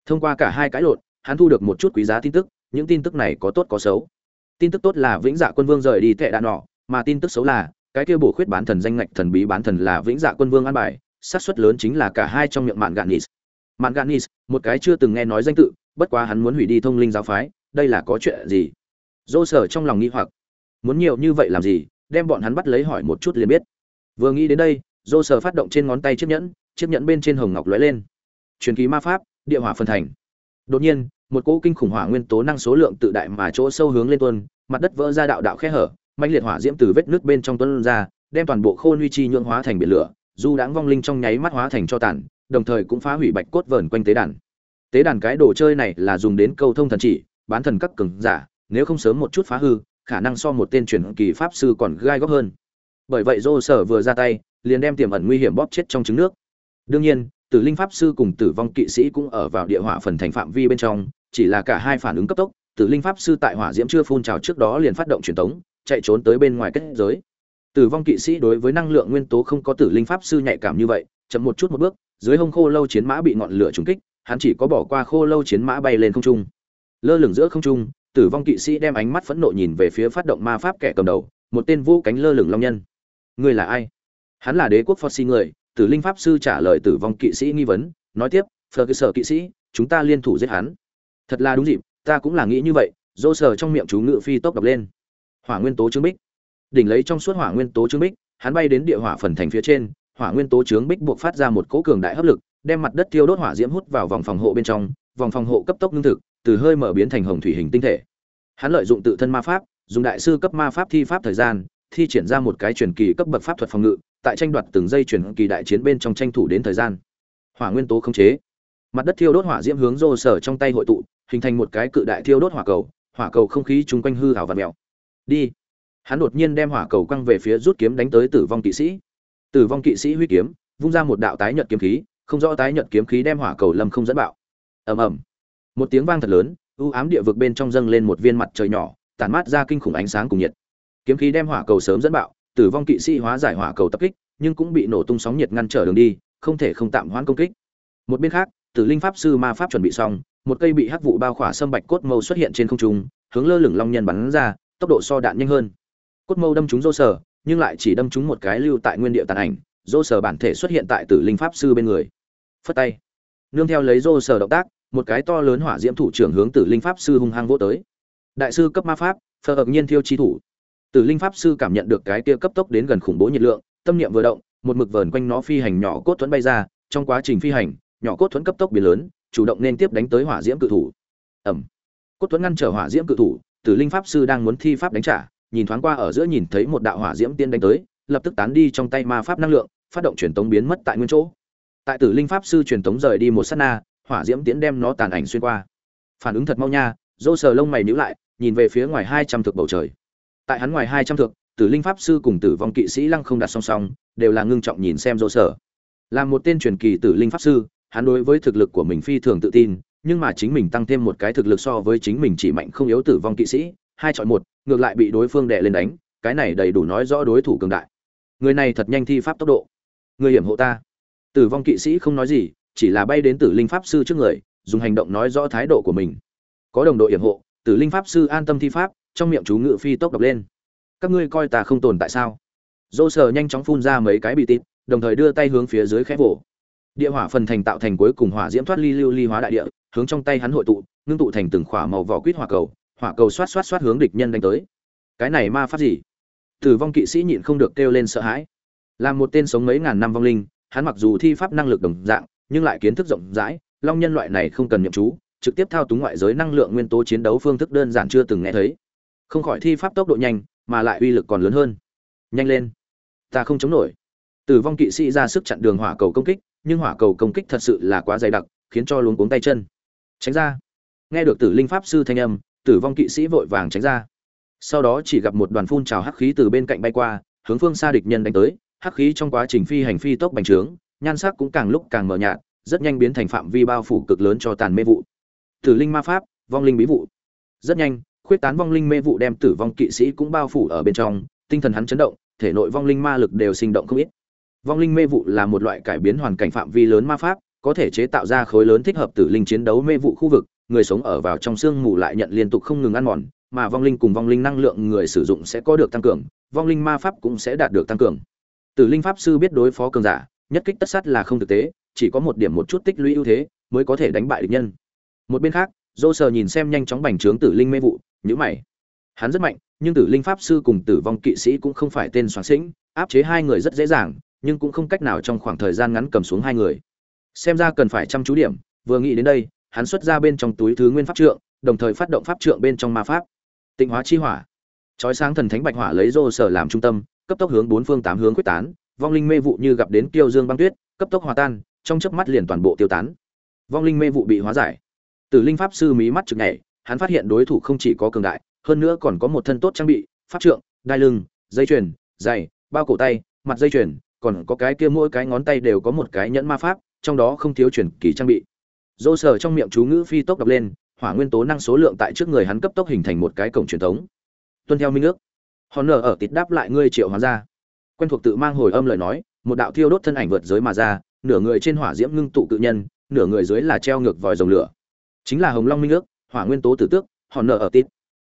Thông qua cả hai cái lộn, hắn thu được một chút quý giá tin tức, những tin tức này có tốt có xấu. Tin tức tốt là Vĩnh Dạ Quân Vương rời đi Tệ Đạn nọ, mà tin tức xấu là cái kia bổ khuyết bán thần danh ngạch thần bí bán thần là Vĩnh Dạ Quân Vương an bài, xác suất lớn chính là cả hai trong miệng Mạn Ganis. Mạn Ganis, một cái chưa từng nghe nói danh tự, bất quá hắn muốn hủy đi Thông Linh giáo phái, đây là có chuyện gì? Dô Sở trong lòng nghi hoặc, muốn nhiều như vậy làm gì, đem bọn hắn bắt lấy hỏi một chút liền biết. Vừa nghĩ đến đây, Dô Sở phát động trên ngón tay chiếc nhẫn bên trên hồng ngọc lóe lên. Truyền kỳ ma pháp, địa hỏa phân thành. Đột nhiên, một cỗ kinh khủng hỏa nguyên tố năng số lượng tự đại mà chỗ sâu hướng lên tuôn, mặt đất vỡ ra đạo đạo khe hở, mãnh liệt hỏa diễm từ vết nước bên trong tuôn ra, đem toàn bộ Khôn Uy Chi nhượng hóa thành biển lửa, du đãng vong linh trong nháy mắt hóa thành tro tàn, đồng thời cũng phá hủy bạch cốt vờn quanh tế đàn. Tế đàn cái đồ chơi này là dùng đến câu thông thần chỉ, bán thần các cường giả, nếu không sớm một chút phá hư, khả năng so một tên truyền kỳ pháp sư còn gai góc hơn. Bởi vậy Dô Sở vừa ra tay, liền đem tiềm ẩn nguy hiểm bóp chết trong trứng nước. Đương nhiên, Tử Linh pháp sư cùng Tử Vong kỵ sĩ cũng ở vào địa hỏa phần thành phạm vi bên trong, chỉ là cả hai phản ứng cấp tốc, Tử Linh pháp sư tại hỏa diễm chưa phun trào trước đó liền phát động truyền tống, chạy trốn tới bên ngoài kết giới. Tử Vong kỵ sĩ đối với năng lượng nguyên tố không có Tử Linh pháp sư nhạy cảm như vậy, chậm một chút một bước, dưới hông khô lâu chiến mã bị ngọn lửa trúng kích, hắn chỉ có bỏ qua khô lâu chiến mã bay lên không trung. Lơ lửng giữa không trung, Tử Vong kỵ sĩ đem ánh mắt phẫn nộ nhìn về phía phát động ma pháp kẻ cầm đầu, một tên vũ cánh lơ lửng long nhân. Ngươi là ai? Hắn là đế quốc Foxy người. Tử Linh pháp sư trả lời Tử Vong kỵ sĩ nghi vấn, nói tiếp, "Phở sở kỵ sĩ, chúng ta liên thủ giết hắn." Thật là đúng dịp, ta cũng là nghĩ như vậy. Dô Sở trong miệng chú ngự phi tốc đọc lên. Hỏa nguyên tố trướng bích. Đỉnh lấy trong suốt hỏa nguyên tố trướng bích, hắn bay đến địa hỏa phần thành phía trên, hỏa nguyên tố trướng bích buộc phát ra một cỗ cường đại hấp lực, đem mặt đất thiêu đốt hỏa diễm hút vào vòng phòng hộ bên trong, vòng phòng hộ cấp tốc ngưng thực, từ hơi mở biến thành hồng thủy hình tinh thể. Hắn lợi dụng tự thân ma pháp, dùng đại sư cấp ma pháp thi pháp thời gian, thi triển ra một cái truyền kỳ cấp bậc pháp thuật phòng ngự, tại tranh đoạt từng giây truyền kỳ đại chiến bên trong tranh thủ đến thời gian. Hỏa nguyên tố khống chế, mặt đất thiêu đốt hỏa diễm hướng Dô Sở trong tay hội tụ, hình thành một cái cự đại thiêu đốt hỏa cầu không khí chung quanh hư ảo vặn mèo. Đi. Hắn đột nhiên đem hỏa cầu quăng về phía rút kiếm đánh tới Tử Vong kỵ sĩ. Tử Vong kỵ sĩ huy kiếm, vung ra một đạo tái nhật kiếm khí, không rõ tái nhật kiếm khí đem hỏa cầu lâm không dẫn bạo. Ầm ầm. Một tiếng vang thật lớn, u ám địa vực bên trong dâng lên một viên mặt trời nhỏ, tản mát ra kinh khủng ánh sáng cùng nhiệt. Kiếm khí đem hỏa cầu sớm dẫn bạo, Tử Vong kỵ sĩ hóa giải hỏa cầu tập kích, nhưng cũng bị nổ tung sóng nhiệt ngăn trở đường đi, không thể không tạm hoãn công kích. Một bên khác, Tử Linh pháp sư ma pháp chuẩn bị xong, một cây bị hắc vụ bao khỏa sâm bạch cốt mâu xuất hiện trên không trung, hướng lơ lửng long nhân bắn ra, tốc độ so đạn nhanh hơn. Cốt mâu đâm trúng Dô Sở, nhưng lại chỉ đâm trúng một cái lưu tại nguyên địa tàn ảnh, Dô Sở bản thể xuất hiện tại Tử Linh pháp sư bên người. Phất tay, nương theo lấy Dô Sở động tác, một cái to lớn hỏa diễm thủ trưởng hướng Tử Linh pháp sư hung hăng vỗ tới. Đại sư cấp ma pháp, Phở ập nhiên thiêu chi thủ. Tử Linh pháp sư cảm nhận được cái kia cấp tốc đến gần khủng bố nhiệt lượng, tâm niệm vừa động, một mực vờn quanh nó phi hành nhỏ cốt thuẫn bay ra, trong quá trình phi hành, nhỏ cốt thuẫn cấp tốc biến lớn, chủ động nên tiếp đánh tới hỏa diễm cự thủ. Ầm. Cốt thuẫn ngăn trở hỏa diễm cự thủ, Tử Linh pháp sư đang muốn thi pháp đánh trả, nhìn thoáng qua ở giữa nhìn thấy một đạo hỏa diễm tiên đánh tới, lập tức tán đi trong tay ma pháp năng lượng, phát động truyền tống biến mất tại nguyên chỗ. Tại Tử Linh pháp sư truyền tống rời đi một sát na, hỏa diễm tiễn đem nó tàn ảnh xuyên qua. Phản ứng thật mau nha, Dô Sở lông mày nhíu lại, nhìn về phía ngoài 200 thước bầu trời. Tại hắn ngoài 200 thước, Tử Linh pháp sư cùng Tử Vong kỵ sĩ lăng không đặt song song, đều là ngưng trọng nhìn xem Dô Sở. Là một tên truyền kỳ Tử Linh pháp sư, hắn đối với thực lực của mình phi thường tự tin, nhưng mà chính mình tăng thêm một cái thực lực so với chính mình chỉ mạnh không yếu Tử Vong kỵ sĩ, 2 chọi 1, ngược lại bị đối phương đè lên đánh, cái này đầy đủ nói rõ đối thủ cường đại. Người này thật nhanh thi pháp tốc độ. Người hiểm hộ ta. Tử Vong kỵ sĩ không nói gì, chỉ là bay đến Tử Linh pháp sư trước người, dùng hành động nói rõ thái độ của mình. Có đồng đội hiểm hộ, Tử Linh pháp sư an tâm thi pháp, trong miệng chú ngự phi tốc đọc lên. Các ngươi coi ta không tồn tại sao? Dô Sở nhanh chóng phun ra mấy cái bị tít, đồng thời đưa tay hướng phía dưới khẽ vỗ. Địa hỏa phần thành tạo thành cuối cùng hỏa diễm thoát ly lưu ly hóa đại địa, hướng trong tay hắn hội tụ, ngưng tụ thành từng khỏa màu vỏ quýt hỏa cầu xoát xoát xoát hướng địch nhân đánh tới. Cái này ma pháp gì? Tử Vong kỵsĩ nhịn không được kêu lên sợ hãi. Làm một tên sống mấy ngàn năm vong linh, hắn mặc dù thi pháp năng lực đồng dạng, nhưng lại kiến thức rộng rãi, long nhân loại này không cần niệm chú, trực tiếp thao túng ngoại giới năng lượng nguyên tố chiến đấu phương thức đơn giản chưa từng nghe thấy. Không khỏi thi pháp tốc độ nhanh, mà lại uy lực còn lớn hơn. Nhanh lên, ta không chống nổi. Tử Vong kỵ sĩ ra sức chặn đường hỏa cầu công kích, nhưng hỏa cầu công kích thật sự là quá dày đặc, khiến cho luống cuống tay chân. Tránh ra. Nghe được Tử Linh pháp sư thanh âm, Tử Vong kỵsĩ vội vàng tránh ra. Sau đó chỉ gặp một đoàn phun trào hắc khí từ bên cạnh bay qua, hướng phương xa địch nhân đánh tới, hắc khí trong quá trình phi hành phi tốc bành trướng, nhan sắc cũng càng lúc càng mờ nhạt, rất nhanh biến thành phạm vi bao phủ cực lớn cho tàn mê vụ. Tử Linh ma pháp, vong linh bí vụ. Rất nhanh, khuyết tán vong linh mê vụ đem Tử Vong kỵ sĩ cũng bao phủ ở bên trong, tinh thần hắn chấn động, thể nội vong linh ma lực đều sinh động không ít. Vong linh mê vụ là một loại cải biến hoàn cảnh phạm vi lớn ma pháp, có thể chế tạo ra khối lớn thích hợp tử linh chiến đấu mê vụ khu vực, người sống ở vào trong sương mù lại nhận liên tục không ngừng ăn mòn, mà vong linh cùng vong linh năng lượng người sử dụng sẽ có được tăng cường, vong linh ma pháp cũng sẽ đạt được tăng cường. Tử linh pháp sư biết đối phó cường giả, nhất kích tất sát là không thực tế, chỉ có một điểm một chút tích lũy ưu thế mới có thể đánh bại địch nhân. Một bên khác, Dô Sở nhìn xem nhanh chóng bành trướng tử linh mê vụ, nhíu mày. Hắn rất mạnh, nhưng tử linh pháp sư cùng tử vong kỵ sĩ cũng không phải tên soán xĩnh, áp chế hai người rất dễ dàng, nhưng cũng không cách nào trong khoảng thời gian ngắn cầm xuống hai người. Xem ra cần phải chăm chú điểm, vừa nghĩ đến đây, hắn xuất ra bên trong túi thứ nguyên pháp trượng, đồng thời phát động pháp trượng bên trong ma pháp. Tịnh hóa chi hỏa. Chói sáng thần thánh bạch hỏa lấy Dô Sở làm trung tâm, cấp tốc hướng bốn phương tám hướng quyết tán, vong linh mê vụ như gặp đến kiêu dương băng tuyết, cấp tốc hòa tan, trong chớp mắt liền toàn bộ tiêu tán. Vong linh mê vụ bị hóa giải. Tử linh pháp sư mí mắt chực nhảy, hắn phát hiện đối thủ không chỉ có cường đại, hơn nữa còn có một thân tốt trang bị, pháp trượng, đai lưng, dây chuyền, giày, bao cổ tay, mặt dây chuyền, còn có cái kia mỗi cái ngón tay đều có một cái nhẫn ma pháp, trong đó không thiếu truyền kỳ trang bị. Dô Sở trong miệng chú ngữ phi tốc đọc lên, hỏa nguyên tố năng số lượng tại trước người hắn cấp tốc hình thành một cái cổng truyền thống. Tuân theo minh ước. Hòn nở ở tịt đáp lại ngươi triệu hóa ra. Quen thuộc tự mang hồi âm lời nói, một đạo thiêu đốt thân ảnh vượt giới mà ra, nửa người trên hỏa diễm ngưng tụ cự nhân, nửa người dưới là treo ngược vòi rồng lửa. Chính là Hồng Long Minh ước, hỏa nguyên tố tử tước, hòn nở ở tịt.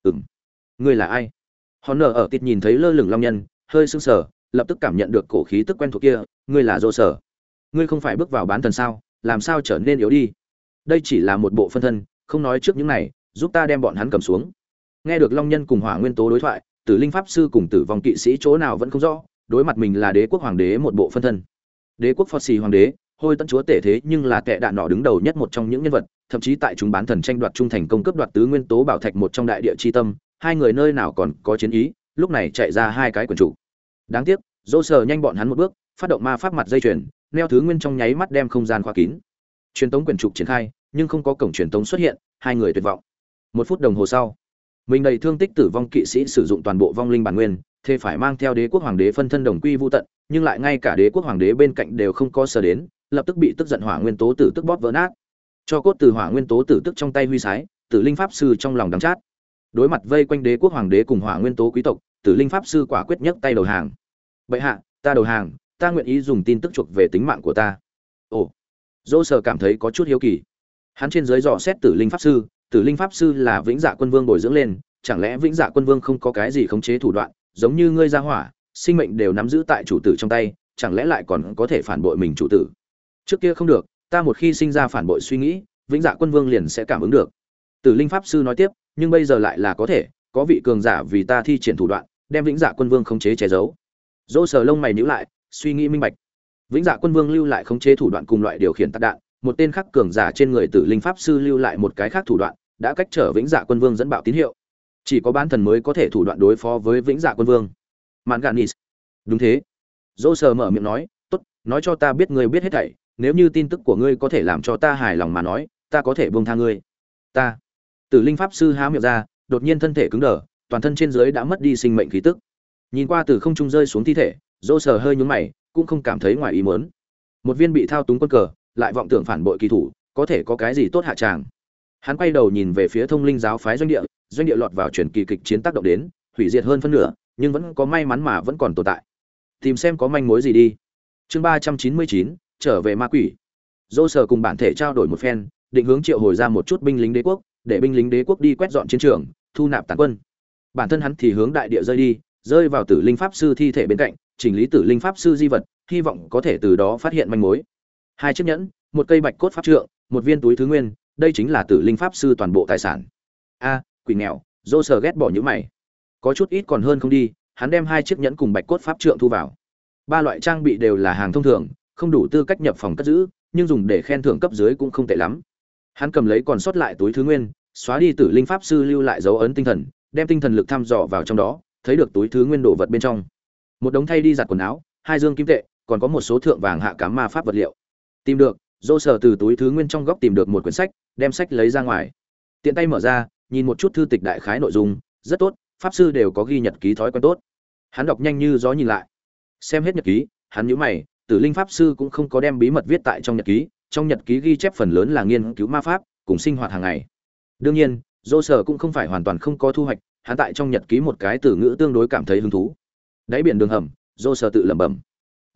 Ngươi là ai? Hòn nở ở tịt nhìn thấy lơ lửng long nhân, hơi sững sờ, lập tức cảm nhận được cổ khí tức quen thuộc kia, ngươi là Dô Sở. Ngươi không phải bước vào bán thần sao, làm sao trở nên yếu đi? Đây chỉ là một bộ phân thân, không nói trước những này, giúp ta đem bọn hắn cầm xuống. Nghe được long nhân cùng hỏa nguyên tố đối thoại, tử linh pháp sư cùng tử vong kỵ sĩ chỗ nào vẫn không rõ, đối mặt mình là đế quốc hoàng đế một bộ phân thân. Đế quốc phò xì hoàng đế, hôi tận chúa tể thế nhưng là kẻ đạn nọ đứng đầu nhất một trong những nhân vật, thậm chí tại chúng bán thần tranh đoạt trung thành công cấp đoạt tứ nguyên tố bảo thạch một trong đại địa chi tâm, hai người nơi nào còn có chiến ý, lúc này chạy ra hai cái quần chủ. Đáng tiếc, Dô Sở nhanh bọn hắn một bước, phát động ma pháp mặt dây chuyền, neo thứ nguyên trong nháy mắt đem không gian khóa kín. Truyền tống quyển trục triển khai, nhưng không có cổng truyền tống xuất hiện, hai người tuyệt vọng. Một phút đồng hồ sau, mình đầy thương tích tử vong kỵ sĩ sử dụng toàn bộ vong linh bản nguyên, thế phải mang theo đế quốc hoàng đế phân thân đồng quy vu tận, nhưng lại ngay cả đế quốc hoàng đế bên cạnh đều không có sở đến, lập tức bị tức giận hỏa nguyên tố tử tức bóp vỡ nát. Cho cốt từ hỏa nguyên tố tử tức trong tay huy sái, tử linh pháp sư trong lòng đắng chát. Đối mặt vây quanh đế quốc hoàng đế cùng hỏa nguyên tố quý tộc, tử linh pháp sư quả quyết nhấc tay đầu hàng. Bệ hạ, ta đầu hàng, ta nguyện ý dùng tin tức chuộc về tính mạng của ta. Ồ, Dô Sở cảm thấy có chút hiếu kỳ. Hắn trên dưới dò xét tử linh pháp sư là vĩnh dạ quân vương bồi dưỡng lên, chẳng lẽ vĩnh dạ quân vương không có cái gì khống chế thủ đoạn, giống như ngươi ra hỏa, sinh mệnh đều nắm giữ tại chủ tử trong tay, chẳng lẽ lại còn có thể phản bội mình chủ tử? Trước kia không được, ta một khi sinh ra phản bội suy nghĩ, vĩnh dạ quân vương liền sẽ cảm ứng được. Tử linh pháp sư nói tiếp, nhưng bây giờ lại là có thể, có vị cường giả vì ta thi triển thủ đoạn, đem vĩnh dạ quân vương khống chế che giấu. Dỗ Sở lông mày nhíu lại, suy nghĩ minh bạch. Vĩnh dạ quân vương lưu lại khống chế thủ đoạn cùng loại điều khiển tạc đạn, một tên khác cường giả trên người tử linh pháp sư lưu lại một cái khác thủ đoạn, đã cách trở vĩnh dạ quân vương dẫn bạo tín hiệu. Chỉ có bán thần mới có thể thủ đoạn đối phó với vĩnh dạ quân vương. Manganis. Đúng thế. Dỗ Sở mở miệng nói, tốt, nói cho ta biết ngươi biết hết thảy, nếu như tin tức của ngươi có thể làm cho ta hài lòng mà nói, ta có thể buông tha ngươi. Ta. Tử linh pháp sư há miệng ra, đột nhiên thân thể cứng đờ, toàn thân trên dưới đã mất đi sinh mệnh khí tức. Nhìn qua từ không trung rơi xuống thi thể, Dỗ Sở hơi nhướng mày, cũng không cảm thấy ngoài ý muốn. Một viên bị thao túng quân cờ, lại vọng tưởng phản bội kỳ thủ, có thể có cái gì tốt hạ tràng. Hắn quay đầu nhìn về phía Thông Linh giáo phái doanh địa lọt vào truyền kỳ kịch chiến tác động đến, hủy diệt hơn phân nửa, nhưng vẫn có may mắn mà vẫn còn tồn tại. Tìm xem có manh mối gì đi. Chương 399, trở về ma quỷ. Dỗ Sở cùng bản thể trao đổi một phen, định hướng triệu hồi ra một chút binh lính đế quốc, để binh lính đế quốc đi quét dọn chiến trường, thu nạp tàn quân. Bản thân hắn thì hướng đại địa rơi đi, rơi vào tử linh pháp sư thi thể bên cạnh, chỉnh lý tử linh pháp sư di vật, hy vọng có thể từ đó phát hiện manh mối. Hai chiếc nhẫn, một cây bạch cốt pháp trượng, một viên túi thứ nguyên, đây chính là tử linh pháp sư toàn bộ tài sản. A, quỷ nghèo, Dỗ Sở ghét bỏ những mày. Có chút ít còn hơn không đi, hắn đem hai chiếc nhẫn cùng bạch cốt pháp trượng thu vào. Ba loại trang bị đều là hàng thông thường, không đủ tư cách nhập phòng cất giữ, nhưng dùng để khen thưởng cấp dưới cũng không tệ lắm. Hắn cầm lấy còn sót lại túi thứ nguyên, xóa đi tử linh pháp sư lưu lại dấu ấn tinh thần, đem tinh thần lực thăm dò vào trong đó, thấy được túi thứ nguyên đồ vật bên trong. Một đống thay đi giặt quần áo, hai dương kim tệ, còn có một số thượng vàng hạ cám ma pháp vật liệu. Tìm được, Dỗ Sở từ túi thứ nguyên trong góc tìm được một quyển sách, đem sách lấy ra ngoài. Tiện tay mở ra, nhìn một chút thư tịch đại khái nội dung, rất tốt, pháp sư đều có ghi nhật ký thói quen tốt. Hắn đọc nhanh như gió nhìn lại. Xem hết nhật ký, hắn nhíu mày, tử linh pháp sư cũng không có đem bí mật viết tại trong nhật ký ghi chép phần lớn là nghiên cứu ma pháp, cùng sinh hoạt hàng ngày. Đương nhiên, Dỗ Sở cũng không phải hoàn toàn không có thu hoạch, hắn tại trong nhật ký một cái từ ngữ tương đối cảm thấy hứng thú. Đáy biển đường hầm, Dỗ Sở tự lẩm bẩm.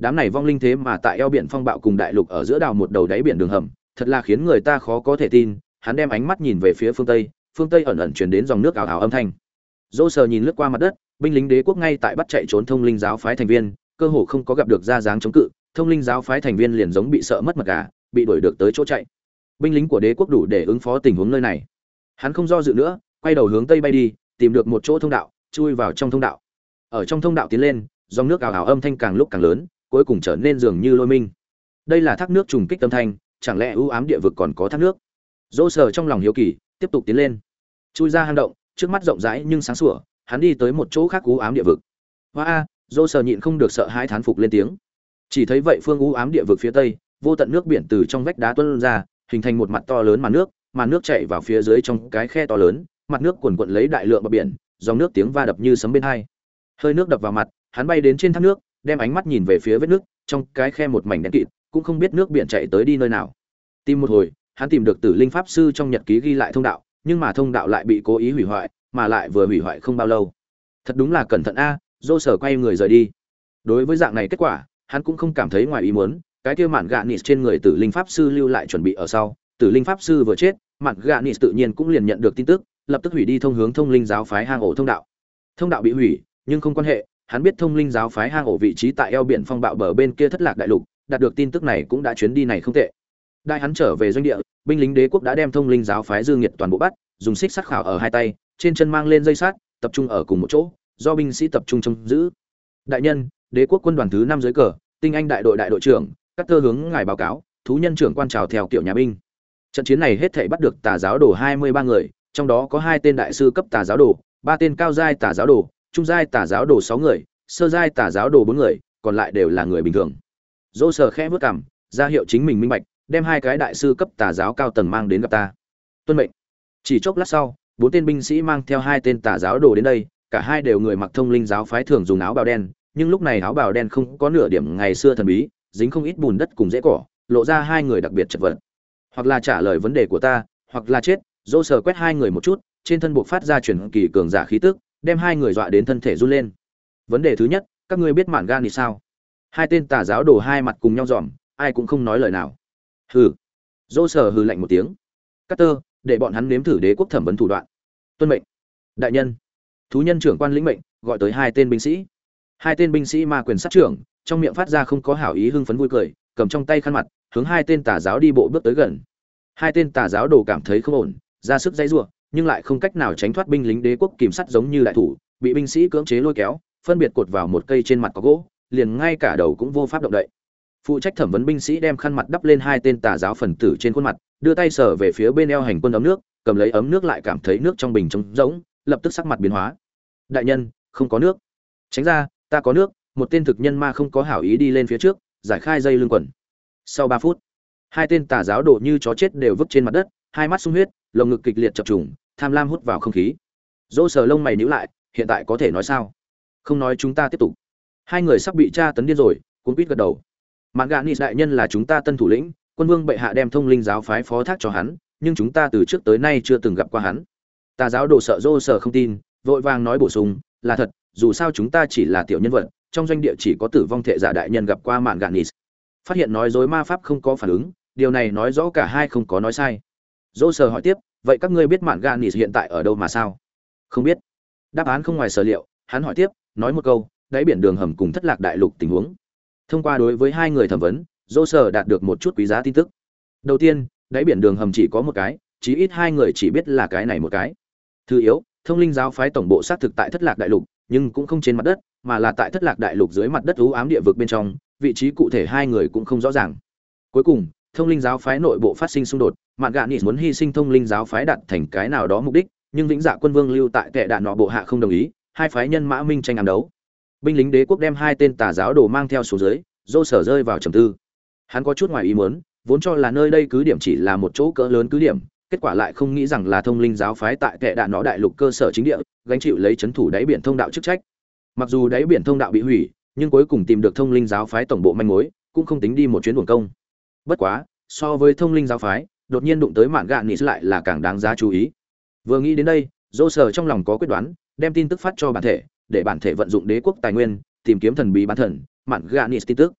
Đám này vong linh thế mà tại eo biển phong bạo cùng đại lục ở giữa đào một đầu đáy biển đường hầm, thật là khiến người ta khó có thể tin. Hắn đem ánh mắt nhìn về phía phương tây ẩn ẩn truyền đến dòng nước ào ào âm thanh. Dỗ Sở nhìn lướt qua mặt đất, binh lính đế quốc ngay tại bắt chạy trốn thông linh giáo phái thành viên, cơ hồ không có gặp được ra dáng chống cự, thông linh giáo phái thành viên liền giống bị sợ mất mật gà, bị đuổi được tới chỗ chạy. Binh lính của đế quốc đủ để ứng phó tình huống nơi này. Hắn không do dự nữa, quay đầu hướng tây bay đi, tìm được một chỗ thông đạo, chui vào trong thông đạo. Ở trong thông đạo tiến lên, dòng nước ào ào âm thanh càng lúc càng lớn, cuối cùng trở nên dường như lôi minh. Đây là thác nước trùng kích âm thanh, chẳng lẽ ưu ám địa vực còn có thác nước? Dỗ Sở trong lòng hiếu kỳ, tiếp tục tiến lên. Chui ra hang động, trước mắt rộng rãi nhưng sáng sủa, hắn đi tới một chỗ khác ưu ám địa vực. Hoa a, Dỗ Sở nhịn không được sợ hãi thán phục lên tiếng. Chỉ thấy vậy phương ưu ám địa vực phía tây, vô tận nước biển từ trong vách đá tuôn ra, hình thành một mặt to lớn màn nước chảy vào phía dưới trong cái khe to lớn, mặt nước cuồn cuộn lấy đại lượng bọt biển, dòng nước tiếng va đập như sấm bên hai. Hơi nước đập vào mặt, hắn bay đến trên thác nước, đem ánh mắt nhìn về phía vết nước, trong cái khe một mảnh đen kịt, cũng không biết nước biển chảy tới đi nơi nào. Tìm một hồi, hắn tìm được Tử Linh pháp sư trong nhật ký ghi lại thông đạo, nhưng mà thông đạo lại bị cố ý hủy hoại, mà lại vừa hủy hoại không bao lâu. Thật đúng là cẩn thận a, Dỗ Sở quay người rời đi. Đối với dạng này kết quả, hắn cũng không cảm thấy ngoài ý muốn, cái kia mạn gạ nịt trên người Tử Linh pháp sư lưu lại chuẩn bị ở sau, Tử Linh pháp sư vừa chết, mạn gạ nịt tự nhiên cũng liền nhận được tin tức, lập tức hủy đi thông hướng thông linh giáo phái hang ổ thông đạo. Thông đạo bị hủy, nhưng không quan hệ, hắn biết thông linh giáo phái hang ổ vị trí tại eo biển phong bạo bờ bên kia thất lạc đại lục, đạt được tin tức này cũng đã chuyến đi này không tệ. Đại hắn trở về doanh địa, binh lính đế quốc đã đem thông linh giáo phái dư nghiệt toàn bộ bắt, dùng xích sắt khảo ở hai tay, trên chân mang lên dây sắt, tập trung ở cùng một chỗ, do binh sĩ tập trung trông giữ. Đại nhân, đế quốc quân đoàn thứ 5 dưới cờ, tinh anh đại đội trưởng, các tơ hướng ngài báo cáo, thú nhân trưởng quan chào theo kiểu nhà binh. Trận chiến này hết thảy bắt được tà giáo đồ 23 người, trong đó có 2 tên đại sư cấp tà giáo đồ, 3 tên cao giai tà giáo đồ, trung giai tà giáo đồ 6 người, sơ giai tà giáo đồ 4 người, còn lại đều là người bình thường. Dỗ Sở khẽ bước cằm, ra hiệu chính mình minh bạch, đem 2 cái đại sư cấp tà giáo cao tầng mang đến gặp ta. Tuân mệnh. Chỉ chốc lát sau, 4 tên binh sĩ mang theo 2 tên tà giáo đồ đến đây, cả hai đều người mặc thông linh giáo phái thường dùng áo bào đen, nhưng lúc này áo bào đen không có nửa điểm ngày xưa thần bí, dính không ít bùn đất cùng rễ cỏ, lộ ra hai người đặc biệt chật vật. Hoặc là trả lời vấn đề của ta, hoặc là chết. Dỗ Sở quét hai người một chút, trên thân buộc phát ra truyền kỳ cường giả khí tức, đem hai người dọa đến thân thể run lên. Vấn đề thứ nhất, các ngươi biết mạn gan thì sao? 2 tên tà giáo đồ hai mặt cùng nhau dòm, ai cũng không nói lời nào. Hừ. Dỗ Sở hừ lạnh một tiếng. Carter, để bọn hắn nếm thử đế quốc thẩm vấn thủ đoạn. Tuân mệnh. Đại nhân. Thú nhân trưởng quan lĩnh mệnh, gọi tới 2 tên binh sĩ. 2 tên binh sĩ ma quyền sát trưởng, trong miệng phát ra không có hảo ý hưng phấn vui cười, cầm trong tay khăn mặt, hướng 2 tên tà giáo đi bộ bước tới gần. 2 tên tà giáo đồ cảm thấy không ổn, ra sức dãy rủa, nhưng lại không cách nào tránh thoát binh lính đế quốc kìm sắt giống như đại thủ, bị binh sĩ cưỡng chế lôi kéo, phân biệt cột vào một cây trên mặt có gỗ, liền ngay cả đầu cũng vô pháp động đậy. Phụ trách thẩm vấn binh sĩ đem khăn mặt đắp lên 2 tên tà giáo phần tử trên khuôn mặt, đưa tay sờ về phía bên eo hành quân ấm nước, cầm lấy ấm nước lại cảm thấy nước trong bình trống rỗng, lập tức sắc mặt biến hóa. Đại nhân, không có nước. Tránh ra, ta có nước. Một tên thực nhân ma không có hảo ý đi lên phía trước, giải khai dây lưng quần. Sau 3 phút, 2 tên tà giáo đồ như chó chết đều vứt trên mặt đất, hai mắt sung huyết, lồng ngực kịch liệt chập trùng, tham lam hút vào không khí. Dỗ Sở lông mày nhíu lại, hiện tại có thể nói sao? Không nói chúng ta tiếp tục. Hai người sắp bị tra tấn điên rồi, cuống quýt gật đầu. Mạn Gạ Nịt đại nhân là chúng ta tân thủ lĩnh, quân vương bệ hạ đem thông linh giáo phái phó thác cho hắn, nhưng chúng ta từ trước tới nay chưa từng gặp qua hắn. Tà giáo đồ sợ Dỗ Sở không tin, vội vàng nói bổ sung, là thật, dù sao chúng ta chỉ là tiểu nhân vật, trong doanh địa chỉ có tử vong thệ giả đại nhân gặp qua Mạn Gạ Nịt. Phát hiện nói dối ma pháp không có phản ứng, điều này nói rõ cả hai không có nói sai. Dỗ Sở hỏi tiếp, vậy các ngươi biết Mạn Gạ Nịt hiện tại ở đâu mà sao? Không biết. Đáp án không ngoài sở liệu, hắn hỏi tiếp, nói một câu, đáy biển đường hầm cùng thất lạc đại lục tình huống. Thông qua đối với hai người thẩm vấn, Dỗ Sở đạt được một chút quý giá tin tức. Đầu tiên, đáy biển đường hầm chỉ có một cái, chí ít hai người chỉ biết là cái này một cái. Thứ yếu, thông linh giáo phái tổng bộ xác thực tại thất lạc đại lục, nhưng cũng không trên mặt đất, mà là tại thất lạc đại lục dưới mặt đất u ám địa vực bên trong, vị trí cụ thể hai người cũng không rõ ràng. Cuối cùng, thông linh giáo phái nội bộ phát sinh xung đột, Mạn Gạ Nịt muốn hy sinh thông linh giáo phái đạt thành cái nào đó mục đích, nhưng Vĩnh Dạ Quân Vương lưu tại Tệ Đạn nọ bộ hạ không đồng ý, hai phái nhân mã minh tranh ám đấu. Binh lính đế quốc đem 2 tên tà giáo đồ mang theo xuống dưới, Dỗ Sở rơi vào trầm tư. Hắn có chút ngoài ý muốn, vốn cho là nơi đây cứ điểm chỉ là một chỗ cỡ lớn cứ điểm, kết quả lại không nghĩ rằng là thông linh giáo phái tại Tệ Đạn nọ đại lục cơ sở chính địa, gánh chịu lấy trấn thủ đáy biển thông đạo chức trách. Mặc dù đáy biển thông đạo bị hủy, nhưng cuối cùng tìm được thông linh giáo phái tổng bộ manh mối, cũng không tính đi một chuyến uổng công. Bất quá, so với thông linh giáo phái, đột nhiên đụng tới Mạn Gạ Nịt lại là càng đáng giá chú ý. Vừa nghĩ đến đây, Dỗ Sở trong lòng có quyết đoán, đem tin tức phát cho bản thể, để bản thể vận dụng đế quốc tài nguyên, tìm kiếm thần bí bán thần Mạn Gạ Nịt tin tức.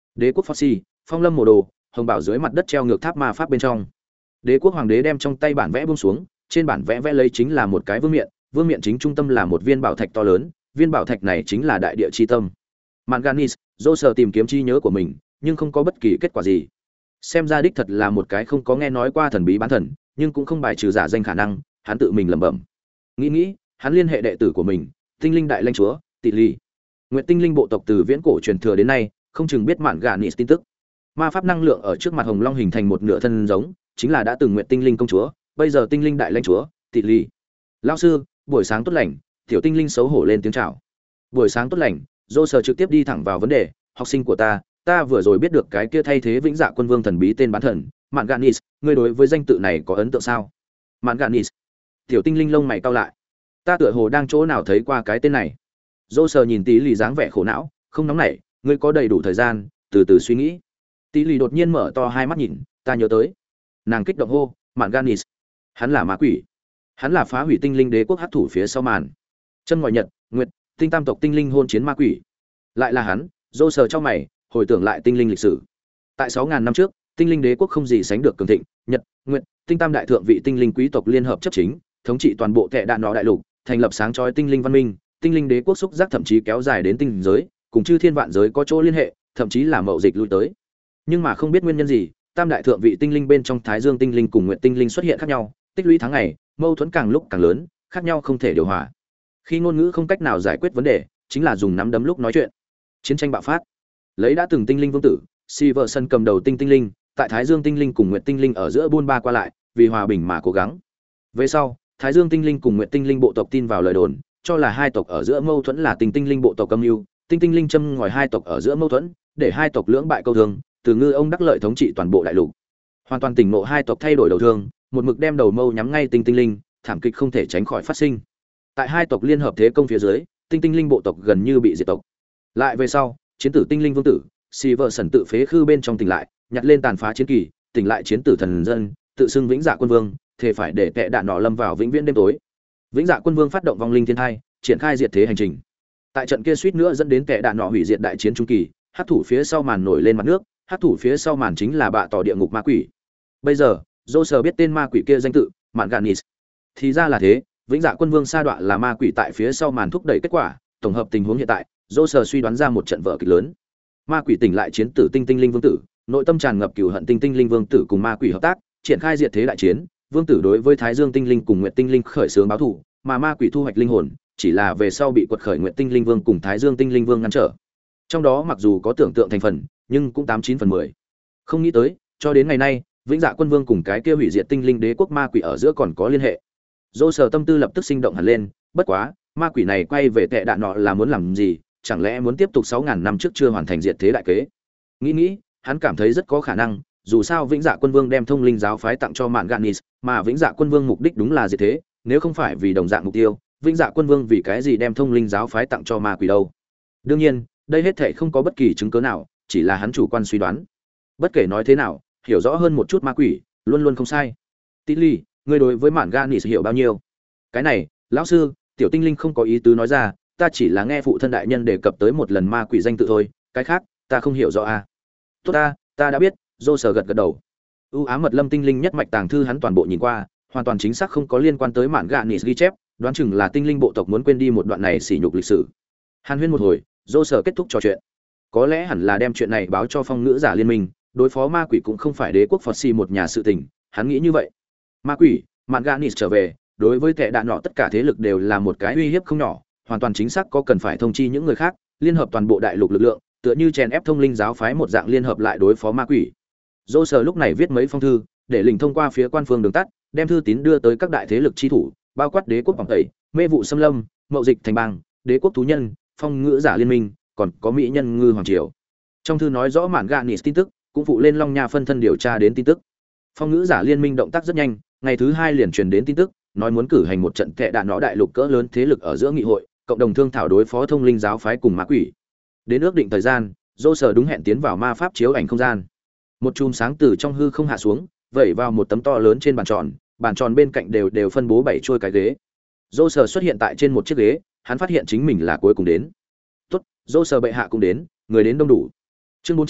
Đế quốc Foxy, Phong Lâm Mộ Đồ, hồng bảo dưới mặt đất treo ngược tháp ma pháp bên trong. Đế quốc hoàng đế đem trong tay bản vẽ buông xuống, trên bản vẽ vẽ lấy chính là một cái vương miện chính trung tâm là một viên bảo thạch to lớn, viên bảo thạch này chính là đại địa chi tâm. Manganis, Joser tìm kiếm trí nhớ của mình, nhưng không có bất kỳ kết quả gì. Xem ra đích thật là một cái không có nghe nói qua thần bí bán thần, nhưng cũng không bài trừ giả danh khả năng, hắn tự mình lẩm bẩm. Nghĩ, hắn liên hệ đệ tử của mình, Tinh linh đại lãnh chúa, Tỷ Ly. Nguyệt Tinh linh bộ tộc từ viễn cổ truyền thừa đến nay, không chừng biết Manganis tin tức. Ma pháp năng lượng ở trước mặt Hồng Long hình thành một nửa thân giống, chính là đã từng Nguyệt Tinh linh công chúa, bây giờ Tinh linh đại lãnh chúa, Tỷ Ly. Lão sư, buổi sáng tốt lành, tiểu tinh linh xấu hổ lên tiếng chào. Buổi sáng tốt lành, Joser trực tiếp đi thẳng vào vấn đề, học sinh của ta vừa rồi biết được cái kia thay thế Vĩnh Dạ Quân Vương thần bí tên bán thần, Manganis, ngươi đối với danh tự này có ấn tượng sao? Manganis. Tiểu tinh linh lông mày cau lại. Ta tựa hồ đang chỗ nào thấy qua cái tên này. Joser nhìn Tỷ Ly dáng vẻ khổ não, không nóng nảy, ngươi có đầy đủ thời gian, từ từ suy nghĩ. Tỷ Ly đột nhiên mở to hai mắt nhìn, ta nhớ tới. Nàng kích động hô, Manganis. Hắn là ma quỷ. Hắn là phá hủy tinh linh đế quốc hắc thủ phía sau màn. Chân ngòi nhật, nguyệt, tinh tam tộc tinh linh hôn chiến ma quỷ. Lại là hắn, Joser trong mày, hồi tưởng lại tinh linh lịch sử. Tại 6000 năm trước, tinh linh đế quốc không gì sánh được cường thịnh, nhật, nguyệt, tinh tam đại thượng vị tinh linh quý tộc liên hợp chấp chính, thống trị toàn bộ Kẻ Đạn Nọ đại lục, thành lập sáng chói tinh linh văn minh, tinh linh đế quốc xúc giác thậm chí kéo dài đến tinh giới, cùng chư thiên vạn giới có chỗ liên hệ, thậm chí là mậu dịch lui tới. Nhưng mà không biết nguyên nhân gì, tam đại thượng vị tinh linh bên trong Thái Dương tinh linh cùng Nguyệt tinh linh xuất hiện khác nhau, tích lũy tháng ngày, mâu thuẫn càng lúc càng lớn, khác nhau không thể điều hòa. Khi ngôn ngữ không cách nào giải quyết vấn đề, chính là dùng nắm đấm lúc nói chuyện. Chiến tranh bạo phát. Lấy đã từng tinh linh vương tử, Siverson cầm đầu tinh linh, tại Thái Dương tinh linh cùng Nguyệt tinh linh ở giữa buôn ba qua lại, vì hòa bình mà cố gắng. Về sau, Thái Dương tinh linh cùng Nguyệt tinh linh bộ tộc tin vào lời đồn, cho là hai tộc ở giữa mâu thuẫn là tinh linh bộ tộc âm mưu, tinh linh châm ngòi hai tộc ở giữa mâu thuẫn, để hai tộc lưỡng bại câu thương, từ ngư ông đắc lợi thống trị toàn bộ đại lục. Hoàn toàn tỉnh ngộ hai tộc thay đổi đầu thương, một mực đem đầu mâu nhắm ngay tinh linh, thảm kịch không thể tránh khỏi phát sinh. Tại hai tộc liên hợp thế công phía dưới, tinh linh bộ tộc gần như bị diệt tộc. Lại về sau, chiến tử tinh linh vương tử, Siverson tự phế khư bên trong tỉnh lại, nhặt lên tàn phá chiến kỳ, tỉnh lại chiến tử thần dân, tự xưng Vĩnh Dạ Quân Vương, thề phải để Kẻ Đạn Nọ lâm vào vĩnh viễn đêm tối. Vĩnh Dạ Quân Vương phát động vong linh thiên thai, triển khai diệt thế hành trình. Tại trận kia suýt nữa dẫn đến Kẻ Đạn Nọ hủy diệt đại chiến trung kỳ, hắc thủ phía sau màn nổi lên mặt nước, hắc thủ phía sau màn chính là bạ tỏ địa ngục ma quỷ. Bây giờ, Joser biết tên ma quỷ kia danh tự, Manganis. Thì ra là thế, Vĩnh Dạ Quân Vương sa đọa là ma quỷ tại phía sau màn thúc đẩy kết quả, tổng hợp tình huống hiện tại, Joser suy đoán ra một trận vở kịch lớn. Ma quỷ tỉnh lại chiến tử tinh linh vương tử, nội tâm tràn ngập cừu hận tinh linh vương tử cùng ma quỷ hợp tác, triển khai diệt thế đại chiến, vương tử đối với Thái Dương tinh linh cùng Nguyệt tinh linh khởi xướng báo thù, mà ma quỷ thu hoạch linh hồn, chỉ là về sau bị quật khởi Nguyệt tinh linh vương cùng Thái Dương tinh linh vương ngăn trở. Trong đó mặc dù có tưởng tượng thành phần, nhưng cũng 89/10. Không nghĩ tới, cho đến ngày nay, Vĩnh Dạ Quân Vương cùng cái kia hủy diệt tinh linh đế quốc ma quỷ ở giữa còn có liên hệ. Joser tâm tư lập tức sinh động hẳn lên, bất quá, ma quỷ này quay về Kẻ Đạn Nọ là muốn làm gì, chẳng lẽ muốn tiếp tục 6000 năm trước chưa hoàn thành diệt thế đại kế. Nghĩ, hắn cảm thấy rất có khả năng, dù sao Vĩnh Dạ Quân Vương đem thông linh giáo phái tặng cho Manganis, mà Vĩnh Dạ Quân Vương mục đích đúng là diệt thế, nếu không phải vì đồng dạng mục tiêu, Vĩnh Dạ Quân Vương vì cái gì đem thông linh giáo phái tặng cho ma quỷ đâu? Đương nhiên, đây hết thảy không có bất kỳ chứng cứ nào, chỉ là hắn chủ quan suy đoán. Bất kể nói thế nào, hiểu rõ hơn một chút ma quỷ, luôn luôn không sai. Tỷ Ly, ngươi đối với Manganis hiểu bao nhiêu? Cái này, lão sư, tiểu tinh linh không có ý tứ nói ra, ta chỉ là nghe phụ thân đại nhân đề cập tới một lần ma quỷ danh tự thôi, cái khác ta không hiểu rõ a. Tốt ta đã biết. Joser gật đầu. ưu ám mật lâm tinh linh nhất mạch tàng thư hắn toàn bộ nhìn qua, hoàn toàn chính xác không có liên quan tới Manganis ghi chép, đoán chừng là tinh linh bộ tộc muốn quên đi một đoạn này sỉ nhục lịch sử. Hàn huyên một hồi, Joser kết thúc trò chuyện. Có lẽ hẳn là đem chuyện này báo cho phong ngữ giả liên minh, đối phó ma quỷ cũng không phải đế quốc Phật Si một nhà sự tình, hắn nghĩ như vậy. Ma quỷ, Manganis trở về, đối với Kẻ Đạn Nọ tất cả thế lực đều là một cái uy hiếp không nhỏ, hoàn toàn chính xác có cần phải thông chi những người khác, liên hợp toàn bộ đại lục lực lượng, tựa như chèn ép thông linh giáo phái một dạng liên hợp lại đối phó ma quỷ. Joser lúc này viết mấy phong thư, để lình thông qua phía quan phương đường tắt, đem thư tín đưa tới các đại thế lực chi thủ, bao quát đế quốc vòng tẩy, mê vụ xâm lâm, mậu dịch thành bang, đế quốc thú nhân, phong ngữ giả liên minh, còn có mỹ nhân ngư hoàng triều. Trong thư nói rõ Manganis tin tức, cũng phụ lên Long Nha phân thân điều tra đến tin tức. Phong ngữ giả liên minh động tác rất nhanh, ngày thứ 2 liền truyền đến tin tức, nói muốn cử hành một trận Kẻ Đạn Nọ đại lục cỡ lớn thế lực ở giữa nghị hội, cộng đồng thương thảo đối phó thông linh giáo phái cùng ma quỷ. Đến ước định thời gian, Joser đúng hẹn tiến vào ma pháp chiếu ảnh không gian. Một chùm sáng từ trong hư không hạ xuống, vẩy vào một tấm to lớn trên bàn tròn bên cạnh đều phân bố 7 chuôi cái ghế. Joser xuất hiện tại trên một chiếc ghế, hắn phát hiện chính mình là cuối cùng đến. Tốt, Joser bệ hạ cũng đến, người đến đông đủ. Chương 400,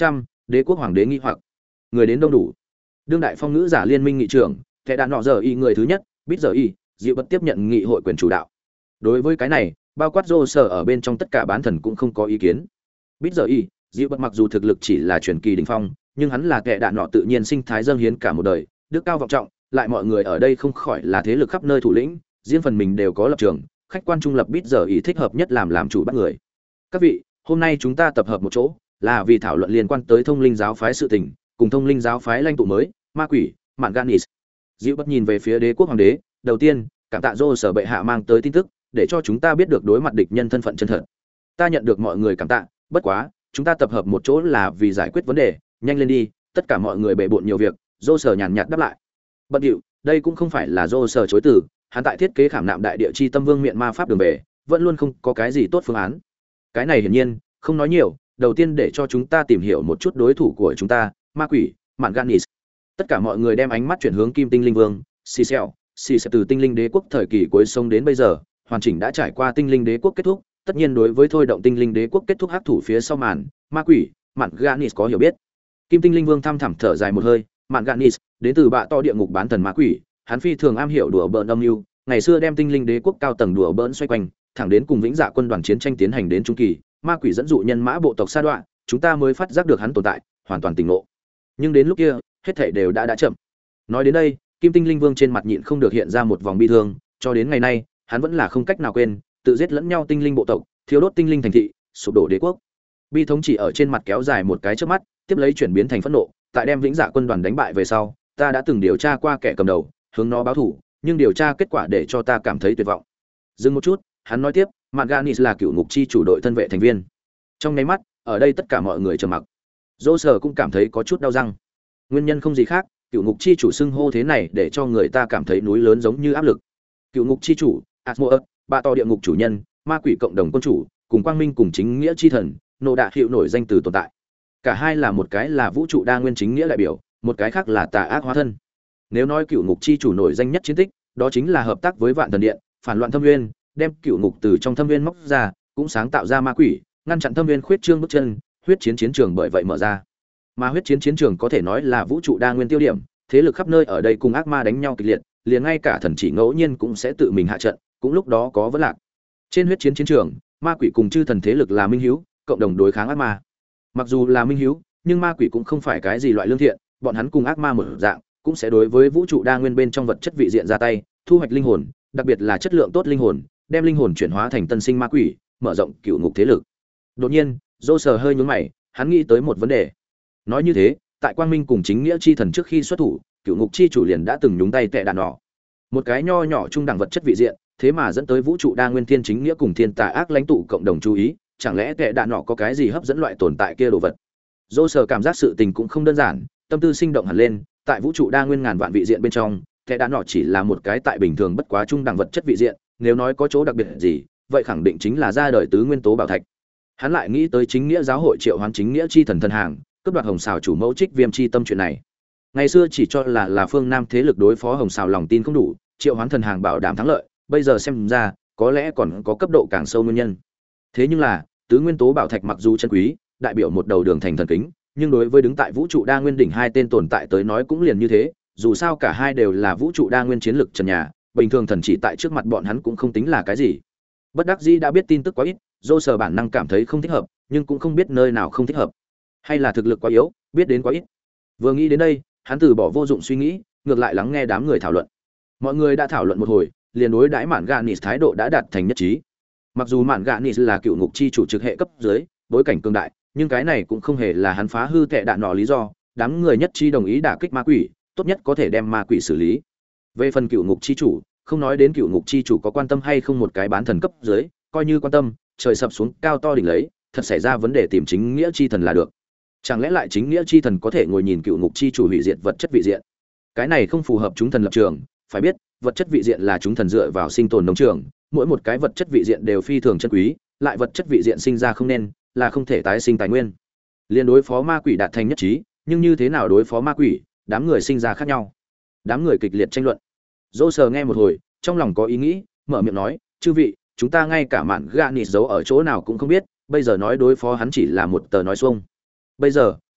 Đế quốc hoàng đế nghi hoặc. Người đến đông đủ. Đương đại phong ngữ giả liên minh nghị trưởng, kẻ đàn nọ giờ y người thứ nhất, biết giờ y, dịu bật tiếp nhận nghị hội quyền chủ đạo. Đối với cái này, bao quát rô sở ở bên trong tất cả bán thần cũng không có ý kiến. Biết giờ y, dịu bật mặc dù thực lực chỉ là truyền kỳ đỉnh phong, nhưng hắn là kẻ đạn nọ tự nhiên sinh thái dâng hiến cả một đời, đức cao vọng trọng, lại mọi người ở đây không khỏi là thế lực khắp nơi thủ lĩnh, riêng phần mình đều có lập trường, khách quan trung lập biết giờ ý thích hợp nhất làm chủ bắt người. Các vị, hôm nay chúng ta tập hợp một chỗ, là vì thảo luận liên quan tới thông linh giáo phái sự tình, cùng thông linh giáo phái lãnh tụ mới, ma quỷ, Mạn Ganis. Dịu bất nhìn về phía đế quốc hoàng đế, đầu tiên, cảm tạ Dô sở bệ hạ mang tới tin tức, để cho chúng ta biết được đối mặt địch nhân thân phận chân thật. Ta nhận được mọi người cảm tạ, bất quá, chúng ta tập hợp một chỗ là vì giải quyết vấn đề, nhanh lên đi, tất cả mọi người bệ bội nhiều việc. Dô sở nhàn nhạt đáp lại. Bận điệu, đây cũng không phải là Dô sở chối từ, hắn tại thiết kế khảm nạm đại địa chi tâm vương miện ma pháp đường về, vẫn luôn không có cái gì tốt phương án. Cái này hiển nhiên, không nói nhiều, đầu tiên để cho chúng ta tìm hiểu một chút đối thủ của chúng ta, ma quỷ, Mạn Ganis. Tất cả mọi người đem ánh mắt chuyển hướng Kim Tinh Linh Vương, Sisel từ Tinh Linh Đế quốc thời kỳ cuối sống đến bây giờ, hoàn chỉnh đã trải qua Tinh Linh Đế quốc kết thúc, tất nhiên đối với thôi động Tinh Linh Đế quốc kết thúc hắc thủ phía sau màn, ma quỷ, Mạn Ganis có hiểu biết. Kim Tinh Linh Vương thăm thẳm thở dài một hơi, Mạn Ganis, đến từ bạ to địa ngục bán thần ma quỷ, hắn phi thường am hiểu đùa bỡn âm mưu, ngày xưa đem Tinh Linh Đế quốc cao tầng đùa bỡn xoay quanh, thẳng đến cùng Vĩnh Dạ quân đoàn chiến tranh tiến hành đến trung kỳ, ma quỷ dẫn dụ nhân mã bộ tộc sa đoạn, chúng ta mới phát giác được hắn tồn tại, hoàn toàn tỉnh ngộ. Nhưng đến lúc kia, hết thảy đều đã chậm. Nói đến đây, Kim Tinh Linh Vương trên mặt nhịn không được hiện ra một vòng bi thương, cho đến ngày nay, hắn vẫn là không cách nào quên, tự giết lẫn nhau tinh linh bộ tộc, thiêu đốt tinh linh thành thị, sụp đổ đế quốc. Bi thống chỉ ở trên mặt kéo dài một cái chớp mắt, tiếp lấy chuyển biến thành phẫn nộ, tại đem Vĩnh Dạ quân đoàn đánh bại về sau, ta đã từng điều tra qua kẻ cầm đầu, hướng nó báo thù, nhưng điều tra kết quả để cho ta cảm thấy tuyệt vọng. Dừng một chút, hắn nói tiếp, Mạn Ganis là cựu ngục chi chủ đội thân vệ thành viên. Trong nháy mắt, ở đây tất cả mọi người trầm mặc. Dỗ sở cũng cảm thấy có chút đau răng. Nguyên nhân không gì khác, cựu ngục chi chủ xưng hô thế này để cho người ta cảm thấy núi lớn giống như áp lực. Cựu ngục chi chủ, Asmodeus, ba to địa ngục chủ nhân, ma quỷ cộng đồng quân chủ, cùng quang minh cùng chính nghĩa chi thần, nô đạ hiệu nổi danh từ tồn tại. Cả hai là một cái là vũ trụ đa nguyên chính nghĩa đại biểu, một cái khác là tà ác hóa thân. Nếu nói cựu ngục chi chủ nổi danh nhất chiến tích, đó chính là hợp tác với Vạn Thần Điện, phản loạn Thâm Nguyên, đem cựu ngục từ trong Thâm Nguyên móc ra, cũng sáng tạo ra ma quỷ, ngăn chặn Thâm Nguyên khuyết trương bước chân, huyết chiến chiến trường bởi vậy mở ra. Mà huyết chiến chiến trường có thể nói là vũ trụ đa nguyên tiêu điểm, thế lực khắp nơi ở đây cùng ác ma đánh nhau kịch liệt, liền ngay cả thần chỉ ngẫu nhiên cũng sẽ tự mình hạ trận, cũng lúc đó có vấn lạc. Trên huyết chiến chiến trường, ma quỷ cùng chư thần thế lực là minh hiếu, cộng đồng đối kháng ác ma. Mặc dù là minh hiếu, nhưng ma quỷ cũng không phải cái gì loại lương thiện, bọn hắn cùng ác ma một dạng, cũng sẽ đối với vũ trụ đa nguyên bên trong vật chất vị diện ra tay, thu hoạch linh hồn, đặc biệt là chất lượng tốt linh hồn, đem linh hồn chuyển hóa thành tân sinh ma quỷ, mở rộng cựu ngục thế lực. Đột nhiên, Dô sờ hơi nhướng mày, hắn nghĩ tới một vấn đề. Nói như thế, tại quang minh cùng chính nghĩa chi thần trước khi xuất thủ, cựu ngục chi chủ liền đã từng nhúng tay tệ đàn nọ. Một cái nho nhỏ trung đẳng vật chất vị diện, thế mà dẫn tới vũ trụ đa nguyên thiên chính nghĩa cùng thiên tà ác lãnh tụ cộng đồng chú ý, chẳng lẽ tệ đàn nọ có cái gì hấp dẫn loại tồn tại kia đồ vật? Dô sờ cảm giác sự tình cũng không đơn giản, tâm tư sinh động hẳn lên, tại vũ trụ đa nguyên ngàn vạn vị diện bên trong, tệ đàn nọ chỉ là một cái tại bình thường bất quá trung đẳng vật chất vị diện, nếu nói có chỗ đặc biệt gì, vậy khẳng định chính là ra đời tứ nguyên tố bảo thạch. Hắn lại nghĩ tới chính nghĩa giáo hội triệu hoán chính nghĩa chi thần thân hàng, cướp đoạt hồng xào chủ mẫu trích viêm chi tâm chuyện này. Ngày xưa chỉ cho là phương Nam thế lực đối phó hồng xào lòng tin không đủ, triệu hoán thần hàng bảo đảm thắng lợi, bây giờ xem ra có lẽ còn có cấp độ càng sâu nguyên nhân. Thế nhưng là tứ nguyên tố bảo thạch mặc dù chân quý, đại biểu một đầu đường thành thần kính, nhưng đối với đứng tại vũ trụ đa nguyên đỉnh hai tên tồn tại tới nói cũng liền như thế, dù sao cả hai đều là vũ trụ đa nguyên chiến lực trần nhà, bình thường thần chỉ tại trước mặt bọn hắn cũng không tính là cái gì. Bất đắc dĩ đã biết tin tức quá ít, dô sờ bản năng cảm thấy không thích hợp, nhưng cũng không biết nơi nào không thích hợp, hay là thực lực quá yếu, biết đến quá ít. Vừa nghĩ đến đây, hắn từ bỏ vô dụng suy nghĩ, ngược lại lắng nghe đám người thảo luận. Mọi người đã thảo luận một hồi, liền đối đãi Mạn Ganis thái độ đã đạt thành nhất trí. Mặc dù Mạn Ganis là cựu ngục chi chủ trực hệ cấp dưới, bối cảnh cường đại, nhưng cái này cũng không hề là hắn phá hư tệ đạn nọ lý do. Đám người nhất trí đồng ý đả kích ma quỷ, tốt nhất có thể đem ma quỷ xử lý. Về phần cựu ngục chi chủ, không nói đến cựu ngục chi chủ có quan tâm hay không một cái bán thần cấp dưới, coi như quan tâm, trời sập xuống cao to đỉnh lấy, thật xảy ra vấn đề tìm chính nghĩa chi thần là được. Chẳng lẽ lại chính nghĩa chi thần có thể ngồi nhìn cựu ngục chi chủ hủy diệt vật chất vị diện? Cái này không phù hợp chúng thần lập trường, phải biết, vật chất vị diện là chúng thần dựa vào sinh tồn nông trường, mỗi một cái vật chất vị diện đều phi thường chân quý, lại vật chất vị diện sinh ra không nên là không thể tái sinh tài nguyên. Liên đối phó ma quỷ đạt thành nhất trí, nhưng như thế nào đối phó ma quỷ, đám người sinh ra khác nhau. Đám người kịch liệt tranh luận. Dô sờ nghe một hồi, trong lòng có ý nghĩ, mở miệng nói, chư vị, chúng ta ngay cả Mạn Ganis giấu ở chỗ nào cũng không biết, bây giờ nói đối phó hắn chỉ là một tờ nói xuông. Bây giờ,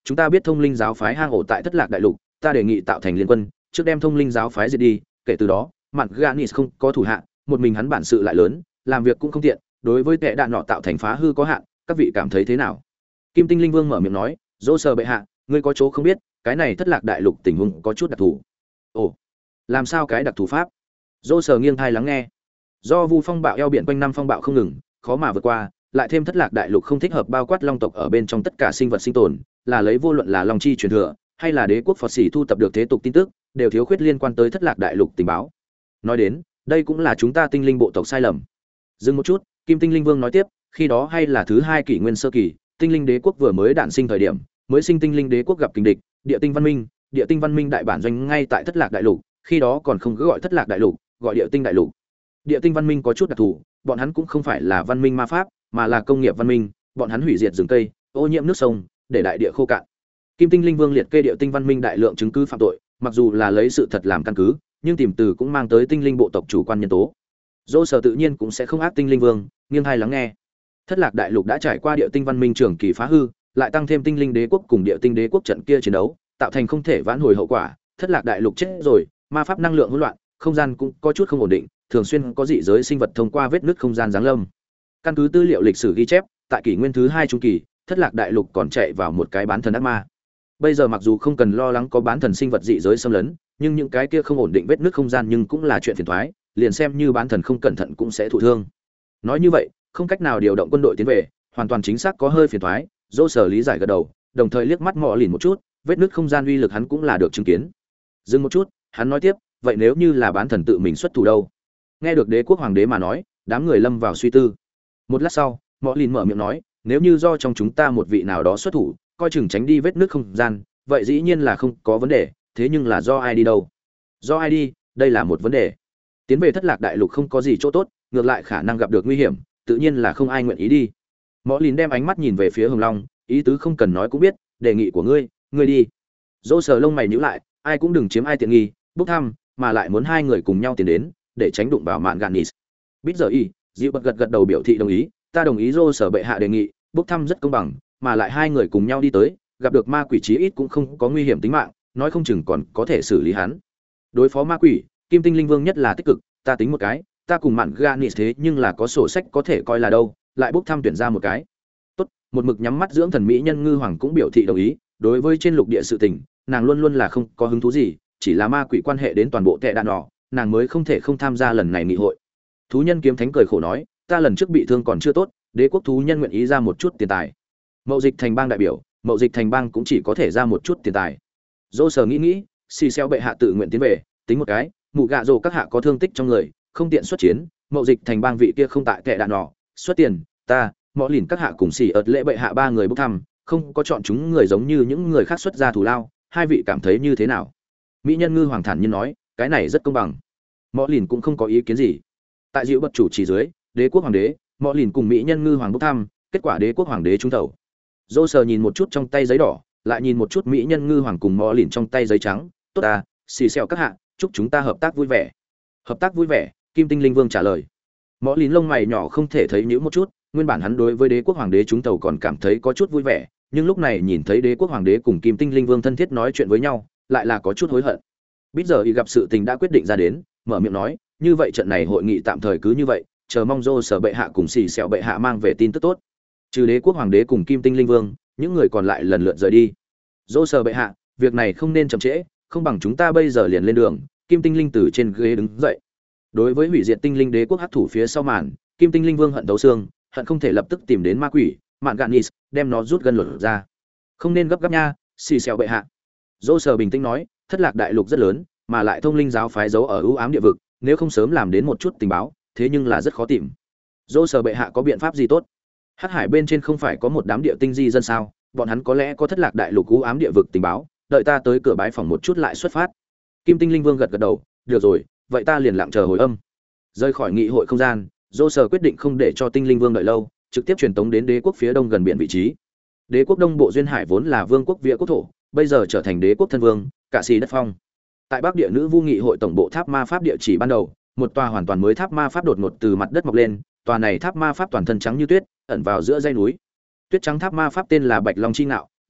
chúng ta biết thông linh giáo phái hang ổ tại Thất Lạc đại lục, ta đề nghị tạo thành liên quân, trước đem thông linh giáo phái diệt đi, kể từ đó Mạn Ganis không có thủ hạ, một mình hắn bản sự lại lớn, làm việc cũng không tiện, đối với tệ đạn nọ tạo thành phá hư có hạn, các vị cảm thấy thế nào? Kim Tinh Linh Vương mở miệng nói, dỗ sờ bệ hạ, ngươi có chỗ không biết, cái này Thất Lạc đại lục tình huống có chút đặc thù. Ồ, làm sao cái đặc thù pháp? Dỗ sờ nghiêng thai lắng nghe. Do vu phong bạo eo biển quanh năm phong bạo không ngừng, khó mà vượt qua, lại thêm Thất Lạc đại lục không thích hợp bao quát long tộc ở bên trong tất cả sinh vật sinh tồn, là lấy vô luận là long chi truyền thừa, hay là đế quốc phật sĩ thu tập được thế tục tin tức, đều thiếu khuyết liên quan tới Thất Lạc đại lục tình báo. Nói đến, đây cũng là chúng ta tinh linh bộ tộc sai lầm. Dừng một chút, Kim Tinh Linh Vương nói tiếp, khi đó hay là thứ hai kỷ nguyên sơ kỳ, tinh linh đế quốc vừa mới đản sinh thời điểm, mới sinh tinh linh đế quốc gặp kình địch, địa tinh văn minh đại bản doanh ngay tại Thất Lạc đại lục, khi đó còn không cứ gọi Thất Lạc đại lục, gọi địa tinh đại lục. Địa tinh văn minh có chút đặc thù, bọn hắn cũng không phải là văn minh ma pháp, mà là công nghiệp văn minh, bọn hắn hủy diệt rừng cây, ô nhiễm nước sông, để đại địa khô cạn. Kim Tinh Linh Vương liệt kê địa tinh văn minh đại lượng chứng cứ phạm tội, mặc dù là lấy sự thật làm căn cứ, nhưng tìm từ cũng mang tới tinh linh bộ tộc chủ quan nhân tố. Dỗ sở tự nhiên cũng sẽ không ác Tinh Linh Vương, nghiêng hai lắng nghe. Thất Lạc đại lục đã trải qua địa tinh văn minh trường kỳ phá hư, lại tăng thêm tinh linh đế quốc cùng địa tinh đế quốc trận kia chiến đấu, tạo thành không thể vãn hồi hậu quả. Thất Lạc đại lục chết rồi, ma pháp năng lượng hỗn loạn, không gian cũng có chút không ổn định, thường xuyên có dị giới sinh vật thông qua vết nứt không gian giáng lâm. Căn cứ tư liệu lịch sử ghi chép, tại kỷ nguyên thứ hai trung kỳ, Thất Lạc đại lục còn chạy vào một cái bán thần ác ma. Bây giờ mặc dù không cần lo lắng có bán thần sinh vật dị giới xâm lấn, nhưng những cái kia không ổn định vết nứt không gian nhưng cũng là chuyện phiền toái, liền xem như bán thần không cẩn thận cũng sẽ thụ thương. Nói như vậy, không cách nào điều động quân đội tiến về, hoàn toàn chính xác có hơi phiền toái. Dỗ sở lý giải gật đầu, đồng thời liếc mắt mò lìn một chút, vết nứt không gian uy lực hắn cũng là được chứng kiến. Dừng một chút, hắn nói tiếp, vậy nếu như là bán thần tự mình xuất thủ đâu? Nghe được đế quốc hoàng đế mà nói, đám người lâm vào suy tư. Một lát sau, mò lìn mở miệng nói, nếu như do trong chúng ta một vị nào đó xuất thủ, coi chừng tránh đi vết nứt không gian, vậy dĩ nhiên là không có vấn đề, thế nhưng là do ai đi đâu? Do ai đi, đây là một vấn đề. Tiến về Thất Lạc đại lục không có gì chỗ tốt, ngược lại khả năng gặp được nguy hiểm, tự nhiên là không ai nguyện ý đi. Mõ Lìn đem ánh mắt nhìn về phía Hồng Long, ý tứ không cần nói cũng biết, đề nghị của ngươi, ngươi đi. Dỗ sờ lông mày nhíu lại, ai cũng đừng chiếm ai tiện nghi, bốc thăm, mà lại muốn hai người cùng nhau tiến đến, để tránh đụng vào mạn Ganis. Biết giờ y, Dịu bật gật đầu biểu thị đồng ý, ta đồng ý Dỗ sở bệ hạ đề nghị, bốc thăm rất công bằng, mà lại hai người cùng nhau đi tới, gặp được ma quỷ chí ít cũng không có nguy hiểm tính mạng, nói không chừng còn có thể xử lý hắn. Đối phó ma quỷ, Kim Tinh Linh Vương nhất là tích cực, ta tính một cái, ta cùng mạn Ganis thế nhưng là có sổ sách có thể coi là đâu, lại bốc thăm tuyển ra một cái. Tốt, một mực nhắm mắt dưỡng thần mỹ nhân Ngư Hoàng cũng biểu thị đồng ý, đối với trên lục địa sự tình, nàng luôn luôn là không có hứng thú gì, chỉ là ma quỷ quan hệ đến toàn bộ tệ đạn nọ, nàng mới không thể không tham gia lần này nghị hội. Thú nhân kiếm thánh cười khổ nói, ta lần trước bị thương còn chưa tốt, đế quốc thú nhân nguyện ý ra một chút tiền tài. Mậu dịch thành bang đại biểu, Mậu dịch thành bang cũng chỉ có thể ra một chút tiền tài. Dỗ sở nghĩ, xì xeo bệ hạ tự nguyện tiến về, tính một cái, mụ gạ rồ các hạ có thương tích trong người, không tiện xuất chiến, Mậu dịch thành bang vị kia không tại tệ đạn nọ, xuất tiền, ta, Mõ Lìn các hạ cùng xì ợt lễ bệ hạ ba người bốc thăm, không có chọn chúng người giống như những người khác xuất ra thù lao, hai vị cảm thấy như thế nào? Mỹ nhân Ngư Hoàng thản nhiên nói, cái này rất công bằng. Mõ Lìn cũng không có ý kiến gì. Tại Dịu bật chủ chỉ dưới, đế quốc hoàng đế, Mõ Lìn cùng Mỹ nhân Ngư Hoàng bốc thăm, kết quả đế quốc hoàng đế trúng thầu. Dỗ sờ nhìn một chút trong tay giấy đỏ, lại nhìn một chút Mỹ nhân Ngư Hoàng cùng Mõ Lìn trong tay giấy trắng, tốt ta, xì xèo các hạ, chúc chúng ta hợp tác vui vẻ. Hợp tác vui vẻ, Kim Tinh Linh Vương trả lời. Mõ Lìn lông mày nhỏ không thể thấy nhíu một chút, nguyên bản hắn đối với đế quốc hoàng đế trúng thầu còn cảm thấy có chút vui vẻ, nhưng lúc này nhìn thấy đế quốc hoàng đế cùng Kim Tinh Linh Vương thân thiết nói chuyện với nhau, lại là có chút hối hận. Biết giờ y gặp sự tình đã quyết định ra đến, mở miệng nói, như vậy trận này hội nghị tạm thời cứ như vậy, chờ mong Dô sở bệ hạ cùng xì xèo bệ hạ mang về tin tức tốt. Trừ đế quốc hoàng đế cùng Kim Tinh Linh Vương, những người còn lại lần lượt rời đi. Dô sở bệ hạ, việc này không nên chậm trễ, không bằng chúng ta bây giờ liền lên đường. Kim Tinh Linh từ trên ghế đứng dậy. Đối với hủy diệt tinh linh đế quốc hắc thủ phía sau màn, Kim Tinh Linh Vương hận thấu xương, hận không thể lập tức tìm đến ma quỷ mạn Ganis, đem nó rút gân lột ra. Không nên gấp gáp nha, xì xèo bệ hạ. Dô sở bình tĩnh nói, Thất Lạc đại lục rất lớn, mà lại thông linh giáo phái giấu ở ưu ám địa vực, nếu không sớm làm đến một chút tình báo, thế nhưng là rất khó tìm. Dô sở bệ hạ có biện pháp gì tốt? Hắc hải bên trên không phải có một đám địa tinh di dân sao, bọn hắn có lẽ có Thất Lạc đại lục ưu ám địa vực tình báo, đợi ta tới cửa bái phòng một chút lại xuất phát. Kim Tinh Linh Vương gật gật đầu, được rồi, vậy ta liền lặng chờ hồi âm. Rời khỏi nghị hội không gian, Dô sở quyết định không để cho Tinh Linh Vương đợi lâu, trực tiếp truyền tống đến đế quốc phía đông gần biển vị trí. Đế quốc đông bộ duyên hải vốn là vương quốc Viễn quốc thổ, bây giờ trở thành đế quốc thân vương, cả xì đất phong. Tại Bắc Địa Nữ Vu nghị hội tổng bộ tháp ma pháp địa chỉ ban đầu, một tòa hoàn toàn mới tháp ma pháp đột ngột từ mặt đất mọc lên, tòa này tháp ma pháp toàn thân trắng như tuyết, ẩn vào giữa dãy núi. Tuyết trắng tháp ma pháp tên là Bạch Long chi ngạo,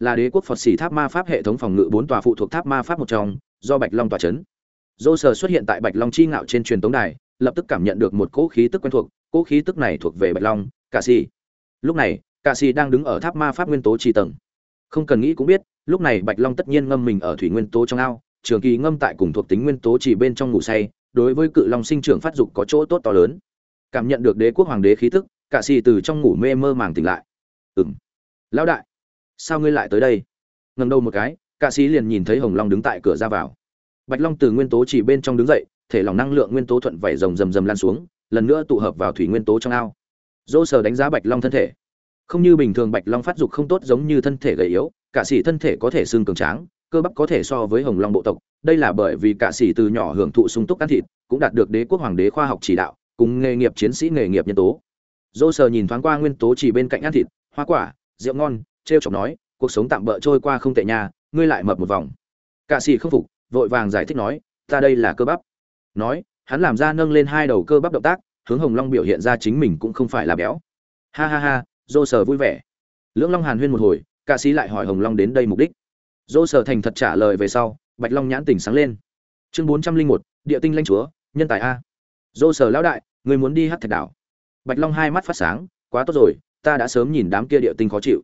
là đế quốc Phật Sĩ tháp ma pháp hệ thống phòng ngự 4 tòa phụ thuộc tháp ma pháp một trong, do Bạch Long tọa chấn. Dô Sở xuất hiện tại Bạch Long chi ngạo trên truyền tống đài, lập tức cảm nhận được một cỗ khí tức quen thuộc, cỗ khí tức này thuộc về Bạch Long, Cả Sĩ. Lúc này, Cả Sĩ đang đứng ở tháp ma pháp nguyên tố chi tầng. Không cần nghĩ cũng biết, lúc này Bạch Long tất nhiên ngâm mình ở thủy nguyên tố trong ao, trường kỳ ngâm tại cùng thuộc tính nguyên tố chỉ bên trong ngủ say, đối với cự long sinh trưởng phát dục có chỗ tốt to lớn. Cảm nhận được đế quốc hoàng đế khí tức, Cả Sĩ từ trong ngủ mê mơ màng tỉnh lại. Lão đại, sao ngươi lại tới đây? Ngẩng đầu một cái, Cả Sĩ liền nhìn thấy Hồng Long đứng tại cửa ra vào. Bạch Long từ nguyên tố chỉ bên trong đứng dậy, thể lòng năng lượng nguyên tố thuận vảy rồng rầm rầm lan xuống, lần nữa tụ hợp vào thủy nguyên tố trong ao. Dô Sở đánh giá Bạch Long thân thể, không như bình thường Bạch Long phát dục không tốt, giống như thân thể gầy yếu, Cả Sĩ thân thể có thể xương cường tráng, cơ bắp có thể so với Hồng Long bộ tộc, đây là bởi vì Cả Sĩ từ nhỏ hưởng thụ sung túc ăn thịt, cũng đạt được đế quốc hoàng đế khoa học chỉ đạo, cùng nghề nghiệp chiến sĩ nghề nghiệp nhân tố. Dô Sở nhìn thoáng qua nguyên tố chỉ bên cạnh ăn thịt, hoa quả, rượu ngon, trêu chọc nói, cuộc sống tạm bỡ trôi qua không tệ nha, ngươi lại mập một vòng. Cả Sĩ không phục, vội vàng giải thích nói, ta đây là cơ bắp. Nói, hắn làm ra nâng lên hai đầu cơ bắp động tác, hướng Hồng Long biểu hiện ra chính mình cũng không phải là béo. Ha ha ha, Dô Sở vui vẻ. Lưỡng Long hàn huyên một hồi, Cả Sĩ lại hỏi Hồng Long đến đây mục đích. Dô Sở thành thật trả lời về sau, Bạch Long nhãn tỉnh sáng lên. Chương 401, Địa tinh lãnh chúa, nhân tài a. Dô Sở lão đại, người muốn đi Hắc Thạch đảo. Bạch Long hai mắt phát sáng, quá tốt rồi, ta đã sớm nhìn đám kia địa tinh khó chịu.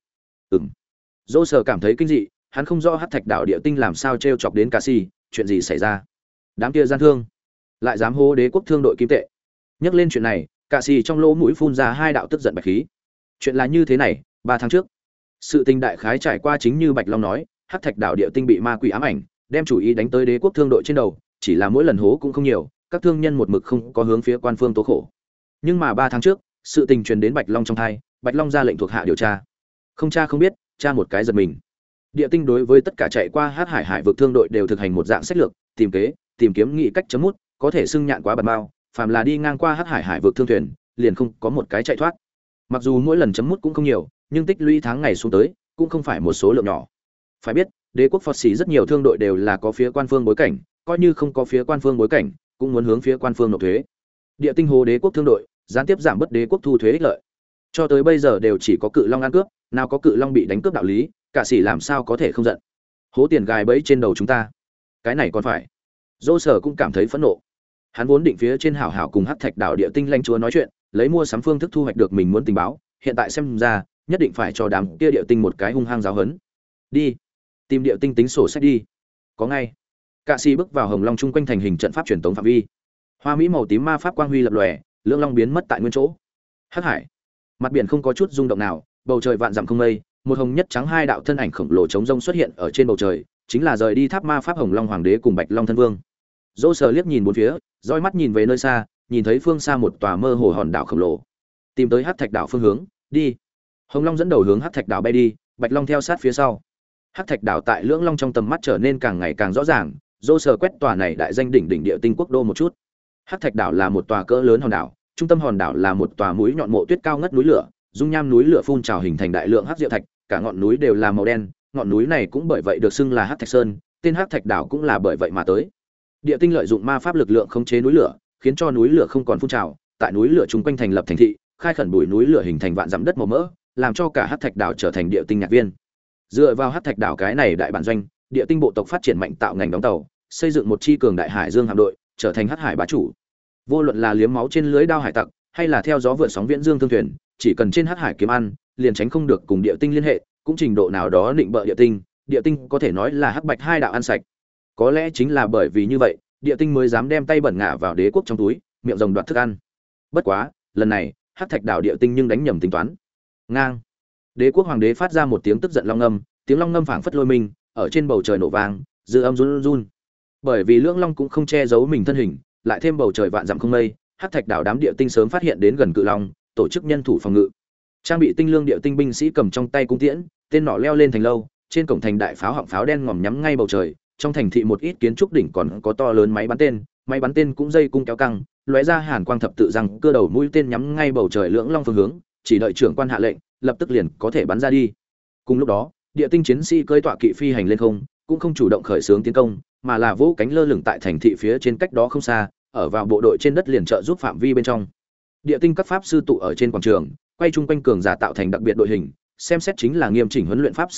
Dô Sở cảm thấy kinh dị, hắn không rõ Hắc Thạch đảo địa tinh làm sao trêu chọc đến Cả Sĩ, chuyện gì xảy ra? Đám kia gian thương, lại dám hô đế quốc thương đội kim tệ. Nhắc lên chuyện này, Cả Sĩ trong lỗ mũi phun ra hai đạo tức giận bạch khí. Chuyện là như thế này, 3 tháng trước, sự tình đại khái trải qua chính như Bạch Long nói, Hắc Thạch đảo địa tinh bị ma quỷ ám ảnh, đem chủ ý đánh tới đế quốc thương đội trên đầu, chỉ là mỗi lần hố cũng không nhiều, các thương nhân một mực không có hướng phía quan phương tố khổ. Nhưng mà 3 tháng trước, sự tình truyền đến Bạch Long trong tai, Bạch Long ra lệnh thuộc hạ điều tra. Không tra không biết, tra một cái giật mình. Địa tinh đối với tất cả chạy qua Hắc Hải hải vực thương đội đều thực hành một dạng sách lược, tìm kế, tìm kiếm nghị cách chấm mút, có thể xưng nhạn quá bật bao, phàm là đi ngang qua Hắc Hải hải vực thương thuyền, liền không có một cái chạy thoát. Mặc dù mỗi lần chấm mút cũng không nhiều, nhưng tích lũy tháng ngày xuống tới, cũng không phải một số lượng nhỏ. Phải biết, đế quốc Phật Sĩ rất nhiều thương đội đều là có phía quan phương bối cảnh, coi như không có phía quan phương bối cảnh, cũng muốn hướng phía quan phương nộp thuế. Địa tinh hồ đế quốc thương đội, gián tiếp giảm bớt đế quốc thu thuế ích lợi. Cho tới bây giờ đều chỉ có cự long ăn cướp, nào có cự long bị đánh cướp đạo lý, Cả Sĩ làm sao có thể không giận. Hố tiền gài bẫy trên đầu chúng ta, cái này còn phải. Dô Sở cũng cảm thấy phẫn nộ. Hắn vốn định phía trên hảo hảo cùng Hắc Thạch đảo địa tinh lãnh chúa nói chuyện, lấy mua sắm phương thức thu hoạch được mình muốn tình báo, hiện tại xem ra, nhất định phải cho đám kia địa tinh một cái hung hăng giáo huấn. Đi, tìm địa tinh tính sổ sách đi. Có ngay. Cả Sĩ bước vào Hồng Long chung quanh thành hình trận pháp truyền tống phạm vi. Hoa mỹ màu tím ma pháp quang huy lập lòe, lưỡng long biến mất tại nguyên chỗ. Hắc Hải, mặt biển không có chút rung động nào, bầu trời vạn dặm không mây, một hồng nhất trắng hai đạo thân ảnh khổng lồ chống rông xuất hiện ở trên bầu trời, chính là rời đi tháp ma pháp Hồng Long hoàng đế cùng Bạch Long thân vương. Dô Sở liếc nhìn bốn phía, dõi mắt nhìn về nơi xa, nhìn thấy phương xa một tòa mơ hồ hòn đảo khổng lồ. Tìm tới Hắc Thạch đảo phương hướng, đi. Hồng Long dẫn đầu hướng Hắc Thạch đảo bay đi, Bạch Long theo sát phía sau. Hắc Thạch đảo tại Lưỡng Long trong tầm mắt trở nên càng ngày càng rõ ràng, Dô Sở quét tòa này đại danh đỉnh đỉnh địa tinh quốc đô một chút. Hắc Thạch đảo là một tòa cỡ lớn hòn đảo, trung tâm hòn đảo là một tòa mũi nhọn mộ tuyết cao ngất núi lửa, dung nham núi lửa phun trào hình thành đại lượng hắc diệu thạch, cả ngọn núi đều là màu đen, ngọn núi này cũng bởi vậy được xưng là Hắc Thạch Sơn, tên Hắc Thạch đảo cũng là bởi vậy mà tới. Địa tinh lợi dụng ma pháp lực lượng khống chế núi lửa, khiến cho núi lửa không còn phun trào, tại núi lửa chung quanh thành lập thành thị, khai khẩn bụi núi lửa hình thành vạn dặm đất màu mỡ, làm cho cả Hắc Thạch đảo trở thành địa tinh nhạc viên. Dựa vào Hắc Thạch đảo cái này đại bản doanh, địa tinh bộ tộc phát triển mạnh tạo ngành đóng tàu, xây dựng một chi cường đại hải dương hạm đội, trở thành Hắc Hải bá chủ. Vô luận là liếm máu trên lưới đao hải tặc, hay là theo gió vượt sóng viễn dương thương thuyền, chỉ cần trên Hắc Hải kiếm ăn, liền tránh không được cùng địa tinh liên hệ, cũng trình độ nào đó định bợ địa tinh có thể nói là hắc bạch hai đạo ăn sạch. Có lẽ chính là bởi vì như vậy, địa tinh mới dám đem tay bẩn ngả vào đế quốc trong túi, miệng rồng đoạt thức ăn. Bất quá, lần này, Hắc Thạch đảo địa tinh nhưng đánh nhầm tính toán. Ngang. Đế quốc hoàng đế phát ra một tiếng tức giận long ngâm, tiếng long ngâm phảng phất lôi mình, ở trên bầu trời nổ vang, dư âm run run. Bởi vì Lưỡng Long cũng không che giấu mình thân hình, lại thêm bầu trời vạn dặm không mây, Hắc Thạch đảo đám địa tinh sớm phát hiện đến gần cự long, tổ chức nhân thủ phòng ngự. Trang bị tinh lương địa tinh binh sĩ cầm trong tay cung tiễn, tên nỏ leo lên thành lâu, trên cổng thành đại pháo họng pháo đen ngòm nhắm ngay bầu trời, trong thành thị một ít kiến trúc đỉnh còn có to lớn máy bắn tên cũng dây cung kéo căng, lóe ra hàn quang thập tự rằng cưa đầu mũi tên nhắm ngay bầu trời Lưỡng Long phương hướng, chỉ đợi trưởng quan hạ lệnh, lập tức liền có thể bắn ra đi. Cùng lúc đó, địa tinh chiến sĩ cưỡi tọa kỵ phi hành lên không, cũng không chủ động khởi xướng tiến công, mà là vỗ cánh lơ lửng tại thành thị phía trên cách đó không xa, ở vào bộ đội trên đất liền trợ giúp phạm vi bên trong. Địa tinh các pháp sư tụ ở trên quảng trường, quay chung quanh cường giả tạo thành đặc biệt đội hình, xem xét chính là nghiêm chỉnh huấn luyện pháp sư đoàn,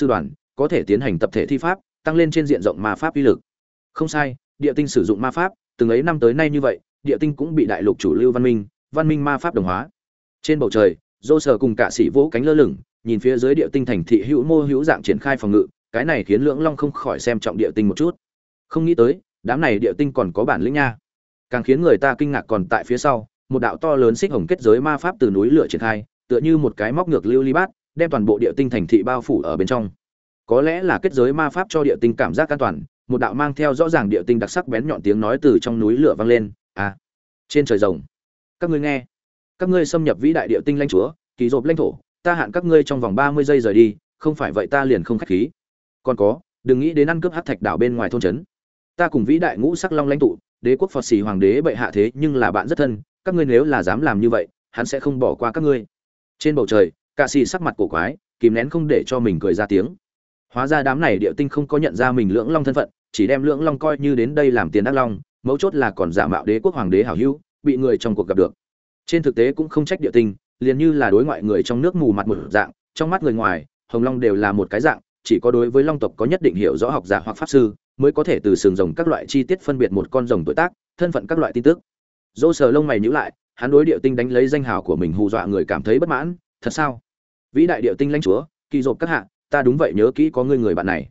có thể tiến hành tập thể thi pháp, tăng lên trên diện rộng ma pháp uy lực. Không sai, địa tinh sử dụng ma pháp, từng ấy năm tới nay như vậy, địa tinh cũng bị đại lục chủ lưu văn minh ma pháp đồng hóa. Trên bầu trời, Dô Sở cùng cả sĩ vỗ cánh lơ lửng, nhìn phía dưới địa tinh thành thị hữu mô hữu dạng triển khai phòng ngự, cái này khiến Lưỡng Long không khỏi xem trọng địa tinh một chút. Không nghĩ tới, đám này địa tinh còn có bản lĩnh nha. Càng khiến người ta kinh ngạc còn tại phía sau, một đạo to lớn xích hồng kết giới ma pháp từ núi lửa triển khai, tựa như một cái móc ngược lưu ly bát, đem toàn bộ địa tinh thành thị bao phủ ở bên trong. Có lẽ là kết giới ma pháp cho địa tinh cảm giác an toàn, một đạo mang theo rõ ràng địa tinh đặc sắc bén nhọn tiếng nói từ trong núi lửa vang lên, "À, trên trời rồng, các ngươi nghe, các ngươi xâm nhập vĩ đại địa tinh lãnh chúa, kỳ rộp lãnh thổ, ta hạn các ngươi trong vòng 30 giây rời đi, không phải vậy ta liền không khách khí. Còn có, đừng nghĩ đến ăn cướp hắc thạch đảo bên ngoài thôn trấn. Ta cùng vĩ đại ngũ sắc long lãnh tụ, đế quốc Phật Sĩ hoàng đế bệ hạ thế nhưng là bạn rất thân, các ngươi nếu là dám làm như vậy, hắn sẽ không bỏ qua các ngươi." Trên bầu trời, Cạ Sĩ sắc mặt cổ quái, kìm nén không để cho mình cười ra tiếng. Hóa ra đám này địa tinh không có nhận ra mình Lưỡng Long thân phận, chỉ đem Lưỡng Long coi như đến đây làm tiền đắc long, mấu chốt là còn giả mạo đế quốc hoàng đế hảo hữu, bị người trong cuộc gặp được. Trên thực tế cũng không trách địa tinh, liền như là đối ngoại người trong nước mù mặt một dạng, trong mắt người ngoài, Hồng Long đều là một cái dạng, chỉ có đối với Long tộc có nhất định hiểu rõ học giả hoặc pháp sư, mới có thể từ sừng rồng các loại chi tiết phân biệt một con rồng tuổi tác, thân phận các loại tin tức. Dỗ Sở lông mày nhíu lại, hắn đối địa tinh đánh lấy danh hào của mình hù dọa người cảm thấy bất mãn, thật sao? Vĩ đại địa tinh lãnh chúa, kỳ rộp các hạ, ta đúng vậy nhớ kỹ có ngươi người bạn này.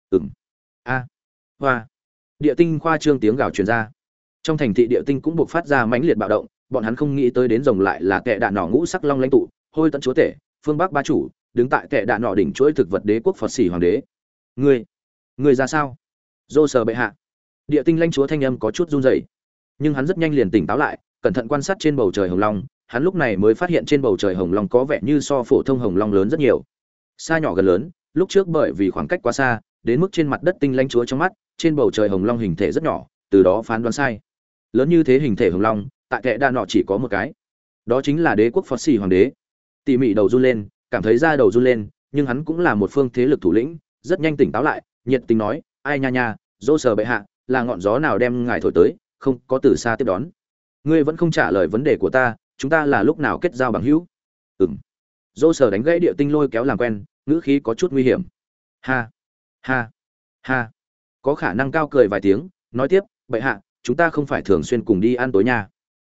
A. Hoa. Địa tinh khoa trương tiếng gào truyền ra. Trong thành thị địa tinh cũng buộc phát ra mãnh liệt bạo động, bọn hắn không nghĩ tới đến rồng lại là kẻ đạn nỏ ngũ sắc long lãnh tụ, hôi tận chúa tể, phương bắc bá chủ, đứng tại kẻ đạn nỏ đỉnh chuỗi thực vật đế quốc Phật Sĩ hoàng đế. Ngươi ra sao? Dô Sở bệ hạ. Địa tinh lãnh chúa thanh âm có chút run rẩy, nhưng hắn rất nhanh liền tỉnh táo lại, cẩn thận quan sát trên bầu trời hồng long, hắn lúc này mới phát hiện trên bầu trời hồng long có vẻ như so phổ thông hồng long lớn rất nhiều. Xa nhỏ gần lớn, lúc trước bởi vì khoảng cách quá xa, đến mức trên mặt đất tinh lãnh chúa trong mắt, trên bầu trời hồng long hình thể rất nhỏ, từ đó phán đoán sai. Lớn như thế hình thể hồng long, tại kẻ đạn nọ chỉ có một cái, đó chính là đế quốc Phật Sĩ hoàng đế. Tỉ mỉ đầu run lên, cảm thấy da đầu run lên, nhưng hắn cũng là một phương thế lực thủ lĩnh, rất nhanh tỉnh táo lại, nhiệt tình nói, ai nha nha, Dô Sở bệ hạ, là ngọn gió nào đem ngài thổi tới, không có từ xa tiếp đón. Ngươi vẫn không trả lời vấn đề của ta, chúng ta là lúc nào kết giao bằng hữu? Dô Sở đánh gãy địa tinh lôi kéo làm quen, ngữ khí có chút nguy hiểm. Ha ha ha. Có khả năng cao cười vài tiếng, nói tiếp, bệ hạ, chúng ta không phải thường xuyên cùng đi ăn tối nha.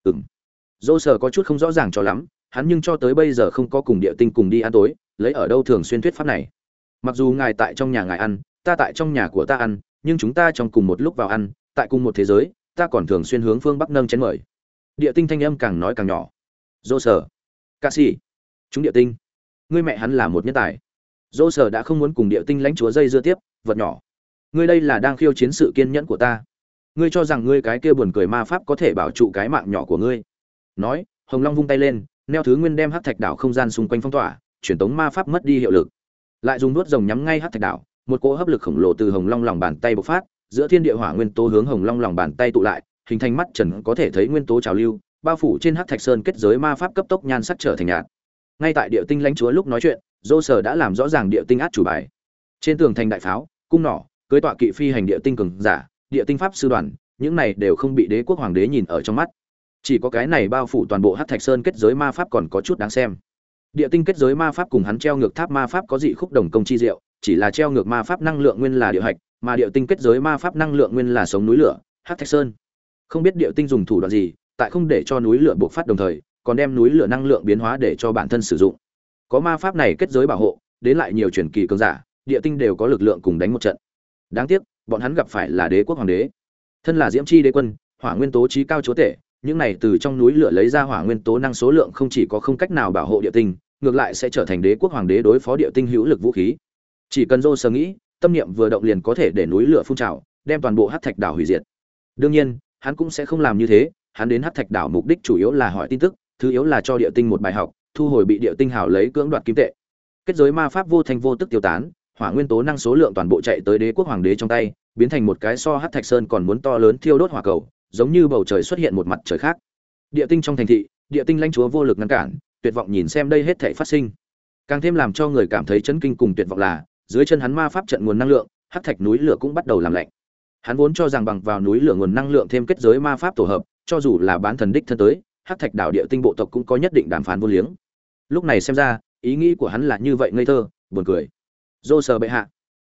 Dô Sở có chút không rõ ràng cho lắm, hắn nhưng cho tới bây giờ không có cùng địa tinh cùng đi ăn tối, lấy ở đâu thường xuyên thuyết pháp này. Mặc dù ngài tại trong nhà ngài ăn, ta tại trong nhà của ta ăn, nhưng chúng ta trong cùng một lúc vào ăn, tại cùng một thế giới, ta còn thường xuyên hướng phương bắc nâng chén mời. Địa tinh thanh âm càng nói càng nhỏ. Dô Sở, Cạ Sĩ, chúng địa tinh, ngươi mẹ hắn là một nhân tài. Dô Sở đã không muốn cùng địa tinh lãnh chúa dây dưa tiếp, vật nhỏ, ngươi đây là đang khiêu chiến sự kiên nhẫn của ta. Ngươi cho rằng ngươi cái kia buồn cười ma pháp có thể bảo trụ cái mạng nhỏ của ngươi? Nói, Hồng Long vung tay lên, neo thứ nguyên đem hắc thạch đảo không gian xung quanh phong tỏa, truyền tống ma pháp mất đi hiệu lực. Lại dùng nuốt rồng nhắm ngay hắc thạch đảo, một cỗ hấp lực khổng lồ từ Hồng Long lòng bàn tay bộc phát, giữa thiên địa hỏa nguyên tố hướng Hồng Long lòng bàn tay tụ lại, hình thành mắt trần có thể thấy nguyên tố trào lưu, bao phủ trên hắc thạch sơn kết giới ma pháp cấp tốc nhan sắc trở thành nhạt. Ngay tại địa tinh lãnh chúa lúc nói chuyện, Dô Sở đã làm rõ ràng địa tinh át chủ bài. Trên tường thành đại pháo, cung nỏ, cưới tọa kỵ phi hành địa tinh cường giả, địa tinh pháp sư đoàn, những này đều không bị đế quốc hoàng đế nhìn ở trong mắt. Chỉ có cái này bao phủ toàn bộ hắc thạch sơn kết giới ma pháp còn có chút đáng xem. Địa tinh kết giới ma pháp cùng hắn treo ngược tháp ma pháp có dị khúc đồng công chi diệu, chỉ là treo ngược ma pháp năng lượng nguyên là địa hạch, mà địa tinh kết giới ma pháp năng lượng nguyên là sống núi lửa, hắc thạch sơn. Không biết địa tinh dùng thủ đoạn gì, tại không để cho núi lửa bộc phát đồng thời, còn đem núi lửa năng lượng biến hóa để cho bản thân sử dụng. Có ma pháp này kết giới bảo hộ, đến lại nhiều truyền kỳ cường giả, địa tinh đều có lực lượng cùng đánh một trận. Đáng tiếc, bọn hắn gặp phải là đế quốc hoàng đế. Thân là Diễm Chi đế quân, hỏa nguyên tố chí cao chúa tể, những này từ trong núi lửa lấy ra hỏa nguyên tố năng số lượng không chỉ có không cách nào bảo hộ địa tinh, ngược lại sẽ trở thành đế quốc hoàng đế đối phó địa tinh hữu lực vũ khí. Chỉ cần Dô Sở nghĩ, tâm niệm vừa động liền có thể để núi lửa phun trào, đem toàn bộ hắc thạch đảo hủy diệt. Đương nhiên, hắn cũng sẽ không làm như thế, hắn đến hắc thạch đảo mục đích chủ yếu là hỏi tin tức, thứ yếu là cho địa tinh một bài học, thu hồi bị địa tinh hào lấy cưỡng đoạt kim tệ. Kết giới ma pháp vô thành vô tức tiêu tán, hỏa nguyên tố năng số lượng toàn bộ chạy tới đế quốc hoàng đế trong tay, biến thành một cái so hắc thạch sơn còn muốn to lớn thiêu đốt hỏa cầu, giống như bầu trời xuất hiện một mặt trời khác. Địa tinh trong thành thị, địa tinh lãnh chúa vô lực ngăn cản, tuyệt vọng nhìn xem đây hết thảy phát sinh. Càng thêm làm cho người cảm thấy chấn kinh cùng tuyệt vọng là, dưới chân hắn ma pháp trận nguồn năng lượng, hắc thạch núi lửa cũng bắt đầu làm lạnh. Hắn vốn cho rằng bằng vào núi lửa nguồn năng lượng thêm kết giới ma pháp tổ hợp, cho dù là bán thần đích thân tới, hắc thạch đảo địa tinh bộ tộc cũng có nhất định đàm phán vô liếng. Lúc này xem ra, ý nghĩ của hắn là như vậy ngây thơ, buồn cười. Dô Sở bệ hạ,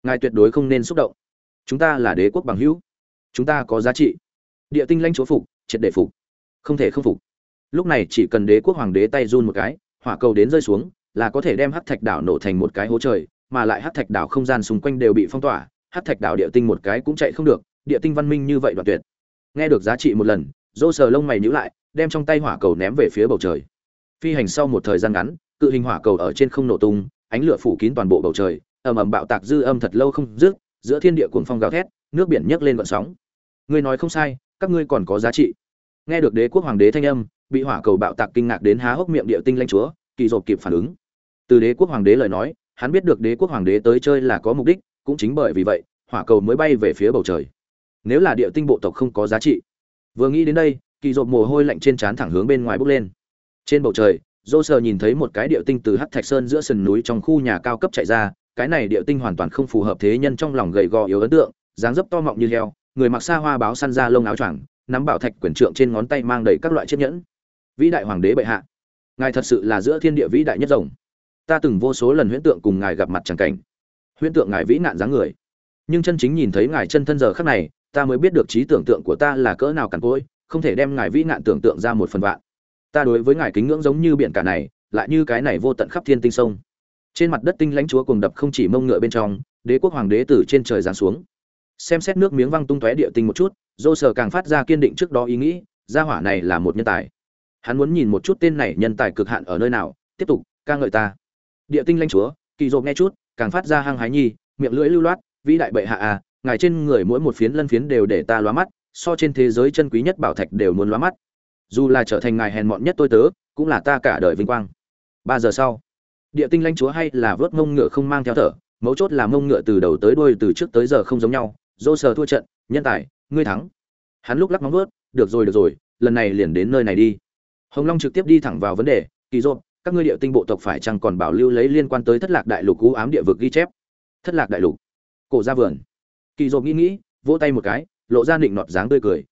ngài tuyệt đối không nên xúc động. Chúng ta là đế quốc bằng hữu, chúng ta có giá trị. Địa tinh lãnh chúa phục, triệt để phục, không thể không phục. Lúc này chỉ cần đế quốc hoàng đế tay run một cái, hỏa cầu đến rơi xuống, là có thể đem hắc thạch đảo nổ thành một cái hố trời, mà lại hắc thạch đảo không gian xung quanh đều bị phong tỏa, hắc thạch đảo địa tinh một cái cũng chạy không được, địa tinh văn minh như vậy đoạn tuyệt. Nghe được giá trị một lần, Dô sờ lông mày nhíu lại, đem trong tay hỏa cầu ném về phía bầu trời. Phi hành sau một thời gian ngắn, cự hình hỏa cầu ở trên không nổ tung, ánh lửa phủ kín toàn bộ bầu trời, ầm ầm bạo tạc dư âm thật lâu không dứt, giữa thiên địa cuồng phong gào thét, nước biển nhấc lên gợn sóng. Ngươi nói không sai, các ngươi còn có giá trị. Nghe được đế quốc hoàng đế thanh âm, bị hỏa cầu bạo tạc kinh ngạc đến há hốc miệng địa tinh lãnh chúa, kỳ dột kịp phản ứng. Từ đế quốc hoàng đế lời nói, hắn biết được đế quốc hoàng đế tới chơi là có mục đích, cũng chính bởi vì vậy, hỏa cầu mới bay về phía bầu trời. Nếu là địa tinh bộ tộc không có giá trị. Vừa nghĩ đến đây, kỳ dột mồ hôi lạnh trên trán thẳng hướng bên ngoài bốc lên. Trên bầu trời, Dô sờ nhìn thấy một cái địa tinh từ hắc thạch sơn giữa sườn núi trong khu nhà cao cấp chạy ra, cái này địa tinh hoàn toàn không phù hợp thế nhân trong lòng gầy gò yếu ấn tượng, dáng dấp to mọng như heo, người mặc sa hoa báo săn da lông áo choàng, nắm bảo thạch quyển trượng trên ngón tay mang đầy các loại chiếc nhẫn. Vĩ đại hoàng đế bệ hạ, ngài thật sự là giữa thiên địa vĩ đại nhất rồng. Ta từng vô số lần huyễn tượng cùng ngài gặp mặt chẳng cảnh, huyễn tượng ngài vĩ nạn dáng người, nhưng chân chính nhìn thấy ngài chân thân giờ khắc này, ta mới biết được trí tưởng tượng của ta là cỡ nào cằn cỗi, không thể đem ngài vĩ nạn tưởng tượng ra một phần vạn. Ta đối với ngài kính ngưỡng giống như biển cả này, lại như cái này vô tận khắp thiên tinh sông. Trên mặt đất tinh lãnh chúa cuồng đập không chỉ mông ngựa bên trong, đế quốc hoàng đế từ trên trời giáng xuống. Xem xét nước miếng văng tung tóe địa tinh một chút, Dô sờ càng phát ra kiên định trước đó ý nghĩ, gia hỏa này là một nhân tài. Hắn muốn nhìn một chút tên này nhân tài cực hạn ở nơi nào, tiếp tục ca ngợi ta. Địa tinh lãnh chúa, kỳ dột nghe chút, càng phát ra hăng hái nhi, miệng lưỡi lưu loát, vĩ đại bệ hạ à, ngài trên người mỗi một phiến lân phiến đều để ta lóa mắt, so trên thế giới chân quý nhất bảo thạch đều muốn lóa mắt. Dù là trở thành ngài hèn mọn nhất tôi tớ, cũng là ta cả đời vinh quang. 3 giờ sau, địa tinh lãnh chúa hay là vớt mông ngựa không mang theo thở, mấu chốt là mông ngựa từ đầu tới đuôi từ trước tới giờ không giống nhau. Dô sờ thua trận, nhân tài, ngươi thắng. Hắn lúc lắc móng vuốt, được rồi, lần này liền đến nơi này đi. Hồng Long trực tiếp đi thẳng vào vấn đề, kỳ dột, các ngươi địa tinh bộ tộc phải chăng còn bảo lưu lấy liên quan tới thất lạc đại lục u ám địa vực ghi chép? Thất lạc đại lục? Cổ ra vườn. Kỳ dột nghĩ, vỗ tay một cái, lộ ra định nọt dáng tươi cười,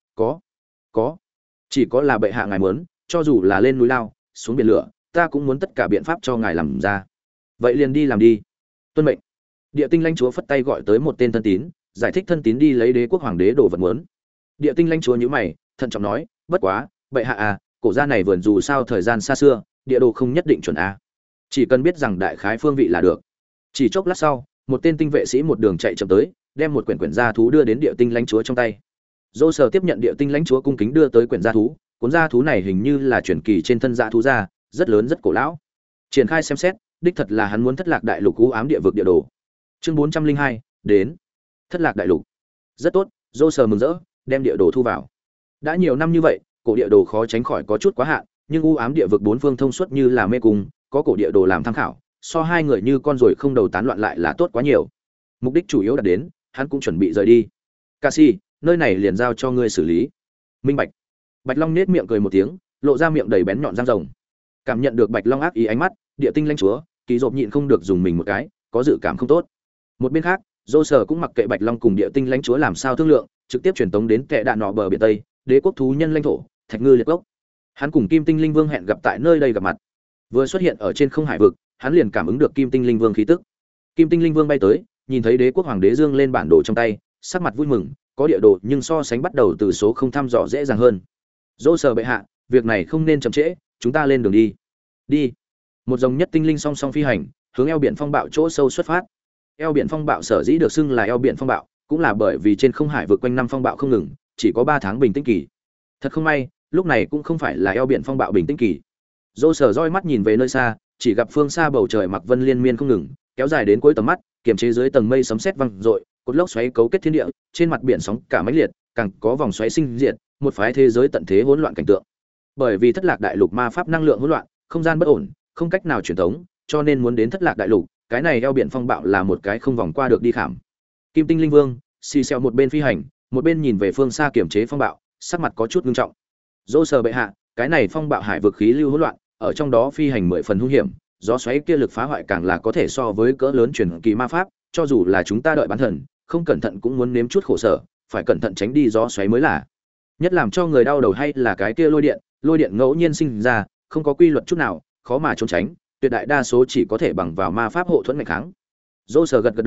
có. Chỉ có là bệ hạ ngài muốn, cho dù là lên núi lao, xuống biển lửa, ta cũng muốn tất cả biện pháp cho ngài làm ra. Vậy liền đi làm đi. Tuân mệnh. Địa tinh lãnh chúa phất tay gọi tới một tên thân tín, giải thích thân tín đi lấy đế quốc hoàng đế đồ vật muốn. Địa tinh lãnh chúa nhíu mày, thận trọng nói, bất quá, bệ hạ à, cổ gia này vườn dù sao thời gian xa xưa, địa đồ không nhất định chuẩn a. Chỉ cần biết rằng đại khái phương vị là được. Chỉ chốc lát sau, một tên tinh vệ sĩ một đường chạy chậm tới, đem một quyển gia thú đưa đến địa tinh lãnh chúa trong tay. Dô sờ tiếp nhận địa tinh lãnh chúa cung kính đưa tới quyển gia thú, cuốn gia thú này hình như là truyền kỳ trên thân gia thú ra, rất lớn rất cổ lão. Triển khai xem xét, đích thật là hắn muốn thất lạc đại lục u ám địa vực địa đồ. Chương 402, đến. Thất lạc đại lục. Rất tốt, Dô sờ mừng rỡ, đem địa đồ thu vào. Đã nhiều năm như vậy, cổ địa đồ khó tránh khỏi có chút quá hạn, nhưng u ám địa vực bốn phương thông suốt như là mê cung, có cổ địa đồ làm tham khảo, so hai người như con ruồi không đầu tán loạn lại là tốt quá nhiều. Mục đích chủ yếu đạt đến, hắn cũng chuẩn bị rời đi. Cassie, nơi này liền giao cho ngươi xử lý. Minh bạch. Bạch Long nết miệng cười một tiếng, lộ ra miệng đầy bén nhọn răng rồng. Cảm nhận được Bạch Long ác ý ánh mắt, địa tinh lãnh chúa, kỳ dột nhịn không được dùng mình một cái, có dự cảm không tốt. Một bên khác, Dô Sở cũng mặc kệ Bạch Long cùng địa tinh lãnh chúa làm sao thương lượng, trực tiếp truyền tống đến kẻ đạn nọ bờ biển Tây, đế quốc thú nhân lãnh thổ, Thạch Ngư Liệt Cốc. Hắn cùng Kim Tinh Linh Vương hẹn gặp tại nơi đây gặp mặt. Vừa xuất hiện ở trên không hải vực, hắn liền cảm ứng được Kim Tinh Linh Vương khí tức. Kim Tinh Linh Vương bay tới, nhìn thấy đế quốc hoàng đế dương lên bản đồ trong tay, sắc mặt vui mừng, có địa đồ nhưng so sánh bắt đầu từ số không thăm dò dễ dàng hơn. Dô Sở bệ hạ, việc này không nên chậm trễ, chúng ta lên đường đi. Đi. Một dòng nhất tinh linh song song phi hành, hướng eo biển phong bạo chỗ sâu xuất phát. Eo biển phong bạo sở dĩ được xưng là eo biển phong bạo, cũng là bởi vì trên không hải vượt quanh năm phong bạo không ngừng, chỉ có 3 tháng bình tĩnh kỳ. Thật không may, lúc này cũng không phải là eo biển phong bạo bình tĩnh kỳ. Dô Sở roi mắt nhìn về nơi xa, chỉ gặp phương xa bầu trời mặc vân liên miên không ngừng, kéo dài đến cuối tầm mắt, kiềm chế dưới tầng mây sấm sét vang dội, cột lốc xoáy cấu kết thiên địa, trên mặt biển sóng cả mãnh liệt, càng có vòng xoáy sinh diệt, một phái thế giới tận thế hỗn loạn cảnh tượng. Bởi vì thất lạc đại lục ma pháp năng lượng hỗn loạn, không gian bất ổn, không cách nào truyền tống, cho nên muốn đến thất lạc đại lục, cái này eo biển phong bạo là một cái không vòng qua được đi khảm. Kim Tinh Linh Vương xì xèo một bên phi hành, một bên nhìn về phương xa kiểm chế phong bạo, sắc mặt có chút nghiêm trọng. Dô Sở bệ hạ, cái này phong bạo hải vực khí lưu hỗn loạn, ở trong đó phi hành 10 phần hung hiểm, gió xoáy kia lực phá hoại càng là có thể so với cỡ lớn truyền kỳ ma pháp, cho dù là chúng ta đợi bán thần, không cẩn thận cũng muốn nếm chút khổ sở, phải cẩn thận tránh đi gió xoáy mới là. Nhất làm cho người đau đầu hay là cái kia lôi điện ngẫu nhiên sinh ra, không có quy luật chút nào, khó mà trốn tránh, tuyệt đại đa số chỉ có thể bằng vào ma pháp hộ thuẫn ngày kháng. Dô Sở gật gật đầu,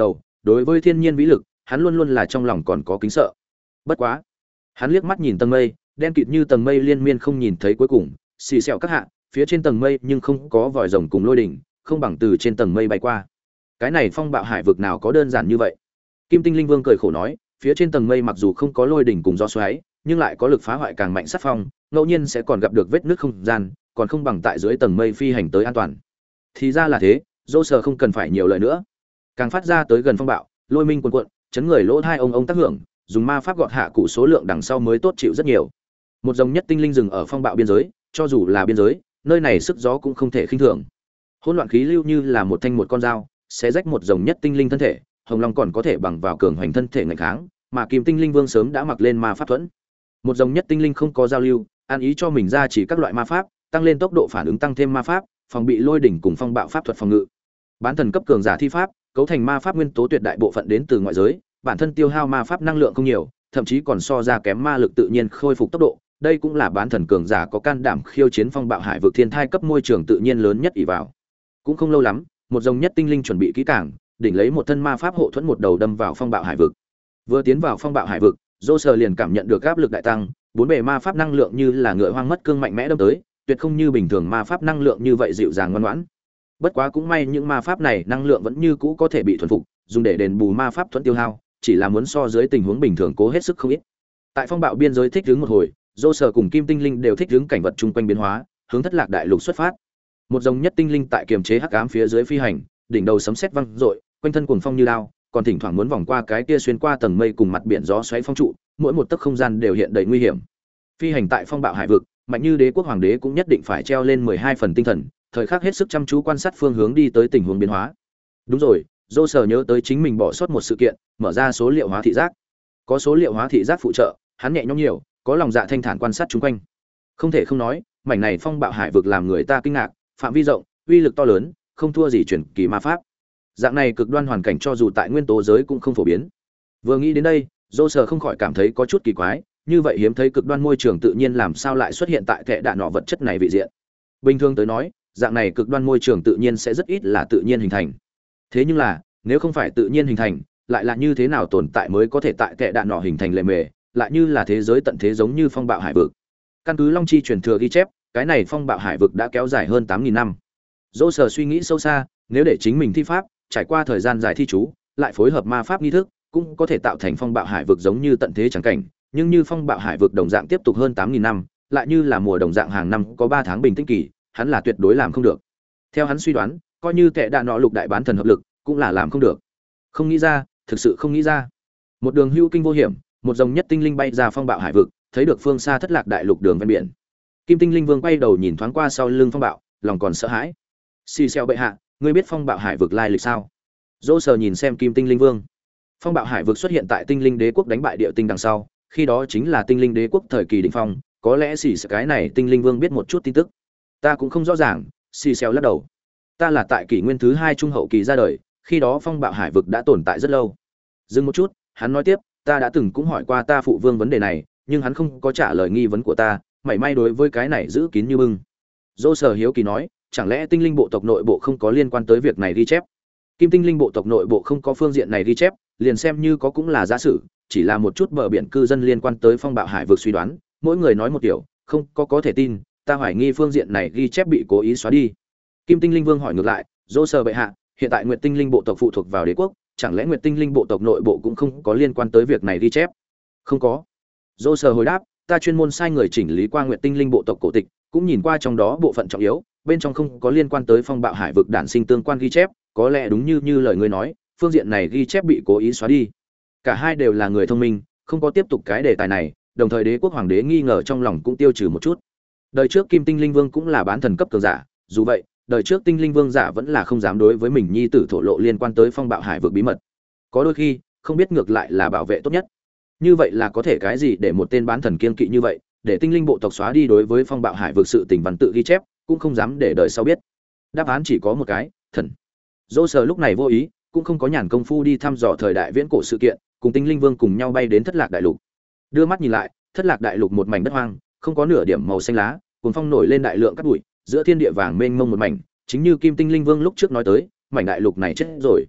đối với thiên nhiên vĩ lực hắn luôn luôn là trong lòng còn có kính sợ. Bất quá hắn liếc mắt nhìn tầng mây đen kịt như tầng mây liên miên không nhìn thấy cuối cùng, xì xẹo các hạ phía trên tầng mây nhưng không có vòi rồng cùng lôi đỉnh, không bằng từ trên tầng mây bay qua. Cái này phong bạo hải vực nào có đơn giản như vậy. Kim Tinh Linh Vương cười khổ nói, phía trên tầng mây mặc dù không có lôi đỉnh cùng gió xoáy, nhưng lại có lực phá hoại càng mạnh sát phong, ngẫu nhiên sẽ còn gặp được vết nứt không gian, còn không bằng tại dưới tầng mây phi hành tới an toàn. Thì ra là thế, dô sờ không cần phải nhiều lời nữa. Càng phát ra tới gần phong bạo, lôi minh cuồn cuộn, chấn người lỗ hai ông tác hưởng, dùng ma pháp gọt hạ cụ số lượng đằng sau mới tốt chịu rất nhiều. Một dòng nhất tinh linh rừng ở phong bạo biên giới, cho dù là biên giới, nơi này sức gió cũng không thể khinh thường. Hỗn loạn khí lưu như là một thanh một con dao, sẽ rách một dòng nhất tinh linh thân thể, hồng long còn có thể bằng vào cường hoành thân thể ngăn kháng, mà kim tinh linh vương sớm đã mặc lên ma pháp thuẫn. Một dòng nhất tinh linh không có giao lưu, ăn ý cho mình ra chỉ các loại ma pháp, tăng lên tốc độ phản ứng, tăng thêm ma pháp phòng bị lôi đỉnh cùng phong bạo pháp thuật phòng ngự. Bán thần cấp cường giả thi pháp, cấu thành ma pháp nguyên tố tuyệt đại bộ phận đến từ ngoại giới, bản thân tiêu hao ma pháp năng lượng không nhiều, thậm chí còn so ra kém ma lực tự nhiên khôi phục tốc độ. Đây cũng là bán thần cường giả có can đảm khiêu chiến phong bạo hải vực thiên thai cấp môi trường tự nhiên lớn nhất ỷ vào. Cũng không lâu lắm, một dòng nhất tinh linh chuẩn bị kỹ càng, đỉnh lấy một thân ma pháp hộ thuẫn một đầu đâm vào phong bạo hải vực. Vừa tiến vào phong bạo hải vực, dô sờ liền cảm nhận được áp lực đại tăng, bốn bề ma pháp năng lượng như là ngựa hoang mất cương mạnh mẽ đâm tới, tuyệt không như bình thường ma pháp năng lượng như vậy dịu dàng ngoan ngoãn. Bất quá cũng may những ma pháp này năng lượng vẫn như cũ có thể bị thuần phục, dùng để đền bù ma pháp thuẫn tiêu hao, chỉ là muốn so dưới tình huống bình thường cố hết sức không ít. Tại phong bạo biên giới thích ứng một hồi, dô sờ cùng kim tinh linh đều thích ứng cảnh vật chung quanh biến hóa, hướng thất lạc đại lục xuất phát. Một dòng nhất tinh linh tại kiềm chế hắc ám phía dưới phi hành, đỉnh đầu sấm sét vang rội, quanh thân cuồng phong như lao, còn thỉnh thoảng muốn vòng qua cái kia xuyên qua tầng mây cùng mặt biển gió xoáy phong trụ, mỗi một tấc không gian đều hiện đầy nguy hiểm. Phi hành tại phong bạo hải vực, mạnh như đế quốc hoàng đế cũng nhất định phải treo lên 12 phần tinh thần, thời khắc hết sức chăm chú quan sát phương hướng đi tới tình huống biến hóa. Đúng rồi, dô sờ nhớ tới chính mình bỏ sót một sự kiện, mở ra số liệu hóa thị giác. Có số liệu hóa thị giác phụ trợ, hắn nhẹ nhõm nhiều, có lòng dạ thanh thản quan sát chúng quanh. Không thể không nói, mảnh này phong bạo hải vực làm người ta kinh ngạc, phạm vi rộng, uy lực to lớn, không thua gì truyền kỳ ma pháp. Dạng này cực đoan hoàn cảnh cho dù tại nguyên tố giới cũng không phổ biến. Vừa nghĩ đến đây, dô sờ không khỏi cảm thấy có chút kỳ quái, như vậy hiếm thấy cực đoan môi trường tự nhiên làm sao lại xuất hiện tại kẽ đạn nọ vật chất này vị diện. Bình thường tới nói, dạng này cực đoan môi trường tự nhiên sẽ rất ít là tự nhiên hình thành. Thế nhưng là, nếu không phải tự nhiên hình thành, lại là như thế nào tồn tại mới có thể tại kẽ đạn nọ hình thành lệ mề, lại như là thế giới tận thế giống như phong bạo hải vực. Căn cứ Long Chi truyền thừa ghi chép, cái này phong bạo hải vực đã kéo dài hơn 8.000 năm. Dô sờ suy nghĩ sâu xa, nếu để chính mình thi pháp, trải qua thời gian dài thi chú, lại phối hợp ma pháp nghi thức, cũng có thể tạo thành phong bạo hải vực giống như tận thế chẳng cảnh, nhưng như phong bạo hải vực đồng dạng tiếp tục hơn 8.000 năm, lại như là mùa đồng dạng hàng năm có 3 tháng bình tĩnh kỳ, hắn là tuyệt đối làm không được. Theo hắn suy đoán, coi như kẻ đạn nọ lục đại bán thần hợp lực, cũng là làm không được. Không nghĩ ra, thực sự không nghĩ ra. Một đường hưu kinh vô hiểm, một dòng nhất tinh linh bay ra phong bạo hải vực, thấy được phương xa thất lạc đại lục đường ven biển. Kim Tinh Linh Vương quay đầu nhìn thoáng qua sau lưng phong bạo, lòng còn sợ hãi. Xì xèo bệ hạ, ngươi biết phong bạo hải vực lai lịch sao? Dỗ sờ nhìn xem Kim Tinh Linh Vương. Phong bạo hải vực xuất hiện tại Tinh Linh Đế quốc đánh bại Địa Tinh đằng sau, khi đó chính là Tinh Linh Đế quốc thời kỳ đỉnh phong, có lẽ xì xèo cái này Tinh Linh Vương biết một chút tin tức. Ta cũng không rõ ràng, xì xèo lắc đầu. Ta là tại kỷ nguyên thứ 2 trung hậu kỳ ra đời, khi đó phong bạo hải vực đã tồn tại rất lâu. Dừng một chút, hắn nói tiếp, ta đã từng cũng hỏi qua ta phụ vương vấn đề này, nhưng hắn không có trả lời nghi vấn của ta, mảy may đối với cái này giữ kín như bưng. Dỗ sở hiếu kỳ nói, chẳng lẽ tinh linh bộ tộc nội bộ không có liên quan tới việc này ghi chép? Kim tinh linh bộ tộc nội bộ không có phương diện này ghi chép, liền xem như có cũng là giả sử, chỉ là một chút bờ biển cư dân liên quan tới phong bạo hải vực suy đoán, mỗi người nói một kiểu, không có thể tin, ta hoài nghi phương diện này ghi chép bị cố ý xóa đi. Kim tinh linh vương hỏi ngược lại, dỗ sở bệ hạ, hiện tại Nguyệt tinh linh bộ tộc phụ thuộc vào đế quốc, chẳng lẽ Nguyệt tinh linh bộ tộc nội bộ cũng không có liên quan tới việc này ghi chép? Không có. Dỗ sở hồi đáp, ta chuyên môn sai người chỉnh lý qua Nguyệt tinh linh bộ tộc cổ tịch, cũng nhìn qua trong đó bộ phận trọng yếu, bên trong không có liên quan tới phong bạo hải vực đản sinh tương quan ghi chép, có lẽ đúng như lời ngươi nói, phương diện này ghi chép bị cố ý xóa đi. Cả hai đều là người thông minh, không có tiếp tục cái đề tài này, đồng thời đế quốc hoàng đế nghi ngờ trong lòng cũng tiêu trừ một chút. Đời trước Kim Tinh Linh Vương cũng là bán thần cấp cường giả, dù vậy, đời trước Tinh Linh Vương giả vẫn là không dám đối với mình nhi tử thổ lộ liên quan tới phong bạo hải vực bí mật. Có đôi khi, không biết ngược lại là bảo vệ tốt nhất. Như vậy là có thể cái gì để một tên bán thần kiên kỵ như vậy, để tinh linh bộ tộc xóa đi đối với phong bạo hải vực sự tình văn tự ghi chép, cũng không dám để đời sau biết. Đáp án chỉ có một cái, thần. Dỗ sở lúc này vô ý, cũng không có nhàn công phu đi thăm dò thời đại viễn cổ sự kiện, cùng tinh linh vương cùng nhau bay đến thất lạc đại lục. Đưa mắt nhìn lại, thất lạc đại lục một mảnh đất hoang, không có nửa điểm màu xanh lá, cuồng phong nổi lên đại lượng cát bụi, giữa thiên địa vàng mênh mông một mảnh, chính như Kim Tinh Linh Vương lúc trước nói tới, mảnh đại lục này chết rồi.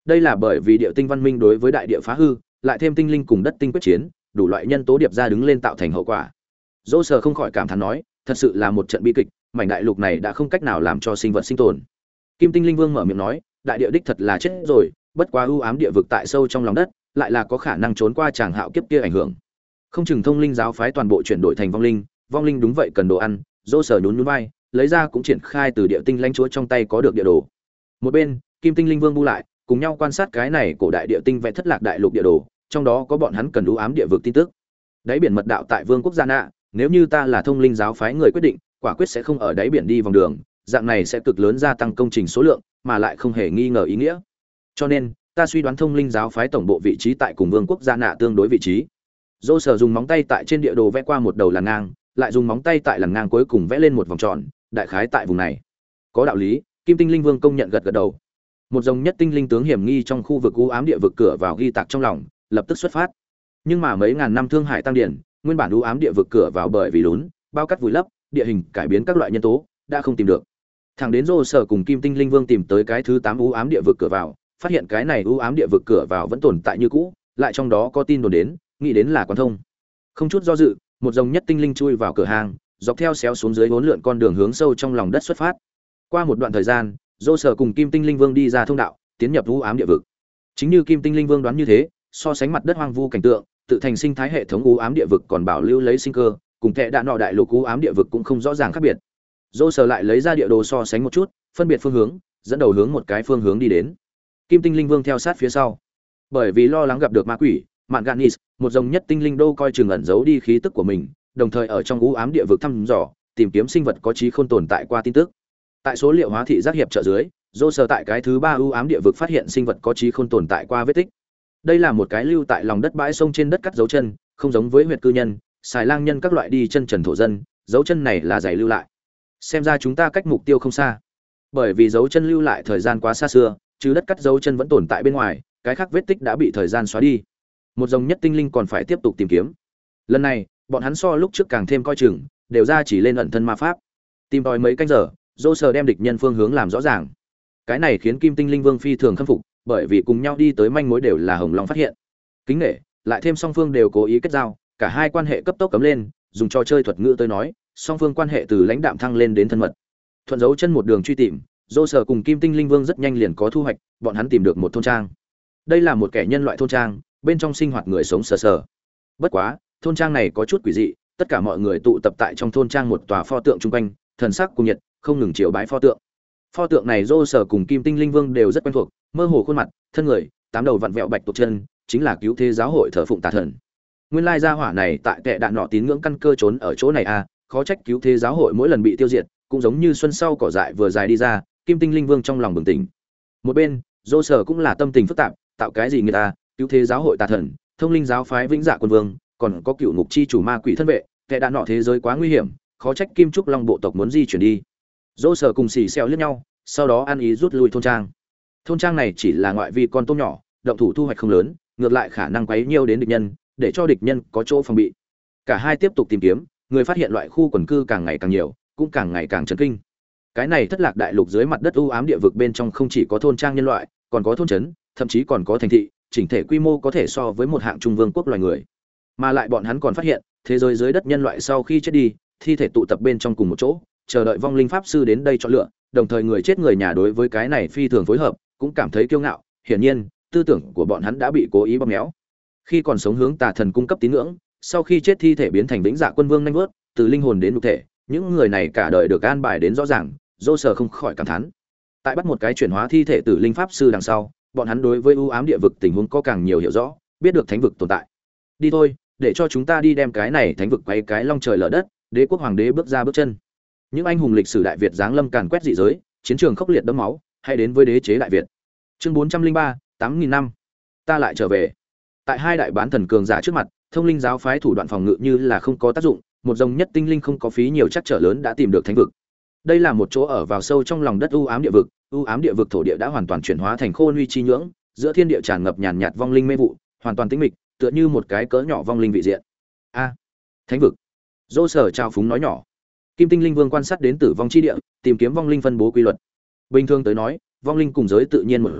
Đây là bởi vì địa tinh văn minh đối với đại địa phá hư, lại thêm tinh linh cùng đất tinh quyết chiến, đủ loại nhân tố điệp ra đứng lên tạo thành hậu quả. Dỗ Sở không khỏi cảm thán nói, thật sự là một trận bi kịch, mảnh đại lục này đã không cách nào làm cho sinh vật sinh tồn. Kim Tinh Linh Vương mở miệng nói, đại địa đích thật là chết rồi, bất quá ưu ám địa vực tại sâu trong lòng đất, lại là có khả năng trốn qua chàng hạo kiếp kia ảnh hưởng. Không chừng thông linh giáo phái toàn bộ chuyển đổi thành vong linh đúng vậy cần đồ ăn. Dỗ Sở nhún nhún vai, lấy ra cũng triển khai từ địa tinh lãnh chúa trong tay có được địa đồ. Một bên, Kim Tinh Linh Vương bu lại, cùng nhau quan sát cái này cổ đại địa tinh vẽ thất lạc đại lục địa đồ, trong đó có bọn hắn cần ưu ám địa vực tin tức. Đáy biển mật đạo tại Vương quốc Gia Nạ, nếu như ta là thông linh giáo phái người quyết định, quả quyết sẽ không ở đáy biển đi vòng đường, dạng này sẽ cực lớn gia tăng công trình số lượng, mà lại không hề nghi ngờ ý nghĩa. Cho nên, ta suy đoán thông linh giáo phái tổng bộ vị trí tại cùng Vương quốc Gia Nạ tương đối vị trí. Dỗ Sở dùng móng tay tại trên địa đồ vẽ qua một đầu làn ngang, lại dùng móng tay tại làn ngang cuối cùng vẽ lên một vòng tròn, đại khái tại vùng này. Có đạo lý, Kim Tinh Linh Vương công nhận gật gật đầu. Một dòng nhất tinh linh tướng hiểm nghi trong khu vực u ám địa vực cửa vào ghi tạc trong lòng, lập tức xuất phát. Nhưng mà mấy ngàn năm thương hải tăng điển, nguyên bản u ám địa vực cửa vào bởi vì lún, bao cát vùi lấp, địa hình cải biến các loại nhân tố, đã không tìm được. Thẳng đến Dỗ Sở cùng Kim Tinh Linh Vương tìm tới cái thứ 8 u ám địa vực cửa vào, phát hiện cái này u ám địa vực cửa vào vẫn tồn tại như cũ, lại trong đó có tin đồn đến, nghĩ đến là quán thông. Không chút do dự, một dòng nhất tinh linh chui vào cửa hàng, dọc theo xéo xuống dưới vốn lượn con đường hướng sâu trong lòng đất xuất phát. Qua một đoạn thời gian, Dỗ Sở cùng Kim Tinh Linh Vương đi ra thông đạo, tiến nhập u ám địa vực. Chính như Kim Tinh Linh Vương đoán như thế, so sánh mặt đất hoang vu cảnh tượng, tự thành sinh thái hệ thống u ám địa vực còn bảo lưu lấy sinh cơ, cùng Tệ Đạn Nọ đại lục u ám địa vực cũng không rõ ràng khác biệt. Dỗ Sở lại lấy ra địa đồ so sánh một chút, phân biệt phương hướng, dẫn đầu hướng một cái phương hướng đi đến. Kim Tinh Linh Vương theo sát phía sau. Bởi vì lo lắng gặp được ma quỷ, Mạn Ganis, một dòng nhất tinh linh đô coi chừng ẩn giấu đi khí tức của mình, đồng thời ở trong u ám địa vực thăm dò, tìm kiếm sinh vật có trí khôn tồn tại qua tin tức. Tại số liệu hóa thị giác hiệp trợ dưới, Dỗ Sở tại cái thứ 3 u ám địa vực phát hiện sinh vật có trí khôn tồn tại qua vết tích. Đây là một cái lưu tại lòng đất bãi sông trên đất cắt dấu chân, không giống với huyệt cư nhân, xài lang nhân các loại đi chân trần thổ dân, dấu chân này là giày lưu lại. Xem ra chúng ta cách mục tiêu không xa. Bởi vì dấu chân lưu lại thời gian quá xa xưa, chứ đất cắt dấu chân vẫn tồn tại bên ngoài, cái khác vết tích đã bị thời gian xóa đi. Một dòng nhất tinh linh còn phải tiếp tục tìm kiếm. Lần này, bọn hắn so lúc trước càng thêm coi chừng, đều ra chỉ lên ẩn thân ma pháp. Tìm tòi mấy canh giờ, Dỗ Sở đem địch nhân phương hướng làm rõ ràng. Cái này khiến Kim Tinh Linh Vương phi thường khâm phục, bởi vì cùng nhau đi tới manh mối đều là Hồng Long phát hiện. Kính nể, lại thêm song phương đều cố ý kết giao, cả hai quan hệ cấp tốc cấm lên, dùng trò chơi thuật ngữ tới nói, song phương quan hệ từ lãnh đạm thăng lên đến thân mật. Thuận dấu chân một đường truy tìm, Dỗ Sở cùng Kim Tinh Linh Vương rất nhanh liền có thu hoạch, bọn hắn tìm được một thôn trang. Đây là một kẻ nhân loại thôn trang, bên trong sinh hoạt người sống sờ sờ. Bất quá, thôn trang này có chút quỷ dị, tất cả mọi người tụ tập tại trong thôn trang một tòa pho tượng chung quanh, thần sắc cùng nhiệt, không ngừng chiều bái pho tượng. Pho tượng này Dỗ Sở cùng Kim Tinh Linh Vương đều rất quen thuộc, mơ hồ khuôn mặt, thân người, 8 đầu vặn vẹo bạch tuộc chân, chính là cứu thế giáo hội thờ phụng tà thần. Nguyên lai gia hỏa này tại Tệ Đạn Nọ tín ngưỡng căn cơ trốn ở chỗ này à, khó trách cứu thế giáo hội mỗi lần bị tiêu diệt, cũng giống như xuân sau cỏ dại vừa dài đi ra, Kim Tinh Linh Vương trong lòng bừng tỉnh. Một bên, Dỗ Sở cũng là tâm tình phức tạp, tạo cái gì người ta, cứu thế giáo hội tà thần, thông linh giáo phái vĩnh dạ quân vương, còn có cựu ngục chi chủ ma quỷ thân vệ, Tệ Đạn Nọ thế giới quá nguy hiểm, khó trách Kim Trúc Long bộ tộc muốn di chuyển đi. Dỗ Sở cùng xì xèo liếc nhau, sau đó ăn ý rút lui thôn trang. Thôn trang này chỉ là ngoại vi con tôm nhỏ, động thủ thu hoạch không lớn, ngược lại khả năng quấy nhiêu đến địch nhân, để cho địch nhân có chỗ phòng bị. Cả hai tiếp tục tìm kiếm, người phát hiện loại khu quần cư càng ngày càng nhiều, cũng càng ngày càng chấn kinh. Cái này thất lạc đại lục dưới mặt đất u ám địa vực bên trong không chỉ có thôn trang nhân loại, còn có thôn trấn, thậm chí còn có thành thị, chỉnh thể quy mô có thể so với một hạng trung vương quốc loài người. Mà lại bọn hắn còn phát hiện, thế giới dưới đất nhân loại sau khi chết đi, thi thể tụ tập bên trong cùng một chỗ, chờ đợi vong linh pháp sư đến đây chọn lựa, đồng thời người chết người nhà đối với cái này phi thường phối hợp, cũng cảm thấy kiêu ngạo, hiển nhiên, tư tưởng của bọn hắn đã bị cố ý bóp méo. Khi còn sống hướng tà thần cung cấp tín ngưỡng, sau khi chết thi thể biến thành vĩnh dạ quân vương nhanh vớt, từ linh hồn đến nhục thể, những người này cả đời được an bài đến rõ ràng, Dỗ Sở không khỏi cảm thán. Tại bắt một cái chuyển hóa thi thể từ linh pháp sư đằng sau, bọn hắn đối với u ám địa vực tình huống có càng nhiều hiểu rõ, biết được thánh vực tồn tại. Đi thôi, để cho chúng ta đi đem cái này thánh vực quay cái long trời lở đất, đế quốc hoàng đế bước ra bước chân. Những anh hùng lịch sử đại Việt giáng lâm càn quét dị giới, chiến trường khốc liệt đẫm máu, hay đến với đế chế đại Việt. Chương 403, 8000 năm. Ta lại trở về. Tại hai đại bán thần cường giả trước mặt, thông linh giáo phái thủ đoạn phòng ngự như là không có tác dụng, một dòng nhất tinh linh không có phí nhiều chắc trở lớn đã tìm được thánh vực. Đây là một chỗ ở vào sâu trong lòng đất u ám địa vực thổ địa đã hoàn toàn chuyển hóa thành khô nuôi chi nhưỡng, giữa thiên địa tràn ngập nhàn nhạt vong linh mê vụ, hoàn toàn tĩnh mịch, tựa như một cái cỡ nhỏ vong linh vị diện. A, thánh vực. Dỗ Sở trao phúng nói nhỏ. Kim Tinh Linh Vương quan sát đến tử vong chi địa, tìm kiếm vong linh phân bố quy luật. Bình thường tới nói, vong linh cùng giới tự nhiên một dạng,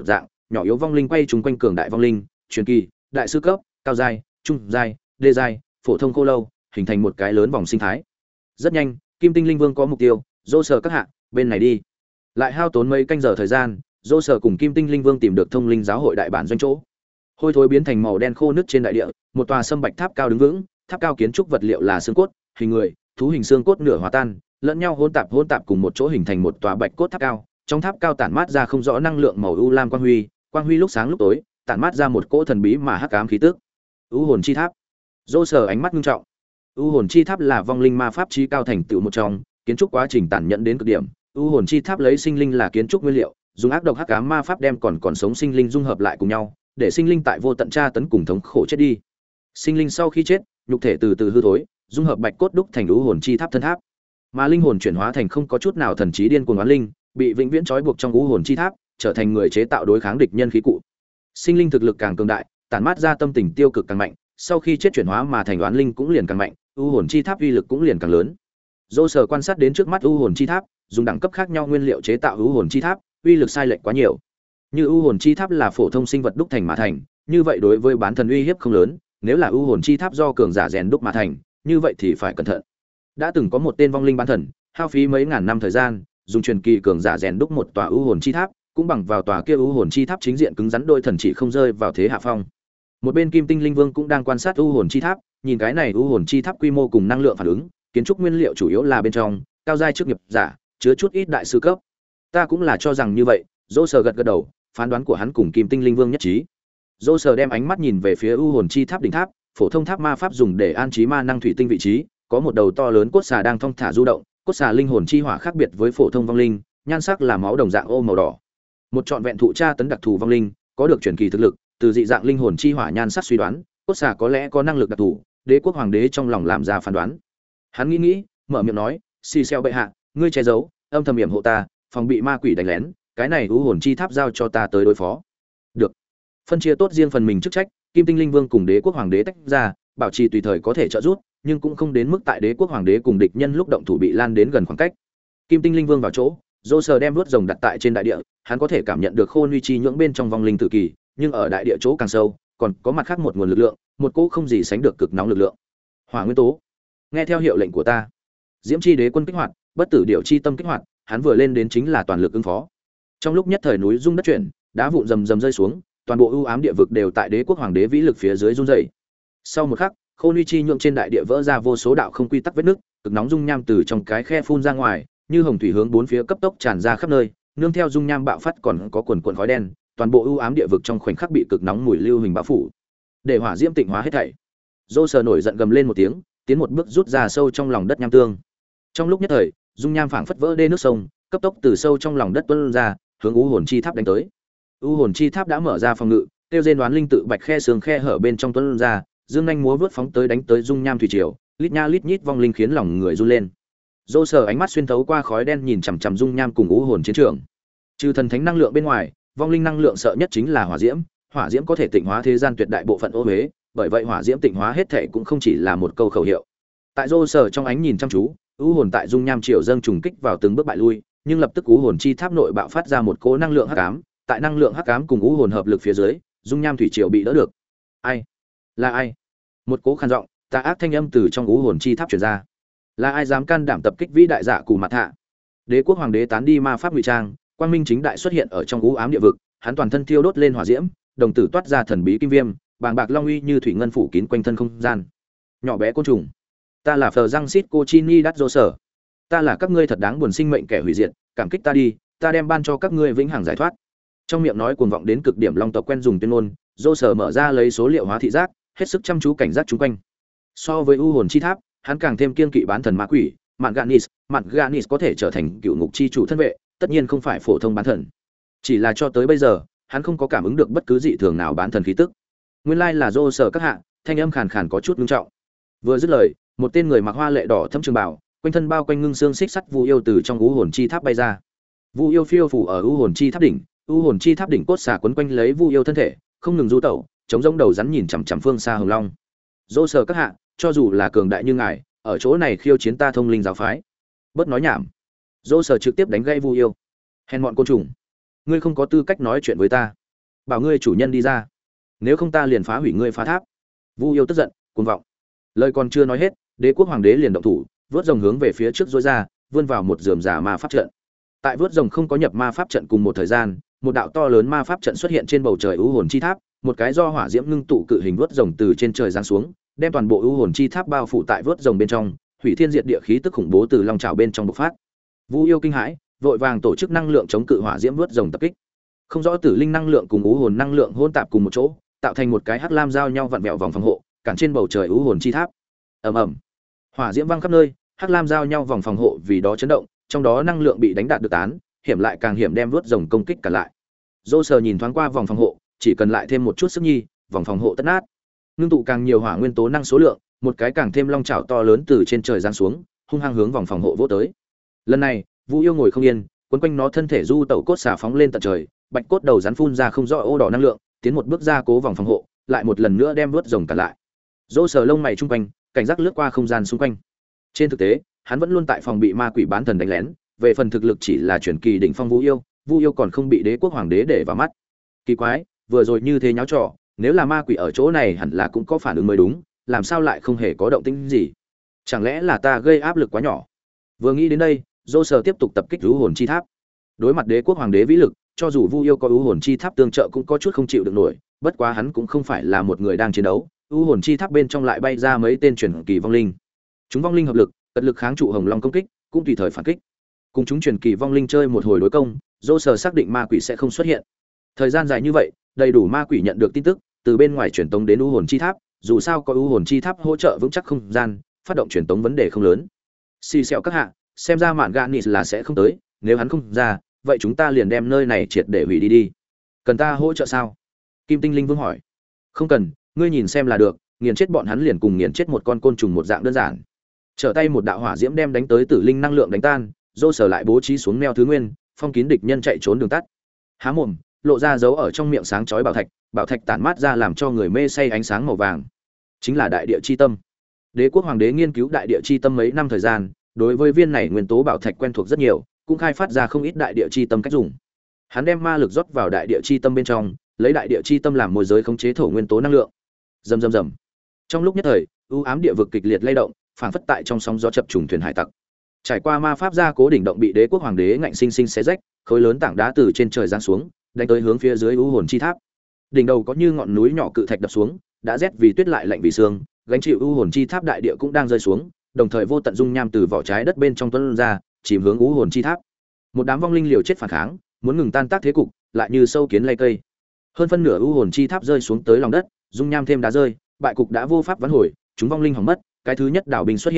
nhỏ yếu vong linh quay trúng quanh cường đại vong linh, truyền kỳ, đại sư cấp, cao giai, trung giai, đê giai, phổ thông khô lâu, hình thành một cái lớn vòng sinh thái. Rất nhanh, Kim Tinh Linh Vương có mục tiêu, dô sở các hạ, bên này đi. Lại hao tốn mấy canh giờ thời gian, dô sở cùng Kim Tinh Linh Vương tìm được Thông Linh giáo hội đại bản doanh chỗ. Hôi thối biến thành màu đen khô nước trên đại địa, một tòa sâm bạch tháp cao đứng vững, tháp cao kiến trúc vật liệu là xương cốt, hình người, thú hình xương cốt nửa hòa tan, lẫn nhau hỗn tạp cùng một chỗ hình thành một tòa bạch cốt tháp cao. Trong tháp cao tản mát ra không rõ năng lượng màu u lam quang huy lúc sáng lúc tối, tản mát ra một cỗ thần bí mà hắc ám khí tức. U hồn chi tháp. Dô sở ánh mắt nghiêm trọng. U hồn chi tháp là vong linh ma pháp chí cao thành tựu một trong, kiến trúc quá trình tàn nhẫn đến cực điểm. U hồn chi tháp lấy sinh linh là kiến trúc nguyên liệu, dùng ác độc hắc ám ma pháp đem còn sống sinh linh dung hợp lại cùng nhau, để sinh linh tại vô tận tra tấn cùng thống khổ chết đi. Sinh linh sau khi chết, nhục thể từ từ hư thối, dung hợp bạch cốt đúc thành u hồn chi tháp thân tháp. Mà linh hồn chuyển hóa thành không có chút nào thần trí điên cuồng oán linh, bị vĩnh viễn trói buộc trong u hồn chi tháp, trở thành người chế tạo đối kháng địch nhân khí cụ. Sinh linh thực lực càng cường đại, tản mát ra tâm tình tiêu cực càng mạnh, sau khi chết chuyển hóa mà thành oán linh cũng liền càng mạnh, u hồn chi tháp uy lực cũng liền càng lớn. Dô sở quan sát đến trước mắt u hồn chi tháp, dùng đẳng cấp khác nhau nguyên liệu chế tạo u hồn chi tháp, uy lực sai lệch quá nhiều. Như u hồn chi tháp là phổ thông sinh vật đúc thành mà thành, như vậy đối với bán thần uy hiếp không lớn, nếu là u hồn chi tháp do cường giả rèn đúc mà thành, như vậy thì phải cẩn thận. Đã từng có một tên vong linh bán thần, hao phí mấy ngàn năm thời gian, dùng truyền kỳ cường giả rèn đúc một tòa u hồn chi tháp, cũng bằng vào tòa kia u hồn chi tháp chính diện cứng rắn đôi thần chỉ không rơi vào thế hạ phong. Một bên Kim Tinh Linh Vương cũng đang quan sát u hồn chi tháp, nhìn cái này u hồn chi tháp quy mô cùng năng lượng phản ứng, kiến trúc nguyên liệu chủ yếu là bên trong, cao giai chức nghiệp giả, chứa chút ít đại sư cấp. Ta cũng là cho rằng như vậy, Dô sở gật gật đầu, phán đoán của hắn cùng Kim Tinh Linh Vương nhất trí. Dô sở đem ánh mắt nhìn về phía u hồn chi tháp đỉnh tháp, phổ thông tháp ma pháp dùng để an trí ma năng thủy tinh vị trí, có một đầu to lớn cốt xà đang thong thả du động, cốt xà linh hồn chi hỏa khác biệt với phổ thông vong linh, nhan sắc là máu đồng dạng ô màu đỏ. Một trọn vẹn thụ tra tấn đặc thù vong linh, có được truyền kỳ thực lực, từ dị dạng linh hồn chi hỏa nhan sắc suy đoán, cốt xà có lẽ có năng lực đặc thù, đế quốc hoàng đế trong lòng làm ra phán đoán. Hắn nghĩ, mở miệng nói, "Xì xeo bệ hạ, ngươi che giấu, âm thầm yểm hộ ta, phòng bị ma quỷ đánh lén, cái này u hồn chi tháp giao cho ta tới đối phó." Được. Phân chia tốt riêng phần mình chức trách, Kim Tinh Linh Vương cùng đế quốc hoàng đế tách ra, bảo trì tùy thời có thể trợ giúp, nhưng cũng không đến mức tại đế quốc hoàng đế cùng địch nhân lúc động thủ bị lan đến gần khoảng cách. Kim Tinh Linh Vương vào chỗ, Dô sở đem vuốt rồng đặt tại trên đại địa, hắn có thể cảm nhận được khôn uy chi nhưỡng bên trong vong linh tự kỳ, nhưng ở đại địa chỗ càng sâu, còn có mặt khác một nguồn lực lượng, một cỗ không gì sánh được cực nóng lực lượng. Hỏa nguyên tố. Nghe theo hiệu lệnh của ta. Diễm chi đế quân kích hoạt, bất tử điệu chi tâm kích hoạt, hắn vừa lên đến chính là toàn lực ứng phó. Trong lúc nhất thời núi rung đất chuyển, đá vụn rầm rầm rơi xuống, toàn bộ ưu ám địa vực đều tại đế quốc hoàng đế vĩ lực phía dưới run rẩy. Sau một khắc, khôn uy chi nhượng trên đại địa vỡ ra vô số đạo không quy tắc vết nứt, cực nóng dung nham từ trong cái khe phun ra ngoài, như hồng thủy hướng bốn phía cấp tốc tràn ra khắp nơi, nương theo dung nham bạo phát còn có quần quần khói đen, toàn bộ ưu ám địa vực trong khoảnh khắc bị cực nóng mùi lưu hình bao phủ. Để hỏa diễm tịnh hóa hết thảy. Dô sở nổi giận gầm lên một tiếng, tiến một bước rút ra sâu trong lòng đất nham tương. Trong lúc nhất thời, dung nham phảng phất vỡ đê nước sông, cấp tốc từ sâu trong lòng đất tuôn ra, hướng u hồn chi tháp đánh tới. U hồn chi tháp đã mở ra phòng ngự, tiêu diên đoán linh tự bạch khe sương khe hở bên trong tuôn ra, dương nhanh múa vớt phóng tới đánh tới dung nham thủy triều, lít nha lít nhít vong linh khiến lòng người run lên. Dô sở ánh mắt xuyên thấu qua khói đen nhìn chằm chằm dung nham cùng u hồn chiến trường. Trừ thần thánh năng lượng bên ngoài, vong linh năng lượng sợ nhất chính là hỏa diễm, hỏa diễm có thể tịnh hóa thế gian tuyệt đại bộ phận ô uế, bởi vậy hỏa diễm tịnh hóa hết thể cũng không chỉ là một câu khẩu hiệu. Tại Dô sở trong ánh nhìn chăm chú, u hồn tại dung nham triều dâng trùng kích vào từng bước bại lui, nhưng lập tức u hồn chi tháp nội bạo phát ra một cỗ năng lượng hắc ám, tại năng lượng hắc ám cùng u hồn hợp lực phía dưới, dung nham thủy triều bị đỡ được. Ai? Là ai? Một cỗ khàn giọng, tà ác thanh âm từ trong u hồn chi tháp truyền ra. Là ai dám can đảm tập kích vĩ đại giả Cù Mạt Thạ? Đế quốc hoàng đế tán đi ma pháp ngụy trang, quang minh chính đại xuất hiện ở trong u ám địa vực, hắn toàn thân thiêu đốt lên hỏa diễm, đồng tử toát ra thần bí kim viêm, bàng bạc long uy như thủy ngân phủ kín quanh thân không gian. Nhỏ bé côn trùng, ta là Phờ Răng Sít Cô Chi Ni Đát Dô Sở, ta là các ngươi thật đáng buồn sinh mệnh kẻ hủy diệt, cảm kích ta đi, ta đem ban cho các ngươi vĩnh hằng giải thoát. Trong miệng nói cuồng vọng đến cực điểm long tộc quen dùng tuyên ngôn, Dô Sở mở ra lấy số liệu hóa thị giác, hết sức chăm chú cảnh giác chúng quanh. So với u hồn chi tháp, hắn càng thêm kiên kỵ bán thần ma quỷ, Mạn Ganis có thể trở thành cựu ngục chi chủ thân vệ, tất nhiên không phải phổ thông bán thần. Chỉ là cho tới bây giờ, hắn không có cảm ứng được bất cứ dị thường nào bán thần khí tức. Nguyên lai là Dô Sở các hạ, thanh âm khàn khàn có chút nghiêm trọng. Vừa dứt lời, một tên người mặc hoa lệ đỏ thẫm trường bào, quanh thân bao quanh ngưng xương xích sắt Vu Yêu từ trong u hồn chi tháp bay ra. Vu Yêu phiêu phù ở u hồn chi tháp đỉnh, u hồn chi tháp đỉnh cốt xà quấn quanh lấy Vu Yêu thân thể, không ngừng du tẩu, chống rỗng đầu rắn nhìn chằm chằm phương xa hồng long. Dô Sở các hạ, cho dù là cường đại như ngài, ở chỗ này khiêu chiến ta Thông Linh giáo phái. Bớt nói nhảm. Dô Sở trực tiếp đánh gãy Vu Yêu. Hèn mọn côn trùng, ngươi không có tư cách nói chuyện với ta. bảo ngươi chủ nhân đi ra, nếu không ta liền phá hủy ngươi phá tháp. Vu Yêu tức giận, cuồng vọng. Lời còn chưa nói hết, Đế quốc hoàng đế liền động thủ, vớt rồng hướng về phía trước dối ra, vươn vào một rườm rà ma pháp trận. Tại vớt rồng không có nhập ma pháp trận cùng một thời gian, một đạo to lớn ma pháp trận xuất hiện trên bầu trời u hồn chi tháp, một cái do hỏa diễm ngưng tụ cự hình vớt rồng từ trên trời giáng xuống, đem toàn bộ u hồn chi tháp bao phủ tại vớt rồng bên trong, hủy thiên diệt địa khí tức khủng bố từ long trào bên trong bộc phát. Vu Yêu kinh hãi, vội vàng tổ chức năng lượng chống cự hỏa diễm vớt rồng tập kích. Không rõ tử linh năng lượng cùng u hồn năng lượng hỗn tạp cùng một chỗ, tạo thành một cái hắc lam giao nhau vặn vẹo vòng phòng hộ, cản trên bầu trời u hồn chi tháp. Ầm ầm. Hỏa diễm văng khắp nơi, hắc lam giao nhau vòng phòng hộ vì đó chấn động, trong đó năng lượng bị đánh đạt được tán, hiểm lại càng hiểm đem vớt rồng công kích cả lại. Dô sờ nhìn thoáng qua vòng phòng hộ, chỉ cần lại thêm một chút sức nhi, vòng phòng hộ tất nát. Ngưng tụ càng nhiều hỏa nguyên tố năng số lượng, một cái càng thêm long chảo to lớn từ trên trời giáng xuống, hung hăng hướng vòng phòng hộ vỗ tới. Lần này, Vu Yêu ngồi không yên, quấn quanh nó thân thể du tẩu cốt xà phóng lên tận trời, bạch cốt đầu rắn phun ra không rõ ô đỏ năng lượng, tiến một bước ra cố vòng phòng hộ, lại một lần nữa đem vớt rồng cả lại. Dô sờ lông mày trung quanh, cảnh giác lướt qua không gian xung quanh. Trên thực tế, hắn vẫn luôn tại phòng bị ma quỷ bán thần đánh lén, về phần thực lực chỉ là truyền kỳ đỉnh phong Vu Yêu còn không bị Đế quốc hoàng đế để vào mắt. Kỳ quái, vừa rồi như thế nháo trò, nếu là ma quỷ ở chỗ này hẳn là cũng có phản ứng mới đúng, làm sao lại không hề có động tĩnh gì? Chẳng lẽ là ta gây áp lực quá nhỏ? Vừa nghĩ đến đây, Dô sờ tiếp tục tập kích u hồn chi tháp. Đối mặt Đế quốc hoàng đế vĩ lực, cho dù Vu Yêu có u hồn chi tháp tương trợ cũng có chút không chịu được nổi, bất quá hắn cũng không phải là một người đang chiến đấu, u hồn chi tháp bên trong lại bay ra mấy tên truyền kỳ vong linh. Chúng vong linh hợp lực, tận lực kháng trụ hồng long công kích, cũng tùy thời phản kích. Cùng chúng truyền kỳ vong linh chơi một hồi đối công, Dô sờ xác định ma quỷ sẽ không xuất hiện. Thời gian dài như vậy, đầy đủ ma quỷ nhận được tin tức, từ bên ngoài truyền tống đến u hồn chi tháp, dù sao có u hồn chi tháp hỗ trợ vững chắc không gian, phát động truyền tống vấn đề không lớn. Xì xẹo các hạ, xem ra mạn Ganis là sẽ không tới, nếu hắn không ra, vậy chúng ta liền đem nơi này triệt để hủy đi đi. Cần ta hỗ trợ sao? Kim Tinh Linh Vương hỏi. Không cần, ngươi nhìn xem là được, nghiền chết bọn hắn liền cùng nghiền chết một con côn trùng một dạng đơn giản. Trở tay một đạo hỏa diễm đem đánh tới tử linh năng lượng đánh tan, Dô sở lại bố trí xuống neo thứ nguyên, phong kín địch nhân chạy trốn đường tắt. Há mồm, lộ ra dấu ở trong miệng sáng chói bảo thạch tản mát ra làm cho người mê say ánh sáng màu vàng. Chính là đại địa chi tâm. Đế quốc hoàng đế nghiên cứu đại địa chi tâm mấy năm thời gian, đối với viên này nguyên tố bảo thạch quen thuộc rất nhiều, cũng khai phát ra không ít đại địa chi tâm cách dùng. Hắn đem ma lực rót vào đại địa chi tâm bên trong, lấy đại địa chi tâm làm môi giới khống chế thổ nguyên tố năng lượng. Rầm rầm rầm. Trong lúc nhất thời, u ám địa vực kịch liệt lay động, phảng phất tại trong sóng gió chập trùng thuyền hải tặc. Trải qua ma pháp gia cố đỉnh động bị Đế quốc hoàng đế ngạnh sinh sinh xé rách, khối lớn tảng đá từ trên trời giáng xuống, đánh tới hướng phía dưới u hồn chi tháp. Đỉnh đầu có như ngọn núi nhỏ cự thạch đập xuống, đã rét vì tuyết lại lạnh vì xương, gánh chịu u hồn chi tháp đại địa cũng đang rơi xuống, đồng thời vô tận dung nham từ vỏ trái đất bên trong tuôn ra, chìm hướng u hồn chi tháp. Một đám vong linh liều chết phản kháng, muốn ngừng tan tác thế cục, lại như sâu kiến lay cây. Hơn phân nửa u hồn chi tháp rơi xuống tới lòng đất, dung nham thêm đá rơi, bại cục đã vô pháp vãn hồi, chúng vong linh hỏng mất, cái thứ nhất đảo binh xuất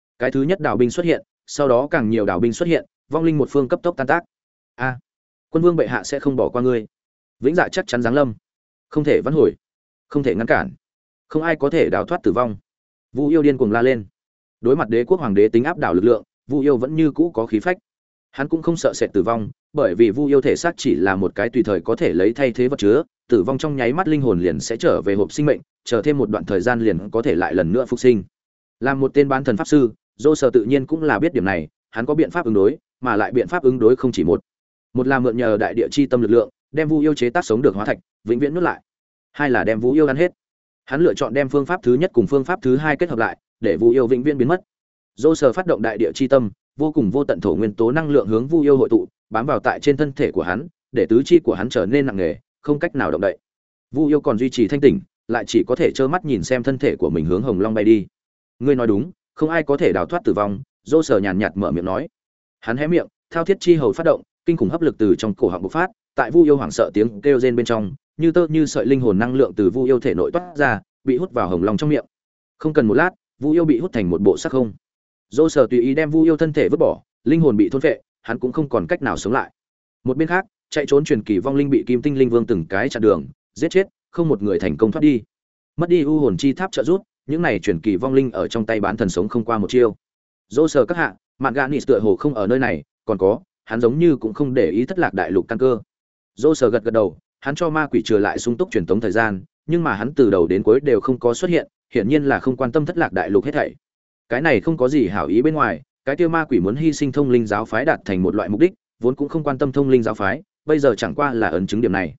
hiện, sau đó càng nhiều đảo binh xuất hiện, vong linh một phương cấp tốc tan tác. A, quân vương bệ hạ sẽ không bỏ qua ngươi. Vĩnh Dạ chắc chắn giáng lâm, không thể vãn hồi, không thể ngăn cản, không ai có thể đào thoát tử vong. Vu Yêu điên cuồng la lên. Đối mặt Đế quốc hoàng đế tính áp đảo lực lượng, Vu Yêu vẫn như cũ có khí phách. Hắn cũng không sợ sệt tử vong, bởi vì Vu Yêu thể xác chỉ là một cái tùy thời có thể lấy thay thế vật chứa, tử vong trong nháy mắt linh hồn liền sẽ trở về hộp sinh mệnh, chờ thêm một đoạn thời gian liền có thể lại lần nữa phục sinh. Làm một tên bán thần pháp sư, Dô Sở tự nhiên cũng là biết điểm này, hắn có biện pháp ứng đối, mà lại biện pháp ứng đối không chỉ một. Một là mượn nhờ đại địa chi tâm lực lượng, đem Vu Yêu chế tác sống được hóa thạch, vĩnh viễn nuốt lại. Hai là đem Vu Yêu ăn hết. Hắn lựa chọn đem phương pháp thứ nhất cùng phương pháp thứ hai kết hợp lại, để Vu Yêu vĩnh viễn biến mất. Dô Sở phát động đại địa chi tâm, vô cùng vô tận thổ nguyên tố năng lượng hướng Vu Yêu hội tụ, bám vào tại trên thân thể của hắn, để tứ chi của hắn trở nên nặng nề, không cách nào động đậy. Vu Yêu còn duy trì thanh tỉnh, lại chỉ có thể trơ mắt nhìn xem thân thể của mình hướng Hồng Long bay đi. Ngươi nói đúng, không ai có thể đào thoát tử vong. Dô Sở nhàn nhạt mở miệng nói. Hắn hé miệng, thao thiết chi hầu phát động, kinh khủng hấp lực từ trong cổ họng bộc phát, tại Vu Yêu hoảng sợ tiếng kêu rên bên trong, như tơ như sợi linh hồn năng lượng từ Vu Yêu thể nội toát ra, bị hút vào Hồng Long trong miệng. Không cần một lát, Vu Yêu bị hút thành một bộ xác không. Dô Sở tùy ý đem Vu Yêu thân thể vứt bỏ, linh hồn bị thôn phệ, hắn cũng không còn cách nào sống lại. Một bên khác, chạy trốn truyền kỳ vong linh bị Kim Tinh Linh Vương từng cái chặn đường, giết chết, không một người thành công thoát đi. Mất đi u hồn chi tháp trợ giúp, những này truyền kỳ vong linh ở trong tay bán thần sống không qua một chiêu. Dô Sở các hạ, Mạn Ganis tựa hồ không ở nơi này, còn có, hắn giống như cũng không để ý thất lạc đại lục căn cơ. Dô Sở gật gật đầu, hắn cho ma quỷ trừ lại sung túc truyền tống thời gian, nhưng mà hắn từ đầu đến cuối đều không có xuất hiện, hiển nhiên là không quan tâm thất lạc đại lục hết thảy. Cái này không có gì hảo ý bên ngoài, cái kia ma quỷ muốn hy sinh thông linh giáo phái đạt thành một loại mục đích, vốn cũng không quan tâm thông linh giáo phái, bây giờ chẳng qua là ấn chứng điểm này.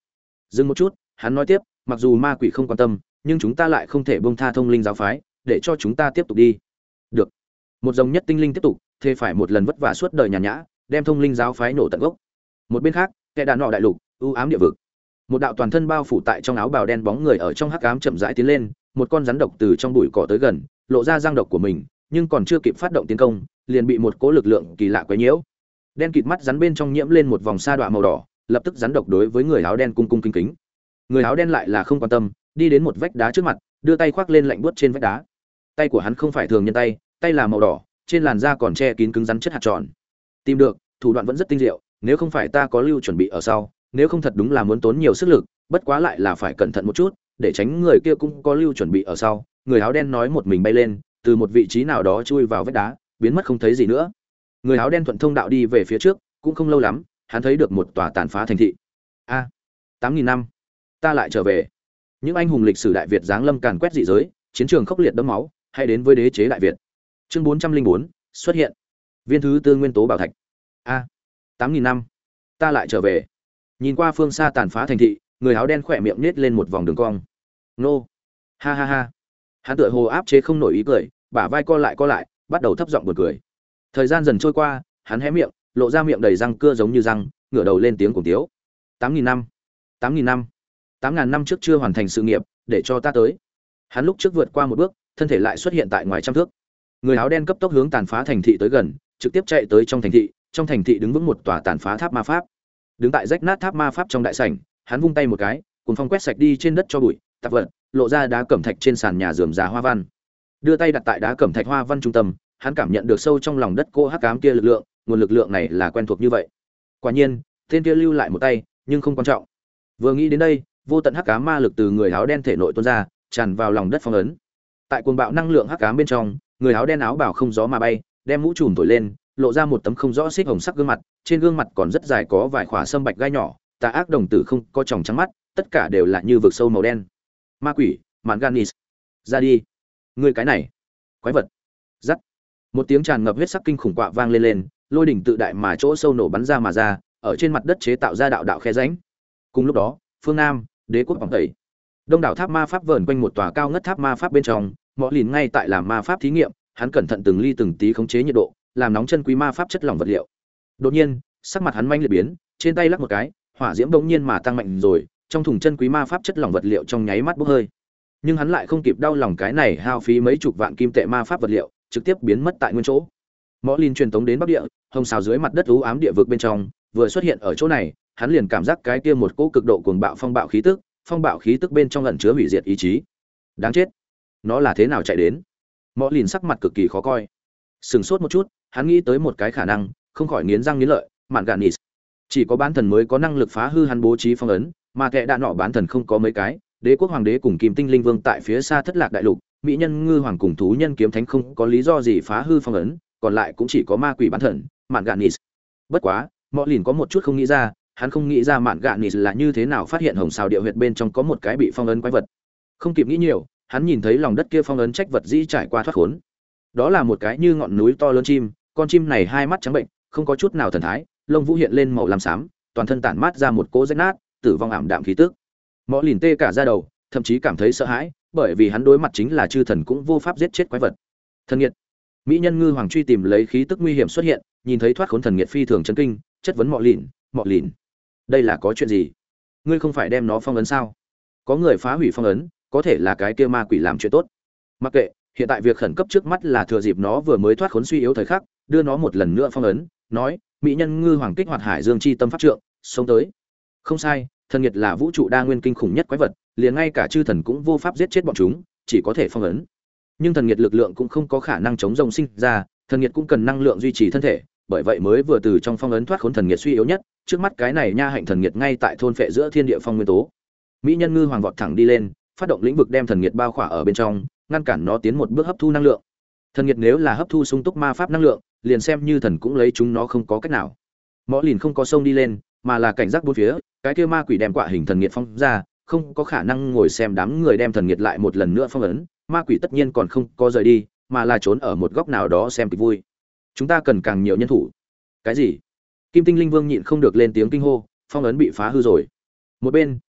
Dừng một chút, hắn nói tiếp, mặc dù ma quỷ không quan tâm, nhưng chúng ta lại không thể buông tha thông linh giáo phái, để cho chúng ta tiếp tục đi. Được. Một dòng nhất tinh linh tiếp tục, thế phải một lần vất vả suốt đời nhàn nhã, đem thông linh giáo phái nổ tận gốc. Một bên khác, kẻ đàn nọ đại lục, u ám địa vực. Một đạo toàn thân bao phủ tại trong áo bào đen bóng người ở trong hắc ám chậm rãi tiến lên, một con rắn độc từ trong bụi cỏ tới gần, lộ ra răng độc của mình, nhưng còn chưa kịp phát động tiến công, liền bị một cỗ lực lượng kỳ lạ quấy nhiễu. Đen kịt mắt rắn bên trong nhiễm lên một vòng sa đoạ màu đỏ, lập tức rắn độc đối với người áo đen cung cung kính kính. Người áo đen lại là không quan tâm, đi đến một vách đá trước mặt, đưa tay khoác lên lạnh buốt trên vách đá. Tay của hắn không phải thường nhân tay, tay là màu đỏ, trên làn da còn che kín cứng rắn chất hạt tròn. Tìm được, thủ đoạn vẫn rất tinh diệu, nếu không phải ta có lưu chuẩn bị ở sau, nếu không thật đúng là muốn tốn nhiều sức lực, bất quá lại là phải cẩn thận một chút, để tránh người kia cũng có lưu chuẩn bị ở sau. Người áo đen nói một mình bay lên, từ một vị trí nào đó chui vào vách đá, biến mất không thấy gì nữa. Người áo đen thuận thông đạo đi về phía trước, cũng không lâu lắm, hắn thấy được một tòa tàn phá thành thị. A, 8000 năm, ta lại trở về. Những anh hùng lịch sử Đại Việt giáng lâm càn quét dị giới, chiến trường khốc liệt đẫm máu, hay đến với đế chế Đại Việt. Chương 404 xuất hiện. Viên thứ tư nguyên tố bảo thạch. A, 8000 năm, ta lại trở về. Nhìn qua phương xa tàn phá thành thị, người áo đen khỏe miệng nhếch lên một vòng đường cong. Nô, ha ha ha. Hắn tựa hồ áp chế không nổi ý cười, bả vai co lại, bắt đầu thấp giọng buồn cười. Thời gian dần trôi qua, hắn hé miệng, lộ ra miệng đầy răng cưa giống như răng, ngửa đầu lên tiếng cuồng tiếu. 8000 năm, 8000 năm, 8000 năm trước chưa hoàn thành sự nghiệp, để cho ta tới. Hắn lúc trước vượt qua một bước, thân thể lại xuất hiện tại ngoài trăm thước. Người áo đen cấp tốc hướng tàn phá thành thị tới gần, trực tiếp chạy tới trong thành thị đứng vững một tòa tàn phá tháp ma pháp. Đứng tại rách nát tháp ma pháp trong đại sảnh, hắn vung tay một cái, cuốn phong quét sạch đi trên đất cho bụi, tạp vật, lộ ra đá cẩm thạch trên sàn nhà rườm rà hoa văn. Đưa tay đặt tại đá cẩm thạch hoa văn trung tâm, hắn cảm nhận được sâu trong lòng đất cô hắc ám kia lực lượng, nguồn lực lượng này là quen thuộc như vậy. Quả nhiên, tên kia lưu lại một tay, nhưng không quan trọng. Vừa nghĩ đến đây, vô tận hắc ám ma lực từ người áo đen thể nội tuôn ra, tràn vào lòng đất phong ấn. Tại cuồng bạo năng lượng hắc ám bên trong, người áo đen áo bào không gió mà bay, đem mũ trùm thổi lên, lộ ra một tấm không rõ xích hồng sắc gương mặt, trên gương mặt còn rất dài có vài khỏa sâm bạch gai nhỏ, tà ác đồng tử không có tròng trắng mắt, tất cả đều là như vực sâu màu đen. Ma quỷ, Mạn Ganis, ra đi. Ngươi cái này, quái vật. Rắc. Một tiếng tràn ngập huyết sắc kinh khủng quạ vang lên, lôi đỉnh tự đại mà chỗ sâu nổ bắn ra, ở trên mặt đất chế tạo ra đạo đạo khe rãnh. Cùng lúc đó, phương Nam, đế quốc bỏng tẩy. Đông đảo tháp ma pháp vờn quanh một tòa cao ngất tháp ma pháp bên trong, Mọ Lìn ngay tại làm ma pháp thí nghiệm, hắn cẩn thận từng ly từng tí khống chế nhiệt độ, làm nóng chân quý ma pháp chất lỏng vật liệu. Đột nhiên, sắc mặt hắn manh liệt biến, trên tay lắc một cái, hỏa diễm bỗng nhiên mà tăng mạnh rồi, trong thùng chân quý ma pháp chất lỏng vật liệu trong nháy mắt bốc hơi. Nhưng hắn lại không kịp đau lòng cái này hao phí mấy chục vạn kim tệ ma pháp vật liệu, trực tiếp biến mất tại nguyên chỗ. Mọ Lìn truyền tống đến bắc địa, hồng xào dưới mặt đất u ám địa vực bên trong, vừa xuất hiện ở chỗ này, hắn liền cảm giác cái kia một cỗ cực độ cuồng bạo phong bạo khí tức bên trong ẩn chứa hủy diệt ý chí. Đáng chết, nó là thế nào chạy đến? Mọ Lìn sắc mặt cực kỳ khó coi. Sừng sốt một chút, hắn nghĩ tới một cái khả năng, không khỏi nghiến răng nghiến lợi, Mạn Ganis. Chỉ có bán thần mới có năng lực phá hư hắn bố trí phong ấn, mà kẻ đạn nọ bán thần không có mấy cái. Đế quốc hoàng đế cùng Kim Tinh Linh Vương tại phía xa Thất Lạc đại lục, mỹ nhân ngư hoàng cùng thú nhân kiếm thánh không có lý do gì phá hư phong ấn, còn lại cũng chỉ có ma quỷ bán thần, Mạn Ganis. Bất quá, Mọ Lìn có một chút không nghĩ ra, hắn không nghĩ ra Mạn Ganis là như thế nào phát hiện hồng xào địa huyệt bên trong có một cái bị phong ấn quái vật. Không kịp nghĩ nhiều, hắn nhìn thấy lòng đất kia phong ấn trách vật dĩ trải qua thoát khốn. Đó là một cái như ngọn núi to lớn chim, con chim này hai mắt trắng bệnh, không có chút nào thần thái, lông vũ hiện lên màu lam xám, toàn thân tản mát ra một cỗ rách nát, tử vong ảm đạm khí tức. Mọ Lìn tê cả da đầu, thậm chí cảm thấy sợ hãi, bởi vì hắn đối mặt chính là chư thần cũng vô pháp giết chết quái vật. Thần nghiệt. Mỹ nhân ngư hoàng truy tìm lấy khí tức nguy hiểm xuất hiện, nhìn thấy thoát khốn thần nghiệt phi thường chấn kinh, chất vấn Mọ Lìn, đây là có chuyện gì? Ngươi không phải đem nó phong ấn sao? Có người phá hủy phong ấn, có thể là cái kia ma quỷ làm chuyện tốt. Mặc kệ, hiện tại việc khẩn cấp trước mắt là thừa dịp nó vừa mới thoát khốn suy yếu thời khắc, đưa nó một lần nữa phong ấn, nói, mỹ nhân ngư hoàng kích hoạt hải dương chi tâm pháp trượng, sống tới. Không sai, thần nghiệt là vũ trụ đa nguyên kinh khủng nhất quái vật, liền ngay cả chư thần cũng vô pháp giết chết bọn chúng, chỉ có thể phong ấn. Nhưng thần nghiệt lực lượng cũng không có khả năng chống rồng sinh ra, thần nghiệt cũng cần năng lượng duy trì thân thể, bởi vậy mới vừa từ trong phong ấn thoát khốn thần nghiệt suy yếu nhất, trước mắt cái này nha hạnh thần nghiệt ngay tại thôn phệ giữa thiên địa phong nguyên tố. Mỹ nhân ngư hoàng vọt thẳng đi lên, phát động lĩnh vực đem thần nghiệt bao khỏa ở bên trong, ngăn cản nó tiến một bước hấp thu năng lượng. Thần nghiệt nếu là hấp thu sung túc ma pháp năng lượng, liền xem như thần cũng lấy chúng nó không có cách nào. Mọ Lìn không có sông đi lên, mà là cảnh giác bốn phía, cái kia ma quỷ đem quạ hình thần nghiệt phong ra, không có khả năng ngồi xem đám người đem thần nghiệt lại một lần nữa phong ấn, ma quỷ tất nhiên còn không có rời đi, mà là trốn ở một góc nào đó xem kịch vui. Chúng ta cần càng nhiều nhân thủ. Cái gì? Kim Tinh Linh Vương nhịn không được lên tiếng kinh hô, phong ấn bị phá hư rồi. Một bên,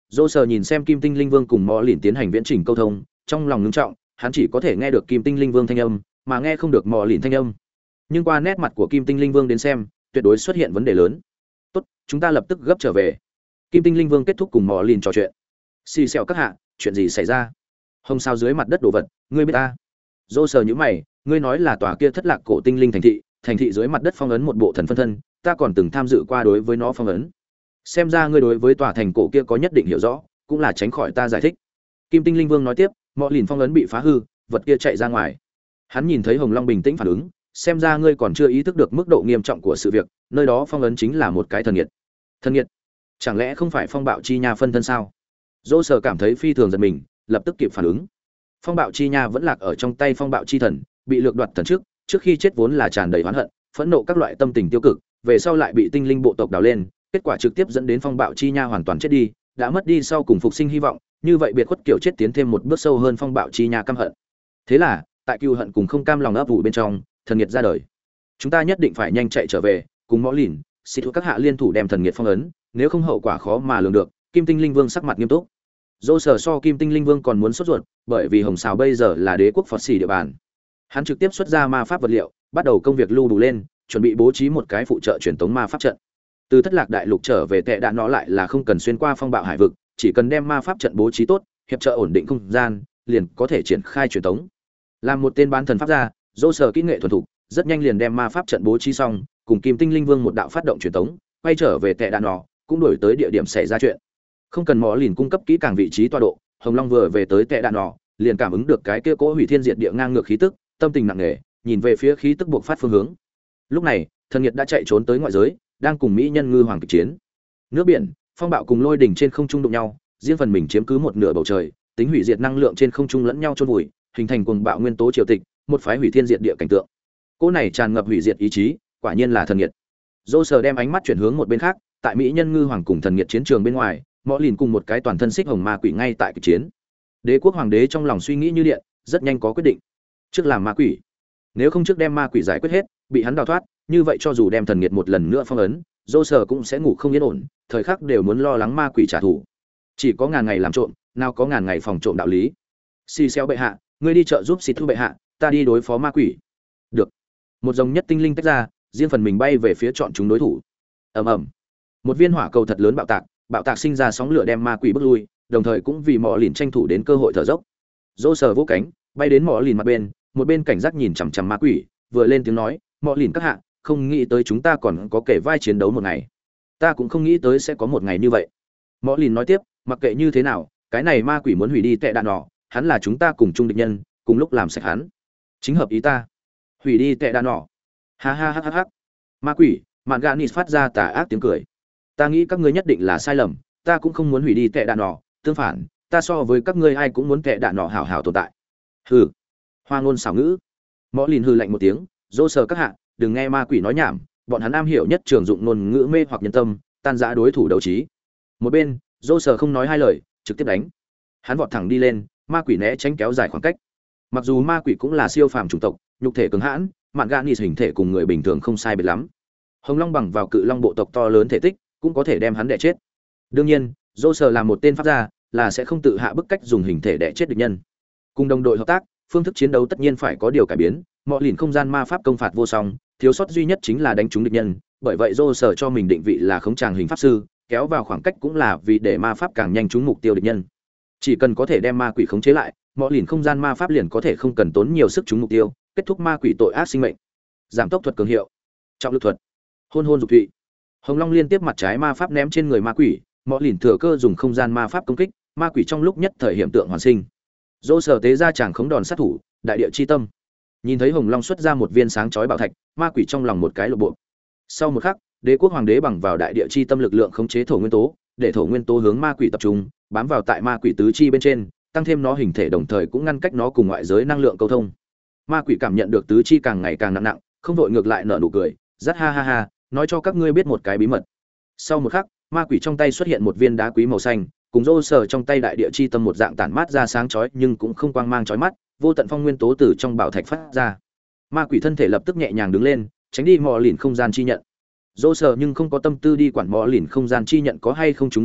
Dô sờ nhìn xem Kim Tinh Linh Vương cùng Mọ Lìn tiến hành viễn trình câu thông, trong lòng ngưng trọng, hắn chỉ có thể nghe được Kim Tinh Linh Vương thanh âm, mà nghe không được Mọ Lìn thanh âm. Nhưng qua nét mặt của Kim Tinh Linh Vương đến xem, tuyệt đối xuất hiện vấn đề lớn. Tốt, chúng ta lập tức gấp trở về. Kim Tinh Linh Vương kết thúc cùng Mọ Lìn trò chuyện. Xì xèo các hạ, chuyện gì xảy ra? Hồng sao dưới mặt đất đồ vật, ngươi biết ta? Dô sờ nhíu mày, ngươi nói là tòa kia thất lạc cổ tinh linh thành thị dưới mặt đất phong ấn một bộ thần phân thân, ta còn từng tham dự qua đối với nó phong ấn. Xem ra ngươi đối với tòa thành cổ kia có nhất định hiểu rõ, cũng là tránh khỏi ta giải thích. Kim Tinh Linh Vương nói tiếp, Mọ Lìn phong ấn bị phá hư, vật kia chạy ra ngoài. Hắn nhìn thấy Hồng Long bình tĩnh phản ứng, xem ra ngươi còn chưa ý thức được mức độ nghiêm trọng của sự việc, nơi đó phong ấn chính là một cái thần nghiệt. Thần nghiệt? Chẳng lẽ không phải phong bạo chi nha phân thân sao? Dô sở cảm thấy phi thường giật mình, lập tức kịp phản ứng. Phong bạo chi nha vẫn lạc ở trong tay phong bạo chi thần, bị lược đoạt thần trước khi chết vốn là tràn đầy oán hận, phẫn nộ các loại tâm tình tiêu cực, về sau lại bị tinh linh bộ tộc đào lên, kết quả trực tiếp dẫn đến phong bạo chi nha hoàn toàn chết đi, đã mất đi sau cùng phục sinh hy vọng, như vậy biệt khuất kiểu chết tiến thêm một bước sâu hơn phong bạo chi nha căm hận. Thế là, tại cừu hận cùng không cam lòng ấp ủ bên trong, thần nghiệt ra đời. Chúng ta nhất định phải nhanh chạy trở về, cùng Mõ Lìn, xì thu các hạ liên thủ đem thần nghiệt phong ấn, nếu không hậu quả khó mà lường được. Kim Tinh Linh Vương sắc mặt nghiêm túc. Dô sở so Kim Tinh Linh Vương còn muốn sốt ruột, bởi vì Hồng Sào bây giờ là đế quốc Phật xỉ địa bàn. Hắn trực tiếp xuất ra ma pháp vật liệu, bắt đầu công việc lưu đủ lên, chuẩn bị bố trí một cái phụ trợ truyền tống ma pháp trận. Từ Thất Lạc Đại Lục trở về Tệ Đạn nó lại là không cần xuyên qua phong bạo hải vực, chỉ cần đem ma pháp trận bố trí tốt, hiệp trợ ổn định không gian, liền có thể triển khai truyền tống. Làm một tên bán thần pháp gia, Dô sở kỹ nghệ thuần thục, rất nhanh liền đem ma pháp trận bố trí xong, cùng Kim Tinh Linh Vương một đạo phát động truyền tống, quay trở về Tệ Đạn nó, cũng đổi tới địa điểm xảy ra chuyện. Không cần Mõ Lìn cung cấp kỹ càng vị trí tọa độ, Hồng Long vừa về tới Tệ Đạn nó, liền cảm ứng được cái kia cỗ hủy thiên diệt địa ngang ngược khí tức, tâm tình nặng nề, nhìn về phía khí tức buộc phát phương hướng. Lúc này, thần nghiệt đã chạy trốn tới ngoại giới, đang cùng mỹ nhân ngư hoàng kịch chiến. Nước biển, phong bạo cùng lôi đỉnh trên không trung đụng nhau, riêng phần mình chiếm cứ một nửa bầu trời, tính hủy diệt năng lượng trên không trung lẫn nhau chôn vùi, hình thành cuồng bạo nguyên tố triều tịch, một phái hủy thiên diệt địa cảnh tượng. Cỗ này tràn ngập hủy diệt ý chí, quả nhiên là thần nghiệt. Dô sở đem ánh mắt chuyển hướng một bên khác, tại mỹ nhân ngư hoàng cùng thần nghiệt chiến trường bên ngoài, Mõ Lìn cùng một cái toàn thân xích hồng ma quỷ ngay tại kịch chiến. Đế quốc hoàng đế trong lòng suy nghĩ như điện, rất nhanh có quyết định. Trước làm ma quỷ, nếu không trước đem ma quỷ giải quyết hết, bị hắn đào thoát, như vậy cho dù đem thần nghiệt một lần nữa phong ấn, Dô sở cũng sẽ ngủ không yên ổn, thời khắc đều muốn lo lắng ma quỷ trả thù. Chỉ có ngàn ngày làm trộm, nào có ngàn ngày phòng trộm đạo lý. Xì xéo bệ hạ, ngươi đi trợ giúp xịt thu bệ hạ, ta đi đối phó ma quỷ. Được. Một dòng nhất tinh linh tách ra, riêng phần mình bay về phía chọn chúng đối thủ. Ầm ầm. Một viên hỏa cầu thật lớn bạo tạc sinh ra sóng lửa đem ma quỷ bước lui, đồng thời cũng vì Mõ Lìn tranh thủ đến cơ hội thở dốc. Dô sở vỗ cánh, bay đến Mõ Lìn mặt bên, một bên cảnh giác nhìn chằm chằm ma quỷ, vừa lên tiếng nói, Mõ Lìn các hạ, không nghĩ tới chúng ta còn có kể vai chiến đấu một ngày. Ta cũng không nghĩ tới sẽ có một ngày như vậy. Mõ Lìn nói tiếp, mặc kệ như thế nào, cái này ma quỷ muốn hủy đi Tệ Đạn nọ, hắn là chúng ta cùng chung địch nhân, cùng lúc làm sạch hắn. Chính hợp ý ta. Hủy đi Tệ Đạn nọ. Ha ha ha ha. Ma quỷ, Mạn Ganis phát ra tà ác tiếng cười. Ta nghĩ các ngươi nhất định là sai lầm, ta cũng không muốn hủy đi Tệ Đạn nọ, tương phản, ta so với các ngươi ai cũng muốn Tệ Đạn nọ hảo hảo tồn tại. Hừ. Hoa ngôn xảo ngữ. Mõ Lìn hừ lạnh một tiếng, dỗ sờ các hạ, đừng nghe ma quỷ nói nhảm, bọn hắn am hiểu nhất trường dụng ngôn ngữ mê hoặc nhân tâm, tan rã đối thủ đấu trí. Một bên, dỗ sờ không nói hai lời, trực tiếp đánh. Hắn vọt thẳng đi lên, ma quỷ né tránh kéo dài khoảng cách. Mặc dù ma quỷ cũng là siêu phàm chủng tộc, nhục thể cứng hãn, Mạn Ganis hình thể cùng người bình thường không sai biệt lắm. Hồng Long bằng vào cự long bộ tộc to lớn thể tích, cũng có thể đem hắn đè chết. Đương nhiên, dỗ sờ là một tên pháp gia, là sẽ không tự hạ bức cách dùng hình thể đè chết địch nhân. Cùng đồng đội hợp tác, phương thức chiến đấu tất nhiên phải có điều cải biến. Mõ Lìn không gian ma pháp công phạt vô song, thiếu sót duy nhất chính là đánh trúng địch nhân, bởi vậy dô sở cho mình định vị là khống tràng hình pháp sư, kéo vào khoảng cách cũng là vì để ma pháp càng nhanh trúng mục tiêu địch nhân. Chỉ cần có thể đem ma quỷ khống chế lại, Mõ Lìn không gian ma pháp liền có thể không cần tốn nhiều sức trúng mục tiêu, kết thúc ma quỷ tội ác sinh mệnh. Giảm tốc thuật cường hiệu, trọng lực thuật, hôn hôn dục thụy. Hồng Long liên tiếp mặt trái ma pháp ném trên người ma quỷ, Mõ Lìn thừa cơ dùng không gian ma pháp công kích, ma quỷ trong lúc nhất thời hiện tượng hoàn sinh. Dô sở tế ra chàng khống đòn sát thủ, đại địa chi tâm. Nhìn thấy Hồng Long xuất ra một viên sáng chói bảo thạch, ma quỷ trong lòng một cái lộ bộ. Sau một khắc, đế quốc hoàng đế bằng vào đại địa chi tâm lực lượng khống chế thổ nguyên tố, để thổ nguyên tố hướng ma quỷ tập trung, bám vào tại ma quỷ tứ chi bên trên, tăng thêm nó hình thể đồng thời cũng ngăn cách nó cùng ngoại giới năng lượng câu thông. Ma quỷ cảm nhận được tứ chi càng ngày càng nặng, không vội ngược lại nở nụ cười, rát ha ha ha, nói cho các ngươi biết một cái bí mật. Sau một khắc, ma quỷ trong tay xuất hiện một viên đá quý màu xanh, cùng rô sở trong tay đại địa chi tâm một dạng tản mát ra sáng chói nhưng cũng không quang mang chói mắt, vô tận phong nguyên tố từ trong bảo thạch phát ra. Ma quỷ thân thể lập tức nhẹ nhàng đứng lên, tránh đi Mõ Lìn không gian chi nhận. Dỗ sở nhưng không có tâm tư đi quản Mõ Lìn không gian chi nhận có hay không trúng mục tiêu,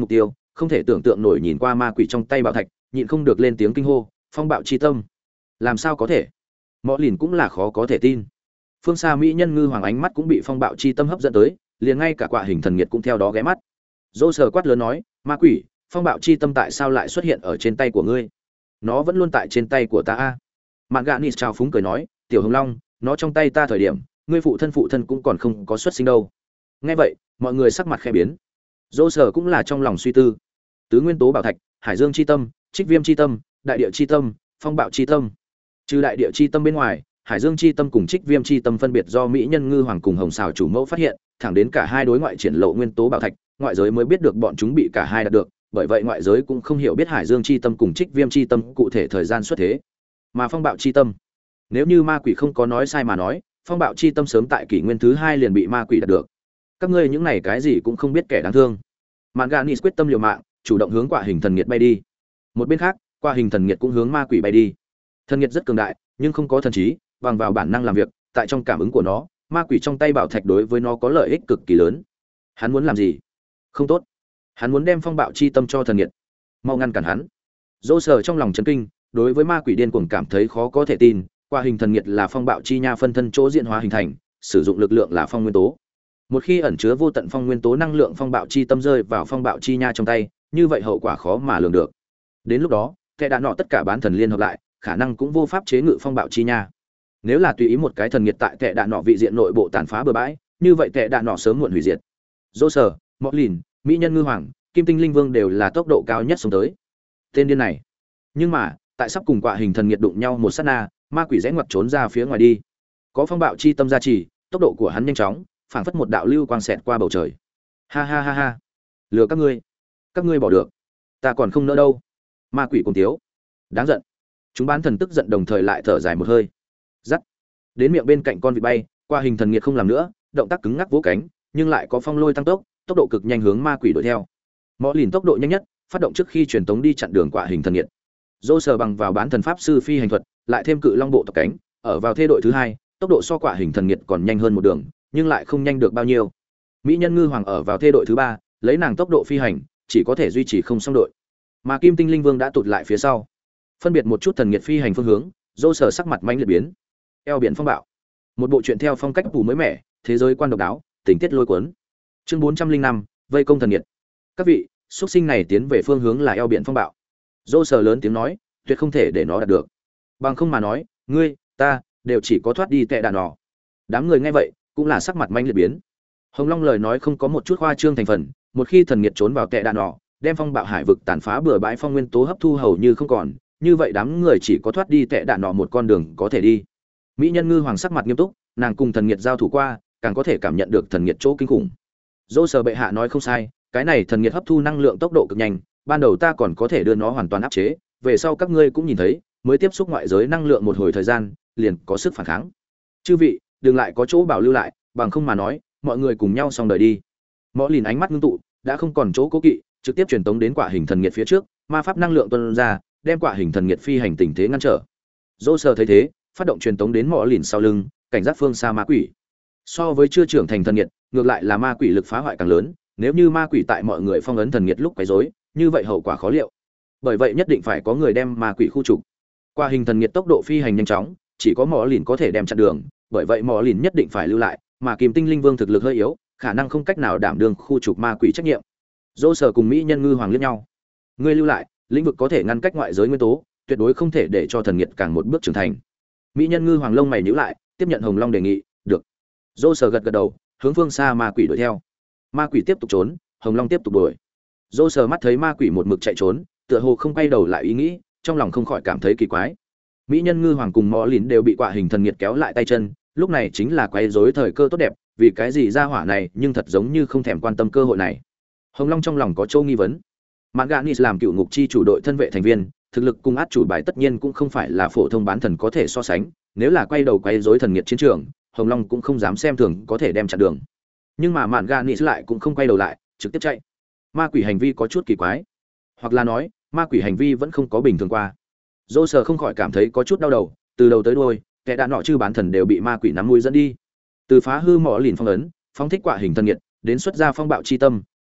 không thể tưởng tượng nổi nhìn qua ma quỷ trong tay bảo thạch, nhịn không được lên tiếng kinh hô, phong bạo chi tâm. Làm sao có thể? Mọ lìn cũng là khó có thể tin. Phương xa mỹ nhân ngư hoàng ánh mắt cũng bị phong bạo chi tâm hấp dẫn tới, liền ngay cả quạ hình thần nghiệt cũng theo đó ghé mắt. Dô sờ quát lớn nói, ma quỷ, phong bạo chi tâm tại sao lại xuất hiện ở trên tay của ngươi? Nó vẫn luôn tại trên tay của ta a. Mạn Gạ Nịt chào phúng cười nói, tiểu hồng long, nó trong tay ta thời điểm, ngươi phụ thân cũng còn không có xuất sinh đâu. Nghe vậy, mọi người sắc mặt khẽ biến. Dô sờ cũng là trong lòng suy tư. Tứ nguyên tố bảo thạch, hải dương chi tâm, trích viêm chi tâm, đại địa chi tâm, phong bạo chi tâm. Trừ đại địa chi tâm bên ngoài, hải dương chi tâm cùng trích viêm chi tâm phân biệt do mỹ nhân ngư hoàng cùng hồng xào chủ mẫu phát hiện, thẳng đến cả hai đối ngoại triển lộ nguyên tố bảo thạch, ngoại giới mới biết được bọn chúng bị cả hai đạt được, bởi vậy ngoại giới cũng không hiểu biết hải dương chi tâm cùng trích viêm chi tâm cụ thể thời gian xuất thế. Mà phong bạo chi tâm, nếu như ma quỷ không có nói sai mà nói, phong bạo chi tâm sớm tại kỷ nguyên thứ 2 liền bị ma quỷ đạt được. Các ngươi những này cái gì cũng không biết kẻ đáng thương. Mạn Gạ Nịt quyết tâm liều mạng, chủ động hướng Quạ hình thần nghiệt bay đi. Một bên khác, Quạ hình thần nghiệt cũng hướng ma quỷ bay đi. Thần nghiệt rất cường đại, nhưng không có thần trí, bằng vào bản năng làm việc, tại trong cảm ứng của nó, ma quỷ trong tay bảo thạch đối với nó có lợi ích cực kỳ lớn. Hắn muốn làm gì? Không tốt. Hắn muốn đem phong bạo chi tâm cho thần nghiệt. Mau ngăn cản hắn. Dỗ Sở trong lòng chấn kinh, đối với ma quỷ điên cuồng cảm thấy khó có thể tin, Quạ hình thần nghiệt là phong bạo chi nha phân thân chỗ diễn hóa hình thành, sử dụng lực lượng là phong nguyên tố. Một khi ẩn chứa vô tận phong nguyên tố năng lượng phong bạo chi tâm rơi vào phong bạo chi nha trong tay, như vậy hậu quả khó mà lường được. Đến lúc đó, kẻ đã nọ tất cả bán thần liên hợp lại, khả năng cũng vô pháp chế ngự phong bạo chi nha. Nếu là tùy ý một cái thần nghiệt tại kẻ đạn nọ vị diện nội bộ tàn phá bừa bãi, như vậy kẻ đạn nọ sớm muộn hủy diệt. Dỗ Sở, Mọ Lìn, mỹ nhân ngư hoàng, kim tinh linh vương đều là tốc độ cao nhất xuống tới. Tên điên này. Nhưng mà, tại sắp cùng Quạ hình thần nghiệt đụng nhau một sát na, ma quỷ rẽ ngoặt trốn ra phía ngoài đi. Có phong bạo chi tâm gia trì, tốc độ của hắn nhanh chóng, phảng phất một đạo lưu quang xẹt qua bầu trời. Ha ha ha ha, lừa các ngươi bỏ được, ta còn không nỡ đâu. Ma quỷ cùng tiếu, đáng giận. Chúng bán thần tức giận đồng thời lại thở dài một hơi. Dắt đến miệng bên cạnh con vịt bay, Quạ hình thần nghiệt không làm nữa, động tác cứng ngắc vỗ cánh, nhưng lại có phong lôi tăng tốc, tốc độ cực nhanh hướng ma quỷ đuổi theo. Mọ Lìn tốc độ nhanh nhất, phát động trước khi truyền tống đi chặn đường Quạ hình thần nghiệt. Dô Sở bằng vào bán thần pháp sư phi hành thuật, lại thêm cự long bộ tộc cánh, ở vào thế đội thứ 2, tốc độ so Quạ hình thần nghiệt còn nhanh hơn một đường, nhưng lại không nhanh được bao nhiêu. Mỹ nhân ngư hoàng ở vào thế đội thứ 3, lấy nàng tốc độ phi hành, chỉ có thể duy trì không song đội. Mà Kim Tinh Linh Vương đã tụt lại phía sau. Phân biệt một chút thần nghiệt phi hành phương hướng, Dô Sở sắc mặt manh liệt biến. Eo biển phong bạo. Một bộ truyện theo phong cách phủ mới mẻ, thế giới quan độc đáo, tình tiết lôi cuốn. Chương 405, vây công thần nghiệt. Các vị, xuất sinh này tiến về phương hướng là eo biển phong bạo. Dô Sở lớn tiếng nói, tuyệt không thể để nó đạt được. Bằng không mà nói, ngươi, ta đều chỉ có thoát đi tệ đạn nọ. Đám người nghe vậy, cũng là sắc mặt manh liệt biến. Hồng Long lời nói không có một chút khoa trương thành phần, một khi thần nghiệt trốn vào tệ đạn nọ, đem phong bạo hải vực tàn phá bừa bãi phong nguyên tố hấp thu hầu như không còn, như vậy đám người chỉ có thoát đi tệ đạn nọ một con đường có thể đi. Mỹ nhân ngư hoàng sắc mặt nghiêm túc, nàng cùng thần nghiệt giao thủ qua, càng có thể cảm nhận được thần nghiệt chỗ kinh khủng. Dỗ Sở bệ hạ nói không sai, cái này thần nghiệt hấp thu năng lượng tốc độ cực nhanh, ban đầu ta còn có thể đưa nó hoàn toàn áp chế, về sau các ngươi cũng nhìn thấy, mới tiếp xúc ngoại giới năng lượng một hồi thời gian, liền có sức phản kháng. Chư vị, đừng lại có chỗ bảo lưu lại, bằng không mà nói, mọi người cùng nhau xong đời đi. Mọ Lìn ánh mắt ngưng tụ, đã không còn chỗ cố kỵ, trực tiếp truyền tống đến Quạ hình thần nghiệt phía trước, ma pháp năng lượng tuôn ra, đem Quạ hình thần nghiệt phi hành tình thế ngăn trở. Dỗ Sở thấy thế, phát động truyền tống đến Mọ Lìn sau lưng, cảnh giác phương xa ma quỷ. So với chưa trưởng thành thần nghiệt, ngược lại là ma quỷ lực phá hoại càng lớn, nếu như ma quỷ tại mọi người phong ấn thần nghiệt lúc quấy rối, như vậy hậu quả khó liệu. Bởi vậy nhất định phải có người đem ma quỷ khu trục. Quạ hình thần nghiệt tốc độ phi hành nhanh chóng, chỉ có Mọ Lìn có thể đem chặn đường, bởi vậy Mọ Lìn nhất định phải lưu lại, mà Kim Tinh Linh Vương thực lực hơi yếu, khả năng không cách nào đảm đương khu trục ma quỷ trách nhiệm. Dỗ Sở cùng mỹ nhân ngư hoàng liếc nhau. Ngươi lưu lại, lĩnh vực có thể ngăn cách ngoại giới nguyên tố, tuyệt đối không thể để cho thần nghiệt càng một bước trưởng thành. Mỹ nhân ngư hoàng lông mày nhíu lại, tiếp nhận Hồng Long đề nghị, được. Dỗ Sở gật gật đầu, hướng phương xa ma quỷ đuổi theo. Ma quỷ tiếp tục trốn, Hồng Long tiếp tục đuổi. Dỗ Sở mắt thấy ma quỷ một mực chạy trốn, tựa hồ không quay đầu lại ý nghĩ, trong lòng không khỏi cảm thấy kỳ quái. Mỹ nhân ngư hoàng cùng Mọ Lìn đều bị Quạ hình thần nghiệt kéo lại tay chân, lúc này chính là quấy rối thời cơ tốt đẹp, vì cái gì ra hỏa này nhưng thật giống như không thèm quan tâm cơ hội này. Hồng Long trong lòng có châu nghi vấn. Mạn Gạ Nịt làm cựu ngục chi chủ đội thân vệ thành viên, thực lực cùng át chủ bài tất nhiên cũng không phải là phổ thông bán thần có thể so sánh, nếu là quay đầu quấy rối thần nghiệt chiến trường, Hồng Long cũng không dám xem thường có thể đem chặn đường. Nhưng mà Mạn Gạ Nịt lại cũng không quay đầu lại, trực tiếp chạy. Ma quỷ hành vi có chút kỳ quái, hoặc là nói, ma quỷ hành vi vẫn không có bình thường qua. Dỗ Sở không khỏi cảm thấy có chút đau đầu, từ đầu tới đuôi, kẻ đã nọ chư bán thần đều bị ma quỷ nắm mũi dẫn đi. Từ phá hư Mọ Lìn phong ấn, phóng thích Quạ hình thần nghiệt, đến xuất ra phong bạo chi tâm,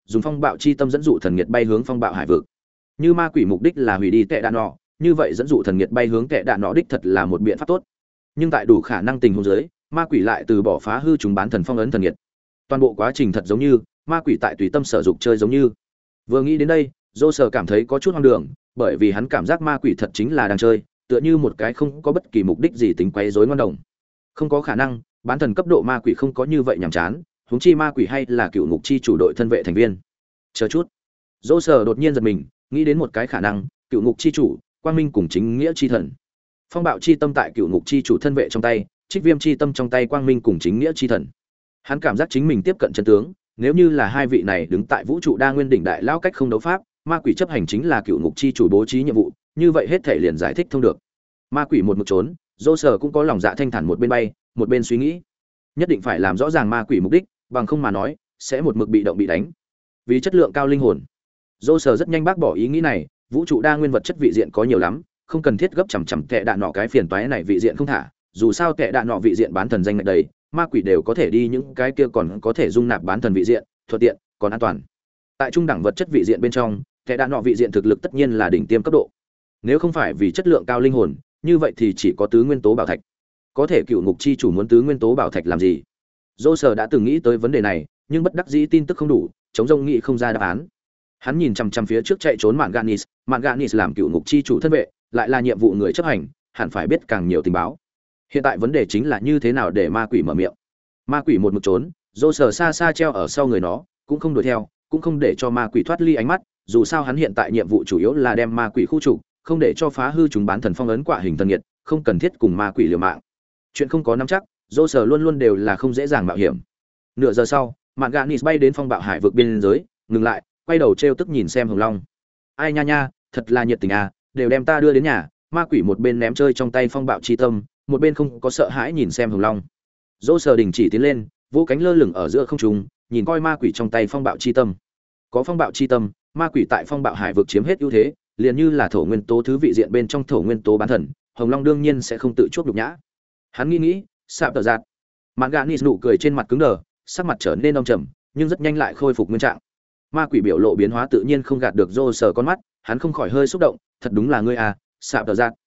dùng phong bạo chi tâm dẫn dụ thần nghiệt bay hướng phong bạo hải vực. Như ma quỷ mục đích là hủy đi tệ đạn nọ, như vậy dẫn dụ thần nghiệt bay hướng tệ đạn nọ đích thật là một biện pháp tốt. Nhưng tại đủ khả năng tình huống dưới, ma quỷ lại từ bỏ phá hư chúng bán thần phong ấn thần nghiệt. Toàn bộ quá trình thật giống như ma quỷ tại tùy tâm sở dục chơi giống như. Vừa nghĩ đến đây, Dô Sở cảm thấy có chút hoang đường, bởi vì hắn cảm giác ma quỷ thật chính là đang chơi, tựa như một cái không có bất kỳ mục đích gì tính quấy rối ngoan đồng. Không có khả năng, bán thần cấp độ ma quỷ không có như vậy nhàm chán, huống chi ma quỷ hay là cựu ngục chi chủ đội thân vệ thành viên. Chờ chút. Dô Sở đột nhiên giật mình, nghĩ đến một cái khả năng, cựu ngục chi chủ, quang minh cùng chính nghĩa chi thần. Phong bạo chi tâm tại cựu ngục chi chủ thân vệ trong tay, trích viêm chi tâm trong tay quang minh cùng chính nghĩa chi thần. Hắn cảm giác chính mình tiếp cận chân tướng, nếu như là hai vị này đứng tại vũ trụ đa nguyên đỉnh đại lão cách không đấu pháp, ma quỷ chấp hành chính là cựu ngục chi chủ bố trí nhiệm vụ, như vậy hết thể liền giải thích thông được. Ma quỷ một mực trốn, Dô Sở cũng có lòng dạ thanh thản một bên bay, một bên suy nghĩ, nhất định phải làm rõ ràng ma quỷ mục đích, bằng không mà nói, sẽ một mực bị động bị đánh. Vì chất lượng cao linh hồn, Dô Sở rất nhanh bác bỏ ý nghĩ này, vũ trụ đa nguyên vật chất vị diện có nhiều lắm, không cần thiết gấp chằm chằm tệ đạn nọ cái phiền toái này vị diện không thả, dù sao tệ đạn nọ vị diện bán thần danh ngạch đầy, ma quỷ đều có thể đi những cái kia còn có thể dung nạp bán thần vị diện, thuận tiện, còn an toàn. Tại trung đẳng vật chất vị diện bên trong, tệ đạn nọ vị diện thực lực tất nhiên là đỉnh tiêm cấp độ. Nếu không phải vì chất lượng cao linh hồn, như vậy thì chỉ có tứ nguyên tố bảo thạch. Có thể cựu ngục chi chủ muốn tứ nguyên tố bảo thạch làm gì? Dô Sở đã từng nghĩ tới vấn đề này, nhưng bất đắc dĩ tin tức không đủ, chống rông nghĩ không ra đáp án. Hắn nhìn chằm chằm phía trước chạy trốn Mạn Ganis làm cựu ngục chi chủ thân vệ, lại là nhiệm vụ người chấp hành, hẳn phải biết càng nhiều tình báo. Hiện tại vấn đề chính là như thế nào để ma quỷ mở miệng. Ma quỷ một mực trốn, Dô Sở xa xa treo ở sau người nó, cũng không đuổi theo, cũng không để cho ma quỷ thoát ly ánh mắt, dù sao hắn hiện tại nhiệm vụ chủ yếu là đem ma quỷ khu trục, không để cho phá hư chúng bán thần phong ấn quả hình thần nghiệt, không cần thiết cùng ma quỷ liều mạng. Chuyện không có nắm chắc, Dô Sở luôn luôn đều là không dễ dàng mạo hiểm. Nửa giờ sau, Mạn Ganis bay đến phong bạo hải vực biên giới, ngừng lại, quay đầu trêu tức nhìn xem Hồng Long. Ai nha nha, thật là nhiệt tình à, đều đem ta đưa đến nhà. Ma quỷ một bên ném chơi trong tay phong bạo chi tâm, một bên không có sợ hãi nhìn xem Hồng Long. Dô Sở đình chỉ tiến lên, vỗ cánh lơ lửng ở giữa không trung, nhìn coi ma quỷ trong tay phong bạo chi tâm. Có phong bạo chi tâm, ma quỷ tại phong bạo hải vực chiếm hết ưu thế, liền như là thổ nguyên tố thứ vị diện bên trong thổ nguyên tố bán thần, Hồng Long đương nhiên sẽ không tự chuốc nhục nhã. Hắn nghĩ, sạp tờ giạt. Mạn Ganis nụ cười trên mặt cứng đờ, sắc mặt trở nên âm trầm, nhưng rất nhanh lại khôi phục nguyên trạng. Ma quỷ biểu lộ biến hóa tự nhiên không gạt được Dô Sở con mắt, hắn không khỏi hơi xúc động, thật đúng là ngươi à, sạp tờ giạt.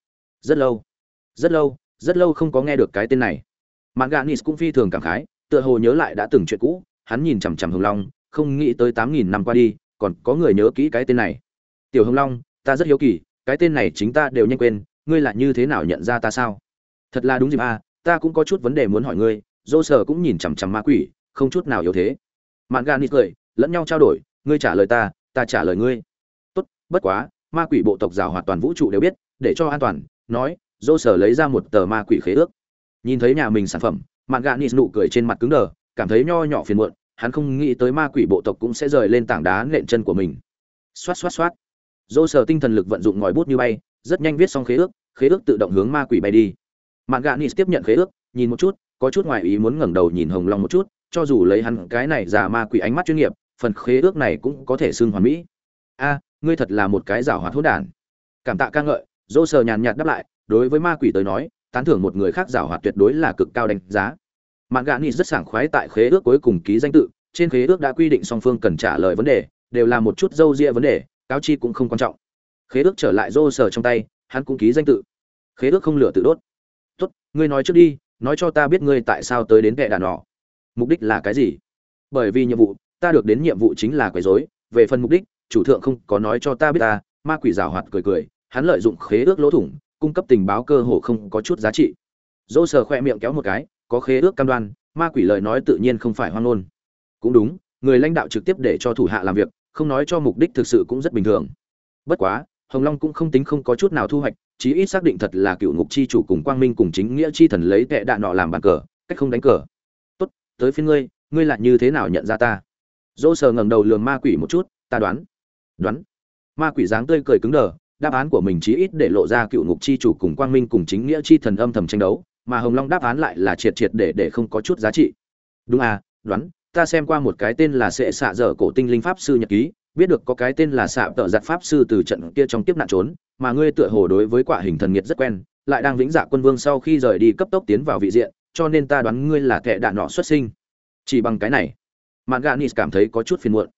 Rất lâu không có nghe được cái tên này. Mạn Ganis cũng phi thường cảm khái, tựa hồ nhớ lại đã từng chuyện cũ, hắn nhìn chằm chằm Hồng Long, không nghĩ tới 8000 năm qua đi, còn có người nhớ kỹ cái tên này. Tiểu Hồng Long, ta rất hiếu kỳ, cái tên này chính ta đều nhanh quên, ngươi là như thế nào nhận ra ta sao? Thật là đúng dịp à, ta cũng có chút vấn đề muốn hỏi ngươi. Dô Sở cũng nhìn chằm chằm ma quỷ, không chút nào yếu thế. Mạn Ganis cười, lẫn nhau trao đổi, ngươi trả lời ta, ta trả lời ngươi. Tốt, bất quá, ma quỷ bộ tộc giàu hoạt toàn vũ trụ đều biết, để cho an toàn, nói, Dô Sở lấy ra một tờ ma quỷ khế ước. Nhìn thấy nhà mình sản phẩm, Mạn Ganis nụ cười trên mặt cứng đờ, cảm thấy nho nhỏ phiền muộn, hắn không nghĩ tới ma quỷ bộ tộc cũng sẽ rời lên tảng đá nện chân của mình. Xoát xoát xoát. Dô Sở tinh thần lực vận dụng ngòi bút như bay, rất nhanh viết xong khế ước tự động hướng ma quỷ bay đi. Mạn Ganis tiếp nhận khế ước, nhìn một chút, có chút ngoài ý muốn ngẩng đầu nhìn Hồng Long một chút, cho dù lấy hắn cái này giả ma quỷ ánh mắt chuyên nghiệp, phần khế ước này cũng có thể xưng hoàn mỹ. A, ngươi thật là một cái giảo hoạt hỗn đản. Cảm tạ ca ngợi, Dô Sở nhàn nhạt đáp lại, đối với ma quỷ tới nói, tán thưởng một người khác giảo hoạt tuyệt đối là cực cao đánh giá. Mạn Ganis rất sảng khoái tại khế ước cuối cùng ký danh tự, trên khế ước đã quy định song phương cần trả lời vấn đề, đều là một chút dâu ria vấn đề, cáo chi cũng không quan trọng. Khế ước trở lại Dô Sở trong tay, hắn cũng ký danh tự. Khế ước không lửa tự đốt. Tốt, ngươi nói trước đi, nói cho ta biết ngươi tại sao tới đến kẻ đàn nọ. Mục đích là cái gì? Bởi vì nhiệm vụ, ta được đến nhiệm vụ chính là quấy rối, về phần mục đích, chủ thượng không có nói cho ta biết ta. Ma quỷ giảo hoạt cười, hắn lợi dụng khế ước lỗ thủng, cung cấp tình báo cơ hồ không có chút giá trị. Dô Sở khoe miệng kéo một cái, có khế ước cam đoan, ma quỷ lời nói tự nhiên không phải hoang ngôn. Cũng đúng, người lãnh đạo trực tiếp để cho thủ hạ làm việc, không nói cho mục đích thực sự cũng rất bình thường. Bất quá, Hồng Long cũng không tính không có chút nào thu hoạch, chí ít xác định thật là cựu ngục chi chủ cùng quang minh cùng chính nghĩa chi thần lấy tệ đạn nọ làm bàn cờ, cách không đánh cờ. Tốt, tới phiên ngươi lại như thế nào nhận ra ta? Dô Sở ngẩng đầu lườm ma quỷ một chút, ta đoán. Ma quỷ dáng tươi cười cứng đờ, đáp án của mình chí ít để lộ ra cựu ngục chi chủ cùng quang minh cùng chính nghĩa chi thần âm thầm tranh đấu, mà Hồng Long đáp án lại là triệt để không có chút giá trị. Đúng à, đoán, ta xem qua một cái tên là Sệ Xạ Dở cổ tinh linh pháp sư nhật ký, biết được có cái tên là Sạ Tợ Giặt pháp sư từ trận kia trong tiếp nạn trốn, mà ngươi tựa hồ đối với quả hình thần nghiệt rất quen, lại đang vĩnh dạ quân vương sau khi rời đi cấp tốc tiến vào vị diện, cho nên ta đoán ngươi là kẻ đạn nọ xuất sinh. Chỉ bằng cái này, Mạn Ganis cảm thấy có chút phiền muộn.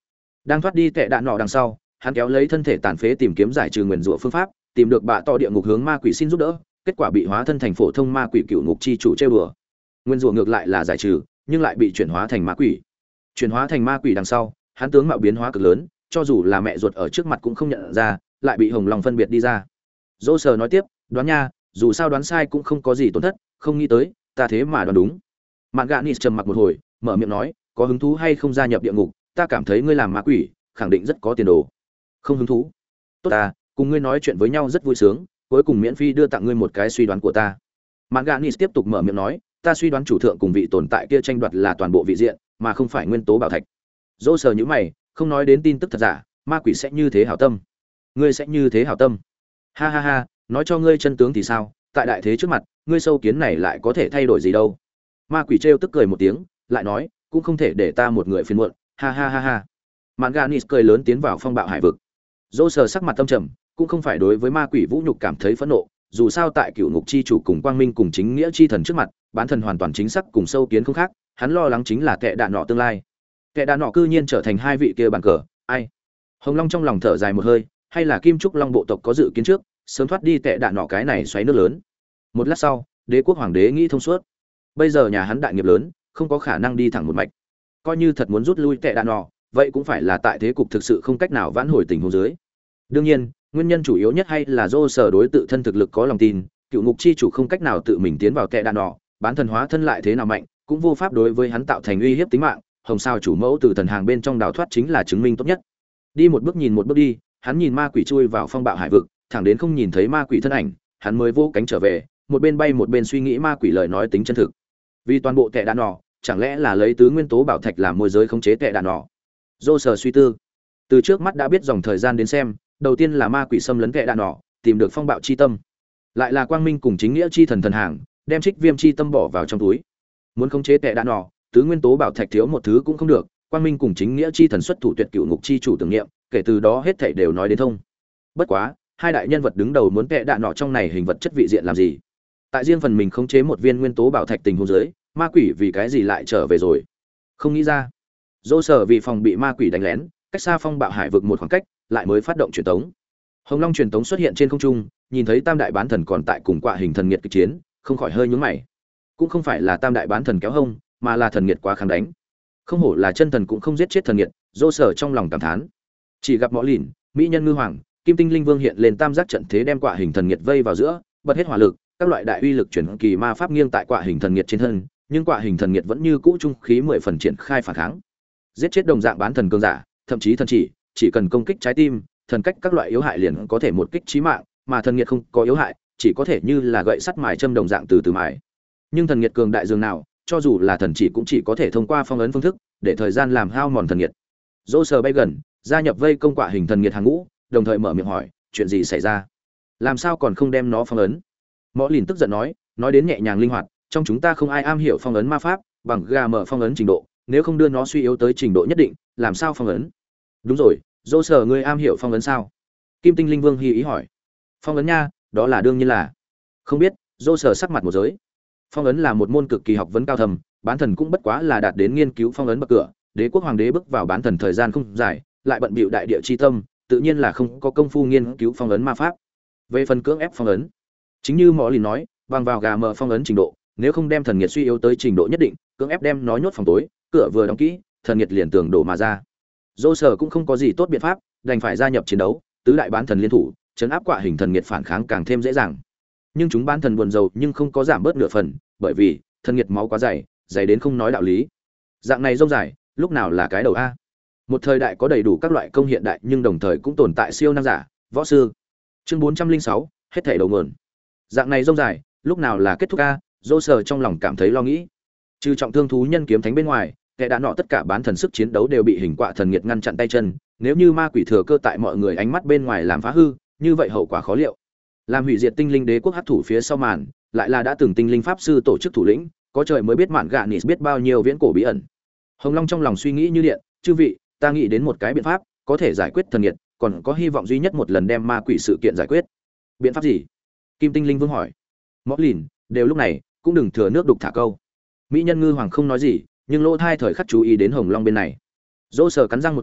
Đang thoát đi tệ đạn nọ đằng sau, hắn kéo lấy thân thể tàn phế tìm kiếm giải trừ nguyền rủa phương pháp, tìm được bạ to địa ngục hướng ma quỷ xin giúp đỡ, kết quả bị hóa thân thành phổ thông ma quỷ cựu ngục chi chủ trêu đùa. Nguyên rủa ngược lại là giải trừ, nhưng lại bị chuyển hóa thành ma quỷ. Chuyển hóa thành ma quỷ đằng sau, hắn tướng mạo biến hóa cực lớn, cho dù là mẹ ruột ở trước mặt cũng không nhận ra, lại bị Hồng Long phân biệt đi ra. Dỗ Sở nói tiếp, đoán nha, dù sao đoán sai cũng không có gì tổn thất, không nghĩ tới, ta thế mà đoán đúng. Mạn Gạ Nịt trầm mặc một hồi, mở miệng nói, có hứng thú hay không gia nhập địa ngục, ta cảm thấy ngươi làm ma quỷ, khẳng định rất có tiền đồ. Không hứng thú. Tốt ta, cùng ngươi nói chuyện với nhau rất vui sướng, cuối cùng miễn phí đưa tặng ngươi một cái suy đoán của ta. Mạn Gạ Nịt tiếp tục mở miệng nói, ta suy đoán chủ thượng cùng vị tồn tại kia tranh đoạt là toàn bộ vị diện, mà không phải nguyên tố bảo thạch. Dỗ Sở nhíu mày, không nói đến tin tức thật giả, ma quỷ sẽ như thế hảo tâm. Ngươi sẽ như thế hảo tâm? Ha ha ha, nói cho ngươi chân tướng thì sao, tại đại thế trước mặt, ngươi sâu kiến này lại có thể thay đổi gì đâu. Ma quỷ trêu tức cười một tiếng, lại nói, cũng không thể để ta một người phiền muộn, ha ha ha ha. Mạn Gạ Nịt cười lớn tiến vào phong bạo hải vực. Dỗ Sở sắc mặt tâm trầm, cũng không phải đối với ma quỷ vũ nhục cảm thấy phẫn nộ, dù sao tại cựu ngục chi chủ cùng quang minh cùng chính nghĩa chi thần trước mặt, bán thần hoàn toàn chính xác cùng sâu kiến không khác, hắn lo lắng chính là kẻ đạn nọ tương lai. Kẻ đạn nọ cư nhiên trở thành hai vị kia bàn cờ, ai? Hồng Long trong lòng thở dài một hơi, hay là Kim Trúc Long bộ tộc có dự kiến trước, sớm thoát đi kẻ đạn nọ cái này xoáy nước lớn. Một lát sau, Đế quốc hoàng đế nghĩ thông suốt. Bây giờ nhà hắn đại nghiệp lớn, không có khả năng đi thẳng một mạch. Coi như thật muốn rút lui kẻ đạn nọ, vậy cũng phải là tại thế cục thực sự không cách nào vãn hồi tình huống dưới. Đương nhiên, nguyên nhân chủ yếu nhất hay là do sở đối tự thân thực lực có lòng tin, cựu ngục chi chủ không cách nào tự mình tiến vào kẻ đạn nọ, bán thần hóa thân lại thế nào mạnh, cũng vô pháp đối với hắn tạo thành uy hiếp tính mạng. Hồng sao chủ mẫu từ thần hàng bên trong đào thoát chính là chứng minh tốt nhất. Đi một bước nhìn một bước đi, hắn nhìn ma quỷ chui vào phong bạo hải vực, thẳng đến không nhìn thấy ma quỷ thân ảnh, hắn mới vỗ cánh trở về, một bên bay một bên suy nghĩ ma quỷ lời nói tính chân thực. Vì toàn bộ kẻ đạn nọ, chẳng lẽ là lấy tứ nguyên tố bảo thạch làm môi giới khống chế kẻ đạn nọ? Dô sở suy tư, từ trước mắt đã biết dòng thời gian đến xem, đầu tiên là ma quỷ xâm lấn kẻ đạn nọ, tìm được phong bạo chi tâm, lại là quang minh cùng chính nghĩa chi thần thần hàng, đem trích viêm chi tâm bỏ vào trong túi. Muốn khống chế kẻ đạn nọ, tứ nguyên tố bảo thạch thiếu một thứ cũng không được, quang minh cùng chính nghĩa chi thần xuất thủ tuyệt cựu ngục chi chủ tưởng niệm, kể từ đó hết thảy đều nói đến thông. Bất quá, hai đại nhân vật đứng đầu muốn kẻ đạn nọ trong này hình vật chất vị diện làm gì? Tại riêng phần mình khống chế một viên nguyên tố bảo thạch tình huống dưới, ma quỷ vì cái gì lại trở về rồi? Không nghĩ ra. Dỗ sở vì phòng bị ma quỷ đánh lén, cách xa phong bạo hải vực một khoảng cách, lại mới phát động truyền tống. Hồng Long truyền tống xuất hiện trên không trung, nhìn thấy Tam đại bán thần còn tại cùng quạ hình thần nghiệt kịch chiến, không khỏi hơi nhướng mày. Cũng không phải là Tam đại bán thần kéo hông, mà là thần nghiệt quá kháng đánh. Không hổ là chân thần cũng không giết chết thần nghiệt, Dỗ sở trong lòng cảm thán. Chỉ gặp Mõ Lìn, mỹ nhân ngư hoàng, Kim Tinh Linh Vương hiện lên tam giác trận thế đem quạ hình thần nghiệt vây vào giữa, bật hết hỏa lực, các loại đại uy lực chuyển kỳ ma pháp nghiêng tại quạ hình thần nghiệt trên thân, nhưng quạ hình thần nghiệt vẫn như cũ trung khí 10 phần triển khai phản kháng. Giết chết đồng dạng bán thần cường giả, thậm chí thần chỉ cần công kích trái tim, thần cách các loại yếu hại liền có thể một kích chí mạng, mà thần nghiệt không có yếu hại, chỉ có thể như là gậy sắt mài châm đồng dạng từ từ mài. Nhưng thần nghiệt cường đại dường nào, cho dù là thần chỉ cũng chỉ có thể thông qua phong ấn phương thức, để thời gian làm hao mòn thần nghiệt. Dỗ sở bay gần, gia nhập vây công quạ hình thần nghiệt hàng ngũ, đồng thời mở miệng hỏi, chuyện gì xảy ra? Làm sao còn không đem nó phong ấn? Mõ Lìn tức giận nói đến nhẹ nhàng linh hoạt, trong chúng ta không ai am hiểu phong ấn ma pháp, bằng gà mở phong ấn trình độ, nếu không đưa nó suy yếu tới trình độ nhất định, làm sao phong ấn? Đúng rồi, Dỗ sở ngươi am hiểu phong ấn sao? Kim Tinh Linh Vương hi ý hỏi. Phong ấn nha, đó là đương nhiên là. Không biết, Dỗ sở sắc mặt một giới. Phong ấn là một môn cực kỳ học vấn cao thầm, bán thần cũng bất quá là đạt đến nghiên cứu phong ấn bậc cửa, đế quốc hoàng đế bước vào bán thần thời gian không dài, lại bận bịu đại địa chi tâm, tự nhiên là không có công phu nghiên cứu phong ấn ma pháp. Về phần cưỡng ép phong ấn, chính như Mõ Lìn nói, bằng vào gà mở phong ấn trình độ, nếu không đem thần nghiệt suy yếu tới trình độ nhất định, cưỡng ép đem nó nhốt phòng tối, cửa vừa đóng kỹ, thần nghiệt liền tường đổ mà ra. Dỗ sở cũng không có gì tốt biện pháp, đành phải gia nhập chiến đấu, tứ đại bán thần liên thủ, chấn áp quạ hình thần nghiệt phản kháng càng thêm dễ dàng. Nhưng chúng bán thần buồn rầu nhưng không có giảm bớt nửa phần, bởi vì thần nghiệt máu quá dày, dày đến không nói đạo lý. Dạng này rông dài, lúc nào là cái đầu a? Một thời đại có đầy đủ các loại công hiện đại, nhưng đồng thời cũng tồn tại siêu năng giả, võ sư. Chương 406, hết thảy đầu nguồn. Dạng này rông dài, lúc nào là kết thúc a? Dỗ sở trong lòng cảm thấy lo nghĩ. Trừ trọng thương thú nhân kiếm thánh bên ngoài, kẻ đã nọ tất cả bán thần sức chiến đấu đều bị hình quạ thần nghiệt ngăn chặn tay chân, nếu như ma quỷ thừa cơ tại mọi người ánh mắt bên ngoài làm phá hư, như vậy hậu quả khó liệu. Làm hủy diệt tinh linh đế quốc hắc thủ phía sau màn, lại là đã từng tinh linh pháp sư tổ chức thủ lĩnh, có trời mới biết Mạn Gạ Nịt biết bao nhiêu viễn cổ bí ẩn. Hồng Long trong lòng suy nghĩ như điện, chư vị, ta nghĩ đến một cái biện pháp, có thể giải quyết thần nghiệt, còn có hy vọng duy nhất một lần đem ma quỷ sự kiện giải quyết. Biện pháp gì? Kim Tinh Linh Vương hỏi. Mõ Lìn, đều lúc này, cũng đừng thừa nước đục thả câu. Mỹ nhân ngư hoàng không nói gì, nhưng lỗ thai thời khắc chú ý đến Hồng Long bên này. Dỗ sở cắn răng một cái,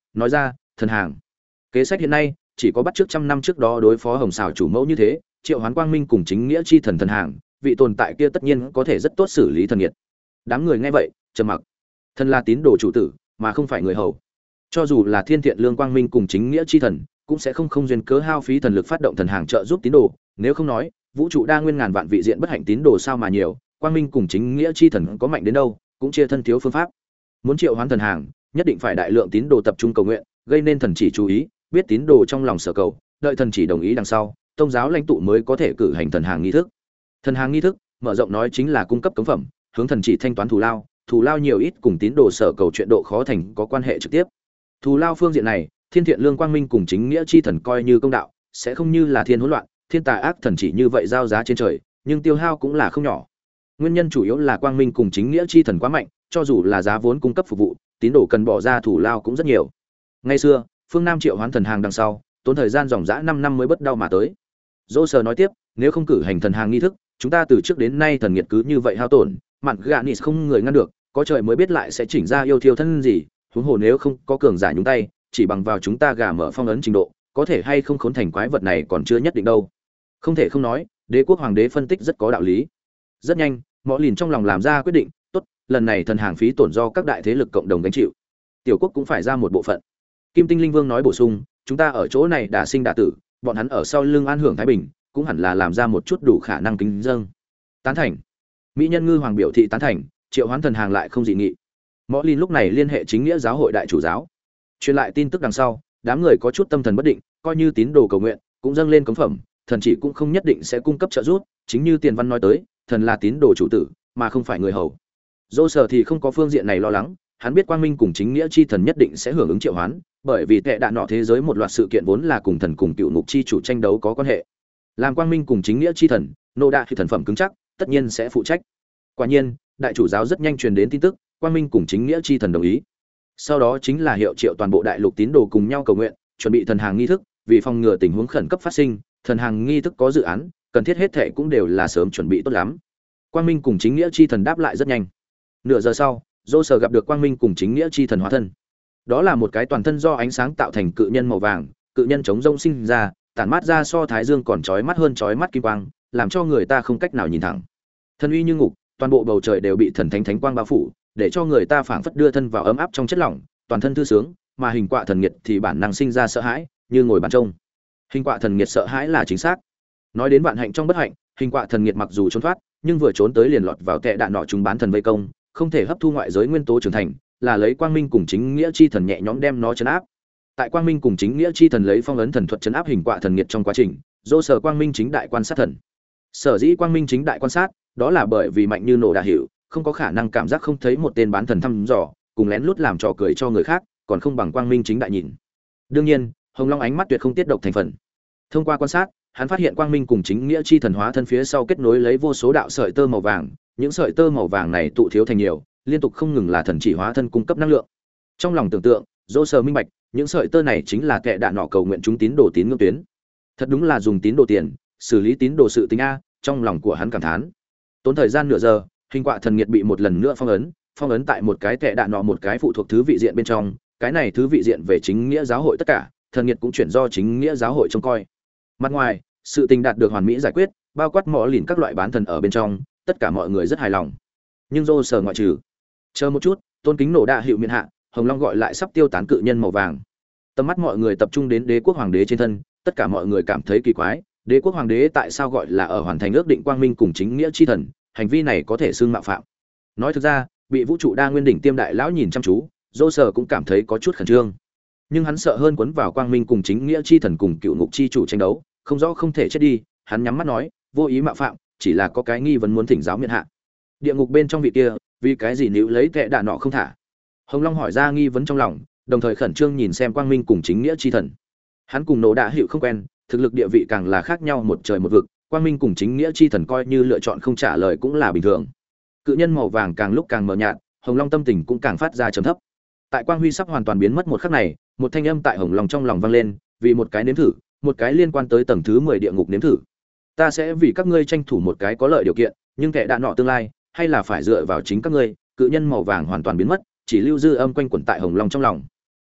nói ra thần hàng kế sách hiện nay chỉ có bắt trước trăm năm trước đó đối phó hồng xảo chủ mẫu như thế, triệu hoán quang minh cùng chính nghĩa chi thần thần hàng, vị tồn tại kia tất nhiên có thể rất tốt xử lý thần nghiệt. Đám người nghe vậy trầm mặc. Thần là tín đồ chủ tử mà không phải người hầu, cho dù là thiên thiện lương quang minh cùng chính nghĩa chi thần cũng sẽ không duyên cớ hao phí thần lực phát động thần hàng trợ giúp tín đồ. Nếu không nói vũ trụ đa nguyên ngàn vạn vị diện bất hạnh tín đồ sao mà nhiều, quang minh cùng chính nghĩa chi thần có mạnh đến đâu cũng chia thân thiếu phương pháp. Muốn triệu hoán thần hàng nhất định phải đại lượng tín đồ tập trung cầu nguyện, gây nên thần chỉ chú ý, biết tín đồ trong lòng sở cầu, đợi thần chỉ đồng ý đằng sau, tôn giáo lãnh tụ mới có thể cử hành thần hàng nghi thức. Thần hàng nghi thức mở rộng nói chính là cung cấp cống phẩm, hướng thần chỉ thanh toán thù lao nhiều ít cùng tín đồ sở cầu chuyện độ khó thành có quan hệ trực tiếp. Thù lao phương diện này, thiên thiện lương quang minh cùng chính nghĩa chi thần coi như công đạo, sẽ không như là thiên hỗn loạn, thiên tà ác thần chỉ như vậy giao giá trên trời, nhưng tiêu hao cũng là không nhỏ. Nguyên nhân chủ yếu là quang minh cùng chính nghĩa chi thần quá mạnh, cho dù là giá vốn cung cấp phục vụ, tín đồ cần bỏ ra thù lao cũng rất nhiều. Ngày xưa, phương Nam triệu hoán thần hàng đằng sau, tốn thời gian dòng dã 5 năm mới bất đau mà tới. Dô Sờ nói tiếp, nếu không cử hành thần hàng nghi thức, chúng ta từ trước đến nay thần nghiệt cứ như vậy hao tổn, mạn Ganis không người ngăn được, có trời mới biết lại sẽ chỉnh ra yêu thiêu thân gì, huống hồ nếu không có cường giả nhúng tay, chỉ bằng vào chúng ta gà mở phong ấn trình độ, có thể hay không khốn thành quái vật này còn chưa nhất định đâu. Không thể không nói, đế quốc hoàng đế phân tích rất có đạo lý. Rất nhanh, Mõ Lìn trong lòng làm ra quyết định, tốt, lần này thần hàng phí tổn do các đại thế lực cộng đồng gánh chịu. Tiểu quốc cũng phải ra một bộ phận. Kim Tinh Linh Vương nói bổ sung, chúng ta ở chỗ này đả sinh đả tử, bọn hắn ở sau lưng an hưởng thái bình, cũng hẳn là làm ra một chút đủ khả năng kính dâng. Tán thành. Mỹ Nhân Ngư Hoàng biểu thị tán thành, triệu hoán thần hàng lại không dị nghị. Mõ Lìn lúc này liên hệ chính nghĩa giáo hội đại chủ giáo, truyền lại tin tức đằng sau, đám người có chút tâm thần bất định, coi như tín đồ cầu nguyện, cũng dâng lên cống phẩm, thần chỉ cũng không nhất định sẽ cung cấp trợ giúp, chính như Tiền Văn nói tới, thần là tín đồ chủ tử, mà không phải người hầu. Dô Sở thì không có phương diện này lo lắng, hắn biết quang minh cùng chính nghĩa chi thần nhất định sẽ hưởng ứng triệu hoán, bởi vì tệ đạn nọ thế giới một loạt sự kiện vốn là cùng thần cùng cựu ngục chi chủ tranh đấu có quan hệ. Làm quang minh cùng chính nghĩa chi thần, nô đạ thì thần phẩm cứng chắc, tất nhiên sẽ phụ trách. Quả nhiên, đại chủ giáo rất nhanh truyền đến tin tức, quang minh cùng chính nghĩa chi thần đồng ý. Sau đó chính là hiệu triệu toàn bộ đại lục tín đồ cùng nhau cầu nguyện, chuẩn bị thần hàng nghi thức, vì phòng ngừa tình huống khẩn cấp phát sinh, thần hàng nghi thức có dự án, cần thiết hết thảy cũng đều là sớm chuẩn bị tốt lắm. Quang minh cùng chính nghĩa chi thần đáp lại rất nhanh. Nửa giờ sau, Dô Sở gặp được quang minh cùng chính nghĩa chi thần hóa thân. Đó là một cái toàn thân do ánh sáng tạo thành cự nhân màu vàng, cự nhân chống rông sinh ra, tản mát ra so thái dương còn chói mắt hơn chói mắt kim quang, làm cho người ta không cách nào nhìn thẳng. Thần uy như ngục, toàn bộ bầu trời đều bị thần thánh thánh quang bao phủ, để cho người ta phảng phất đưa thân vào ấm áp trong chất lỏng, toàn thân thư sướng, mà hình quạ thần nghiệt thì bản năng sinh ra sợ hãi, như ngồi bàn trông. Hình quạ thần nghiệt sợ hãi là chính xác. Nói đến vạn hạnh trong bất hạnh, hình quạ thần nghiệt mặc dù trốn thoát, nhưng vừa trốn tới liền lọt vào tệ đạn nọ chúng bán thần vây công, không thể hấp thu ngoại giới nguyên tố trưởng thành, là lấy quang minh cùng chính nghĩa chi thần nhẹ nhõm đem nó trấn áp. Tại quang minh cùng chính nghĩa chi thần lấy phong ấn thần thuật trấn áp hình quạ thần nghiệt trong quá trình, Dô Sở quang minh chính đại quan sát thần. Sở dĩ quang minh chính đại quan sát, đó là bởi vì mạnh như nổ đà hiệu, không có khả năng cảm giác không thấy một tên bán thần thăm dò, cùng lén lút làm trò cười cho người khác, còn không bằng quang minh chính đại nhìn. Đương nhiên, Hồng Long ánh mắt tuyệt không tiết độc thành phần. Thông qua quan sát, hắn phát hiện quang minh cùng chính nghĩa chi thần hóa thân phía sau kết nối lấy vô số đạo sợi tơ màu vàng, những sợi tơ màu vàng này tụ thiếu thành nhiều, liên tục không ngừng là thần chỉ hóa thân cung cấp năng lượng. Trong lòng tưởng tượng, Dô Sở minh bạch, những sợi tơ này chính là kệ đạn nọ cầu nguyện chúng tín đồ tín ngưỡng tuyến. Thật đúng là dùng tín đồ tiền, xử lý tín đồ sự tình a, trong lòng của hắn cảm thán. Tốn thời gian nửa giờ, hình quạ thần nghiệt bị một lần nữa phong ấn tại một cái kệ đạn nọ một cái phụ thuộc thứ vị diện bên trong, cái này thứ vị diện về chính nghĩa giáo hội tất cả, thần nghiệt cũng chuyển do chính nghĩa giáo hội trông coi. Mặt ngoài, sự tình đạt được hoàn mỹ giải quyết, bao quát Mõ Lìn các loại bán thần ở bên trong, tất cả mọi người rất hài lòng. Nhưng Dô Sở ngoại trừ. Chờ một chút, tôn kính nổ đa hiệu miện hạ, Hồng Long gọi lại sắp tiêu tán cự nhân màu vàng. Tầm mắt mọi người tập trung đến đế quốc hoàng đế trên thân, tất cả mọi người cảm thấy kỳ quái, đế quốc hoàng đế tại sao gọi là ở hoàn thành ước định quang minh cùng chính nghĩa chi thần, hành vi này có thể xưng mạo phạm. Nói thực ra, bị vũ trụ đa nguyên đỉnh tiêm đại lão nhìn chăm chú, Dô Sở cũng cảm thấy có chút khẩn trương. Nhưng hắn sợ hơn quấn vào quang minh cùng chính nghĩa chi thần cùng cựu ngục chi chủ tranh đấu, không rõ không thể chết đi, hắn nhắm mắt nói, vô ý mạo phạm, chỉ là có cái nghi vấn muốn thỉnh giáo miện hạ. Địa ngục bên trong vị kia, vì cái gì níu lấy tệ đạn nọ không thả? Hồng Long hỏi ra nghi vấn trong lòng, đồng thời khẩn trương nhìn xem quang minh cùng chính nghĩa chi thần. Hắn cùng nổ đạ hiệu không quen, thực lực địa vị càng là khác nhau một trời một vực, quang minh cùng chính nghĩa chi thần coi như lựa chọn không trả lời cũng là bình thường. Cự nhân màu vàng càng lúc càng mờ nhạt, Hồng Long tâm tình cũng càng phát ra trầm thấp. Tại quang huy sắp hoàn toàn biến mất một khắc này, một thanh âm tại Hồng Long trong lòng vang lên, vì một cái nếm thử, một cái liên quan tới tầng thứ 10 địa ngục nếm thử. Ta sẽ vì các ngươi tranh thủ một cái có lợi điều kiện, nhưng kẻ đạn nọ tương lai, hay là phải dựa vào chính các ngươi. Cự nhân màu vàng hoàn toàn biến mất, chỉ lưu dư âm quanh quẩn tại Hồng Long trong lòng.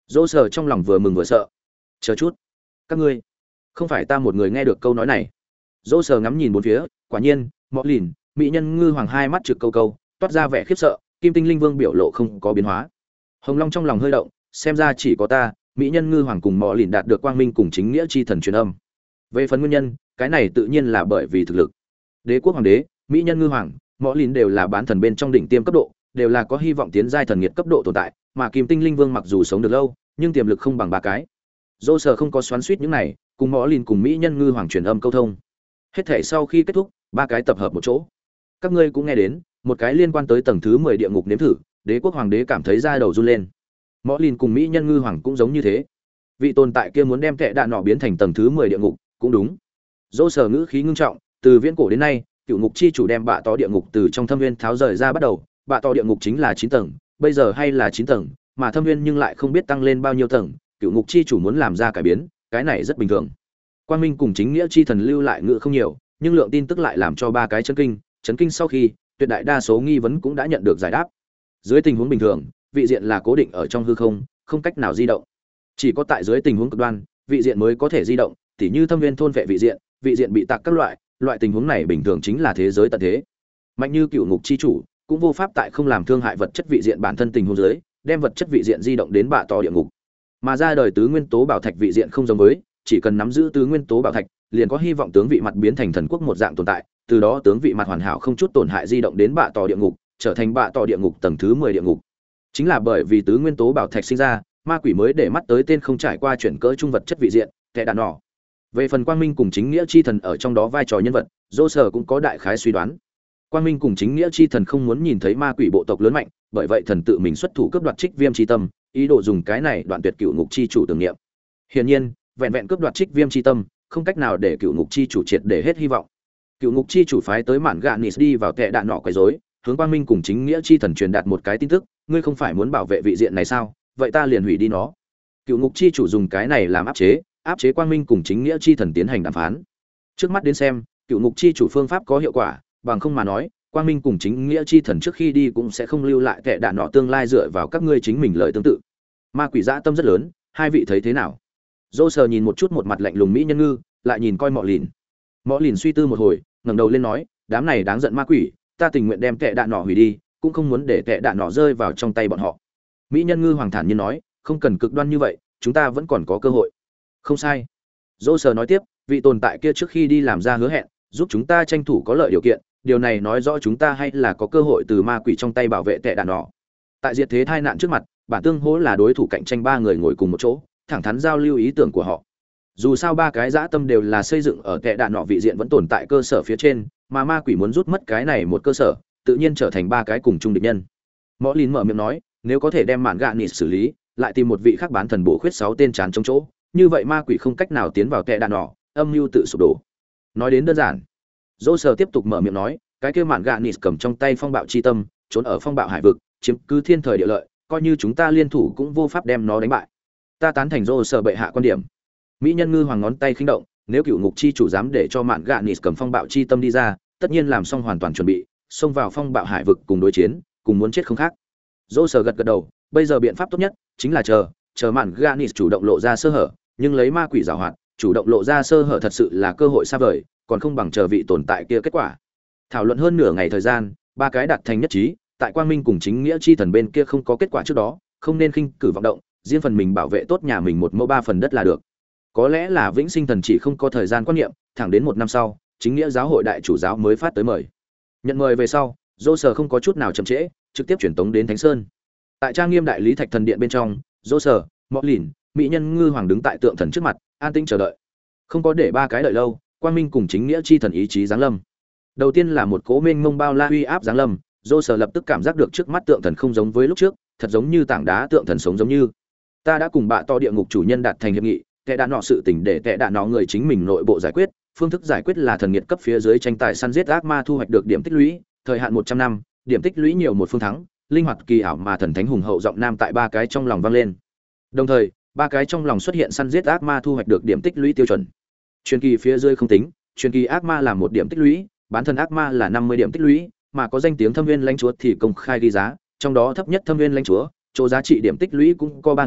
Dỗ Sở trong lòng vừa mừng vừa sợ. Chờ chút, các ngươi, không phải ta một người nghe được câu nói này. Dỗ Sở ngắm nhìn bốn phía, quả nhiên, Mọ Lìn, mỹ nhân ngư hoàng hai mắt trực câu câu, toát ra vẻ khiếp sợ, Kim Tinh Linh Vương biểu lộ không có biến hóa. Hồng Long trong lòng hơi động, xem ra chỉ có ta, mỹ nhân ngư hoàng cùng Mọ Lìn đạt được quang minh cùng chính nghĩa chi thần truyền âm. Về phần nguyên nhân, cái này tự nhiên là bởi vì thực lực. Đế quốc hoàng đế, mỹ nhân ngư hoàng, Mọ Lìn đều là bán thần bên trong đỉnh tiêm cấp độ, đều là có hy vọng tiến giai thần nghiệt cấp độ tồn tại, mà Kim Tinh Linh Vương mặc dù sống được lâu, nhưng tiềm lực không bằng ba cái. Dỗ Sở không có xoắn xuýt những này, cùng Mọ Lìn cùng mỹ nhân ngư hoàng truyền âm câu thông. Hết thể sau khi kết thúc, ba cái tập hợp một chỗ. Các ngươi cũng nghe đến, một cái liên quan tới tầng thứ 10 địa ngục nếm thử, đế quốc hoàng đế cảm thấy da đầu run lên. Mọ Lìn cùng mỹ nhân ngư hoàng cũng giống như thế. Vị tồn tại kia muốn đem kẻ đạn nọ biến thành tầng thứ 10 địa ngục, cũng đúng. Dỗ Sở ngữ khí ngưng trọng, từ viễn cổ đến nay, cựu ngục chi chủ đem bạ tỏ địa ngục từ trong thâm viên tháo rời ra bắt đầu, bạ tỏ địa ngục chính là 9 tầng, bây giờ hay là 9 tầng, mà thâm viên nhưng lại không biết tăng lên bao nhiêu tầng, cựu ngục chi chủ muốn làm ra cải biến, cái này rất bình thường. Quang Minh cùng chính nghĩa chi thần lưu lại ngữ không nhiều, nhưng lượng tin tức lại làm cho ba cái chấn kinh sau khi, tuyệt đại đa số nghi vấn cũng đã nhận được giải đáp. Dưới tình huống bình thường, vị diện là cố định ở trong hư không, không cách nào di động. Chỉ có tại dưới tình huống cực đoan, vị diện mới có thể di động, tỉ như thâm viên thôn vệ vị diện bị tạc các loại tình huống này bình thường chính là thế giới tận thế. Mạnh như cựu ngục chi chủ, cũng vô pháp tại không làm thương hại vật chất vị diện bản thân tình huống dưới, đem vật chất vị diện di động đến bạ tỏ địa ngục. Mà ra đời tứ nguyên tố bảo thạch vị diện không giống với, chỉ cần nắm giữ tứ nguyên tố bảo thạch, liền có hy vọng tướng vị mặt biến thành thần quốc một dạng tồn tại, từ đó tướng vị mặt hoàn hảo không chút tổn hại di động đến bạ tỏ địa ngục, trở thành bạ tỏ địa ngục tầng thứ 10 địa ngục. Chính là bởi vì tứ nguyên tố bảo thạch sinh ra, ma quỷ mới để mắt tới tên không trải qua chuyển cỡ trung vật chất vị diện, kẻ đạn nỏ. Về phần quang minh cùng chính nghĩa chi thần ở trong đó vai trò nhân vật, Dỗ Sở cũng có đại khái suy đoán. Quang minh cùng chính nghĩa chi thần không muốn nhìn thấy ma quỷ bộ tộc lớn mạnh, bởi vậy thần tự mình xuất thủ cướp đoạt Trích Viêm chi tâm, ý đồ dùng cái này đoạn tuyệt cựu ngục chi chủ tưởng niệm. Hiển nhiên, vẹn vẹn cướp đoạt Trích Viêm chi tâm, không cách nào để cựu ngục chi chủ triệt để hết hy vọng. Cựu ngục chi chủ phái tới mạn gạ Nis đi vào kẻ đạn nọ quấy rối, hướng quang minh cùng chính nghĩa chi thần truyền đạt một cái tin tức, ngươi không phải muốn bảo vệ vị diện này sao? Vậy ta liền hủy đi nó. Cựu ngục chi chủ dùng cái này làm áp chế quang minh cùng chính nghĩa chi thần tiến hành đàm phán. Trước mắt đến xem, cựu ngục chi chủ phương pháp có hiệu quả, bằng không mà nói, quang minh cùng chính nghĩa chi thần trước khi đi cũng sẽ không lưu lại kẻ đạn nọ tương lai dựa vào các ngươi chính mình lời tương tự. Ma quỷ dã tâm rất lớn, hai vị thấy thế nào? Dỗ Sở nhìn một chút một mặt lạnh lùng mỹ nhân ngư, lại nhìn coi Mọ Lìn. Mọ Lìn suy tư một hồi, ngẩng đầu lên nói, đám này đáng giận ma quỷ, ta tình nguyện đem kẻ đạn nọ hủy đi, cũng không muốn để kẻ đạn nọ rơi vào trong tay bọn họ. Mỹ nhân ngư hoàng thản nhiên nói, không cần cực đoan như vậy, chúng ta vẫn còn có cơ hội. Không sai. Dỗ Sở nói tiếp, vị tồn tại kia trước khi đi làm ra hứa hẹn, giúp chúng ta tranh thủ có lợi điều kiện, điều này nói rõ chúng ta hay là có cơ hội từ ma quỷ trong tay bảo vệ kẻ đạn nọ. Tại diệt thế tai nạn trước mặt, bản tương hỗ là đối thủ cạnh tranh ba người ngồi cùng một chỗ, thẳng thắn giao lưu ý tưởng của họ. Dù sao ba cái dã tâm đều là xây dựng ở kẻ đạn nọ vị diện vẫn tồn tại cơ sở phía trên, mà ma quỷ muốn rút mất cái này một cơ sở, tự nhiên trở thành ba cái cùng chung địch nhân. Mọ Lìn mở miệng nói, nếu có thể đem mạn gạ Nis xử lý, lại tìm một vị khác bán thần bổ khuyết 6 tên chán trong chỗ, như vậy ma quỷ không cách nào tiến vào kẻ đạn nọ, âm mưu tự sụp đổ. Nói đến đơn giản. Dỗ Sở tiếp tục mở miệng nói, cái kia mạn gạ Nis cầm trong tay phong bạo chi tâm, trốn ở phong bạo hải vực, chiếm cứ thiên thời địa lợi, coi như chúng ta liên thủ cũng vô pháp đem nó đánh bại. Ta tán thành Dỗ Sở bệ hạ quan điểm. Mỹ nhân ngư hoàng ngón tay khinh động, nếu cựu ngục chi chủ dám để cho mạn gạ Nis cầm phong bạo chi tâm đi ra, tất nhiên làm xong hoàn toàn chuẩn bị, xông vào phong bạo hải vực cùng đối chiến, cùng muốn chết không khác. Dỗ Sở gật gật đầu, bây giờ biện pháp tốt nhất chính là chờ mạn gạ Nis chủ động lộ ra sơ hở, nhưng lấy ma quỷ giảo hoạt, chủ động lộ ra sơ hở thật sự là cơ hội xa vời, còn không bằng chờ vị tồn tại kia kết quả. Thảo luận hơn nửa ngày thời gian, ba cái đạt thành nhất trí, tại quang minh cùng chính nghĩa chi thần bên kia không có kết quả trước đó, không nên khinh cử vọng động, riêng phần mình bảo vệ tốt nhà mình một mẫu ba phần đất là được. Có lẽ là vĩnh sinh thần chỉ không có thời gian quan niệm, thẳng đến một năm sau, chính nghĩa giáo hội đại chủ giáo mới phát tới mời. Nhận mời về sau, Dỗ Sở không có chút nào chậm trễ, trực tiếp chuyển tống đến Thánh Sơn. Tại trang nghiêm đại lý thạch thần điện bên trong, Dỗ Sở, Mọ Lìn, mỹ nhân ngư hoàng đứng tại tượng thần trước mặt, an tĩnh chờ đợi. Không có để ba cái đợi lâu, quang minh cùng chính nghĩa chi thần ý chí giáng lâm. Đầu tiên là một cỗ mênh mông bao la uy áp giáng lâm, Dỗ Sở lập tức cảm giác được trước mắt tượng thần không giống với lúc trước, thật giống như tảng đá tượng thần sống giống như. Ta đã cùng bạ to địa ngục chủ nhân đạt thành hiệp nghị, kẻ đạn nọ sự tình để kẻ đạn nọ người chính mình nội bộ giải quyết, phương thức giải quyết là thần nghiệt cấp phía dưới tranh tài săn giết ác ma thu hoạch được điểm tích lũy, thời hạn 100 năm, điểm tích lũy nhiều một phương thắng, linh hoạt kỳ ảo mà thần thánh hùng hậu giọng nam tại ba cái trong lòng vang lên. Đồng thời, ba cái trong lòng xuất hiện săn giết ác ma thu hoạch được điểm tích lũy tiêu chuẩn. Truyền kỳ phía dưới không tính, truyền kỳ ác ma là 1 điểm tích lũy, bán thần ác ma là 50 điểm tích lũy, mà có danh tiếng thâm viên lãnh chúa thì công khai ghi giá, trong đó thấp nhất thâm viên lãnh chúa, chỗ giá trị điểm tích lũy cũng có 3000,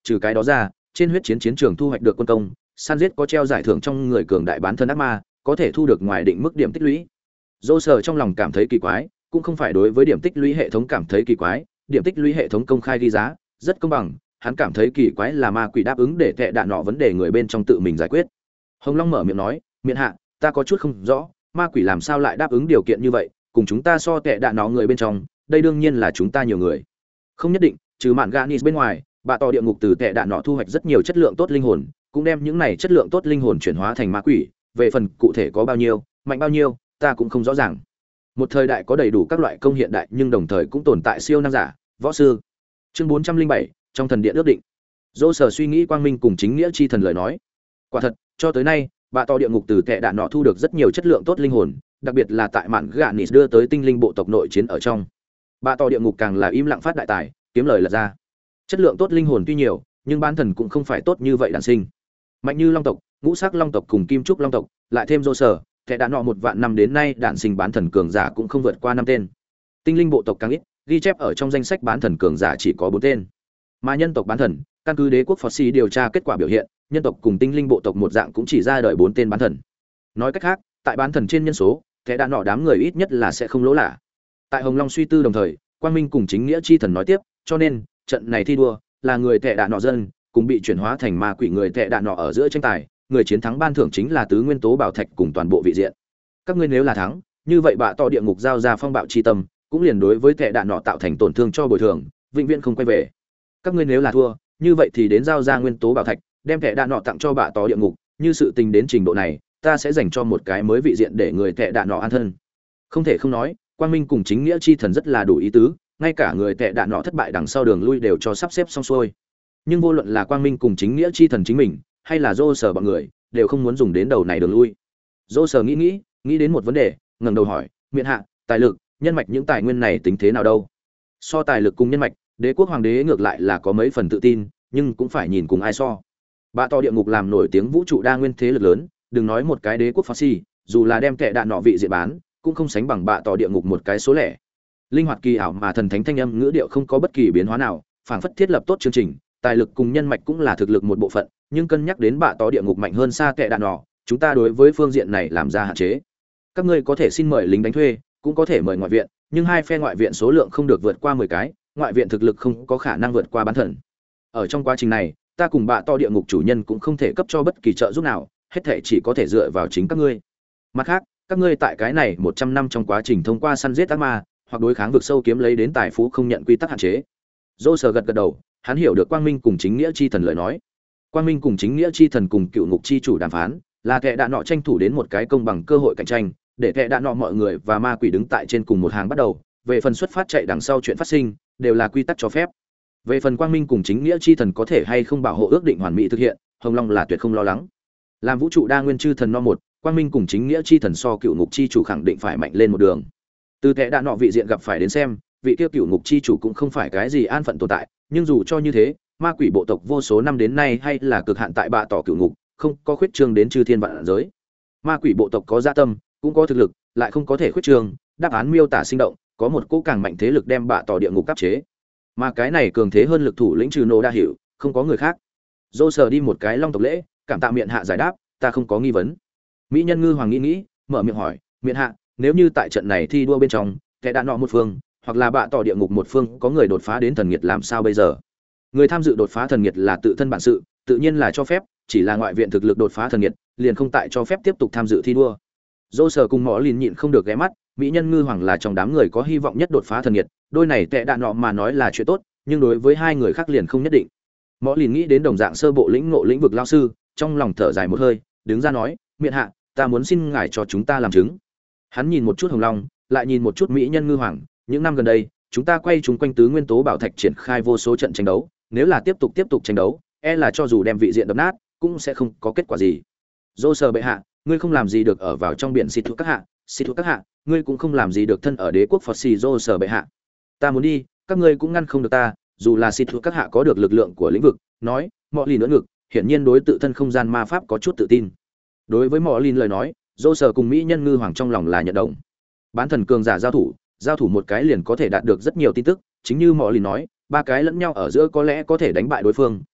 trừ cái đó ra, trên huyết chiến chiến trường thu hoạch được quân công, săn giết có treo giải thưởng trong người cường đại bán thân ác ma, có thể thu được ngoài định mức điểm tích lũy. Dô sở trong lòng cảm thấy kỳ quái, cũng không phải đối với điểm tích lũy hệ thống cảm thấy kỳ quái, điểm tích lũy hệ thống công khai ghi giá, rất công bằng, hắn cảm thấy kỳ quái là ma quỷ đáp ứng để tệ đạn nọ vấn đề người bên trong tự mình giải quyết. Hồng Long mở miệng nói, miện hạ, ta có chút không rõ, ma quỷ làm sao lại đáp ứng điều kiện như vậy, cùng chúng ta so tệ đạn nọ người bên trong, đây đương nhiên là chúng ta nhiều người. Không nhất định, trừ mạn Ganis bên ngoài, bạ tỏ địa ngục từ tệ đạn nọ thu hoạch rất nhiều chất lượng tốt linh hồn, cũng đem những này chất lượng tốt linh hồn chuyển hóa thành ma quỷ, về phần cụ thể có bao nhiêu, mạnh bao nhiêu, ta cũng không rõ ràng. Một thời đại có đầy đủ các loại công hiện đại, nhưng đồng thời cũng tồn tại siêu năng giả, võ sư. Chương 407, trong thần điện ước định. Dỗ sở suy nghĩ quang minh cùng chính nghĩa chi thần lời nói. Quả thật, cho tới nay, bạ tỏ địa ngục từ tệ đạn nọ thu được rất nhiều chất lượng tốt linh hồn, đặc biệt là tại mạn Ganis đưa tới tinh linh bộ tộc nội chiến ở trong. Bạ tỏ địa ngục càng là im lặng phát đại tài, kiếm lời là ra. Chất lượng tốt linh hồn tuy nhiều, nhưng bán thần cũng không phải tốt như vậy đản sinh. Mạnh như long tộc, ngũ sắc long tộc cùng kim trúc long tộc, lại thêm dô sở, kẻ đã nọ 1 vạn năm đến nay đản sinh bán thần cường giả cũng không vượt qua 5 tên. Tinh linh bộ tộc càng ít, ghi chép ở trong danh sách bán thần cường giả chỉ có 4 tên. Mà nhân tộc bán thần, căn cứ đế quốc Foxy điều tra kết quả biểu hiện, nhân tộc cùng tinh linh bộ tộc một dạng cũng chỉ ra đời 4 tên bán thần. Nói cách khác, tại bán thần trên nhân số, kẻ đã nọ đám người ít nhất là sẽ không lỗ lạ. Tại Hồng Long suy tư đồng thời, Quang Minh cùng chính nghĩa chi thần nói tiếp, cho nên trận này thi đua là người tệ đạn nọ dân cùng bị chuyển hóa thành ma quỷ người tệ đạn nọ ở giữa tranh tài, người chiến thắng ban thưởng chính là tứ nguyên tố bảo thạch cùng toàn bộ vị diện. Các ngươi nếu là thắng, như vậy bạ tỏ địa ngục giao ra phong bạo chi tâm, cũng liền đối với tệ đạn nọ tạo thành tổn thương cho bồi thường, vĩnh viễn không quay về. Các ngươi nếu là thua, như vậy thì đến giao ra nguyên tố bảo thạch, đem tệ đạn nọ tặng cho bạ tỏ địa ngục, như sự tình đến trình độ này, ta sẽ dành cho một cái mới vị diện để người tệ đạn nọ an thân. Không thể không nói, Quang Minh cùng chính nghĩa chi thần rất là đủ ý tứ, ngay cả người tệ đạn nọ thất bại đằng sau đường lui đều cho sắp xếp xong xuôi. Nhưng vô luận là Quang Minh cùng chính nghĩa chi thần chính mình, hay là Dô sở bọn người, đều không muốn dùng đến đầu này đường lui. Dô sở nghĩ đến một vấn đề, ngẩng đầu hỏi, miện hạ, tài lực, nhân mạch những tài nguyên này tính thế nào đâu? So tài lực cùng nhân mạch, đế quốc hoàng đế ngược lại là có mấy phần tự tin, nhưng cũng phải nhìn cùng ai so. Bạ tỏ địa ngục làm nổi tiếng vũ trụ đa nguyên thế lực lớn, đừng nói một cái đế quốc Foxy, dù là đem kẻ đạn nọ vị diện bán, cũng không sánh bằng bạ tỏ địa ngục một cái số lẻ. Linh hoạt kỳ ảo mà thần thánh thanh âm ngữ điệu không có bất kỳ biến hóa nào, phảng phất thiết lập tốt chương trình, tài lực cùng nhân mạch cũng là thực lực một bộ phận, nhưng cân nhắc đến bạ tỏ địa ngục mạnh hơn xa kẻ đạn nọ, chúng ta đối với phương diện này làm ra hạn chế. Các ngươi có thể xin mời lính đánh thuê, cũng có thể mời ngoại viện, nhưng hai phe ngoại viện số lượng không được vượt qua 10 cái, ngoại viện thực lực không có khả năng vượt qua bán thần. Ở trong quá trình này, ta cùng bạ tỏ địa ngục chủ nhân cũng không thể cấp cho bất kỳ trợ giúp nào, hết thảy chỉ có thể dựa vào chính các ngươi. Mặt khác, các ngươi tại cái này 100 năm trong quá trình thông qua săn giết ác ma, hoặc đối kháng vực sâu kiếm lấy đến tài phú không nhận quy tắc hạn chế. Dô sở gật gật đầu, hắn hiểu được Quang Minh cùng chính nghĩa chi thần lời nói. Quang Minh cùng chính nghĩa chi thần cùng cựu ngục chi chủ đàm phán, là kẻ đạn nọ tranh thủ đến một cái công bằng cơ hội cạnh tranh, để kẻ đạn nọ mọi người và ma quỷ đứng tại trên cùng một hàng bắt đầu, về phần xuất phát chạy đằng sau chuyện phát sinh, đều là quy tắc cho phép. Về phần Quang Minh cùng chính nghĩa chi thần có thể hay không bảo hộ ước định hoàn mỹ thực hiện, Hồng Long là tuyệt không lo lắng. Làm vũ trụ đa nguyên chư thần no một, Quang Minh cùng chính nghĩa chi thần so cựu ngục chi chủ khẳng định phải mạnh lên một đường. Từ kẻ đạn nọ vị diện gặp phải đến xem, vị kia cựu ngục chi chủ cũng không phải cái gì an phận tồn tại, nhưng dù cho như thế, ma quỷ bộ tộc vô số năm đến nay hay là cực hạn tại bạ tỏ cựu ngục, không có khuyết trương đến chư thiên vạn giới. Ma quỷ bộ tộc có dạ tâm, cũng có thực lực, lại không có thể khuyết trương, đáp án miêu tả sinh động, có một cỗ càng mạnh thế lực đem bạ tỏ địa ngục áp chế. Mà cái này cường thế hơn lực thủ lĩnh trừ nô đa hiểu, không có người khác. Dô sở đi một cái long tộc lễ, cảm tạ miệng hạ giải đáp, ta không có nghi vấn. Mỹ nhân ngư hoàng nghĩ, mở miệng hỏi, miệng hạ, nếu như tại trận này thi đua bên trong, kẻ đạn nọ một phương, hoặc là bạ tỏ địa ngục một phương có người đột phá đến thần nghiệt làm sao bây giờ? Người tham dự đột phá thần nghiệt là tự thân bản sự, tự nhiên là cho phép, chỉ là ngoại viện thực lực đột phá thần nghiệt, liền không tại cho phép tiếp tục tham dự thi đua. Dô sở cùng Mõ Lìn nhịn không được ghé mắt, Mỹ nhân ngư hoàng là trong đám người có hy vọng nhất đột phá thần nghiệt, đôi này kẻ đạn nọ mà nói là chuyện tốt, nhưng đối với hai người khác liền không nhất định. Mõ Lìn nghĩ đến đồng dạng sơ bộ lĩnh ngộ lĩnh vực lao sư, trong lòng thở dài một hơi, đứng ra nói, miện hạ, ta muốn xin ngài cho chúng ta làm chứng. Hắn nhìn một chút Hồng Long, lại nhìn một chút Mỹ nhân ngư hoàng, những năm gần đây, chúng ta quay chúng quanh tứ nguyên tố bảo thạch triển khai vô số trận tranh đấu, nếu là tiếp tục tranh đấu, e là cho dù đem vị diện đập nát, cũng sẽ không có kết quả gì. Dô sở bệ hạ, ngươi không làm gì được ở vào trong biển xịt thuộc các hạ, ngươi cũng không làm gì được thân ở đế quốc Phật xì Dô sở bệ hạ. Ta muốn đi, các ngươi cũng ngăn không được ta, dù là xịt thuộc các hạ có được lực lượng của lĩnh vực, nói, Mọ Lìn nữa ngực, hiển nhiên đối tự thân không gian ma pháp có chút tự tin. Đối với Mọ Lìn lời nói, Dô sở cùng Mỹ nhân ngư hoàng trong lòng là nhận động. Bán thần cường giả giao thủ một cái liền có thể đạt được rất nhiều tin tức, chính như Mọ Lìn nói, ba cái lẫn nhau ở giữa có lẽ có thể đánh bại đối phương,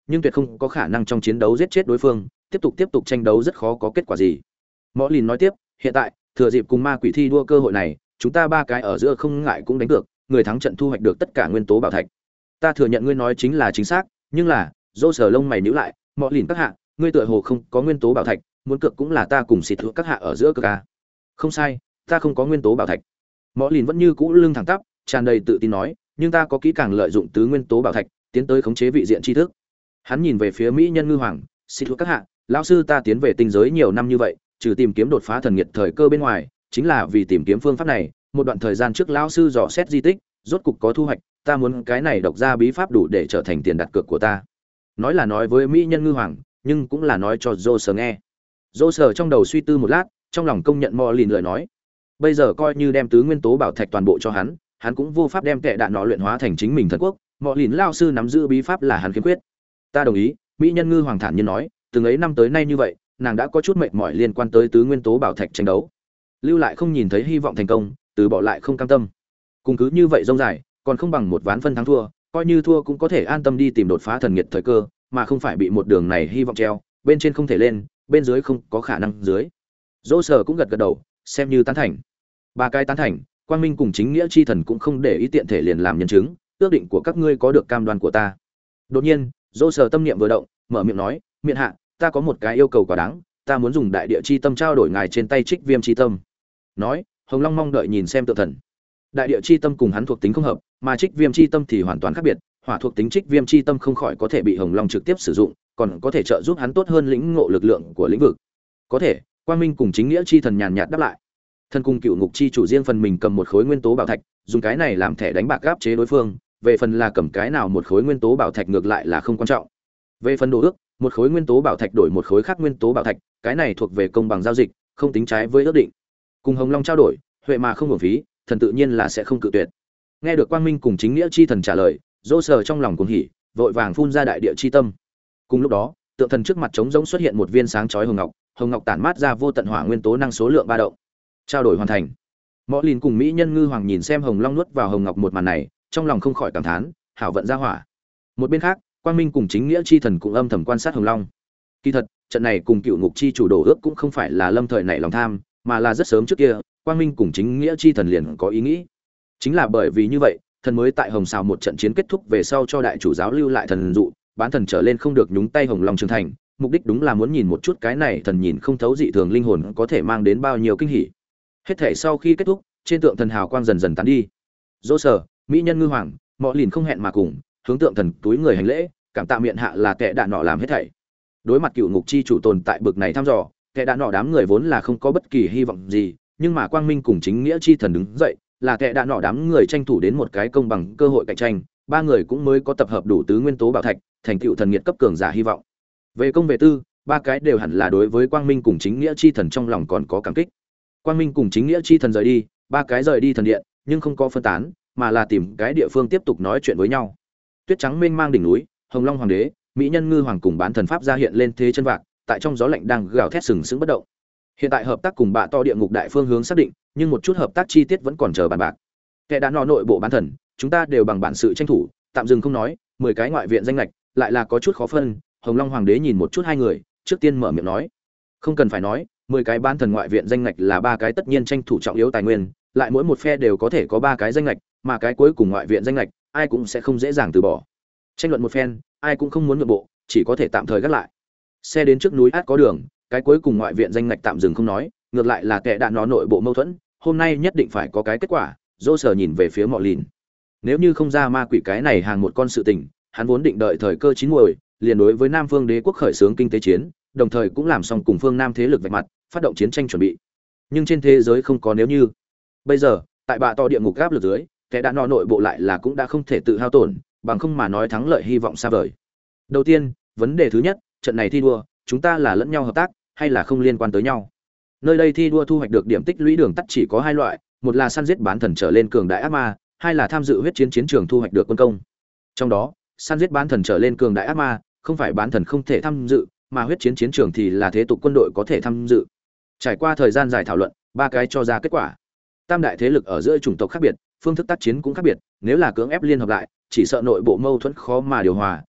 nhưng tuyệt không có khả năng trong chiến đấu giết chết đối phương, tiếp tục tranh đấu rất khó có kết quả gì. Mõ Lìn nói tiếp, hiện tại thừa dịp cùng ma quỷ thi đua cơ hội này, chúng ta ba cái ở giữa không ngại cũng đánh cược, người thắng trận thu hoạch được tất cả nguyên tố bảo thạch. Ta thừa nhận ngươi nói chính là chính xác, nhưng là, Dô Sở lông mày nhíu lại, Mõ Lìn các hạ, ngươi tựa hồ không có nguyên tố bảo thạch, muốn cược cũng là ta cùng xịt thua các hạ ở giữa cược à? Không sai, ta không có nguyên tố bảo thạch. Mõ Lìn vẫn như cũ lưng thẳng tắp, tràn đầy tự tin nói, nhưng ta có kỹ càng lợi dụng tứ nguyên tố bảo thạch, tiến tới khống chế vị diện tri thức. Hắn nhìn về phía mỹ nhân ngư hoàng, xịt thua các hạ, lão sư ta tiến về tinh giới nhiều năm như vậy, trừ tìm kiếm đột phá thần nghiệt thời cơ bên ngoài, chính là vì tìm kiếm phương pháp này. Một đoạn thời gian trước lão sư dò xét di tích, rốt cục có thu hoạch, ta muốn cái này độc ra bí pháp đủ để trở thành tiền đặt cược của ta. Nói là nói với mỹ nhân ngư hoàng, nhưng cũng là nói cho Dô Sở nghe. Dô Sở trong đầu suy tư một lát, trong lòng công nhận Mõ Lìn lời nói. Bây giờ coi như đem tứ nguyên tố bảo thạch toàn bộ cho hắn cũng vô pháp đem kệ đạn nọ luyện hóa thành chính mình thần quốc. Mõ Lìn lão sư nắm giữ bí pháp là hắn khiếm khuyết. Ta đồng ý, mỹ nhân ngư hoàng thản nhiên nói, từng ấy năm tới nay như vậy, nàng đã có chút mệt mỏi liên quan tới tứ nguyên tố bảo thạch tranh đấu. Lưu lại không nhìn thấy hy vọng thành công, từ bỏ lại không cam tâm. Cùng cứ như vậy rông dài, còn không bằng một ván phân thắng thua, coi như thua cũng có thể an tâm đi tìm đột phá thần nghiệt thời cơ, mà không phải bị một đường này hy vọng treo, bên trên không thể lên, bên dưới không có khả năng dưới. Dỗ Sở cũng gật gật đầu, xem như tán thành. Ba cái tán thành, Quang Minh cùng chính nghĩa chi thần cũng không để ý tiện thể liền làm nhân chứng, ước định của các ngươi có được cam đoan của ta. Đột nhiên, Dỗ Sở tâm niệm vừa động, mở miệng nói, miện hạ, ta có một cái yêu cầu quá đáng, ta muốn dùng đại địa chi tâm trao đổi ngài trên tay trích viêm chi tâm. Nói, Hồng Long mong đợi nhìn xem Tượng Thần. Đại địa chi tâm cùng hắn thuộc tính không hợp, mà trích viêm chi tâm thì hoàn toàn khác biệt, hỏa thuộc tính trích viêm chi tâm không khỏi có thể bị Hồng Long trực tiếp sử dụng, còn có thể trợ giúp hắn tốt hơn lĩnh ngộ lực lượng của lĩnh vực. Có thể, Quang Minh cùng chính nghĩa chi thần nhàn nhạt đáp lại. Thân cung cựu ngục chi chủ riêng phần mình cầm một khối nguyên tố bảo thạch, dùng cái này làm thẻ đánh bạc áp chế đối phương, về phần là cầm cái nào một khối nguyên tố bảo thạch ngược lại là không quan trọng. Về phần đồ ước, một khối nguyên tố bảo thạch đổi một khối khác nguyên tố bảo thạch, cái này thuộc về công bằng giao dịch, không tính trái với ước định. Cùng Hồng Long trao đổi, huệ mà không hưởng phí, thần tự nhiên là sẽ không cự tuyệt. Nghe được Quang Minh cùng chính nghĩa chi thần trả lời, Dỗ Sở trong lòng cuồng hỉ, vội vàng phun ra đại địa chi tâm. Cùng lúc đó, tượng thần trước mặt trống rỗng xuất hiện một viên sáng chói hồng ngọc tản mát ra vô tận hỏa nguyên tố năng số lượng ba động. Trao đổi hoàn thành. Mõ Lìn cùng mỹ nhân ngư hoàng nhìn xem Hồng Long nuốt vào hồng ngọc một màn này, trong lòng không khỏi cảm thán, hảo vận ra hỏa. Một bên khác, Quang Minh cùng chính nghĩa chi thần cũng âm thầm quan sát Hồng Long. Kỳ thật, trận này cùng cựu ngục chi chủ đổ ước cũng không phải là lâm thời nảy lòng tham, mà là rất sớm trước kia, Quang Minh cùng chính nghĩa chi thần liền có ý nghĩ. Chính là bởi vì như vậy, thần mới tại Hồng Sào một trận chiến kết thúc về sau cho đại chủ giáo lưu lại thần dụ, bán thần trở lên không được nhúng tay Hồng Long trưởng thành, mục đích đúng là muốn nhìn một chút cái này thần nhìn không thấu dị thường linh hồn có thể mang đến bao nhiêu kinh hỉ. Hết thể sau khi kết thúc, trên tượng thần hào quang dần dần tán đi. Dỗ Sở, mỹ nhân ngư hoàng, Mõ Lìn không hẹn mà cùng, hướng tượng thần túi người hành lễ, cảm tạ miệng hạ là kẻ đạn nọ làm hết thảy. Đối mặt cựu ngục chi chủ tồn tại bực này thăm dò, kẻ đạn nọ đám người vốn là không có bất kỳ hy vọng gì, nhưng mà Quang Minh cùng chính nghĩa chi thần đứng dậy, là kẻ đạn nọ đám người tranh thủ đến một cái công bằng cơ hội cạnh tranh, ba người cũng mới có tập hợp đủ tứ nguyên tố bảo thạch, thành tựu thần nghiệt cấp cường giả hy vọng. Về công về tư, ba cái đều hẳn là đối với Quang Minh cùng chính nghĩa chi thần trong lòng còn có cảm kích. Quang Minh cùng chính nghĩa chi thần rời đi, ba cái rời đi thần điện, nhưng không có phân tán, mà là tìm cái địa phương tiếp tục nói chuyện với nhau. Tuyết trắng mênh mang đỉnh núi, Hồng Long hoàng đế, mỹ nhân ngư hoàng cùng bán thần pháp ra hiện lên thế chân vạc, tại trong gió lạnh đang gào thét sừng sững bất động. Hiện tại hợp tác cùng bạ to địa ngục đại phương hướng xác định, nhưng một chút hợp tác chi tiết vẫn còn chờ bàn bạc. Kẻ đã nọ nội bộ bán thần, chúng ta đều bằng bản sự tranh thủ, tạm dừng không nói, 10 cái ngoại viện danh lệch, lại là có chút khó phân. Hồng Long hoàng đế nhìn một chút hai người, trước tiên mở miệng nói, không cần phải nói, 10 cái bán thần ngoại viện danh lệch là ba cái tất nhiên tranh thủ trọng yếu tài nguyên, lại mỗi một phe đều có thể có ba cái danh lệch, mà cái cuối cùng ngoại viện danh lệch, ai cũng sẽ không dễ dàng từ bỏ. Tranh luận một phen, ai cũng không muốn nhượng bộ, chỉ có thể tạm thời gác lại. Xe đến trước núi át có đường, cái cuối cùng ngoại viện danh lệch tạm dừng không nói, ngược lại là kẻ đạn nó nội bộ mâu thuẫn, hôm nay nhất định phải có cái kết quả. Dỗ Sở nhìn về phía Mõ Lìn. Nếu như không ra ma quỷ cái này hàng một con sự tình, hắn vốn định đợi thời cơ chín muồi, liền đối với Nam Phương Đế quốc khởi xướng kinh tế chiến, đồng thời cũng làm xong cùng phương Nam thế lực vạch mặt, phát động chiến tranh chuẩn bị. Nhưng trên thế giới không có nếu như. Bây giờ, tại bạ to địa ngục áp lực dưới, kẻ đạn nó nội bộ lại là cũng đã không thể tự hao tổn, bằng không mà nói thắng lợi hy vọng xa vời. Đầu tiên, vấn đề thứ nhất, trận này thi đua, chúng ta là lẫn nhau hợp tác, hay là không liên quan tới nhau? Nơi đây thi đua thu hoạch được điểm tích lũy đường tắt chỉ có hai loại, một là săn giết bán thần trở lên cường đại ác ma, hai là tham dự huyết chiến chiến trường thu hoạch được quân công. Trong đó, săn giết bán thần trở lên cường đại ác ma, không phải bán thần không thể tham dự, mà huyết chiến chiến trường thì là thế tục quân đội có thể tham dự. Trải qua thời gian dài thảo luận, ba cái cho ra kết quả. Tam đại thế lực ở giữa chủng tộc khác biệt, phương thức tác chiến cũng khác biệt, nếu là cưỡng ép liên hợp lại, chỉ sợ nội bộ mâu thuẫn khó mà điều hòa,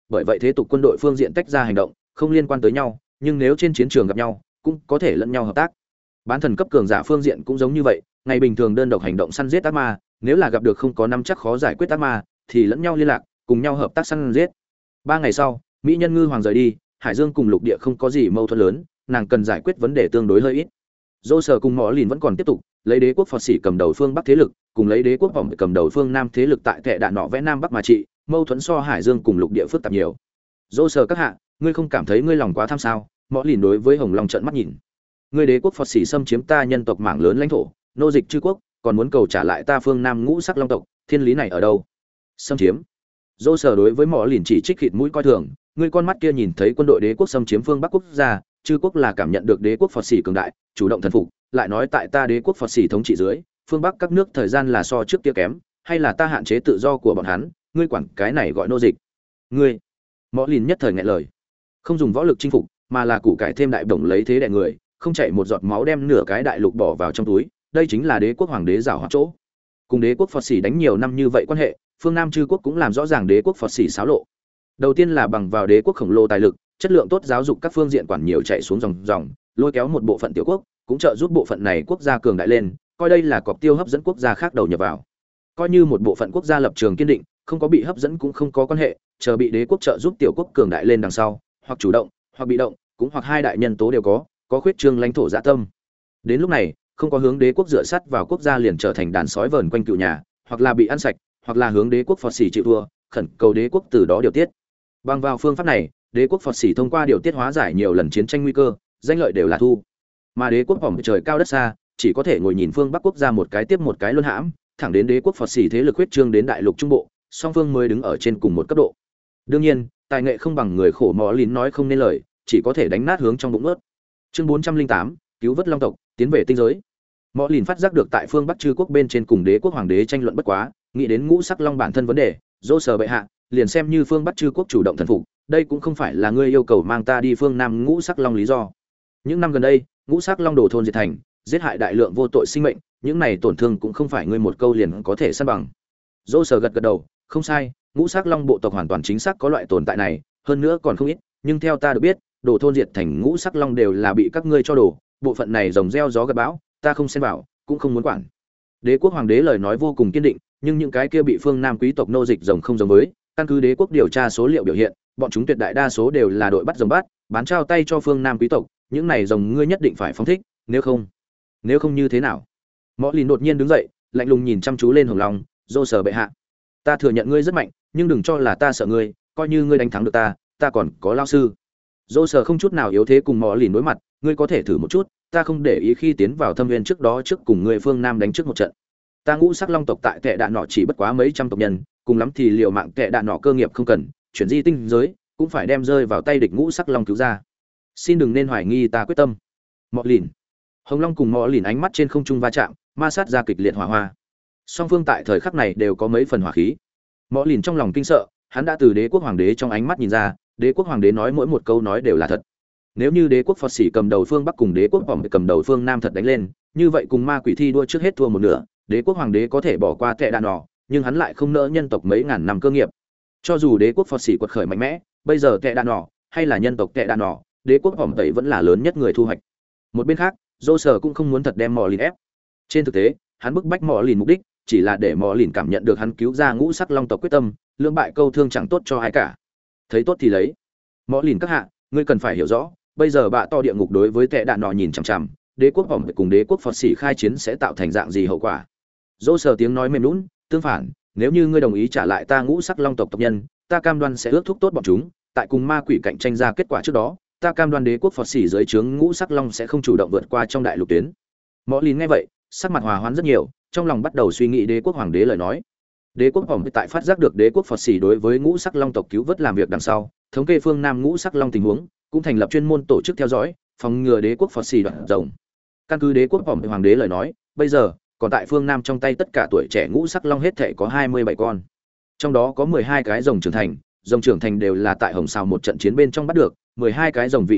bởi vậy thế tục quân đội phương diện tách ra hành động, không liên quan tới nhau, nhưng nếu trên chiến trường gặp nhau, cũng có thể lẫn nhau hợp tác. Bán thần cấp cường giả phương diện cũng giống như vậy, ngày bình thường đơn độc hành động săn giết ác ma, nếu là gặp được không có nắm chắc khó giải quyết ác ma, thì lẫn nhau liên lạc, cùng nhau hợp tác săn giết. 3 ngày sau, mỹ nhân ngư hoàng rời đi, Hải Dương cùng lục địa không có gì mâu thuẫn lớn, nàng cần giải quyết vấn đề tương đối hơi ít. Dô sở cùng Mọ Lìn vẫn còn tiếp tục, lấy đế quốc Phật sĩ cầm đầu phương Bắc thế lực, cùng lấy đế quốc Vọng cầm đầu phương Nam thế lực tại Kệ Đạn nọ vẽ Nam Bắc mà trị, mâu thuẫn so Hải Dương cùng lục địa phức tạp nhiều. Dô sở các hạ, ngươi không cảm thấy ngươi lòng quá tham sao? Mọ Lìn đối với Hồng Long trợn mắt nhìn. Ngươi đế quốc Phật sĩ xâm chiếm ta nhân tộc mảng lớn lãnh thổ, nô dịch chư quốc, còn muốn cầu trả lại ta phương Nam ngũ sắc long tộc, thiên lý này ở đâu? Xâm chiếm? Dô sở đối với Mọ Lìn chỉ trích khịt mũi coi thường, ngươi con mắt kia nhìn thấy quân đội đế quốc xâm chiếm phương Bắc quốc gia, chư quốc là cảm nhận được đế quốc Phật sĩ cường đại, chủ động thần phục, lại nói tại ta đế quốc Phật sĩ thống trị dưới, phương Bắc các nước thời gian là so trước kia kém, hay là ta hạn chế tự do của bọn hắn, ngươi quản cái này gọi nô dịch? Ngươi? Mọ Lìn nhất thời nghẹn lời. Không dùng võ lực chinh phục, mà là củ cải thêm đại bổng lấy thế đè người, không chạy một giọt máu đem nửa cái đại lục bỏ vào trong túi, đây chính là đế quốc hoàng đế giảo hoạt chỗ. Cùng đế quốc Phật sĩ đánh nhiều năm như vậy quan hệ, phương Nam chư quốc cũng làm rõ ràng đế quốc Phật sĩ xáo lộ. Đầu tiên là bằng vào đế quốc khổng lồ tài lực, chất lượng tốt giáo dục các phương diện quản nhiều chạy xuống dòng, lôi kéo một bộ phận tiểu quốc, cũng trợ giúp bộ phận này quốc gia cường đại lên, coi đây là cọc tiêu hấp dẫn quốc gia khác đầu nhập vào. Coi như một bộ phận quốc gia lập trường kiên định, không có bị hấp dẫn cũng không có quan hệ, chờ bị đế quốc trợ giúp tiểu quốc cường đại lên đằng sau, hoặc chủ động, hoặc bị động, cũng hoặc hai đại nhân tố đều có khuyết trương lãnh thổ dạ tâm. Đến lúc này, không có hướng đế quốc dựa sắt vào quốc gia liền trở thành đàn sói vờn quanh cựu nhà, hoặc là bị ăn sạch, hoặc là hướng đế quốc Phật sĩ chịu thua, khẩn cầu đế quốc từ đó điều tiết. Bằng vào phương pháp này, đế quốc Phật sĩ thông qua điều tiết hóa giải nhiều lần chiến tranh nguy cơ, danh lợi đều là thu. Mà đế quốc vòng trời cao đất xa, chỉ có thể ngồi nhìn phương Bắc quốc gia một cái tiếp một cái luân hãm, thẳng đến đế quốc Phật sĩ thế lực huyết trương đến đại lục trung bộ, song phương mới đứng ở trên cùng một cấp độ. Đương nhiên, tài nghệ không bằng người khổ Mọ Lìn nói không nên lời, chỉ có thể đánh nát hướng trong bụng ướt. Chương 408, cứu vớt long tộc, tiến về tinh giới. Mọ Lìn phát giác được tại phương Bắc chư quốc bên trên cùng đế quốc hoàng đế tranh luận bất quá, nghĩ đến ngũ sắc long bản thân vấn đề, dỗ sở bệ hạ, liền xem như phương Bắc chư quốc chủ động thần phục, đây cũng không phải là ngươi yêu cầu mang ta đi phương Nam ngũ sắc long lý do. Những năm gần đây, ngũ sắc long đổ thôn diệt thành, giết hại đại lượng vô tội sinh mệnh, những này tổn thương cũng không phải ngươi một câu liền có thể san bằng. Dỗ sở gật gật đầu, không sai, ngũ sắc long bộ tộc hoàn toàn chính xác có loại tồn tại này, hơn nữa còn không ít, nhưng theo ta được biết, đổ thôn diệt thành ngũ sắc long đều là bị các ngươi cho đổ, bộ phận này rồng gieo gió gặt bão, ta không xen vào, cũng không muốn quản. Đế quốc hoàng đế lời nói vô cùng kiên định, nhưng những cái kia bị phương Nam quý tộc nô dịch rồng không giống với, căn cứ đế quốc điều tra số liệu biểu hiện, bọn chúng tuyệt đại đa số đều là đội bắt rồng bắt, bán trao tay cho phương Nam quý tộc, những này rồng ngươi nhất định phải phóng thích, nếu không như thế nào? Mọ Lìn đột nhiên đứng dậy, lạnh lùng nhìn chăm chú lên Hồng Long, dô sở bệ hạ, ta thừa nhận ngươi rất mạnh, nhưng đừng cho là ta sợ ngươi, coi như ngươi đánh thắng được ta còn có lao sư. Dô sở không chút nào yếu thế cùng Mọ Lìn đối mặt, ngươi có thể thử một chút, ta không để ý khi tiến vào thâm viên trước đó trước cùng người phương Nam đánh trước một trận. Ta ngũ sắc long tộc tại Kệ Đạn nọ chỉ bất quá mấy trăm tộc nhân, cùng lắm thì liều mạng Kệ Đạn nọ cơ nghiệp không cần, chuyển di tinh giới, cũng phải đem rơi vào tay địch ngũ sắc long cứu ra. Xin đừng nên hoài nghi ta quyết tâm. Mọ Lìn. Hồng Long cùng Mọ Lìn ánh mắt trên không trung va chạm, ma sát ra kịch liệt hỏa hoa. Song phương tại thời khắc này đều có mấy phần hỏa khí. Mọ Lìn trong lòng kinh sợ, hắn đã từ đế quốc hoàng đế trong ánh mắt nhìn ra, đế quốc hoàng đế nói mỗi một câu nói đều là thật. Nếu như đế quốc Phật sĩ cầm đầu phương Bắc cùng đế quốc vòng cầm đầu phương Nam thật đánh lên, như vậy cùng ma quỷ thi đua trước hết thua một nửa, đế quốc hoàng đế có thể bỏ qua Kệ Đạn nọ, nhưng hắn lại không nỡ nhân tộc mấy ngàn năm cơ nghiệp. Cho dù đế quốc Phật sĩ quật khởi mạnh mẽ, bây giờ Kệ Đạn nọ hay là nhân tộc Kệ Đạn nọ, đế quốc vòng tẩy vẫn là lớn nhất người thu hoạch. Một bên khác, dô sở cũng không muốn thật đem Mọ Lìn ép. Trên thực tế, hắn bức bách Mọ Lìn mục đích chỉ là để Mọ Lìn cảm nhận được hắn cứu ra ngũ sắc long tộc quyết tâm, lưỡng bại câu thương chẳng tốt cho ai cả. Thấy tốt thì lấy. Mọ Lìn các hạ, ngươi cần phải hiểu rõ, bây giờ bạ to địa ngục đối với Kệ Đạn nọ nhìn chằm chằm, đế quốc vòng cùng đế quốc Phật sĩ khai chiến sẽ tạo thành dạng gì hậu quả. Dỗ sở tiếng nói mềm nhũn, tương phản, nếu như ngươi đồng ý trả lại ta ngũ sắc long tộc tộc nhân, ta cam đoan sẽ ước thúc tốt bọn chúng, tại cùng ma quỷ cạnh tranh ra kết quả trước đó, ta cam đoan đế quốc Phật sĩ dưới trướng ngũ sắc long sẽ không chủ động vượt qua trong đại lục tuyến. Mọ Lìn nghe vậy, sắc mặt hòa hoãn rất nhiều, trong lòng bắt đầu suy nghĩ đế quốc hoàng đế lời nói. Đế quốc vòng tại phát giác được đế quốc Phật sĩ đối với ngũ sắc long tộc cứu vớt làm việc đằng sau, thống kê phương Nam ngũ sắc long tình huống, cũng thành lập chuyên môn tổ chức theo dõi, phòng ngừa đế quốc Phật sĩ đoạn rồng. Căn cứ đế quốc vòng hoàng đế lời nói, bây giờ còn tại phương Nam trong tay tất cả tuổi trẻ ngũ sắc long hết thể có 27 con. Trong đó có 12 cái rồng trưởng thành đều là tại Hồng Sào một trận chiến bên trong bắt được, 12 cái rồng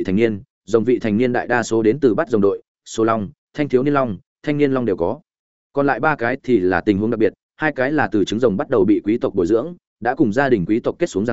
vị thành niên đại đa số đến từ bắt rồng đội, số long, thanh thiếu niên long, thanh niên long đều có. Còn lại 3 cái thì là tình huống đặc biệt, 2 cái là từ trứng rồng bắt đầu bị quý tộc bồi dưỡng, đã cùng gia đình quý tộc kết xuống ràng buộc,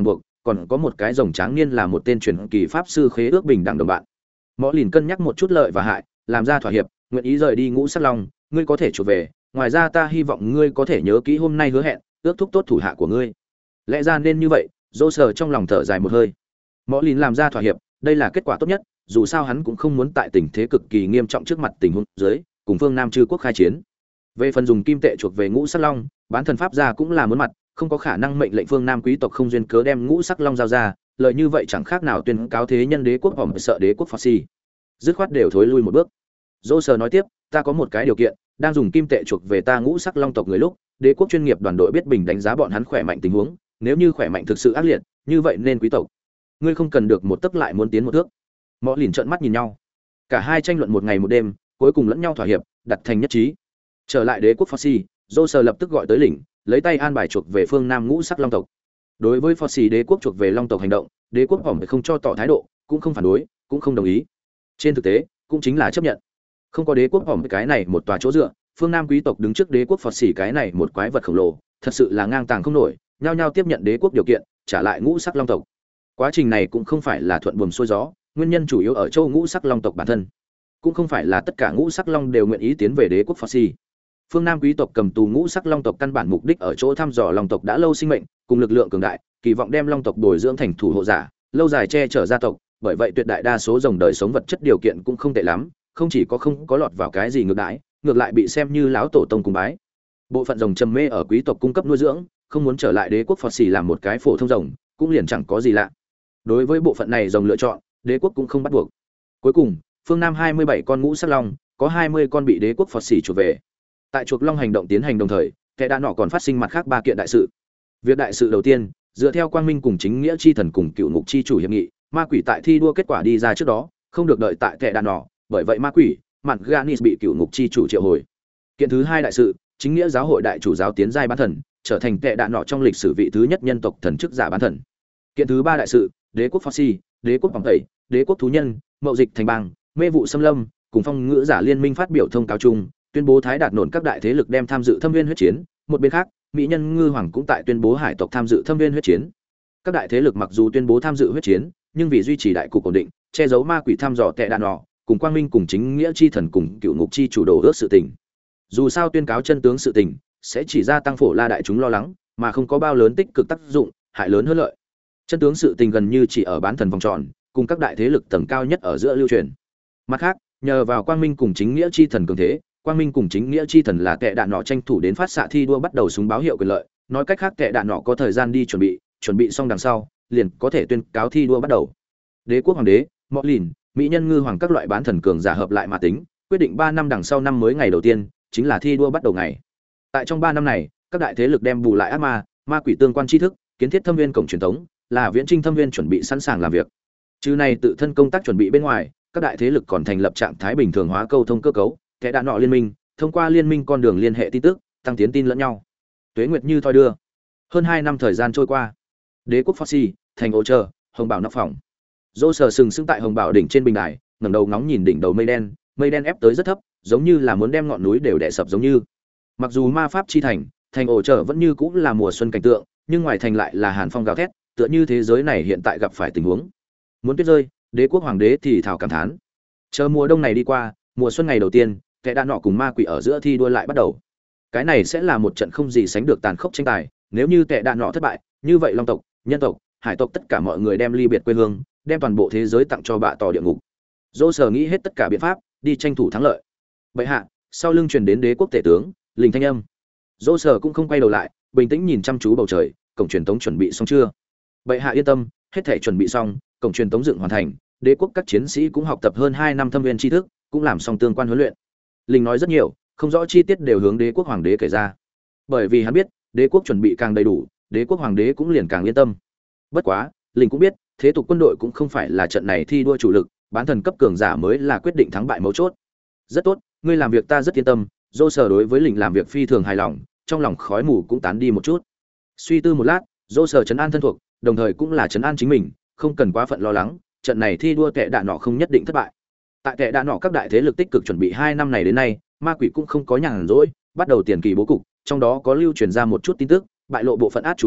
còn có một cái rồng tráng niên là một tên truyền kỳ pháp sư khế ước bình đẳng đồng bạn. Mõ Lìn cân nhắc một chút lợi và hại, làm ra thỏa hiệp, nguyện ý rời đi Ngũ Sắc Long, ngươi có thể trở về, ngoài ra ta hy vọng ngươi có thể nhớ kỹ hôm nay hứa hẹn, ước thúc tốt thủ hạ của ngươi. Lẽ ra nên như vậy, Dô Sở trong lòng thở dài một hơi. Mõ Lìn làm ra thỏa hiệp, đây là kết quả tốt nhất, dù sao hắn cũng không muốn tại tình thế cực kỳ nghiêm trọng trước mặt tình huống dưới, cùng phương Nam Trư quốc khai chiến. Về phần dùng kim tệ chuộc về Ngũ Sắc Long, bán thần pháp gia cũng là muốn mặt, không có khả năng mệnh lệnh phương Nam quý tộc không duyên cớ đem Ngũ Sắc Long giao ra, lời như vậy chẳng khác nào tuyên cáo thế nhân đế quốc hỏng sợ đế quốc Phossi. Dứt khoát đều thối lui một bước. Dô Sở nói tiếp, ta có một cái điều kiện, đang dùng kim tệ chuộc về ta Ngũ Sắc Long tộc người lúc, đế quốc chuyên nghiệp đoàn đội biết bình đánh giá bọn hắn khỏe mạnh tình huống, nếu như khỏe mạnh thực sự ác liệt, như vậy nên quý tộc. Ngươi không cần được một tấc lại muốn tiến một thước. Mõ Lìn trợn mắt nhìn nhau. Cả hai tranh luận một ngày một đêm, cuối cùng lẫn nhau thỏa hiệp, đặt thành nhất trí. Trở lại đế quốc Phossi, Dô Sở lập tức gọi tới lĩnh, lấy tay an bài chuộc về phương Nam Ngũ Sắc Long tộc. Đối với Phossi đế quốc chuộc về Long tộc hành động, đế quốc hỏng không cho tỏ thái độ, cũng không phản đối, cũng không đồng ý. Trên thực tế, cũng chính là chấp nhận. Không có đế quốc hỏng cái này một tòa chỗ dựa, phương Nam quý tộc đứng trước đế quốc Phossi cái này một quái vật khổng lồ, thật sự là ngang tàng không nổi, nhao nhao tiếp nhận đế quốc điều kiện, trả lại Ngũ Sắc Long tộc. Quá trình này cũng không phải là thuận buồm xuôi gió, nguyên nhân chủ yếu ở châu Ngũ Sắc Long tộc bản thân. Cũng không phải là tất cả Ngũ Sắc Long đều nguyện ý tiến về đế quốc Phossi. Phương Nam quý tộc cầm tù Ngũ Sắc Long tộc căn bản mục đích ở chỗ thăm dò Long tộc đã lâu sinh mệnh, cùng lực lượng cường đại, kỳ vọng đem Long tộc bồi dưỡng thành thủ hộ giả, lâu dài che chở gia tộc, bởi vậy tuyệt đại đa số rồng đời sống vật chất điều kiện cũng không tệ lắm, không chỉ có không có lọt vào cái gì ngược đãi, ngược lại bị xem như lão tổ tông cung bái. Bộ phận rồng trầm mê ở quý tộc cung cấp nuôi dưỡng, không muốn trở lại đế quốc Phossi làm một cái phổ thông rồng, cũng liền chẳng có gì lạ. Đối với bộ phận này rồng lựa chọn, đế quốc cũng không bắt buộc. Cuối cùng, phương Nam 27 con Ngũ Sắc Long, có 20 con bị đế quốc Phossi chuộc về. Tại chuộc Long hành động tiến hành đồng thời, kẻ đã nọ còn phát sinh mặt khác ba kiện đại sự. Việc đại sự đầu tiên, dựa theo Quang Minh cùng Chính Nghĩa chi thần cùng Cựu Ngục chi chủ hiệp nghị, ma quỷ tại thi đua kết quả đi ra trước đó, không được đợi tại kẻ đã nọ, bởi vậy ma quỷ, Mạn Ganis bị Cựu Ngục chi chủ triệu hồi. Kiện thứ hai đại sự, Chính Nghĩa giáo hội đại chủ giáo tiến giai bán thần, trở thành kẻ đã nọ trong lịch sử vị thứ nhất nhân tộc thần chức giả bán thần. Kiện thứ ba đại sự, đế quốc Phossi, đế quốc Vòng Tẩy, đế quốc thú nhân, mậu dịch thành bang, mê vụ xâm lâm, cùng phong ngữ giả liên minh phát biểu thông cáo chung, tuyên bố thái đạt nổn các đại thế lực đem tham dự thâm viên huyết chiến. Một bên khác, mỹ nhân ngư hoàng cũng tại tuyên bố hải tộc tham dự thâm viên huyết chiến. Các đại thế lực mặc dù tuyên bố tham dự huyết chiến, nhưng vì duy trì đại cục ổn định, che giấu ma quỷ thăm dò tệ đạn nọ, cùng Quang Minh cùng Chính Nghĩa chi thần cùng Cựu Ngục chi chủ đồ ước sự tình. Dù sao tuyên cáo chân tướng sự tình sẽ chỉ gia tăng phổ la đại chúng lo lắng, mà không có bao lớn tích cực tác dụng, hại lớn hơn lợi. Chân tướng sự tình gần như chỉ ở bán thần vòng tròn, cùng các đại thế lực tầng cao nhất ở giữa lưu truyền. Mặt khác, nhờ vào Quang Minh cùng Chính Nghĩa chi thần cường thế, Quang Minh cùng Chính Nghĩa chi thần là kẻ đạn nọ tranh thủ đến phát xạ thi đua bắt đầu súng báo hiệu quyền lợi, nói cách khác kẻ đạn nọ có thời gian đi chuẩn bị xong đằng sau, liền có thể tuyên cáo thi đua bắt đầu. Đế quốc hoàng đế, Mọ Lìn, mỹ nhân ngư hoàng các loại bán thần cường giả hợp lại mà tính, quyết định 3 năm đằng sau năm mới ngày đầu tiên, chính là thi đua bắt đầu ngày. Tại trong 3 năm này, các đại thế lực đem bù lại ác ma quỷ tương quan tri thức, kiến thiết thâm viên cổng truyền thống, là viễn trinh thâm viên chuẩn bị sẵn sàng làm việc. Trừ này tự thân công tác chuẩn bị bên ngoài, các đại thế lực còn thành lập trạng thái bình thường hóa câu thông cơ cấu, kẻ đạn nọ liên minh, thông qua liên minh con đường liên hệ tin tức, tăng tiến tin lẫn nhau. Tuế nguyệt như thoi đưa. Hơn 2 năm thời gian trôi qua. Đế quốc Phossi, thành ô chờ, hồng bảo nóc phòng. Dô Sở sừng sững tại hồng bảo đỉnh trên bình đài, ngẩng đầu ngóng nhìn đỉnh đầu mây đen ép tới rất thấp, giống như là muốn đem ngọn núi đều đè sập giống như. Mặc dù ma pháp chi thành ổ trở vẫn như cũng là mùa xuân cảnh tượng, nhưng ngoài thành lại là hàn phong gào thét, tựa như thế giới này hiện tại gặp phải tình huống muốn tuyết rơi. Đế quốc hoàng đế thì thào cảm thán. Chờ mùa đông này đi qua, mùa xuân ngày đầu tiên, kẻ đạn nọ cùng ma quỷ ở giữa thi đua lại bắt đầu. Cái này sẽ là một trận không gì sánh được tàn khốc tranh tài, nếu như kẻ đạn nọ thất bại, như vậy long tộc, nhân tộc, hải tộc tất cả mọi người đem ly biệt quê hương, đem toàn bộ thế giới tặng cho bạ tỏ địa ngục. Dô Sở nghĩ hết tất cả biện pháp, đi tranh thủ thắng lợi. Bệ hạ, sau lưng truyền đến đế quốc tể tướng linh thanh âm. Dô Sở cũng không quay đầu lại, bình tĩnh nhìn chăm chú bầu trời, cổng truyền tống chuẩn bị xong chưa? Bệ hạ yên tâm, hết thể chuẩn bị xong, cổng truyền tống dựng hoàn thành, đế quốc các chiến sĩ cũng học tập hơn 2 năm thâm viên tri thức, cũng làm xong tương quan huấn luyện. Linh nói rất nhiều, không rõ chi tiết đều hướng đế quốc hoàng đế kể ra. Bởi vì hắn biết, đế quốc chuẩn bị càng đầy đủ, đế quốc hoàng đế cũng liền càng yên tâm. Bất quá, Linh cũng biết, thế tục quân đội cũng không phải là trận này thi đua chủ lực, bán thần cấp cường giả mới là quyết định thắng bại mấu chốt. Rất tốt, ngươi làm việc ta rất yên tâm. Dô Sở đối với Linh làm việc phi thường hài lòng, trong lòng khói mù cũng tán đi một chút. Suy tư một lát, Dô Sở trấn an thân thuộc, đồng thời cũng là trấn an chính mình, không cần quá phận lo lắng, trận này thi đua kẻ đạn nọ không nhất định thất bại. Tại kẻ đạn nọ các đại thế lực tích cực chuẩn bị 2 năm này đến nay, ma quỷ cũng không có nhàn rỗi, bắt đầu tiền kỳ bố cục, trong đó có lưu truyền ra một chút tin tức, bại lộ bộ phận át chủ bài,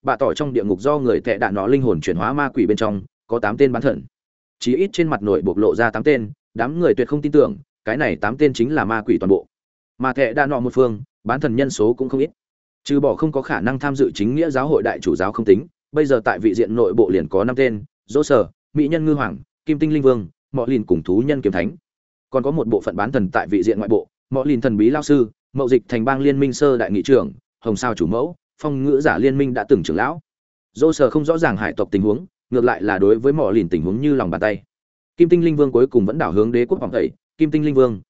Bạ tỏ trong địa ngục do người tệ đạn nó linh hồn chuyển hóa ma quỷ bên trong có 8 tên bán thần. Chí ít trên mặt nội bộc lộ ra 8 tên, đám người tuyệt không tin tưởng, cái này 8 tên chính là ma quỷ toàn bộ. Mà tệ đạn nọ một phương, bán thần nhân số cũng không ít. Trừ bỏ không có khả năng tham dự chính nghĩa giáo hội đại chủ giáo không tính, bây giờ tại vị diện nội bộ liền có 5 tên, Dỗ Sở, Mỹ nhân ngư hoàng, Kim tinh linh vương, Mọ Lìn cùng thú nhân kiếm thánh. Còn có một bộ phận bán thần tại vị diện ngoại bộ, Mọ Lìn thần bí lao sư, Mậu Dịch thành bang liên minh sơ đại nghị trưởng, Hồng Sao chủ mẫu, Phong ngữ giả liên minh đã từng trưởng lão. Dỗ Sở không rõ ràng hải tộc tình huống, ngược lại là đối với Mọ Lìn tình huống như lòng bàn tay. Kim tinh linh vương cuối cùng vẫn đảo hướng đế quốc vọng tẩy, Kim tinh linh vương,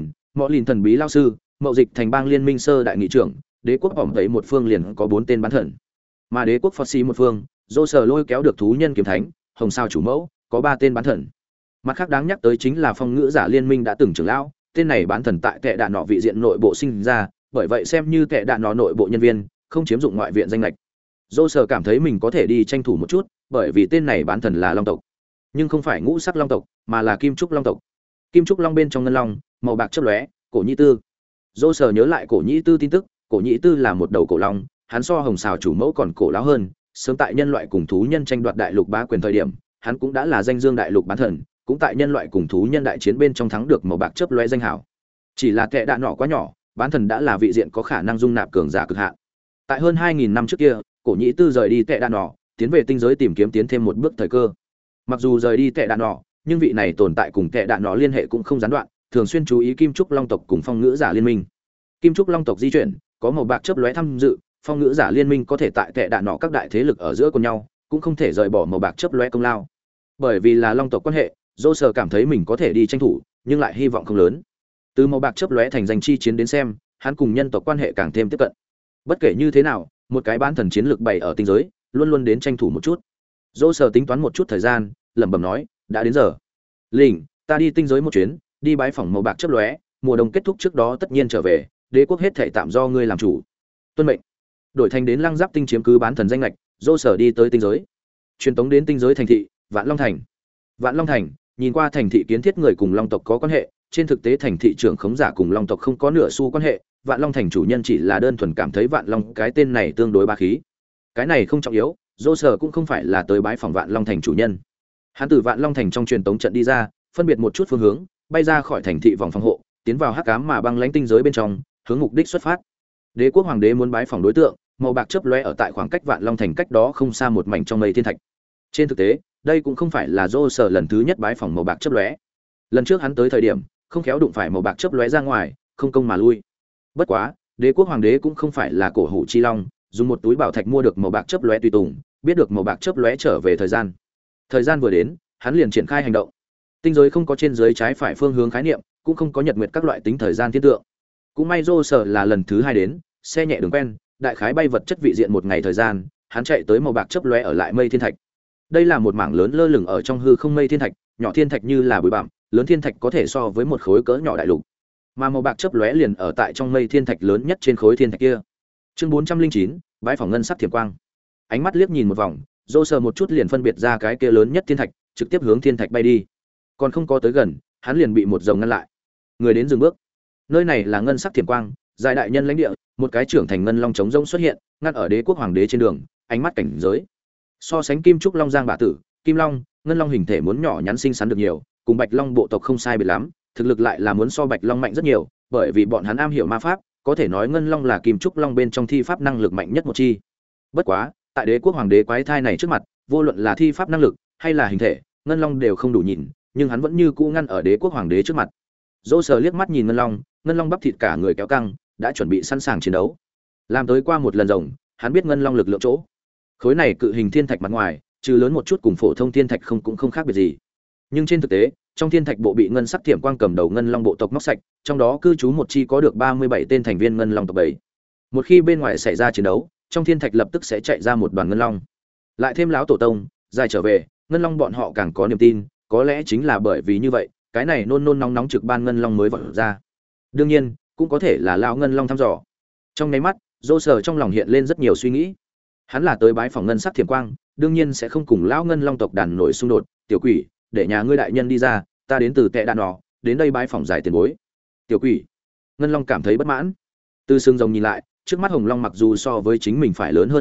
Mọ Lìn thần bí lao sư, Mậu Dịch thành bang liên minh sơ đại nghị trưởng, đế quốc vọng tẩy một phương liền có 4 tên bán thần. Mà đế quốc Phật một phương, Dỗ Sở lôi kéo được thú nhân kiếm thánh, Hồng Sao chủ mẫu, có 3 tên bán thần. Mặt khác đáng nhắc tới chính là Phong ngữ giả liên minh đã từng trưởng lão, tên này bán thần tại tệ đạn nọ vị diện nội bộ sinh ra, bởi vậy xem như tệ đạn nọ nội bộ nhân viên, không chiếm dụng ngoại viện danh lệch. Dỗ Sở cảm thấy mình có thể đi tranh thủ một chút, bởi vì tên này bán thần là long tộc, nhưng không phải ngũ sắc long tộc, mà là kim trúc long tộc. Kim trúc long bên trong ngân long, màu bạc chớp lóe, cổ nhĩ tư. Dỗ Sở nhớ lại cổ nhĩ tư tin tức, cổ nhĩ tư là một đầu cổ long, hắn so Hồng Sào chủ mẫu còn cổ lão hơn, sớm tại nhân loại cùng thú nhân tranh đoạt đại lục bá quyền thời điểm, hắn cũng đã là danh dương đại lục bán thần, cũng tại nhân loại cùng thú nhân đại chiến bên trong thắng được màu bạc chớp lóe danh hảo. Chỉ là tệ đạn nọ quá nhỏ, bán thần đã là vị diện có khả năng dung nạp cường giả cực hạn. Tại hơn 2000 năm trước kia, cổ nhĩ tư rời đi tệ đạn nọ, tiến về tinh giới tìm kiếm tiến thêm một bước thời cơ. Mặc dù rời đi tệ đạn nọ, nhưng vị này tồn tại cùng tệ đạn nọ liên hệ cũng không gián đoạn, thường xuyên chú ý kim trúc long tộc cùng phong ngữ giả liên minh. Kim trúc long tộc di chuyển, có màu bạc chớp lóe tham dự, phong ngữ giả liên minh có thể tại tệ đạn nọ các đại thế lực ở giữa cùng nhau, cũng không thể rời bỏ màu bạc chớp lóe công lao. Bởi vì là long tộc quan hệ, Dỗ Sở cảm thấy mình có thể đi tranh thủ, nhưng lại hy vọng không lớn. Từ màu bạc chớp lóe thành danh chi chiến đến xem, hắn cùng nhân tộc quan hệ càng thêm tiếp cận. Bất kể như thế nào, một cái bán thần chiến lược bày ở tinh giới, luôn luôn đến tranh thủ một chút. Dỗ Sở tính toán một chút thời gian, lẩm bẩm nói, đã đến giờ. Lĩnh, ta đi tinh giới một chuyến, đi bái phỏng màu bạc chớp lóe, mùa đông kết thúc trước đó tất nhiên trở về, đế quốc hết thảy tạm do ngươi làm chủ. Tuân mệnh. Đổi thành đến Lăng Giáp tinh chiếm cứ bán thần danh lệch, Dỗ Sở đi tới tinh giới. Truyền tống đến tinh giới thành thị Vạn Long thành. Vạn Long thành, nhìn qua thành thị kiến thiết người cùng long tộc có quan hệ, trên thực tế thành thị trưởng khống giả cùng long tộc không có nửa xu quan hệ, Vạn Long thành chủ nhân chỉ là đơn thuần cảm thấy Vạn Long cái tên này tương đối bá khí. Cái này không trọng yếu, Dỗ Sở cũng không phải là tới bái phỏng Vạn Long thành chủ nhân. Hắn từ Vạn Long thành trong truyền tống trận đi ra, phân biệt một chút phương hướng, bay ra khỏi thành thị vòng phòng hộ, tiến vào hắc ám mà băng lãnh tinh giới bên trong, hướng mục đích xuất phát. Đế quốc hoàng đế muốn bái phỏng đối tượng, màu bạc chớp lóe ở tại khoảng cách Vạn Long thành cách đó không xa một mảnh trong mây thiên thạch. Trên thực tế, đây cũng không phải là Dỗ Sở lần thứ nhất bái phỏng màu bạc chớp lóe. Lần trước hắn tới thời điểm, không khéo đụng phải màu bạc chớp lóe ra ngoài, không công mà lui. Bất quá, đế quốc hoàng đế cũng không phải là cổ hủ chi long, dùng một túi bảo thạch mua được màu bạc chớp lóe tùy tùng, biết được màu bạc chớp lóe trở về thời gian. Thời gian vừa đến, hắn liền triển khai hành động. Tinh giới không có trên dưới trái phải phương hướng khái niệm, cũng không có nhật nguyệt các loại tính thời gian thiên tượng. Cũng may Dỗ Sở là lần thứ 2 đến, xe nhẹ đường quen, đại khái bay vật chất vị diện một ngày thời gian, hắn chạy tới màu bạc chớp lóe ở lại mây thiên thạch. Đây là một mảng lớn lơ lửng ở trong hư không mây thiên thạch, nhỏ thiên thạch như là bụi bặm, lớn thiên thạch có thể so với một khối cỡ nhỏ đại lục. Mà màu bạc chớp lóe liền ở tại trong mây thiên thạch lớn nhất trên khối thiên thạch kia. Chương 409, bái phỏng ngân sắc thiểm quang. Ánh mắt liếc nhìn một vòng, Dỗ Sở một chút liền phân biệt ra cái kia lớn nhất thiên thạch, trực tiếp hướng thiên thạch bay đi. Còn không có tới gần, hắn liền bị một rồng ngăn lại. Người đến dừng bước. Nơi này là ngân sắc thiểm quang, giải đại nhân lãnh địa, một cái trưởng thành ngân long trống rỗng xuất hiện, ngăn ở đế quốc hoàng đế trên đường, ánh mắt cảnh giới. So sánh kim trúc long giang bạ tử, kim long, ngân long hình thể muốn nhỏ nhắn xinh xắn được nhiều, cùng bạch long bộ tộc không sai biệt lắm, thực lực lại là muốn so bạch long mạnh rất nhiều, bởi vì bọn hắn am hiểu ma pháp, có thể nói ngân long là kim trúc long bên trong thi pháp năng lực mạnh nhất một chi. Bất quá, tại đế quốc hoàng đế quái thai này trước mặt, vô luận là thi pháp năng lực hay là hình thể, ngân long đều không đủ nhìn, nhưng hắn vẫn như cũ ngăn ở đế quốc hoàng đế trước mặt. Dỗ Sở liếc mắt nhìn ngân long bắp thịt cả người kéo căng, đã chuẩn bị sẵn sàng chiến đấu. Làm tới qua một lần rồng, hắn biết ngân long lực lượng chỗ. Khối này cự hình thiên thạch mặt ngoài, trừ lớn một chút cùng phổ thông thiên thạch cũng không khác biệt gì. Nhưng trên thực tế, trong thiên thạch bộ bị ngân sắc thiểm quang cầm đầu ngân long bộ tộc móc sạch, trong đó cư trú một chi có được 37 tên thành viên ngân long tộc 7. Một khi bên ngoài xảy ra chiến đấu, trong thiên thạch lập tức sẽ chạy ra một đoàn ngân long. Lại thêm lão tổ tông, dài trở về, ngân long bọn họ càng có niềm tin, có lẽ chính là bởi vì như vậy, cái này nôn nôn nóng nóng trực ban ngân long mới vọt ra. Đương nhiên, cũng có thể là lão ngân long thăm dò. Trong nháy mắt, Dỗ Sở trong lòng hiện lên rất nhiều suy nghĩ. Hắn là tới bái phỏng ngân sắc thiểm quang, đương nhiên sẽ không cùng lão ngân long tộc đàn nổi xung đột. Tiểu quỷ, để nhà ngươi đại nhân đi ra, ta đến từ tệ đạn nọ, đến đây bái phỏng giải tiền bối. Tiểu quỷ. Ngân long cảm thấy bất mãn. Từ xương rồng nhìn lại, trước mắt hồng long mặc dù so với chính mình phải lớn hơn một chút,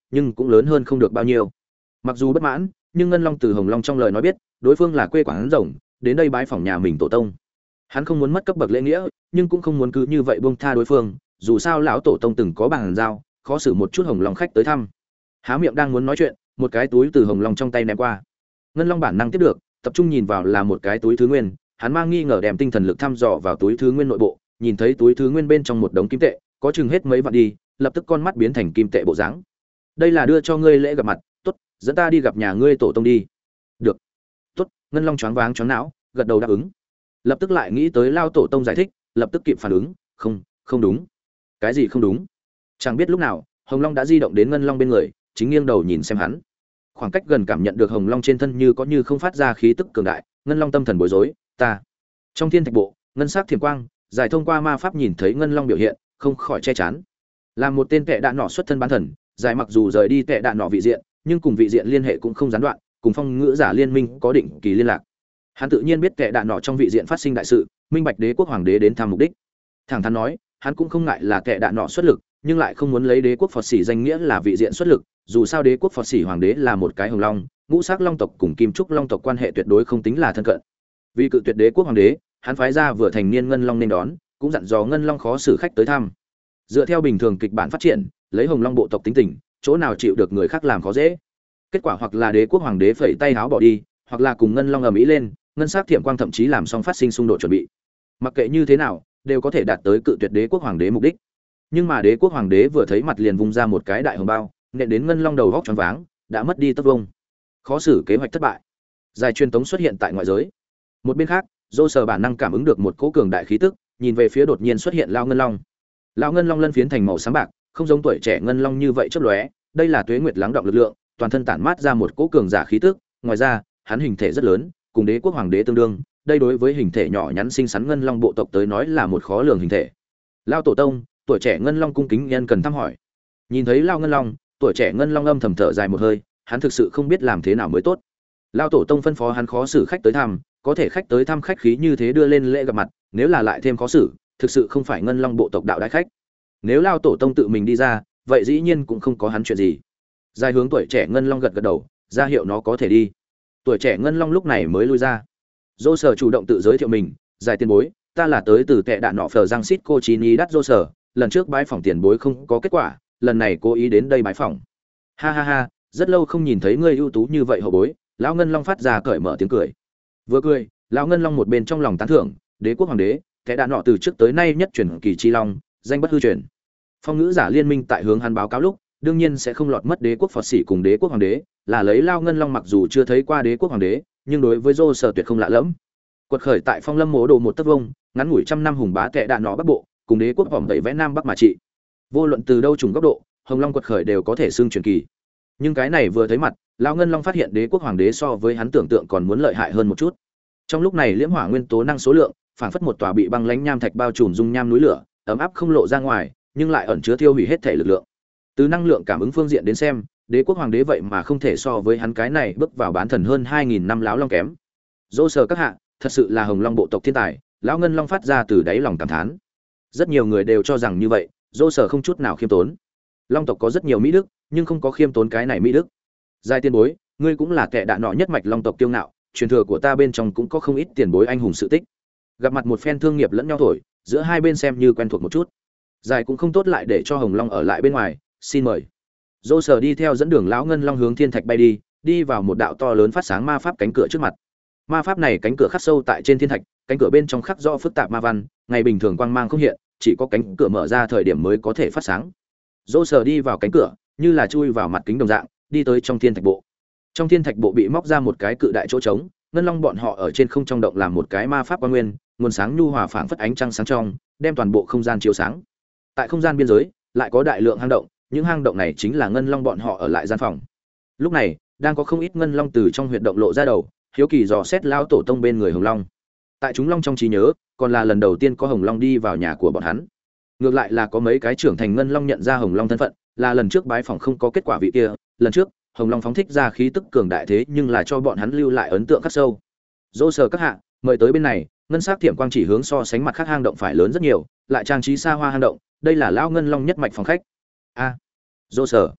nhưng cũng lớn hơn không được bao nhiêu. Mặc dù bất mãn, nhưng Ngân Long từ Hồng Long trong lời nói biết, đối phương là quê quán rồng, đến đây bái phỏng nhà mình tổ tông. Hắn không muốn mất cấp bậc lễ nghĩa, nhưng cũng không muốn cứ như vậy buông tha đối phương, dù sao lão tổ tông từng có bàn giao, khó xử một chút Hồng Long khách tới thăm. Há miệng đang muốn nói chuyện, một cái túi từ Hồng Long trong tay ném qua. Ngân Long bản năng tiếp được, tập trung nhìn vào là một cái túi thứ nguyên, hắn mang nghi ngờ đem tinh thần lực thăm dò vào túi thứ nguyên nội bộ, nhìn thấy túi thứ nguyên bên trong một đống kim tệ, có chừng hết mấy vạn đi, lập tức con mắt biến thành kim tệ bộ dáng. Đây là đưa cho ngươi lễ gặp mặt, tốt, dẫn ta đi gặp nhà ngươi tổ tông đi. Được. Tốt, Ngân Long choáng váng choáng não, gật đầu đáp ứng. Lập tức lại nghĩ tới lao tổ tông giải thích, lập tức kịp phản ứng, không, không đúng. Cái gì không đúng? Chẳng biết lúc nào, Hồng Long đã di động đến Ngân Long bên người, chính nghiêng đầu nhìn xem hắn. Khoảng cách gần cảm nhận được Hồng Long trên thân như có như không phát ra khí tức cường đại, Ngân Long tâm thần bối rối, ta. Trong thiên thạch bộ, ngân sắc thiểm quang, giải thông qua ma pháp nhìn thấy Ngân Long biểu hiện, không khỏi che chắn. Làm một tên tệ đạn nọ xuất thân bán thần, giải mặc dù rời đi tệ đạn nọ vị diện, nhưng cùng vị diện liên hệ cũng không gián đoạn, cùng phong ngữ giả liên minh có định kỳ liên lạc. Hắn tự nhiên biết tệ đạn nọ trong vị diện phát sinh đại sự, minh bạch đế quốc hoàng đế đến thăm mục đích. Thẳng thắn nói, hắn cũng không ngại là tệ đạn nọ xuất lực, nhưng lại không muốn lấy đế quốc Phật Sĩ danh nghĩa là vị diện xuất lực, dù sao đế quốc Phật Sĩ hoàng đế là một cái hồng long, ngũ sắc long tộc cùng kim trúc long tộc quan hệ tuyệt đối không tính là thân cận. Vì cự tuyệt đế quốc hoàng đế, hắn phái ra vừa thành niên ngân long nên đón, cũng dặn dò ngân long khó xử khách tới thăm. Dựa theo bình thường kịch bản phát triển, lấy hồng long bộ tộc tính tình, chỗ nào chịu được người khác làm khó dễ. Kết quả hoặc là đế quốc hoàng đế phẩy tay háo bỏ đi, hoặc là cùng ngân long ầm ĩ lên, ngân sắc thiểm quang thậm chí làm xong phát sinh xung đột chuẩn bị. Mặc kệ như thế nào, đều có thể đạt tới cự tuyệt đế quốc hoàng đế mục đích. Nhưng mà đế quốc hoàng đế vừa thấy mặt liền vung ra một cái đại hồng bao, nện đến ngân long đầu góc choáng váng, đã mất đi tấc vông. Khó xử kế hoạch thất bại. Giải truyền tống xuất hiện tại ngoại giới. Một bên khác, Dô Sở bản năng cảm ứng được một cỗ cường đại khí tức, nhìn về phía đột nhiên xuất hiện lao ngân long. Lao ngân long lân phiến thành màu sáng bạc, không giống tuổi trẻ ngân long như vậy chớp lóe, đây là tuế nguyệt lắng động lực lượng, toàn thân tản mát ra một cỗ cường giả khí tức, ngoài ra, hắn hình thể rất lớn, cùng đế quốc hoàng đế tương đương, đây đối với hình thể nhỏ nhắn xinh xắn ngân long bộ tộc tới nói là một khó lường hình thể. Lao tổ tông, tuổi trẻ ngân long cung kính nhân cần thăm hỏi. Nhìn thấy lao ngân long, tuổi trẻ ngân long âm thầm thở dài một hơi, hắn thực sự không biết làm thế nào mới tốt. Lao tổ tông phân phó hắn khó xử khách tới thăm, có thể khách tới thăm khách khí như thế đưa lên lễ gặp mặt, nếu là lại thêm khó xử, thực sự không phải ngân long bộ tộc đạo đại khách. Nếu lao tổ tông tự mình đi ra, vậy dĩ nhiên cũng không có hắn chuyện gì. Dài hướng tuổi trẻ ngân long gật gật đầu, ra hiệu nó có thể đi. Tuổi trẻ ngân long lúc này mới lui ra. Dô Sở chủ động tự giới thiệu mình, dài tiền bối, ta là tới từ tệ đạn nọ phờ giang xít cô chí ní đắt Dô Sở, lần trước bái phỏng tiền bối không có kết quả, lần này cố ý đến đây bái phỏng. Ha ha ha, rất lâu không nhìn thấy ngươi ưu tú như vậy hậu bối. Lão ngân long phát ra cởi mở tiếng cười. Vừa cười, lão ngân long một bên trong lòng tán thưởng, đế quốc hoàng đế, kẻ đạn nọ từ trước tới nay nhất truyền kỳ chi long, danh bất hư truyền. Phong ngữ giả liên minh tại hướng hắn báo cáo lúc, đương nhiên sẽ không lọt mất đế quốc Phật Sĩ cùng đế quốc hoàng đế, là lấy lao ngân long mặc dù chưa thấy qua đế quốc hoàng đế, nhưng đối với Dô Sở tuyệt không lạ lẫm. Quật khởi tại phong lâm mố đồ một tấc vông, ngắn ngủi trăm năm hùng bá kẻ đạn nọ bắc bộ, cùng đế quốc vòng tẩy vẽ nam bắc mà trị. Vô luận từ đâu trùng góc độ, hồng long quật khởi đều có thể xưng truyền kỳ. Nhưng cái này vừa thấy mặt, lão ngân long phát hiện đế quốc hoàng đế so với hắn tưởng tượng còn muốn lợi hại hơn một chút. Trong lúc này liễm hỏa nguyên tố năng số lượng, phảng phất một tòa bị băng lãnh nham thạch bao trùm dung nham núi lửa, ấm áp không lộ ra ngoài, nhưng lại ẩn chứa thiêu hủy hết thể lực lượng. Từ năng lượng cảm ứng phương diện đến xem, đế quốc hoàng đế vậy mà không thể so với hắn cái này bước vào bán thần hơn 2000 năm lão long kém. Dô Sở các hạ, thật sự là hồng long bộ tộc thiên tài, lão ngân long phát ra từ đáy lòng cảm thán. Rất nhiều người đều cho rằng như vậy, Dô Sở không chút nào khiêm tốn. Long tộc có rất nhiều mỹ đức, nhưng không có khiêm tốn cái này mỹ đức. Giai tiên bối, ngươi cũng là kẻ đạn nọ nhất mạch long tộc kiêu ngạo, truyền thừa của ta bên trong cũng có không ít tiền bối anh hùng sự tích. Gặp mặt một phen thương nghiệp lẫn nhau thổi, giữa hai bên xem như quen thuộc một chút. Giải cũng không tốt lại để cho hồng long ở lại bên ngoài, xin mời. Dô Sở đi theo dẫn đường lão ngân long hướng thiên thạch bay đi, đi vào một đạo to lớn phát sáng ma pháp cánh cửa trước mặt. Ma pháp này cánh cửa khắc sâu tại trên thiên thạch, cánh cửa bên trong khắc rõ phức tạp ma văn, ngày bình thường quang mang không hiện, chỉ có cánh cửa mở ra thời điểm mới có thể phát sáng. Dô Sở đi vào cánh cửa, như là chui vào mặt kính đồng dạng, đi tới trong thiên thạch bộ. Trong thiên thạch bộ bị móc ra một cái cự đại chỗ trống, ngân long bọn họ ở trên không trong động làm một cái ma pháp quan nguyên, nguồn sáng nhu hòa phảng phất ánh trăng sáng trong, đem toàn bộ không gian chiếu sáng. Tại không gian biên giới, lại có đại lượng hang động, những hang động này chính là ngân long bọn họ ở lại gian phòng. Lúc này, đang có không ít ngân long từ trong huyệt động lộ ra đầu, hiếu kỳ dò xét lao tổ tông bên người hồng long. Tại chúng long trong trí nhớ, còn là lần đầu tiên có hồng long đi vào nhà của bọn hắn. Ngược lại là có mấy cái trưởng thành ngân long nhận ra hồng long thân phận, là lần trước bái phỏng không có kết quả vị kia, lần trước hồng long phóng thích ra khí tức cường đại thế nhưng là cho bọn hắn lưu lại ấn tượng khắc sâu. Dô Sở các hạ, mời tới bên này. Ngân sắc thiểm quang chỉ hướng so sánh mặt khác hang động phải lớn rất nhiều, lại trang trí xa hoa hang động, đây là lão ngân long nhất mạch phòng khách. A, Dô Sở,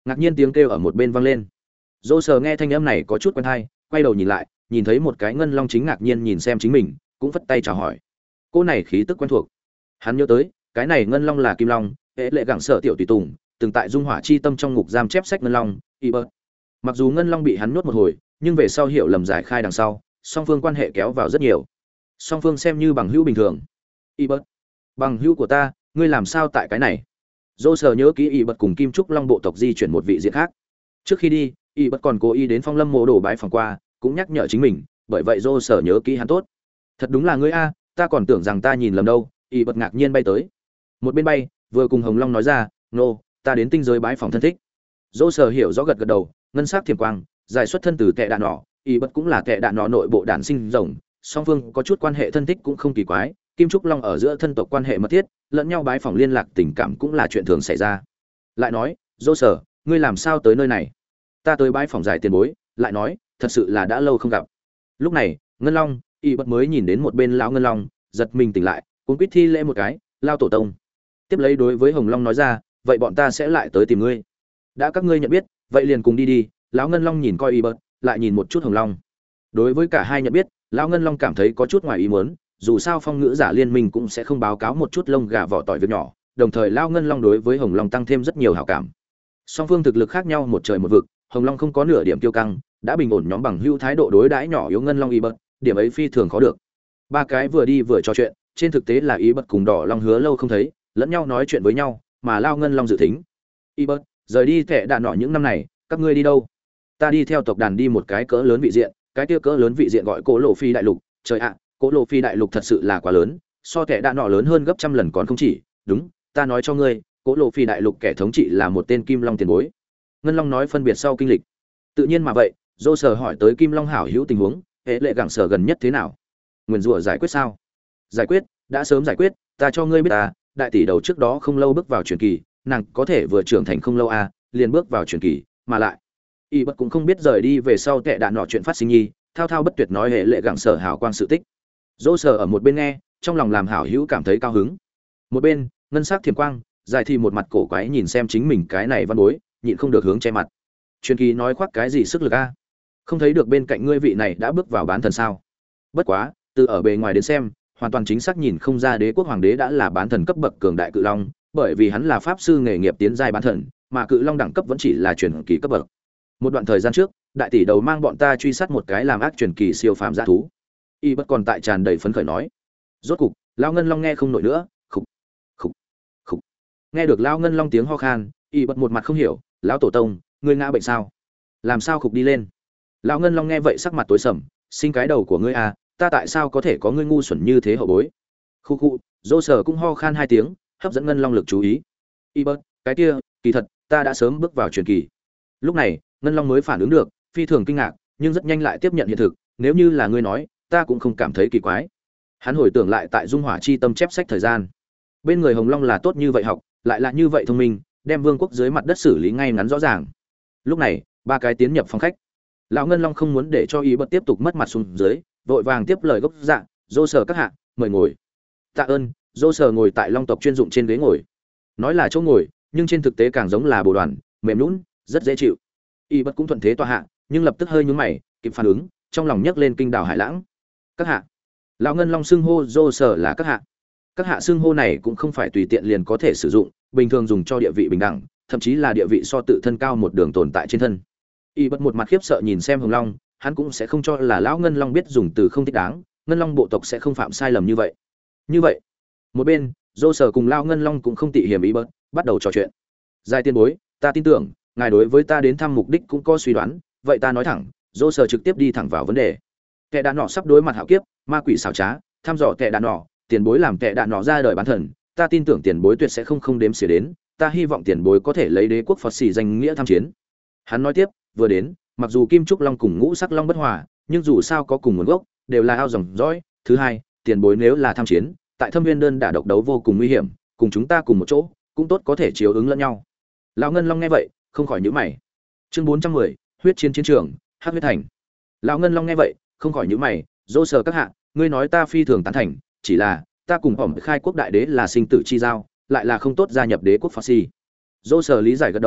Ngạc nhiên tiếng kêu ở một bên vang lên. Dô sờ nghe thanh âm này có chút quen tai, quay đầu nhìn lại, nhìn thấy một cái ngân long chính ngạc nhiên nhìn xem chính mình, cũng vất tay chào hỏi. Cô này khí tức quen thuộc. Hắn nhớ tới, cái này ngân long là Kim Long, hệ lệ gẳng sở tiểu tùy tùng, từng tại Dung Hỏa chi tâm trong ngục giam chép sách ngân long, Ibert. Mặc dù ngân long bị hắn nuốt một hồi, nhưng về sau hiểu lầm giải khai đằng sau, song phương quan hệ kéo vào rất nhiều. Song phương xem như bằng hữu bình thường. Ibert, bằng hữu của ta, ngươi làm sao tại cái này? Dô sờ nhớ kỹ Ibert cùng Kim Trúc Long bộ tộc di chuyển một vị diện khác. Trước khi đi, Ibert còn cố ý đến Phong Lâm mộ đồ bái phòng qua, cũng nhắc nhở chính mình, bởi vậy Dô sờ nhớ kỹ hắn tốt. Thật đúng là ngươi a, ta còn tưởng rằng ta nhìn lầm đâu. Ibert ngạc nhiên bay tới. Một bên bay, vừa cùng Hồng Long nói ra, "Nô, ta đến tinh giới bái phòng thân thích." Dô sờ hiểu rõ gật gật đầu, ngân sắc thiểm quang, giải xuất thân từ tệ đạn nọ, Ibert cũng là tệ đạn nọ nội bộ đản sinh rồng, song phương có chút quan hệ thân thích cũng không kỳ quái, Kim Trúc Long ở giữa thân tộc quan hệ mật thiết, lẫn nhau bái phỏng liên lạc tình cảm cũng là chuyện thường xảy ra. Lại nói, "Dô sở, ngươi làm sao tới nơi này?" "Ta tới bái phỏng giải tiền bối." Lại nói, "Thật sự là đã lâu không gặp." Lúc này, Ngân Long, Ibert mới nhìn đến một bên lão Ngân Long, giật mình tỉnh lại, cuống quýt thi lễ một cái, "Lao tổ tông." Tiếp lấy đối với Hồng Long nói ra, "Vậy bọn ta sẽ lại tới tìm ngươi. Đã các ngươi nhận biết, vậy liền cùng đi đi." Lão Ngân Long nhìn coi Ibert, lại nhìn một chút Hồng Long. Đối với cả hai nhận biết, lão Ngân Long cảm thấy có chút ngoài ý muốn, dù sao phong ngữ giả liên minh cũng sẽ không báo cáo một chút lông gà vỏ tỏi việc nhỏ, đồng thời lão Ngân Long đối với Hồng Long tăng thêm rất nhiều hảo cảm. Song phương thực lực khác nhau một trời một vực, Hồng Long không có nửa điểm kiêu căng, đã bình ổn nhóm bằng hữu thái độ đối đãi nhỏ yếu Ngân Long Ibert, điểm ấy phi thường khó được. Ba cái vừa đi vừa trò chuyện, trên thực tế là Ibert cùng Đỏ Long hứa lâu không thấy, lẫn nhau nói chuyện với nhau, mà lão Ngân Long dự tính. "Ibert, rời đi Tệ Đạn nọ những năm này, các ngươi đi đâu?" "Ta đi theo tộc đàn đi một cái cỡ lớn vị diện, cái kia cỡ lớn vị diện gọi Cố Lộ Phi đại lục." "Trời ạ, Cố Lộ Phi đại lục thật sự là quá lớn, so Tệ Đạn nọ lớn hơn gấp trăm lần còn không chỉ." "Đúng, ta nói cho ngươi, Cố Lộ Phi đại lục kẻ thống trị là một tên Kim Long tiền bối." Ngân Long nói phân biệt sau kinh lịch. Tự nhiên mà vậy, Dô Sở hỏi tới Kim Long hảo hữu tình huống, hệ lệ gẳng sở gần nhất thế nào? Nguyên rủa giải quyết sao? Giải quyết, đã sớm giải quyết, ta cho ngươi biết ta, đại tỷ đầu trước đó không lâu bước vào truyền kỳ, nàng có thể vừa trưởng thành không lâu liền bước vào truyền kỳ, mà lại y bất cũng không biết rời đi về sau Tệ Đạn nọ chuyện phát sinh nhi, thao thao bất tuyệt nói hệ lệ gẳng sở hảo quang sự tích. Dô Sở ở một bên nghe, trong lòng làm hảo hữu cảm thấy cao hứng. Một bên, ngân sắc thiểm quang, dài thì một mặt cổ quái nhìn xem chính mình cái này văn bối, nhịn không được hướng che mặt. Truyền kỳ nói khoác cái gì sức lực a? Không thấy được bên cạnh ngươi vị này đã bước vào bán thần sao? Bất quá, từ ở bề ngoài đến xem, hoàn toàn chính xác nhìn không ra đế quốc hoàng đế đã là bán thần cấp bậc cường đại cự long, bởi vì hắn là pháp sư nghề nghiệp tiến giai bán thần, mà cự long đẳng cấp vẫn chỉ là truyền kỳ cấp bậc. Một đoạn thời gian trước, đại tỷ đầu mang bọn ta truy sát một cái làm ác truyền kỳ siêu phàm dã thú. Y bất còn tại tràn đầy phấn khởi nói. Rốt cục, lão Ngân Long nghe không nổi nữa, khục, khục, khục. Nghe được lão Ngân Long tiếng ho khan, Y bất một mặt không hiểu, "Lão tổ tông, ngươi ngã bệnh sao? Làm sao khục đi lên?" Lão Ngân Long nghe vậy sắc mặt tối sầm, "Sinh cái đầu của ngươi à, ta tại sao có thể có ngươi ngu xuẩn như thế hậu bối?" Khu khu, Dô Sở cũng ho khan hai tiếng, hấp dẫn Ngân Long lực chú ý. "Ibert, cái kia, kỳ thật, ta đã sớm bước vào truyền kỳ." Lúc này, Ngân Long mới phản ứng được, phi thường kinh ngạc, nhưng rất nhanh lại tiếp nhận hiện thực, "Nếu như là ngươi nói, ta cũng không cảm thấy kỳ quái." Hắn hồi tưởng lại tại Dung Hỏa chi tâm chép sách thời gian. Bên người Hồng Long là tốt như vậy học, lại là như vậy thông minh, đem vương quốc dưới mặt đất xử lý ngay ngắn rõ ràng. Lúc này, ba cái tiến nhập phòng khách. Lão Ngân Long không muốn để cho Ibert tiếp tục mất mặt xuống dưới, vội vàng tiếp lời gốc dạ, "Dô Sở các hạ, mời ngồi." "Tạ ơn." Dô Sở ngồi tại Long tộc chuyên dụng trên ghế ngồi. Nói là chỗ ngồi, nhưng trên thực tế càng giống là bồ đoàn, mềm nhũn, rất dễ chịu. Ibert cũng thuận thế tọa hạ, nhưng lập tức hơi nhướng mày, kịp phản ứng, trong lòng nhấc lên kinh đảo hải lãng. "Các hạ." Lão Ngân Long xưng hô Dô Sở là các hạ. Các hạ xưng hô này cũng không phải tùy tiện liền có thể sử dụng, bình thường dùng cho địa vị bình đẳng, thậm chí là địa vị so tự thân cao một đường tồn tại trên thân. Ibert một mặt khiếp sợ nhìn xem Hồng Long, hắn cũng sẽ không cho là lão Ngân Long biết dùng từ không thích đáng, Ngân Long bộ tộc sẽ không phạm sai lầm như vậy. Như vậy, một bên, Dô Sở cùng lão Ngân Long cũng không tị hiềm Ibert, bắt đầu trò chuyện. "Giai tiên bối, ta tin tưởng, ngài đối với ta đến thăm mục đích cũng có suy đoán, vậy ta nói thẳng." Dô Sở trực tiếp đi thẳng vào vấn đề. Tệ Đạn nọ sắp đối mặt hạo kiếp, ma quỷ xảo trá, thăm dò Tệ Đạn nọ, tiền bối làm Tệ Đạn nọ ra đời bán thần, ta tin tưởng tiền bối tuyệt sẽ không đếm xỉa đến, ta hy vọng tiền bối có thể lấy đế quốc Phật xỉ danh nghĩa tham chiến. Hắn nói tiếp, vừa đến, mặc dù Kim Trúc Long cùng Ngũ Sắc Long bất hòa, nhưng dù sao có cùng nguồn gốc, đều là ao dòng dõi. Thứ hai, tiền bối nếu là tham chiến, tại Thâm Viên đơn đả độc đấu vô cùng nguy hiểm, cùng chúng ta cùng một chỗ, cũng tốt có thể chiếu ứng lẫn nhau. Lão Ngân Long nghe vậy, không khỏi nhíu mày. Chương 410, huyết chiến chiến trường, Hắc huyết thành. Lão Ngân Long nghe vậy, không khỏi nhíu mày, "Dô Sở các hạ, ngươi nói ta phi thường tán thành, chỉ là ta cùng Hỏng khai quốc đại đế là sinh tử chi giao, lại là không tốt gia nhập đế quốc Phật xỉ." Dô Sở lý giải gật đầu,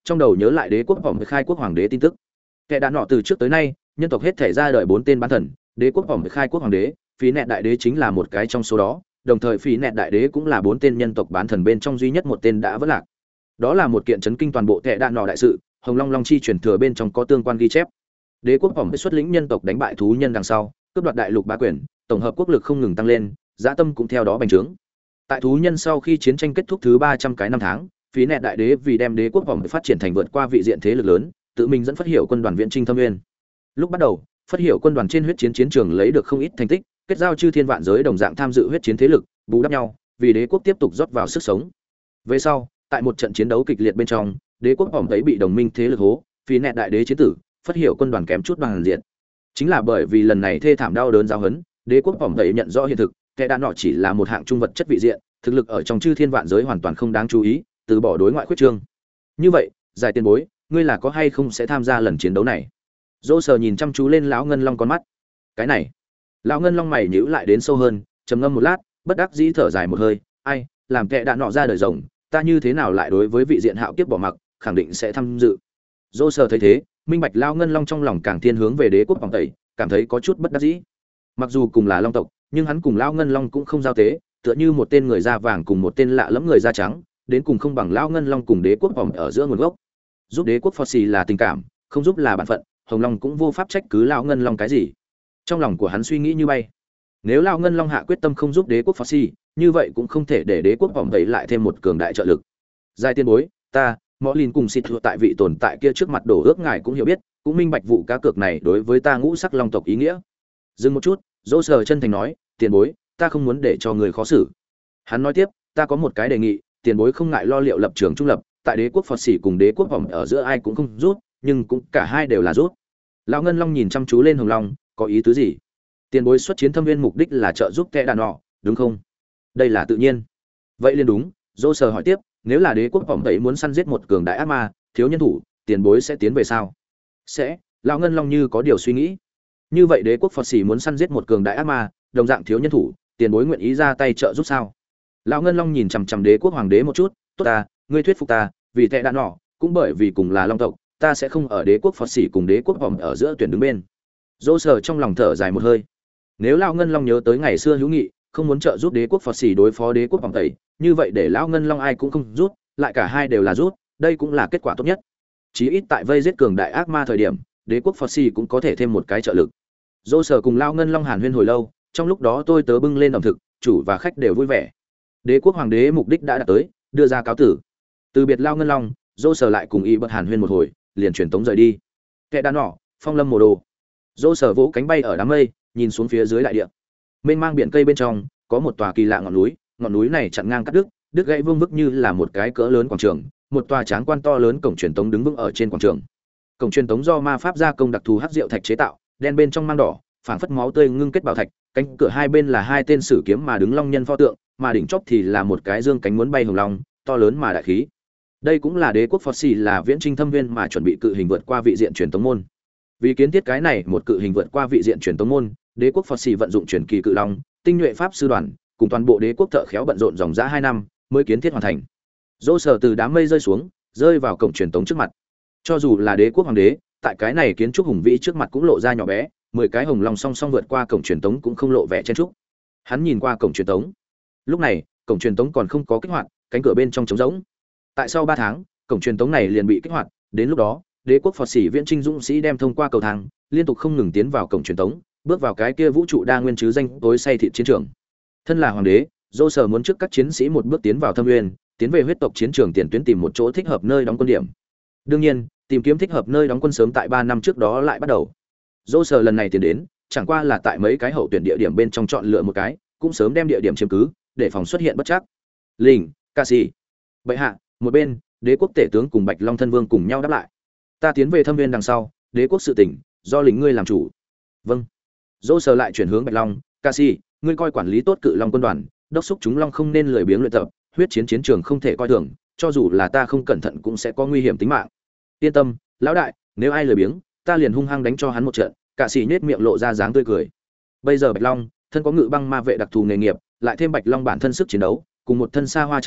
trong đầu nhớ lại đế quốc vòng khai quốc hoàng đế tin tức. Kẻ đạn nọ từ trước tới nay, nhân tộc hết thể ra đời 4 tên bán thần, đế quốc vòng khai quốc hoàng đế, phí nẹt đại đế chính là một cái trong số đó, đồng thời phí nẹt đại đế cũng là 4 tên nhân tộc bán thần bên trong duy nhất một tên đã vỡ lạc. Đó là một kiện chấn kinh toàn bộ kẻ đạn nọ đại sự, Hồng Long Long chi truyền thừa bên trong có tương quan ghi chép. Đế quốc vòng xuất lĩnh nhân tộc đánh bại thú nhân đằng sau, cướp đoạt đại lục bá quyền, tổng hợp quốc lực không ngừng tăng lên, dã tâm cũng theo đó bành trướng. Tại thú nhân sau khi chiến tranh kết thúc thứ 300 cái năm tháng, phí nẹt đại đế vì đem đế quốc vòng phát triển thành vượt qua vị diện thế lực lớn, tự mình dẫn phát hiệu quân đoàn viện trinh thâm nguyên. Lúc bắt đầu, phát hiệu quân đoàn trên huyết chiến chiến trường lấy được không ít thành tích, kết giao chư thiên vạn giới đồng dạng tham dự huyết chiến thế lực, bù đắp nhau, vì đế quốc tiếp tục rót vào sức sống. Về sau, tại một trận chiến đấu kịch liệt bên trong, đế quốc vòng thấy bị đồng minh thế lực hố, phí nẹt đại đế chiến tử, phát hiệu quân đoàn kém chút bằng diện. Chính là bởi vì lần này thê thảm đau đớn giáo huấn, đế quốc vòng thấy nhận rõ hiện thực, kẻ đạn nọ chỉ là một hạng trung vật chất vị diện, thực lực ở trong chư thiên vạn giới hoàn toàn không đáng chú ý, từ bỏ đối ngoại khuyết trương. Như vậy, giải tiền bối, ngươi là có hay không sẽ tham gia lần chiến đấu này? Dỗ Sở nhìn chăm chú lên lão ngân long con mắt. Cái này, lão ngân long mày nhíu lại đến sâu hơn, trầm ngâm một lát, bất đắc dĩ thở dài một hơi, ai, làm kẻ đạn nọ ra đời rồng, ta như thế nào lại đối với vị diện hạo kiếp bỏ mặc, khẳng định sẽ tham dự. Dỗ Sở thấy thế, minh bạch lão ngân long trong lòng càng thiên hướng về đế quốc vòng tẩy, cảm thấy có chút bất đắc dĩ. Mặc dù cùng là long tộc, nhưng hắn cùng lão ngân long cũng không giao tế, tựa như một tên người da vàng cùng một tên lạ lẫm người da trắng, đến cùng không bằng lão ngân long cùng đế quốc vòng ở giữa nguồn gốc. Giúp đế quốc phò xì là tình cảm, không giúp là bản phận, Hồng Long cũng vô pháp trách cứ lão ngân long cái gì. Trong lòng của hắn suy nghĩ như bay. Nếu lão ngân long hạ quyết tâm không giúp đế quốc phò xì, như vậy cũng không thể để đế quốc vòng vậy lại thêm một cường đại trợ lực. Giai tiên bối, ta, Mõ Lìn cùng xịt thua tại vị tồn tại kia trước mặt đổ ước ngài cũng hiểu biết, cũng minh bạch vụ cá cược này đối với ta ngũ sắc long tộc ý nghĩa. Dừng một chút, Dỗ Sở chân thành nói, tiền bối, ta không muốn để cho người khó xử. Hắn nói tiếp, ta có một cái đề nghị, tiền bối không ngại lo liệu lập trường trung lập, tại đế quốc phật sĩ cùng đế quốc vòng ở giữa ai cũng không rút, nhưng cũng cả hai đều là rút. Lão ngân long nhìn chăm chú lên Hồng Long, có ý tứ gì? Tiền bối xuất chiến thâm viên mục đích là trợ giúp kẻ đàn nọ, đúng không? Đây là tự nhiên. Vậy liền đúng. Dỗ Sở hỏi tiếp, nếu là đế quốc vòng ấy muốn săn giết một cường đại ác ma, thiếu nhân thủ, tiền bối sẽ tiến về sao? Sẽ. Lão ngân long như có điều suy nghĩ. Như vậy đế quốc phật sĩ muốn săn giết một cường đại ác ma, đồng dạng thiếu nhân thủ, tiền bối nguyện ý ra tay trợ giúp sao? Lão ngân long nhìn chằm chằm đế quốc hoàng đế một chút, tốt ta, ngươi thuyết phục ta, vì tệ đạn nọ, cũng bởi vì cùng là long tộc, ta sẽ không ở đế quốc phật sĩ cùng đế quốc vòng ở giữa tuyển đứng bên. Dỗ Sở trong lòng thở dài một hơi. Nếu lão ngân long nhớ tới ngày xưa hữu nghị, không muốn trợ giúp đế quốc phật sĩ đối phó đế quốc vòng tẩy, như vậy để lão ngân long ai cũng không rút, lại cả hai đều là rút, đây cũng là kết quả tốt nhất. Chí ít tại vây giết cường đại ác ma thời điểm, đế quốc phật sĩ cũng có thể thêm một cái trợ lực. Dỗ Sở cùng lão ngân long hàn huyên hồi lâu, trong lúc đó tôi tớ bưng lên ẩm thực, chủ và khách đều vui vẻ. Đế quốc hoàng đế mục đích đã đạt tới, đưa ra cáo tử. Từ biệt lão ngân long, Dỗ Sở lại cùng y bật hàn huyên một hồi, liền truyền tống rời đi. Kẻ đàn nọ, phong lâm mồ đồ. Dỗ Sở vỗ cánh bay ở đám mây, nhìn xuống phía dưới đại địa. Mênh mang biển cây bên trong, có một tòa kỳ lạ ngọn núi này chặn ngang cắt đứt gãy vương vức như là một cái cỡ lớn quảng trường, một tòa tráng quan to lớn cổng truyền tống đứng vững ở trên quảng trường. Cổng truyền tống do ma pháp gia công đặc thù hắc diệu thạch chế tạo, đen bên trong mang đỏ, phảng phất máu tươi ngưng kết bảo thạch, cánh cửa hai bên là hai tên sử kiếm mà đứng long nhân pho tượng, mà đỉnh chóp thì là một cái dương cánh muốn bay hồng long, to lớn mà đại khí. Đây cũng là đế quốc phật sĩ là viễn trinh thâm viên mà chuẩn bị cự hình vượt qua vị diện truyền tống môn. Vì kiến thiết cái này một cự hình vượt qua vị diện truyền tống môn, đế quốc phật sĩ vận dụng truyền kỳ cự long, tinh nhuệ pháp sư đoàn, cùng toàn bộ đế quốc thợ khéo bận rộn dòng dã 2 năm mới kiến thiết hoàn thành. Dỗ Sở từ đám mây rơi xuống, rơi vào cổng truyền tống trước mặt. Cho dù là đế quốc hoàng đế, tại cái này kiến trúc hùng vĩ trước mặt cũng lộ ra nhỏ bé, 10 cái hồng long song song vượt qua cổng truyền tống cũng không lộ vẻ chen trúc. Hắn nhìn qua cổng truyền tống. Lúc này, cổng truyền tống còn không có kích hoạt, cánh cửa bên trong trống rỗng. Tại sau 3 tháng, cổng truyền tống này liền bị kích hoạt, đến lúc đó, đế quốc phật sĩ viễn trinh dũng sĩ đem thông qua cầu thang, liên tục không ngừng tiến vào cổng truyền tống, bước vào cái kia vũ trụ đa nguyên chứ danh tối say thịt chiến trường. Thân là hoàng đế, Dỗ Sở muốn trước các chiến sĩ một bước tiến vào thâm nguyên, tiến về huyết tộc chiến trường tiền tuyến tìm một chỗ thích hợp nơi đóng quân điểm. Đương nhiên, tìm kiếm thích hợp nơi đóng quân sớm tại 3 năm trước đó lại bắt đầu. Dỗ Sở lần này tiến đến, chẳng qua là tại mấy cái hậu tuyển địa điểm bên trong chọn lựa một cái, cũng sớm đem địa điểm chiếm cứ, để phòng xuất hiện bất trắc. Lình, Cassie, bệ hạ, một bên, đế quốc tể tướng cùng Bạch Long thân vương cùng nhau đáp lại. Ta tiến về thâm viên đằng sau, đế quốc sự tỉnh, do lính ngươi làm chủ. Vâng. Dỗ Sở lại chuyển hướng Bạch Long, Cassie, ngươi coi quản lý tốt cự long quân đoàn, đốc thúc chúng long không nên lười biếng luyện tập, huyết chiến chiến trường không thể coi thường, cho dù là ta không cẩn thận cũng sẽ có nguy hiểm tính mạng. Yên tâm, lão đại, nếu ai lười biếng, ta liền hung hăng đánh cho hắn một trận. Cassie nhếch miệng lộ ra dáng tươi cười. Bây giờ Bạch Long, thân có ngự băng ma vệ đặc thù nghề nghiệp, lại thêm Bạch Long bản thân sức chiến đấu, cùng một thân xa hoa trang bị,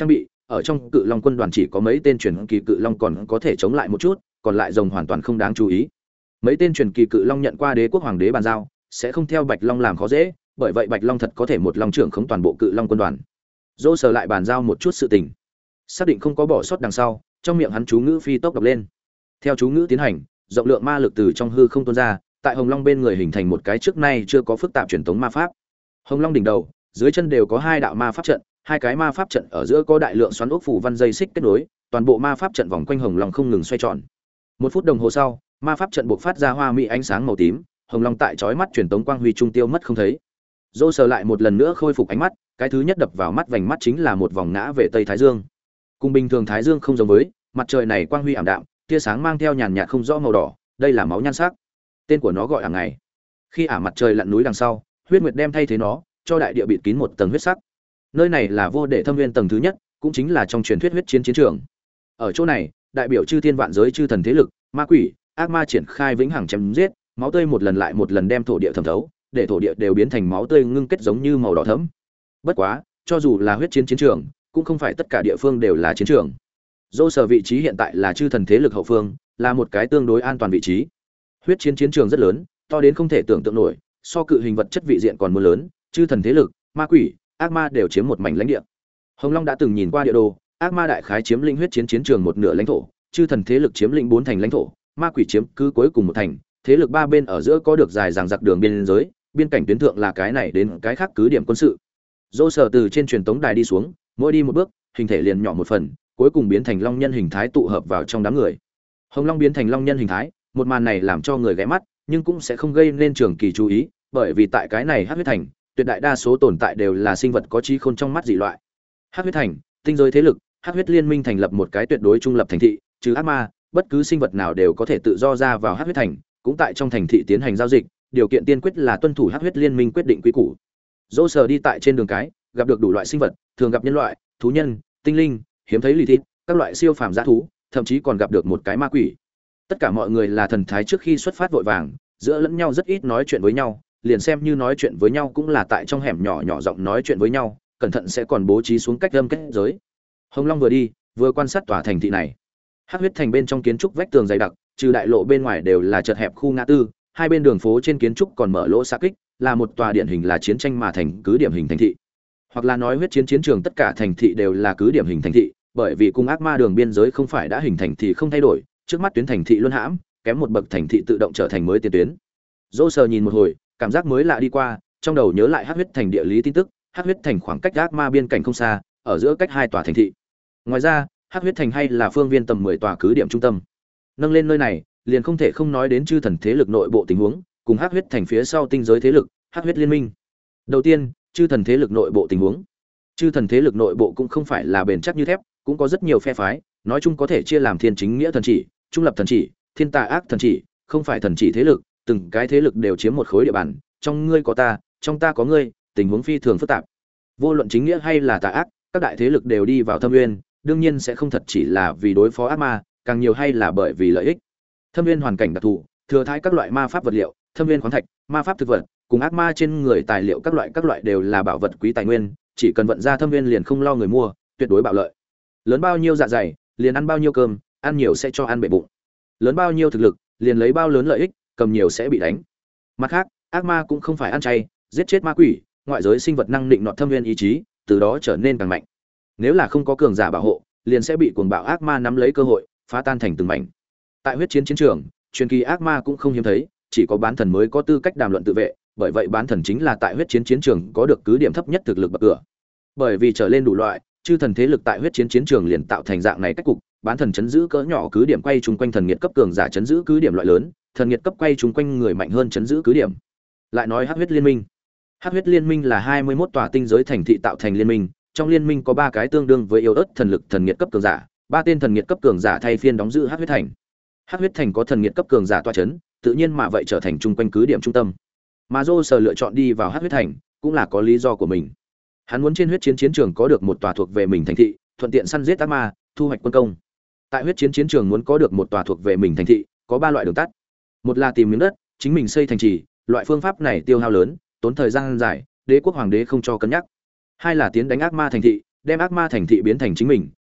ở trong Cự Long quân đoàn chỉ có mấy tên truyền kỳ Cự Long còn có thể chống lại một chút, còn lại rồng hoàn toàn không đáng chú ý. Mấy tên truyền kỳ Cự Long nhận qua Đế quốc hoàng đế bàn giao, sẽ không theo Bạch Long làm khó dễ, bởi vậy Bạch Long thật có thể một long trưởng khống toàn bộ Cự Long quân đoàn. Dỗ Sở lại bàn giao một chút sự tình, xác định không có bỏ sót đằng sau, trong miệng hắn chú ngữ phi tốc đọc lên. Theo chú ngữ tiến hành, rộng lượng ma lực từ trong hư không tuôn ra, tại Hồng Long bên người hình thành một cái trước nay chưa có phức tạp truyền thống ma pháp. Hồng Long đỉnh đầu, dưới chân đều có hai đạo ma pháp trận, hai cái ma pháp trận ở giữa có đại lượng xoắn ốc phủ văn dây xích kết nối, toàn bộ ma pháp trận vòng quanh Hồng Long không ngừng xoay tròn. Một phút đồng hồ sau, ma pháp trận buộc phát ra hoa mỹ ánh sáng màu tím, Hồng Long tại chói mắt truyền tống quang huy trung tiêu mất không thấy. Dỗ Sở lại một lần nữa khôi phục ánh mắt, cái thứ nhất đập vào mắt vành mắt chính là một vòng ngã về tây thái dương. Cùng bình thường thái dương không giống với, mặt trời này quang huy ảm đạm, tia sáng mang theo nhàn nhạt không rõ màu đỏ, đây là máu nhan sắc. Tên của nó gọi ả ngày. Khi ả mặt trời lặn núi đằng sau, huyết nguyệt đem thay thế nó, cho đại địa bịt kín một tầng huyết sắc. Nơi này là vô đệ thâm nguyên tầng thứ nhất, cũng chính là trong truyền thuyết huyết chiến chiến trường. Ở chỗ này, đại biểu chư thiên vạn giới chư thần thế lực, ma quỷ, ác ma triển khai vĩnh hằng chém giết, máu tươi một lần lại một lần đem thổ địa thẩm thấu, để thổ địa đều biến thành máu tươi ngưng kết giống như màu đỏ thẫm. Bất quá, cho dù là huyết chiến chiến trường, cũng không phải tất cả địa phương đều là chiến trường. Dỗ Sở vị trí hiện tại là chư thần thế lực hậu phương, là một cái tương đối an toàn vị trí. Huyết chiến chiến trường rất lớn, to đến không thể tưởng tượng nổi, so cự hình vật chất vị diện còn muốn lớn, chư thần thế lực, ma quỷ, ác ma đều chiếm một mảnh lãnh địa. Hồng Long đã từng nhìn qua địa đồ, ác ma đại khái chiếm lĩnh huyết chiến chiến trường một nửa lãnh thổ, chư thần thế lực chiếm lĩnh 4 thành lãnh thổ, ma quỷ chiếm cứ cuối cùng một thành, thế lực ba bên ở giữa có được dài dằng dặc đường biên giới, biên cảnh tuyến thượng là cái này đến cái khác cứ điểm quân sự. Dỗ Sở từ trên truyền tống đài đi xuống, mỗi đi một bước, hình thể liền nhỏ một phần, cuối cùng biến thành long nhân hình thái tụ hợp vào trong đám người. Hồng Long biến thành long nhân hình thái, một màn này làm cho người ghé mắt, nhưng cũng sẽ không gây nên trường kỳ chú ý, bởi vì tại cái này Hắc huyết thành, tuyệt đại đa số tồn tại đều là sinh vật có trí khôn trong mắt dị loại. Hắc huyết thành, tinh giới thế lực, Hắc huyết liên minh thành lập một cái tuyệt đối trung lập thành thị, trừ ác ma, bất cứ sinh vật nào đều có thể tự do ra vào Hắc huyết thành, cũng tại trong thành thị tiến hành giao dịch, điều kiện tiên quyết là tuân thủ Hắc huyết liên minh quyết định quy củ. Dỗ Sở đi tại trên đường cái, gặp được đủ loại sinh vật, thường gặp nhân loại, thú nhân, tinh linh, hiếm thấy lì thịt, các loại siêu phàm dã thú, thậm chí còn gặp được một cái ma quỷ. Tất cả mọi người là thần thái trước khi xuất phát vội vàng, giữa lẫn nhau rất ít nói chuyện với nhau, liền xem như nói chuyện với nhau cũng là tại trong hẻm nhỏ nhỏ giọng nói chuyện với nhau, cẩn thận sẽ còn bố trí xuống cách âm kết giới. Hồng Long vừa đi, vừa quan sát tòa thành thị này. Hắc huyết thành bên trong kiến trúc vách tường dày đặc, trừ đại lộ bên ngoài đều là chật hẹp khu ngã tư, hai bên đường phố trên kiến trúc còn mở lỗ xạ kích, là một tòa điển hình là chiến tranh mà thành cứ điểm hình thành thị. Hoặc là nói huyết chiến chiến trường tất cả thành thị đều là cứ điểm hình thành thị, bởi vì cung ác ma đường biên giới không phải đã hình thành thì không thay đổi, trước mắt tuyến thành thị luân hãm, kém một bậc thành thị tự động trở thành mới tiền tuyến. Dỗ Sở nhìn một hồi, cảm giác mới lạ đi qua, trong đầu nhớ lại Hắc huyết thành địa lý tin tức, Hắc huyết thành khoảng cách ác ma biên cảnh không xa, ở giữa cách hai tòa thành thị. Ngoài ra, Hắc huyết thành hay là phương viên tầm 10 tòa cứ điểm trung tâm. Nâng lên nơi này, liền không thể không nói đến chư thần thế lực nội bộ tình huống, cùng Hắc huyết thành phía sau tinh giới thế lực, Hắc huyết liên minh. Đầu tiên, chư thần thế lực nội bộ tình huống. Chư thần thế lực nội bộ cũng không phải là bền chắc như thép, cũng có rất nhiều phe phái, nói chung có thể chia làm thiên chính nghĩa thần chỉ, trung lập thần chỉ, thiên tà ác thần chỉ, không phải thần chỉ thế lực, từng cái thế lực đều chiếm một khối địa bàn, trong ngươi có ta, trong ta có ngươi, tình huống phi thường phức tạp. Vô luận chính nghĩa hay là tà ác, các đại thế lực đều đi vào thâm nguyên, đương nhiên sẽ không thật chỉ là vì đối phó ác ma, càng nhiều hay là bởi vì lợi ích. Thâm nguyên hoàn cảnh đặc thù, thừa thãi các loại ma pháp vật liệu, thâm nguyên khoáng thạch, ma pháp thực vật, cùng ác ma trên người tài liệu các loại đều là bảo vật quý tài nguyên, chỉ cần vận ra thâm nguyên liền không lo người mua, tuyệt đối bạo lợi. Lớn bao nhiêu dạ dày, liền ăn bao nhiêu cơm, ăn nhiều sẽ cho ăn bể bụng. Lớn bao nhiêu thực lực, liền lấy bao lớn lợi ích, cầm nhiều sẽ bị đánh. Mặt khác, ác ma cũng không phải ăn chay, giết chết ma quỷ, ngoại giới sinh vật năng định nọt thâm nguyên ý chí, từ đó trở nên càng mạnh. Nếu là không có cường giả bảo hộ, liền sẽ bị cuồng bạo ác ma nắm lấy cơ hội, phá tan thành từng mảnh. Tại huyết chiến chiến trường, truyền kỳ ác ma cũng không hiếm thấy, chỉ có bán thần mới có tư cách đàm luận tự vệ, bởi vậy bán thần chính là tại huyết chiến chiến trường có được cứ điểm thấp nhất thực lực bậc cửa. Bởi vì trở lên đủ loại, chư thần thế lực tại huyết chiến chiến trường liền tạo thành dạng này cách cục, bán thần chấn giữ cỡ nhỏ cứ điểm quay chung quanh thần nghiệt cấp cường giả chấn giữ cứ điểm loại lớn, thần nghiệt cấp quay chung quanh người mạnh hơn chấn giữ cứ điểm. Lại nói Hắc huyết liên minh. Hắc huyết liên minh là 21 tòa tinh giới thành thị tạo thành liên minh, trong liên minh có 3 cái tương đương với yếu ớt thần lực thần nghiệt cấp cường giả, 3 tên thần nghiệt cấp cường giả thay phiên đóng giữ Hắc huyết thành. Hắc huyết thành có thần nghiệt cấp cường giả tọa chấn, tự nhiên mà vậy trở thành chung quanh cứ điểm trung tâm. Mà Dô Sở lựa chọn đi vào Hắc huyết thành, cũng là có lý do của mình. Hắn muốn trên huyết chiến chiến trường có được một tòa thuộc về mình thành thị, thuận tiện săn giết ác ma, thu hoạch quân công. Tại huyết chiến chiến trường muốn có được một tòa thuộc về mình thành thị, có 3 loại đường tắt. Một là tìm miếng đất, chính mình xây thành trì, loại phương pháp này tiêu hao lớn, tốn thời gian dài, đế quốc hoàng đế không cho cân nhắc. Hai là tiến đánh ác ma thành thị, đem ác ma thành thị biến thành chính mình,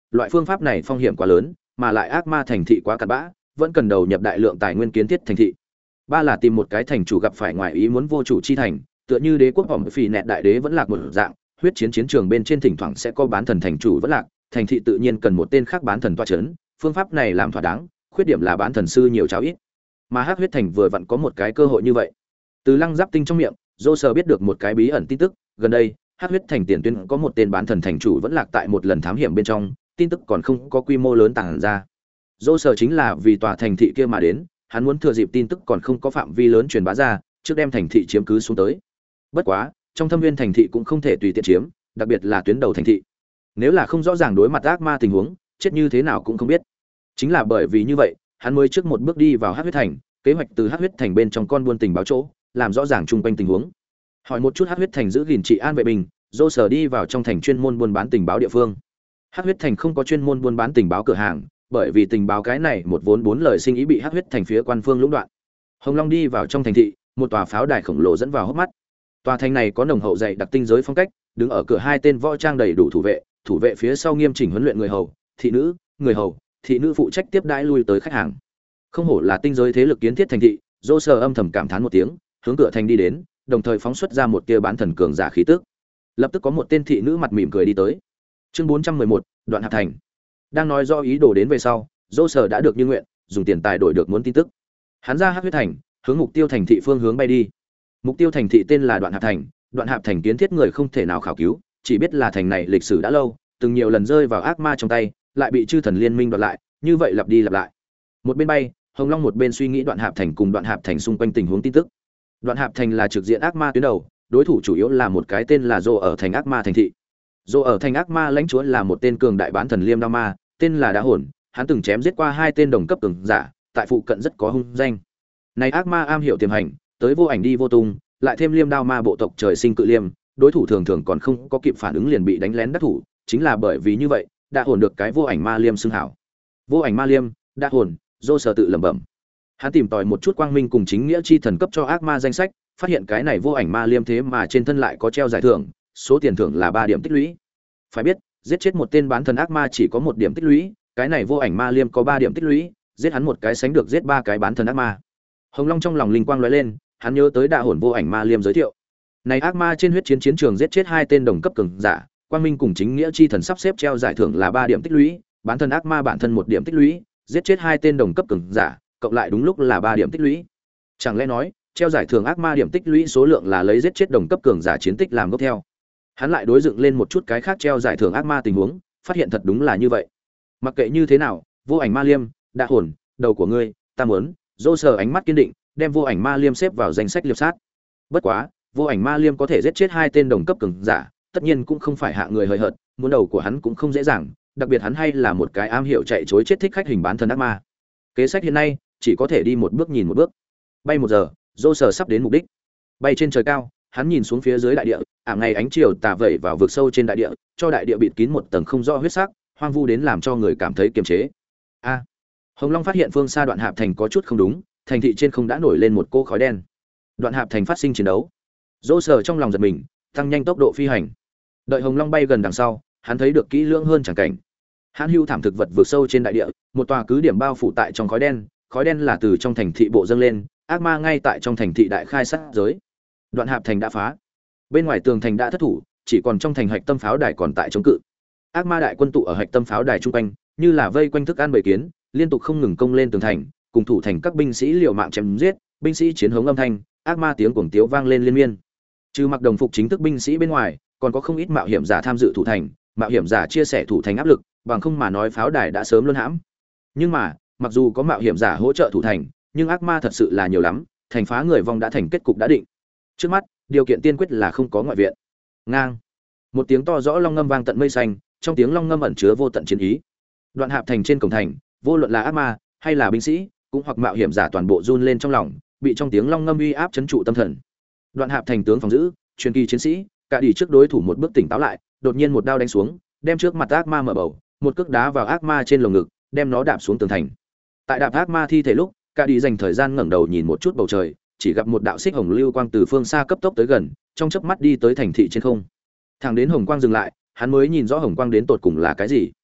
loại phương pháp này phong hiểm quá lớn, mà lại ác ma thành thị quá cặn bã, vẫn cần đầu nhập đại lượng tài nguyên kiến thiết thành thị. Ba là tìm một cái thành chủ gặp phải ngoại ý muốn vô chủ chi thành, tựa như đế quốc hỏng phì nẹt đại đế vẫn lạc một dạng, huyết chiến chiến trường bên trên thỉnh thoảng sẽ có bán thần thành chủ vẫn lạc, thành thị tự nhiên cần một tên khác bán thần toa chấn, phương pháp này làm thỏa đáng, khuyết điểm là bán thần sư nhiều cháo ít. Mà Hắc huyết thành vừa vặn có một cái cơ hội như vậy. Từ Lăng Giáp Tinh trong miệng, Dô Sở biết được một cái bí ẩn tin tức, gần đây, Hắc huyết thành tiền tuyến có một tên bán thần thành chủ vẫn lạc tại một lần thám hiểm bên trong, tin tức còn không có quy mô lớn tàng ra. Dô Sở chính là vì tòa thành thị kia mà đến, hắn muốn thừa dịp tin tức còn không có phạm vi lớn truyền bá ra, trước đem thành thị chiếm cứ xuống tới. Bất quá, trong Thâm Viên thành thị cũng không thể tùy tiện chiếm, đặc biệt là tuyến đầu thành thị. Nếu là không rõ ràng đối mặt ác ma tình huống, chết như thế nào cũng không biết. Chính là bởi vì như vậy, hắn mới trước một bước đi vào Hắc huyết thành, kế hoạch từ Hắc huyết thành bên trong con buôn tình báo chỗ, làm rõ ràng chung quanh tình huống. Hỏi một chút Hắc huyết thành giữ gìn trị an vệ bình, Dô Sở đi vào trong thành chuyên môn buôn bán tình báo địa phương. Hắc huyết thành không có chuyên môn buôn bán tình báo cửa hàng, bởi vì tình báo cái này một vốn bốn lời sinh ý bị Hắc huyết thành phía quan phương lũng đoạn. Hồng Long đi vào trong thành thị, một tòa pháo đài khổng lồ dẫn vào hốc mắt. Tòa thành này có nồng hậu dày đặc tinh giới phong cách, đứng ở cửa hai tên võ trang đầy đủ thủ vệ phía sau nghiêm chỉnh huấn luyện người hầu, thị nữ, người hầu, thị nữ phụ trách tiếp đãi lui tới khách hàng. Không hổ là tinh giới thế lực kiến thiết thành thị, Dô Sở âm thầm cảm thán một tiếng, hướng cửa thành đi đến, đồng thời phóng xuất ra một tia bán thần cường giả khí tức. Lập tức có một tên thị nữ mặt mỉm cười đi tới. Chương 411, Đoạn Hạp thành. Đang nói do ý đồ đến về sau, Dô Sở đã được như nguyện, dùng tiền tài đổi được muốn tin tức. Hắn ra Hắc huyết thành, hướng mục tiêu thành thị phương hướng bay đi. Mục tiêu thành thị tên là Đoạn Hạp thành, Đoạn Hạp thành kiến thiết người không thể nào khảo cứu, chỉ biết là thành này lịch sử đã lâu, từng nhiều lần rơi vào ác ma trong tay, lại bị chư thần liên minh đoạt lại, như vậy lặp đi lặp lại. Một bên bay, Hồng Long một bên suy nghĩ Đoạn Hạp thành cùng Đoạn Hạp thành xung quanh tình huống tin tức. Đoạn Hạp thành là trực diện ác ma tuyến đầu, đối thủ chủ yếu là một cái tên là Dô ở thành ác ma thành thị. Dô ở thành ác ma lãnh chúa là một tên cường đại bán thần liêm đao ma, tên là Đá Hồn, hắn từng chém giết qua hai tên đồng cấp cường giả, tại phụ cận rất có hung danh. Này ác ma am hiểu tiềm hành, tới vô ảnh đi vô tung, lại thêm liêm đao ma bộ tộc trời sinh cự liêm, đối thủ thường thường còn không có kịp phản ứng liền bị đánh lén đắc thủ, chính là bởi vì như vậy, Đá Hồn được cái vô ảnh ma liêm xưng hảo. Vô ảnh ma liêm, Đá Hồn, Dô Sở tự lẩm bẩm. Hắn tìm tòi một chút quang minh cùng chính nghĩa chi thần cấp cho ác ma danh sách, phát hiện cái này vô ảnh ma liêm thế mà trên thân lại có treo giải thưởng, số tiền thưởng là 3 điểm tích lũy. Phải biết, giết chết một tên bán thần ác ma chỉ có 1 điểm tích lũy, cái này vô ảnh ma liêm có 3 điểm tích lũy, giết hắn một cái sánh được giết 3 cái bán thần ác ma. Hồng Long trong lòng linh quang lóe lên, hắn nhớ tới Đạ Hồn vô ảnh ma liêm giới thiệu. Này ác ma trên huyết chiến chiến trường giết chết 2 tên đồng cấp cường giả, quang minh cùng chính nghĩa chi thần sắp xếp treo giải thưởng là 3 điểm tích lũy, bán thần ác ma bản thân 1 điểm tích lũy, giết chết 2 tên đồng cấp cường giả, cộng lại đúng lúc là 3 điểm tích lũy. Chẳng lẽ nói, treo giải thưởng ác ma điểm tích lũy số lượng là lấy giết chết đồng cấp cường giả chiến tích làm gốc theo. Hắn lại đối dựng lên một chút cái khác treo giải thưởng ác ma tình huống, phát hiện thật đúng là như vậy. Mặc kệ như thế nào, vô ảnh ma liêm, Đạ Hồn, đầu của ngươi, ta muốn. Dô Sở ánh mắt kiên định, đem vô ảnh ma liêm xếp vào danh sách liệp sát. Bất quá, vô ảnh ma liêm có thể giết chết 2 tên đồng cấp cường giả, tất nhiên cũng không phải hạ người hời hợt, muốn đầu của hắn cũng không dễ dàng, đặc biệt hắn hay là một cái am hiểu chạy trối chết thích khách hình bán thần ác ma. Kế sách hiện nay chỉ có thể đi một bước nhìn một bước. Bay 1 giờ, Dô Sở sắp đến mục đích. Bay trên trời cao, hắn nhìn xuống phía dưới đại địa, ảm ngày ánh chiều tà vẩy vào vực sâu trên đại địa, cho đại địa bịt kín một tầng không rõ huyết sắc, hoang vu đến làm cho người cảm thấy kiềm chế. A. Hồng Long phát hiện phương xa Đoạn Hạp thành có chút không đúng, thành thị trên không đã nổi lên một cô khói đen. Đoạn Hạp thành phát sinh chiến đấu. Dô Sở trong lòng giật mình, tăng nhanh tốc độ phi hành. Đợi Hồng Long bay gần đằng sau, hắn thấy được kỹ lưỡng hơn chẳng cảnh. Hãn hưu thảm thực vật vượt sâu trên đại địa, một tòa cứ điểm bao phủ tại trong khói đen là từ trong thành thị bộ dâng lên, ác ma ngay tại trong thành thị đại khai sát giới. Đoạn Hạp thành đã phá, bên ngoài tường thành đã thất thủ, chỉ còn trong thành hạch tâm pháo đài còn tại chống cự. Ác ma đại quân tụ ở hạch tâm pháo đài trung quanh, như là vây quanh thức ăn bầy kiến, liên tục không ngừng công lên tường thành, cùng thủ thành các binh sĩ liều mạng chém giết, binh sĩ chiến hống âm thanh, ác ma tiếng cuồng tiếu vang lên liên miên. Trừ mặc đồng phục chính thức binh sĩ bên ngoài, còn có không ít mạo hiểm giả tham dự thủ thành, mạo hiểm giả chia sẻ thủ thành áp lực, bằng không mà nói pháo đài đã sớm luân hãm. Nhưng mà, mặc dù có mạo hiểm giả hỗ trợ thủ thành, nhưng ác ma thật sự là nhiều lắm, thành phá người vong đã thành kết cục đã định. Trước mắt, điều kiện tiên quyết là không có ngoại viện. Ngang. Một tiếng to rõ long ngâm vang tận mây xanh, trong tiếng long ngâm ẩn chứa vô tận chiến ý. Đoạn Hạp thành trên cổng thành, vô luận là ác ma hay là binh sĩ, cũng hoặc mạo hiểm giả toàn bộ run lên trong lòng, bị trong tiếng long ngâm uy áp chấn trụ tâm thần. Đoạn Hạp thành tướng phòng giữ, truyền kỳ chiến sĩ, cả đi trước đối thủ một bước tỉnh táo lại, đột nhiên một đao đánh xuống, đem trước mặt ác ma mở bầu, một cước đá vào ác ma trên lồng ngực, đem nó đạp xuống tường thành. Tại đạp ác ma thi thể lúc, cả đi dành thời gian ngẩng đầu nhìn một chút bầu trời, chỉ gặp một đạo xích hồng lưu quang từ phương xa cấp tốc tới gần, trong chớp mắt đi tới thành thị trên không. Thẳng đến hồng quang dừng lại, hắn mới nhìn rõ hồng quang đến tột cùng là cái gì.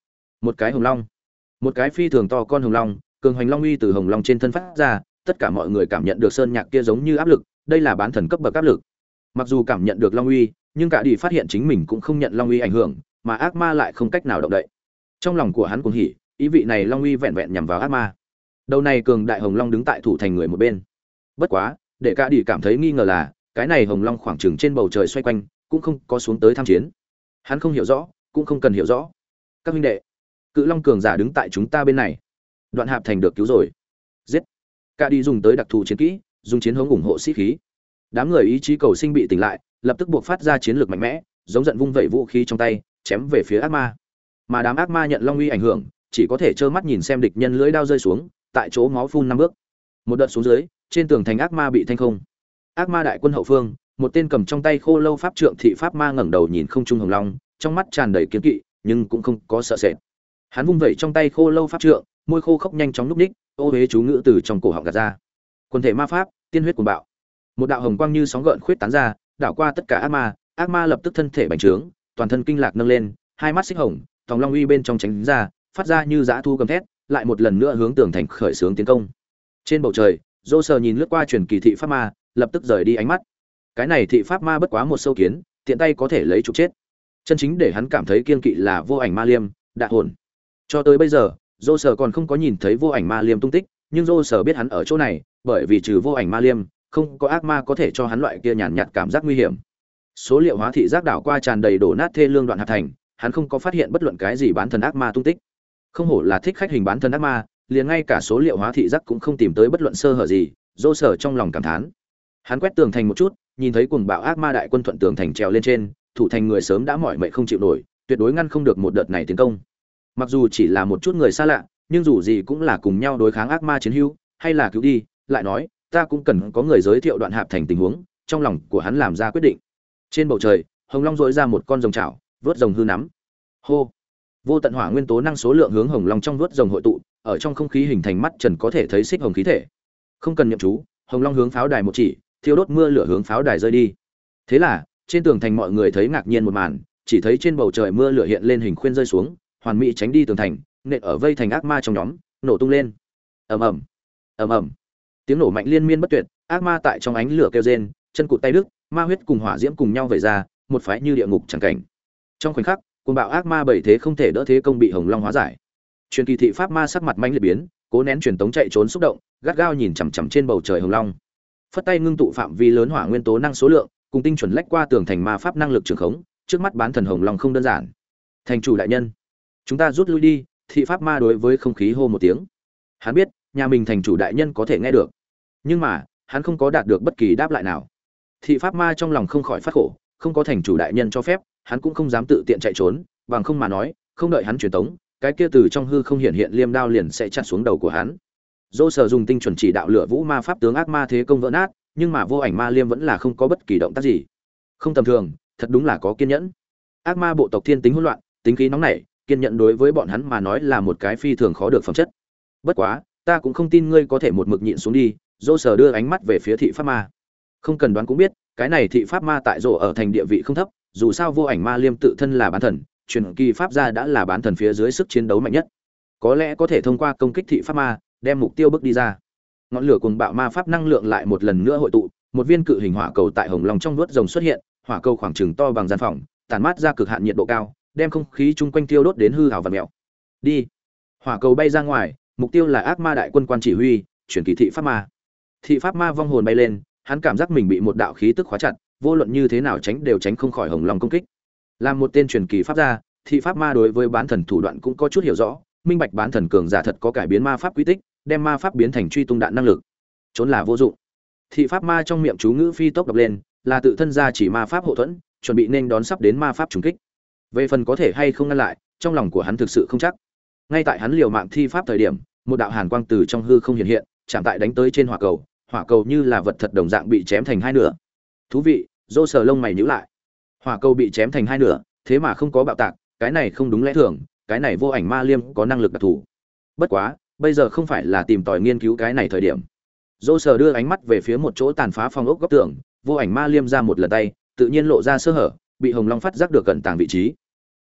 Một cái hồng long, một cái phi thường to con hồng long, cường hoành long uy từ hồng long trên thân phát ra, tất cả mọi người cảm nhận được sơn nhạc kia giống như áp lực, đây là bán thần cấp bậc áp lực. Mặc dù cảm nhận được long uy, nhưng cả đi phát hiện chính mình cũng không nhận long uy ảnh hưởng, mà ác ma lại không cách nào động đậy. Trong lòng của hắn cuồng hỉ, ý vị này long uy vẹn vẹn nhằm vào ác ma. Đầu này cường đại hồng long đứng tại thủ thành người một bên. Bất quá, để cả đi cảm thấy nghi ngờ là, cái này hồng long khoảng chừng trên bầu trời xoay quanh, cũng không có xuống tới tham chiến. Hắn không hiểu rõ, cũng không cần hiểu rõ. Các huynh đệ, cự long cường giả đứng tại chúng ta bên này. Đoạn Hạp Thành được cứu rồi. Giết. Cả đi dùng tới đặc thù chiến kỹ, dùng chiến hống ủng hộ sĩ khí. Đám người ý chí cầu sinh bị tỉnh lại, lập tức buộc phát ra chiến lược mạnh mẽ, giống giận vung vẩy vũ khí trong tay, chém về phía ác ma. Mà đám ác ma nhận long uy ảnh hưởng, chỉ có thể trơ mắt nhìn xem địch nhân lưỡi đao rơi xuống, tại chỗ máu phun 5 bước. Một đợt xuống dưới, trên tường thành ác ma bị thanh không. Ác ma đại quân hậu phương, một tên cầm trong tay khô lâu pháp trượng thị pháp ma ngẩng đầu nhìn không trung hồng long, trong mắt tràn đầy kiên kỵ, nhưng cũng không có sợ sệt. Hắn vung vẩy trong tay khô lâu pháp trượng, môi khô khốc nhanh chóng lúc ních, ô hế chú ngữ từ trong cổ họng gạt ra. Quân thể ma pháp, tiên huyết cuồng bạo. Một đạo hồng quang như sóng gợn khuyết tán ra, đảo qua tất cả ác ma lập tức thân thể bành trướng, toàn thân kinh lạc nâng lên, hai mắt xích hồng, tòng long uy bên trong tránh ra, phát ra như dã thu gầm thét, lại một lần nữa hướng tường thành khởi xướng tiến công. Trên bầu trời, Dô Sờ nhìn lướt qua truyền kỳ thị pháp ma, lập tức rời đi ánh mắt. Cái này thị pháp ma bất quá một sâu kiến, tiện tay có thể lấy trục chết. Chân chính để hắn cảm thấy kiên kỵ là vô ảnh ma liêm, đạ hồn. Cho tới bây giờ, Dô Sờ còn không có nhìn thấy vô ảnh ma liêm tung tích, nhưng Dô Sờ biết hắn ở chỗ này, bởi vì trừ vô ảnh ma liêm, không có ác ma có thể cho hắn loại kia nhàn nhạt cảm giác nguy hiểm. Số liệu hóa thị giác đảo qua tràn đầy đổ nát thê lương Đoạn Hạp Thành, hắn không có phát hiện bất luận cái gì bán thần ác ma tung tích. Không hổ là thích khách hình bán thần ác ma, liền ngay cả số liệu hóa thị giác cũng không tìm tới bất luận sơ hở gì. Dô Sở trong lòng cảm thán. Hắn quét tường thành một chút, nhìn thấy cuồng bạo ác ma đại quân thuận tường thành trèo lên trên, thủ thành người sớm đã mỏi mệt không chịu nổi, tuyệt đối ngăn không được một đợt này tiến công. Mặc dù chỉ là một chút người xa lạ, nhưng dù gì cũng là cùng nhau đối kháng ác ma chiến hữu, hay là cứu đi, lại nói, ta cũng cần có người giới thiệu Đoạn Hạp Thành tình huống, trong lòng của hắn làm ra quyết định. Trên bầu trời, hồng long rỗi ra một con rồng chảo, vớt rồng hư nắm. Hô. Vô tận hỏa nguyên tố năng số lượng hướng hồng long trong vớt rồng hội tụ, ở trong không khí hình thành mắt trần có thể thấy xích hồng khí thể. Không cần niệm chú, hồng long hướng pháo đài một chỉ, thiêu đốt mưa lửa hướng pháo đài rơi đi. Thế là, trên tường thành mọi người thấy ngạc nhiên một màn, chỉ thấy trên bầu trời mưa lửa hiện lên hình khuyên rơi xuống, hoàn mỹ tránh đi tường thành, nện ở vây thành ác ma trong nhóm, nổ tung lên. Ầm ầm, ầm ầm. Tiếng nổ mạnh liên miên bất tuyệt, ác ma tại trong ánh lửa kêu rên, chân cụt tay đứt, ma huyết cùng hỏa diễm cùng nhau vẩy ra, một phái như địa ngục chẳng cảnh. Trong khoảnh khắc, cuồng bạo ác ma bảy thế không thể đỡ thế công bị hồng long hóa giải. Truyền kỳ thị pháp ma sắc mặt manh liệt biến, cố nén truyền tống chạy trốn xúc động, gắt gao nhìn chằm chằm trên bầu trời hồng long. Phất tay ngưng tụ phạm vi lớn hỏa nguyên tố năng số lượng, cùng tinh chuẩn lách qua tường thành ma pháp năng lực trường khống, trước mắt bán thần hồng long không đơn giản. Thành chủ đại nhân, chúng ta rút lui đi. Thị pháp ma đối với không khí hô một tiếng. Hắn biết, nhà mình thành chủ đại nhân có thể nghe được, nhưng mà hắn không có đạt được bất kỳ đáp lại nào. Thị pháp ma trong lòng không khỏi phát khổ, không có thành chủ đại nhân cho phép, hắn cũng không dám tự tiện chạy trốn, bằng không mà nói, không đợi hắn truyền tống, cái kia từ trong hư không hiện hiện liêm đao liền sẽ chặt xuống đầu của hắn. Dô Sở dùng tinh chuẩn chỉ đạo lửa vũ ma pháp tướng ác ma thế công vỡ nát, nhưng mà vô ảnh ma liêm vẫn là không có bất kỳ động tác gì. Không tầm thường, thật đúng là có kiên nhẫn. Ác ma bộ tộc thiên tính hỗn loạn, tính khí nóng nảy, kiên nhẫn đối với bọn hắn mà nói là một cái phi thường khó được phẩm chất. Bất quá, ta cũng không tin ngươi có thể một mực nhịn xuống đi. Dô Sở đưa ánh mắt về phía thị pháp ma. Không cần đoán cũng biết, cái này thị pháp ma tại rổ ở thành địa vị không thấp, dù sao vô ảnh ma liêm tự thân là bán thần, truyền kỳ pháp gia đã là bán thần phía dưới sức chiến đấu mạnh nhất, có lẽ có thể thông qua công kích thị pháp ma đem mục tiêu bước đi ra. Ngọn lửa cuồng bạo ma pháp năng lượng lại một lần nữa hội tụ, một viên cự hình hỏa cầu tại hồng long trong nuốt rồng xuất hiện, hỏa cầu khoảng chừng to bằng gian phòng, tản mát ra cực hạn nhiệt độ cao, đem không khí chung quanh tiêu đốt đến hư hào và mèo. Đi. Hỏa cầu bay ra ngoài, mục tiêu là ác ma đại quân quan chỉ huy, truyền kỳ thị pháp ma. Thị pháp ma vong hồn bay lên, hắn cảm giác mình bị một đạo khí tức khóa chặt, vô luận như thế nào tránh đều tránh không khỏi hồng long công kích. Làm một tên truyền kỳ pháp gia, thị pháp ma đối với bán thần thủ đoạn cũng có chút hiểu rõ, minh bạch bán thần cường giả thật có cải biến ma pháp quy tích, đem ma pháp biến thành truy tung đạn năng lực. Trốn là vô dụng. Thị pháp ma trong miệng chú ngữ phi tốc đọc lên, là tự thân gia chỉ ma pháp hộ thuẫn, chuẩn bị nên đón sắp đến ma pháp trùng kích. Về phần có thể hay không ngăn lại, trong lòng của hắn thực sự không chắc. Ngay tại hắn liều mạng thi pháp thời điểm, một đạo hàn quang từ trong hư không hiện hiện, chạm tại đánh tới trên hỏa cầu như là vật thật đồng dạng bị chém thành hai nửa. Thú vị, Dô Sở lông mày nhíu lại. Hỏa cầu bị chém thành hai nửa, thế mà không có bạo tạc, cái này không đúng lẽ thường, cái này vô ảnh ma liêm có năng lực đặc thù. Bất quá, bây giờ không phải là tìm tòi nghiên cứu cái này thời điểm. Dô Sở đưa ánh mắt về phía một chỗ tàn phá phong ốc góc tường, vô ảnh ma liêm ra một lần tay, tự nhiên lộ ra sơ hở, bị hồng long phát giác được cẩn tàng vị trí.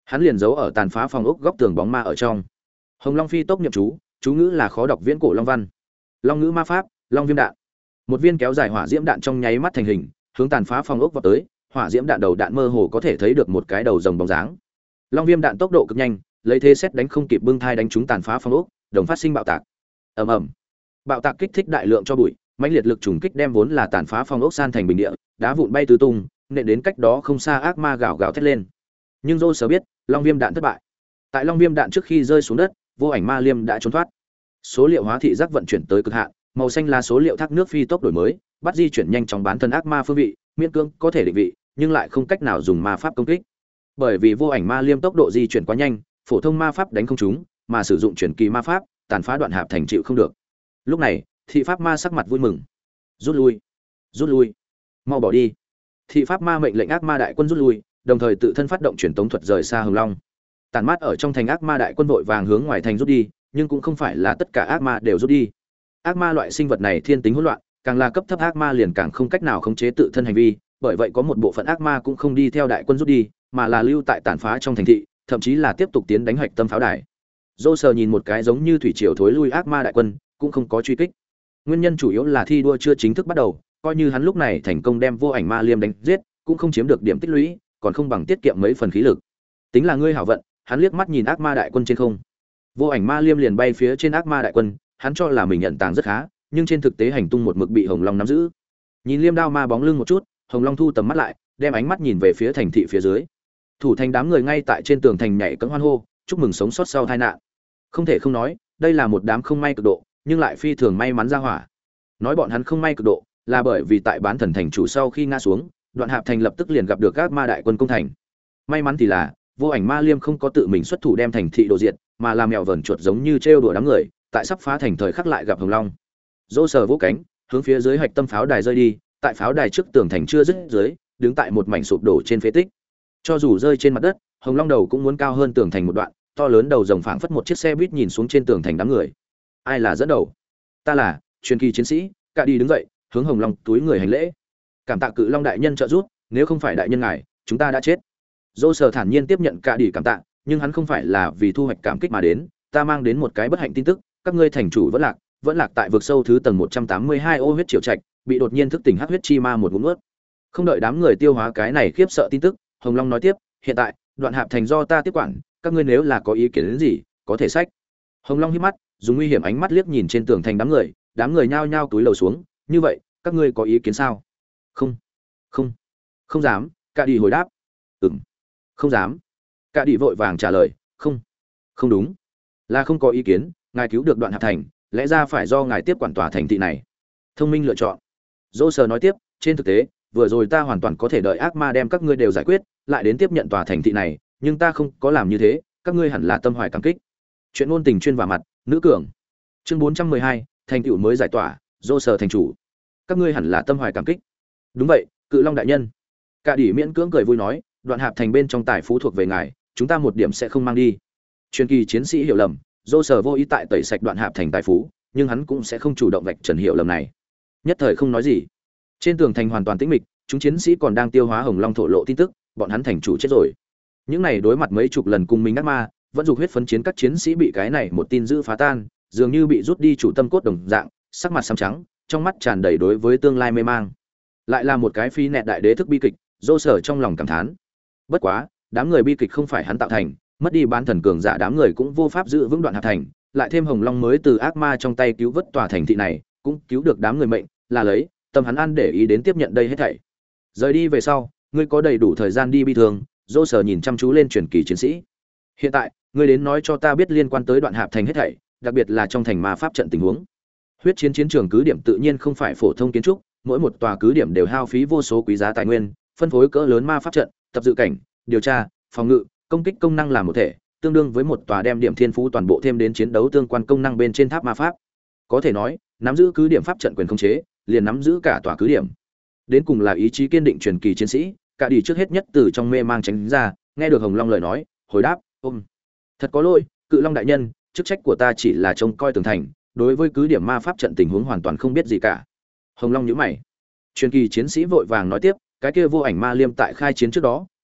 hắn liền giấu ở tàn phá phòng ốc góc tường bóng ma ở trong. Hồng Long phi tốc niệm chú ngữ là khó đọc viễn cổ long văn. Long ngữ ma pháp, long viêm đạn. Một viên kéo dài hỏa diễm đạn trong nháy mắt thành hình, hướng tàn phá phòng ốc vọt tới, hỏa diễm đạn đầu đạn mơ hồ có thể thấy được một cái đầu rồng bóng dáng. Long viêm đạn tốc độ cực nhanh, lấy thế xét đánh không kịp bưng thai đánh trúng tàn phá phòng ốc, đồng phát sinh bạo tạc. Ầm ầm. Bạo tạc kích thích đại lượng cho bụi, mãnh liệt lực trùng kích đem vốn là tàn phá phòng ốc san thành bình địa, đá vụn bay tứ tung, nện đến cách đó không xa ác ma gào gào thét lên. Nhưng Dô Sở biết, long viêm đạn thất bại. Tại long viêm đạn trước khi rơi xuống đất, vô ảnh ma liêm đã trốn thoát. Số liệu hóa thị giác vận chuyển tới cực hạn, màu xanh là số liệu thác nước phi tốc đổi mới, bắt di chuyển nhanh chóng bán thân ác ma phương vị, miễn cưỡng có thể định vị, nhưng lại không cách nào dùng ma pháp công kích. Bởi vì vô ảnh ma liêm tốc độ di chuyển quá nhanh, phổ thông ma pháp đánh không trúng, mà sử dụng chuyển kỳ ma pháp, tàn phá đoạn hạp thành chịu không được. Lúc này, thị pháp ma sắc mặt vui mừng. Rút lui, rút lui, mau bỏ đi. Thị pháp ma mệnh lệnh ác ma đại quân rút lui, đồng thời tự thân phát động truyền tống thuật rời xa Hồng Long. Tàn mát ở trong thành ác ma đại quân vội vàng hướng ngoài thành rút đi, nhưng cũng không phải là tất cả ác ma đều rút đi. Ác ma loại sinh vật này thiên tính hỗn loạn, càng là cấp thấp ác ma liền càng không cách nào khống chế tự thân hành vi, bởi vậy có một bộ phận ác ma cũng không đi theo đại quân rút đi, mà là lưu tại tàn phá trong thành thị, thậm chí là tiếp tục tiến đánh hạch tâm pháo đài. Dô Sờ nhìn một cái giống như thủy triều thối lui ác ma đại quân, cũng không có truy kích. Nguyên nhân chủ yếu là thi đua chưa chính thức bắt đầu, coi như hắn lúc này thành công đem vô ảnh ma liêm đánh giết, cũng không chiếm được điểm tích lũy, còn không bằng tiết kiệm mấy phần khí lực. Tính là ngươi hảo vận, hắn liếc mắt nhìn ác ma đại quân trên không. Vô ảnh ma liêm liền bay phía trên ác ma đại quân, hắn cho là mình nhận tàng rất khá, nhưng trên thực tế hành tung một mực bị Hồng Long nắm giữ. Nhìn liêm đao ma bóng lưng một chút, Hồng Long thu tầm mắt lại, đem ánh mắt nhìn về phía thành thị phía dưới. Thủ thành đám người ngay tại trên tường thành nhảy cẫng hoan hô, chúc mừng sống sót sau tai nạn. Không thể không nói, đây là một đám không may cực độ, nhưng lại phi thường may mắn ra hỏa. Nói bọn hắn không may cực độ, là bởi vì tại bán thần thành chủ sau khi ngã xuống, Đoạn Hạp thành lập tức liền gặp được các ma đại quân công thành. May mắn thì là, vô ảnh ma liêm không có tự mình xuất thủ đem thành thị đổ diệt, mà làm mèo vờn chuột giống như trêu đùa đám người, tại sắp phá thành thời khắc lại gặp Hồng Long. Dô Sờ vỗ cánh, hướng phía dưới hạch tâm pháo đài rơi đi, tại pháo đài trước tường thành chưa dứt dưới, đứng tại một mảnh sụp đổ trên phế tích. Cho dù rơi trên mặt đất, Hồng Long đầu cũng muốn cao hơn tường thành một đoạn, to lớn đầu rồng phảng phất một chiếc xe buýt nhìn xuống trên tường thành đám người. Ai là dẫn đầu? Ta là truyền kỳ chiến sĩ. Cả đi đứng dậy, hướng Hồng Long túi người hành lễ. Cảm tạ Cự Long đại nhân trợ giúp, nếu không phải đại nhân ngài, chúng ta đã chết. Dô Sờ thản nhiên tiếp nhận cả đi cảm tạ, nhưng hắn không phải là vì thu hoạch cảm kích mà đến, ta mang đến một cái bất hạnh tin tức, các ngươi thành chủ vẫn lạc tại vực sâu thứ tầng 182 ô huyết triều trạch, bị đột nhiên thức tỉnh hắc huyết chi ma một ngụm nuốt. Không đợi đám người tiêu hóa cái này khiếp sợ tin tức, Hồng Long nói tiếp, hiện tại, Đoạn Hạp thành do ta tiếp quản, các ngươi nếu là có ý kiến đến gì, có thể sách. Hồng Long híp mắt, dùng nguy hiểm ánh mắt liếc nhìn trên tường thành đám người nhao nhao túi lầu xuống, như vậy, các ngươi có ý kiến sao? Không dám. Cả đi hồi đáp, không dám. Cả đi vội vàng trả lời, không đúng, là không có ý kiến, ngài cứu được Đoạn Hạp thành, lẽ ra phải do ngài tiếp quản tòa thành thị này. Thông minh lựa chọn. Dô Sờ nói tiếp, trên thực tế, vừa rồi ta hoàn toàn có thể đợi ác ma đem các ngươi đều giải quyết, lại đến tiếp nhận tòa thành thị này, nhưng ta không có làm như thế, các ngươi hẳn là tâm hoài cảm kích. Chuyện ngôn tình chuyên vào mặt, nữ cường. Chương 412, thành tựu mới giải tỏa, Dô Sờ thành chủ. Các ngươi hẳn là tâm hoài cảm kích. Đúng vậy, Cự Long đại nhân. Cả đỉ miễn cưỡng cười vui nói, Đoạn Hạp thành bên trong tài phú thuộc về ngài, chúng ta một điểm sẽ không mang đi. Truyền kỳ chiến sĩ hiểu lầm, Dô Sờ vô ý tại tẩy sạch Đoạn Hạp thành tài phú, nhưng hắn cũng sẽ không chủ động vạch trần hiểu lầm này. Nhất thời không nói gì. Trên tường thành hoàn toàn tĩnh mịch, chúng chiến sĩ còn đang tiêu hóa Hồng Long thổ lộ tin tức, bọn hắn thành chủ chết rồi. Những này đối mặt mấy chục lần cùng mình ác ma, vẫn dục huyết phấn chiến các chiến sĩ bị cái này một tin dữ phá tan, dường như bị rút đi chủ tâm cốt đồng dạng, sắc mặt xám trắng, trong mắt tràn đầy đối với tương lai mê mang. Lại là một cái phi nẹt đại đế thức bi kịch, Dô Sở trong lòng cảm thán. Bất quá, đám người bi kịch không phải hắn tạo thành, mất đi bán thần cường giả đám người cũng vô pháp giữ vững Đoạn Hạp thành, lại thêm Hồng Long mới từ ác ma trong tay cứu vớt tòa thành thị này, cũng cứu được đám người mệnh, là lấy tâm hắn ăn để ý đến tiếp nhận đây hết thảy. Rời đi về sau, ngươi có đầy đủ thời gian đi bi thường. Dô Sở nhìn chăm chú lên truyền kỳ chiến sĩ. Hiện tại, ngươi đến nói cho ta biết liên quan tới Đoạn Hạp thành hết thảy, đặc biệt là trong thành ma pháp trận tình huống. Huyết chiến chiến trường cứ điểm tự nhiên không phải phổ thông kiến trúc, mỗi một tòa cứ điểm đều hao phí vô số quý giá tài nguyên, phân phối cỡ lớn ma pháp trận, tập dự cảnh, điều tra, phòng ngự, công kích công năng làm một thể, tương đương với một tòa đem điểm thiên phú toàn bộ thêm đến chiến đấu tương quan công năng bên trên tháp ma pháp. Có thể nói, nắm giữ cứ điểm pháp trận quyền khống chế, liền nắm giữ cả tòa cứ điểm. Đến cùng là ý chí kiên định truyền kỳ chiến sĩ, cả đi trước hết nhất từ trong mê mang tránh ra, nghe được Hồng Long lời nói, hồi đáp, thật có lỗi, Cự Long đại nhân, chức trách của ta chỉ là trông coi tường thành, đối với cứ điểm ma pháp trận tình huống hoàn toàn không biết gì cả. Hồng Long nhíu mày. Truyền kỳ chiến sĩ vội vàng nói tiếp, cái kia vô ảnh ma liêm tại khai chiến trước đó,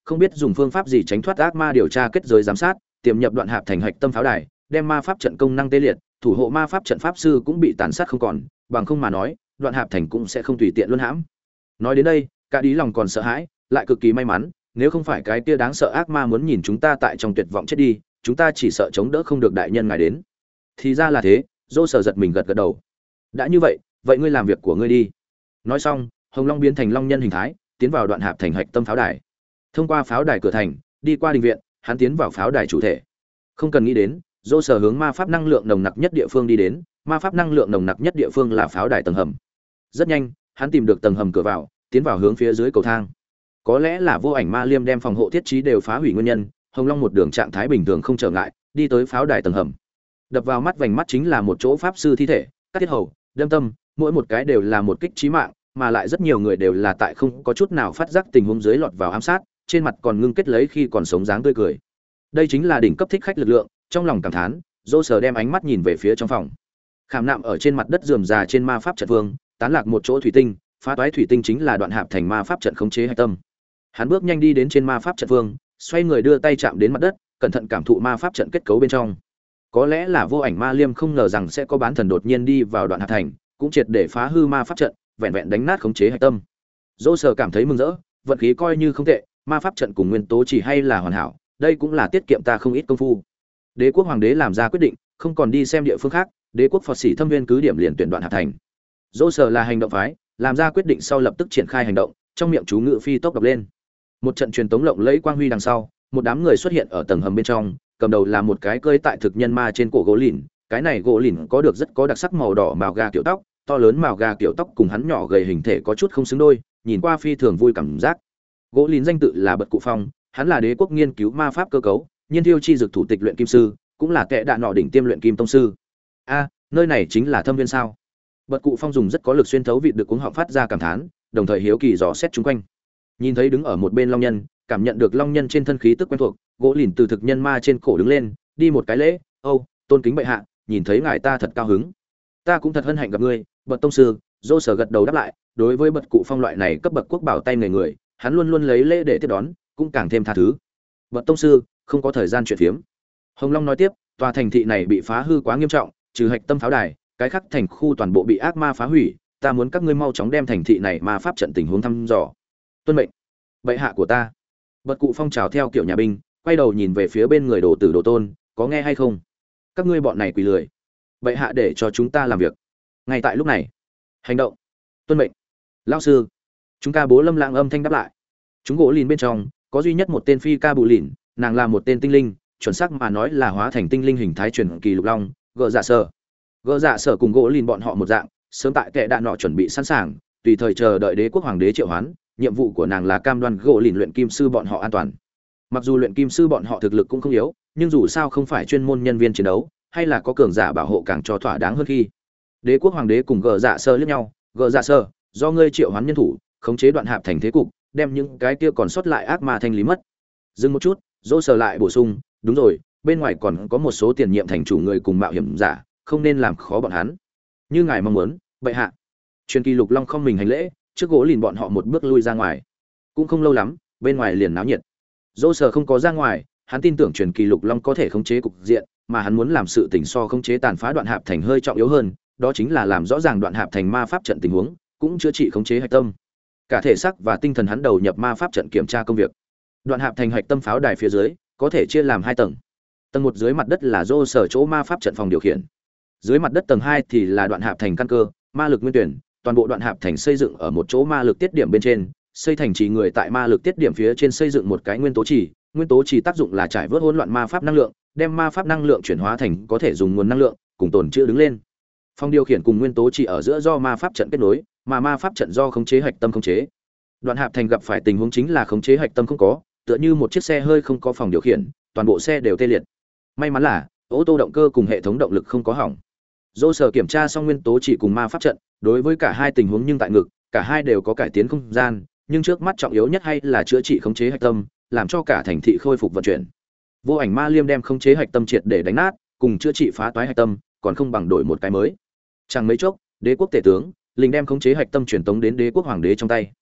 không biết dùng phương pháp gì tránh thoát ác ma điều tra kết giới giám sát, tiềm nhập đoạn hạp thành hạch tâm pháo đài, đem ma pháp trận công năng tê liệt, thủ hộ ma pháp trận pháp sư cũng bị tàn sát không còn, bằng không mà nói, đoạn hạp thành cũng sẽ không tùy tiện luân hãm. Nói đến đây, cả Đi lòng còn sợ hãi, lại cực kỳ may mắn, nếu không phải cái kia đáng sợ ác ma muốn nhìn chúng ta tại trong tuyệt vọng chết đi, chúng ta chỉ sợ chống đỡ không được đại nhân ngài đến. Thì ra là thế, Dô Sở giật mình gật gật đầu. Đã như vậy, vậy ngươi làm việc của ngươi đi. Nói xong, Hồng Long biến thành long nhân hình thái, tiến vào đoạn hạp thành hạch tâm pháo đài. Thông qua pháo đài cửa thành, đi qua đình viện, hắn tiến vào pháo đài chủ thể. Không cần nghĩ đến, Dô Sở hướng ma pháp năng lượng nồng nặc nhất địa phương đi đến, ma pháp năng lượng nồng nặc nhất địa phương là pháo đài tầng hầm. Rất nhanh, hắn tìm được tầng hầm cửa vào, tiến vào hướng phía dưới cầu thang. Có lẽ là vô ảnh ma liêm đem phòng hộ thiết trí đều phá hủy nguyên nhân, Hồng Long một đường trạng thái bình thường không trở ngại, đi tới pháo đài tầng hầm. Đập vào mắt vành mắt chính là một chỗ pháp sư thi thể, cắt tiết hầu, đâm tâm, mỗi một cái đều là một kích chí mạng, mà lại rất nhiều người đều là tại không có chút nào phát giác tình huống dưới lọt vào ám sát, trên mặt còn ngưng kết lấy khi còn sống dáng tươi cười. Đây chính là đỉnh cấp thích khách lực lượng, trong lòng cảm thán, Dô Sở đem ánh mắt nhìn về phía trong phòng. Khảm nạm ở trên mặt đất rườm rà trên ma pháp trận vương, tán lạc một chỗ thủy tinh, phá toái thủy tinh chính là đoạn hạp thành ma pháp trận khống chế hạch tâm. Hắn bước nhanh đi đến trên ma pháp trận vương, xoay người đưa tay chạm đến mặt đất, cẩn thận cảm thụ ma pháp trận kết cấu bên trong. Có lẽ là vô ảnh ma liêm không ngờ rằng sẽ có bán thần đột nhiên đi vào đoạn hạp thành, cũng triệt để phá hư ma pháp trận, vẹn vẹn đánh nát khống chế hạch tâm. Dỗ Sở cảm thấy mừng rỡ, vận khí coi như không tệ, ma pháp trận cùng nguyên tố chỉ hay là hoàn hảo, đây cũng là tiết kiệm ta không ít công phu. Đế quốc hoàng đế làm ra quyết định, không còn đi xem địa phương khác, đế quốc Phật sĩ thâm viên cứ điểm liền tuyển đoạn hạp thành. Dỗ Sở là hành động phái, làm ra quyết định sau lập tức triển khai hành động, trong miệng chú ngự phi tốc đọc lên. Một trận truyền tống lộng lẫy quang huy đằng sau, một đám người xuất hiện ở tầng hầm bên trong, cầm đầu là một cái cơi tại thực nhân ma trên cổ gỗ lìn, cái này gỗ lìn có được rất có đặc sắc màu đỏ mào gà kiểu tóc, to lớn mào gà kiểu tóc cùng hắn nhỏ gầy hình thể có chút không xứng đôi, nhìn qua phi thường vui cảm giác. Gỗ lìn danh tự là Bật Cụ Phong, hắn là đế quốc nghiên cứu ma pháp cơ cấu, nhiên thiêu chi dược thủ tịch luyện kim sư, cũng là kẻ đạn nọ đỉnh tiêm luyện kim tông sư. A, nơi này chính là thâm viên sao? Bật Cụ Phong dùng rất có lực xuyên thấu vịt được cuống họng phát ra cảm thán, đồng thời hiếu kỳ dò xét chúng quanh. Nhìn thấy đứng ở một bên long nhân, cảm nhận được long nhân trên thân khí tức quen thuộc, gỗ lìn từ thực nhân ma trên cổ đứng lên, đi một cái lễ, "Âu, tôn kính bệ hạ, nhìn thấy ngài ta thật cao hứng. Ta cũng thật hân hạnh gặp ngươi." Bật tông sư, Dô Sở gật đầu đáp lại, đối với Bật Cụ Phong loại này cấp bậc quốc bảo tay người, hắn luôn luôn lấy lễ để tiếp đón, cũng càng thêm tha thứ. "Bật tông sư, không có thời gian chuyện phiếm." Hồng Long nói tiếp, "Tòa thành thị này bị phá hư quá nghiêm trọng, trừ hạch tâm pháo đài, cái khác thành khu toàn bộ bị ác ma phá hủy, ta muốn các ngươi mau chóng đem thành thị này ma pháp trận tình huống thăm dò." "Tuân mệnh, bệ hạ của ta." Bật Cụ Phong chào theo kiểu nhà binh, quay đầu nhìn về phía bên người đồ tử đồ tôn, "Có nghe hay không? Các ngươi bọn này quỳ lười. Bệ hạ để cho chúng ta làm việc." Ngay tại lúc này, "Hành động." "Tuân mệnh." "Lão sư." Chúng ca bố Lâm Lãng âm thanh đáp lại. Chúng gỗ lìn bên trong, có duy nhất một tên phi ca bù lìn, nàng là một tên tinh linh, chuẩn xác mà nói là hóa thành tinh linh hình thái truyền kỳ lục long, gỡ dạ sở. Gỡ dạ sở cùng gỗ lìn bọn họ một dạng, sớm tại kẻ đạn nọ chuẩn bị sẵn sàng, tùy thời chờ đợi đế quốc hoàng đế triệu hoán, nhiệm vụ của nàng là cam đoan gỗ lìn luyện kim sư bọn họ an toàn. Mặc dù luyện kim sư bọn họ thực lực cũng không yếu, nhưng dù sao không phải chuyên môn nhân viên chiến đấu, hay là có cường giả bảo hộ càng cho thỏa đáng hơn khi. Đế quốc hoàng đế cùng gờ dạ sơ liếc nhau, "Gờ dạ sơ, do ngươi triệu hoán nhân thủ, khống chế đoạn hạp thành thế cục, đem những cái kia còn sót lại ác ma thanh lý mất." Dừng một chút, Dỗ Sở lại bổ sung, "Đúng rồi, bên ngoài còn có một số tiền nhiệm thành chủ người cùng mạo hiểm giả, không nên làm khó bọn hắn. Như ngài mong muốn, bệ hạ." Truyền kỳ lục long không mình hành lễ, trước gỗ lìn bọn họ một bước lui ra ngoài. Cũng không lâu lắm, bên ngoài liền náo nhiệt. Dỗ Sở không có ra ngoài, hắn tin tưởng truyền kỳ lục long có thể khống chế cục diện, mà hắn muốn làm sự tình so khống chế tàn phá đoạn hạp thành hơi trọng yếu hơn, đó chính là làm rõ ràng đoạn hạp thành ma pháp trận tình huống, cũng chữa trị khống chế hạch tâm. Cả thể xác và tinh thần hắn đầu nhập ma pháp trận kiểm tra công việc. Đoạn hạp thành hạch tâm pháo đài phía dưới có thể chia làm 2 tầng. Tầng 1 dưới mặt đất là Dỗ Sở chỗ ma pháp trận phòng điều khiển. Dưới mặt đất tầng 2 thì là đoạn hạp thành căn cơ, ma lực nguyên tuyển, toàn bộ đoạn hạp thành xây dựng ở một chỗ ma lực tiết điểm bên trên, xây thành trì người tại ma lực tiết điểm phía trên xây dựng một cái nguyên tố trì tác dụng là trải vớt hỗn loạn ma pháp năng lượng, đem ma pháp năng lượng chuyển hóa thành có thể dùng nguồn năng lượng, cùng tồn trữ đứng lên. Phòng điều khiển cùng nguyên tố trì ở giữa do ma pháp trận kết nối, mà ma pháp trận do khống chế hạch tâm khống chế. Đoạn hạp thành gặp phải tình huống chính là khống chế hạch tâm không có, tựa như một chiếc xe hơi không có phòng điều khiển, toàn bộ xe đều tê liệt. May mắn là ô tô động cơ cùng hệ thống động lực không có hỏng. Dỗ Sở kiểm tra xong nguyên tố chỉ cùng ma pháp trận, đối với cả hai tình huống nhưng tại ngực, cả hai đều có cải tiến không gian, nhưng trước mắt trọng yếu nhất hay là chữa trị khống chế hạch tâm, làm cho cả thành thị khôi phục vận chuyển. Vô ảnh ma liêm đem khống chế hạch tâm triệt để đánh nát, cùng chữa trị phá toái hạch tâm, còn không bằng đổi một cái mới. Chẳng mấy chốc, đế quốc tể tướng, linh đem khống chế hạch tâm truyền tống đến đế quốc hoàng đế trong tay.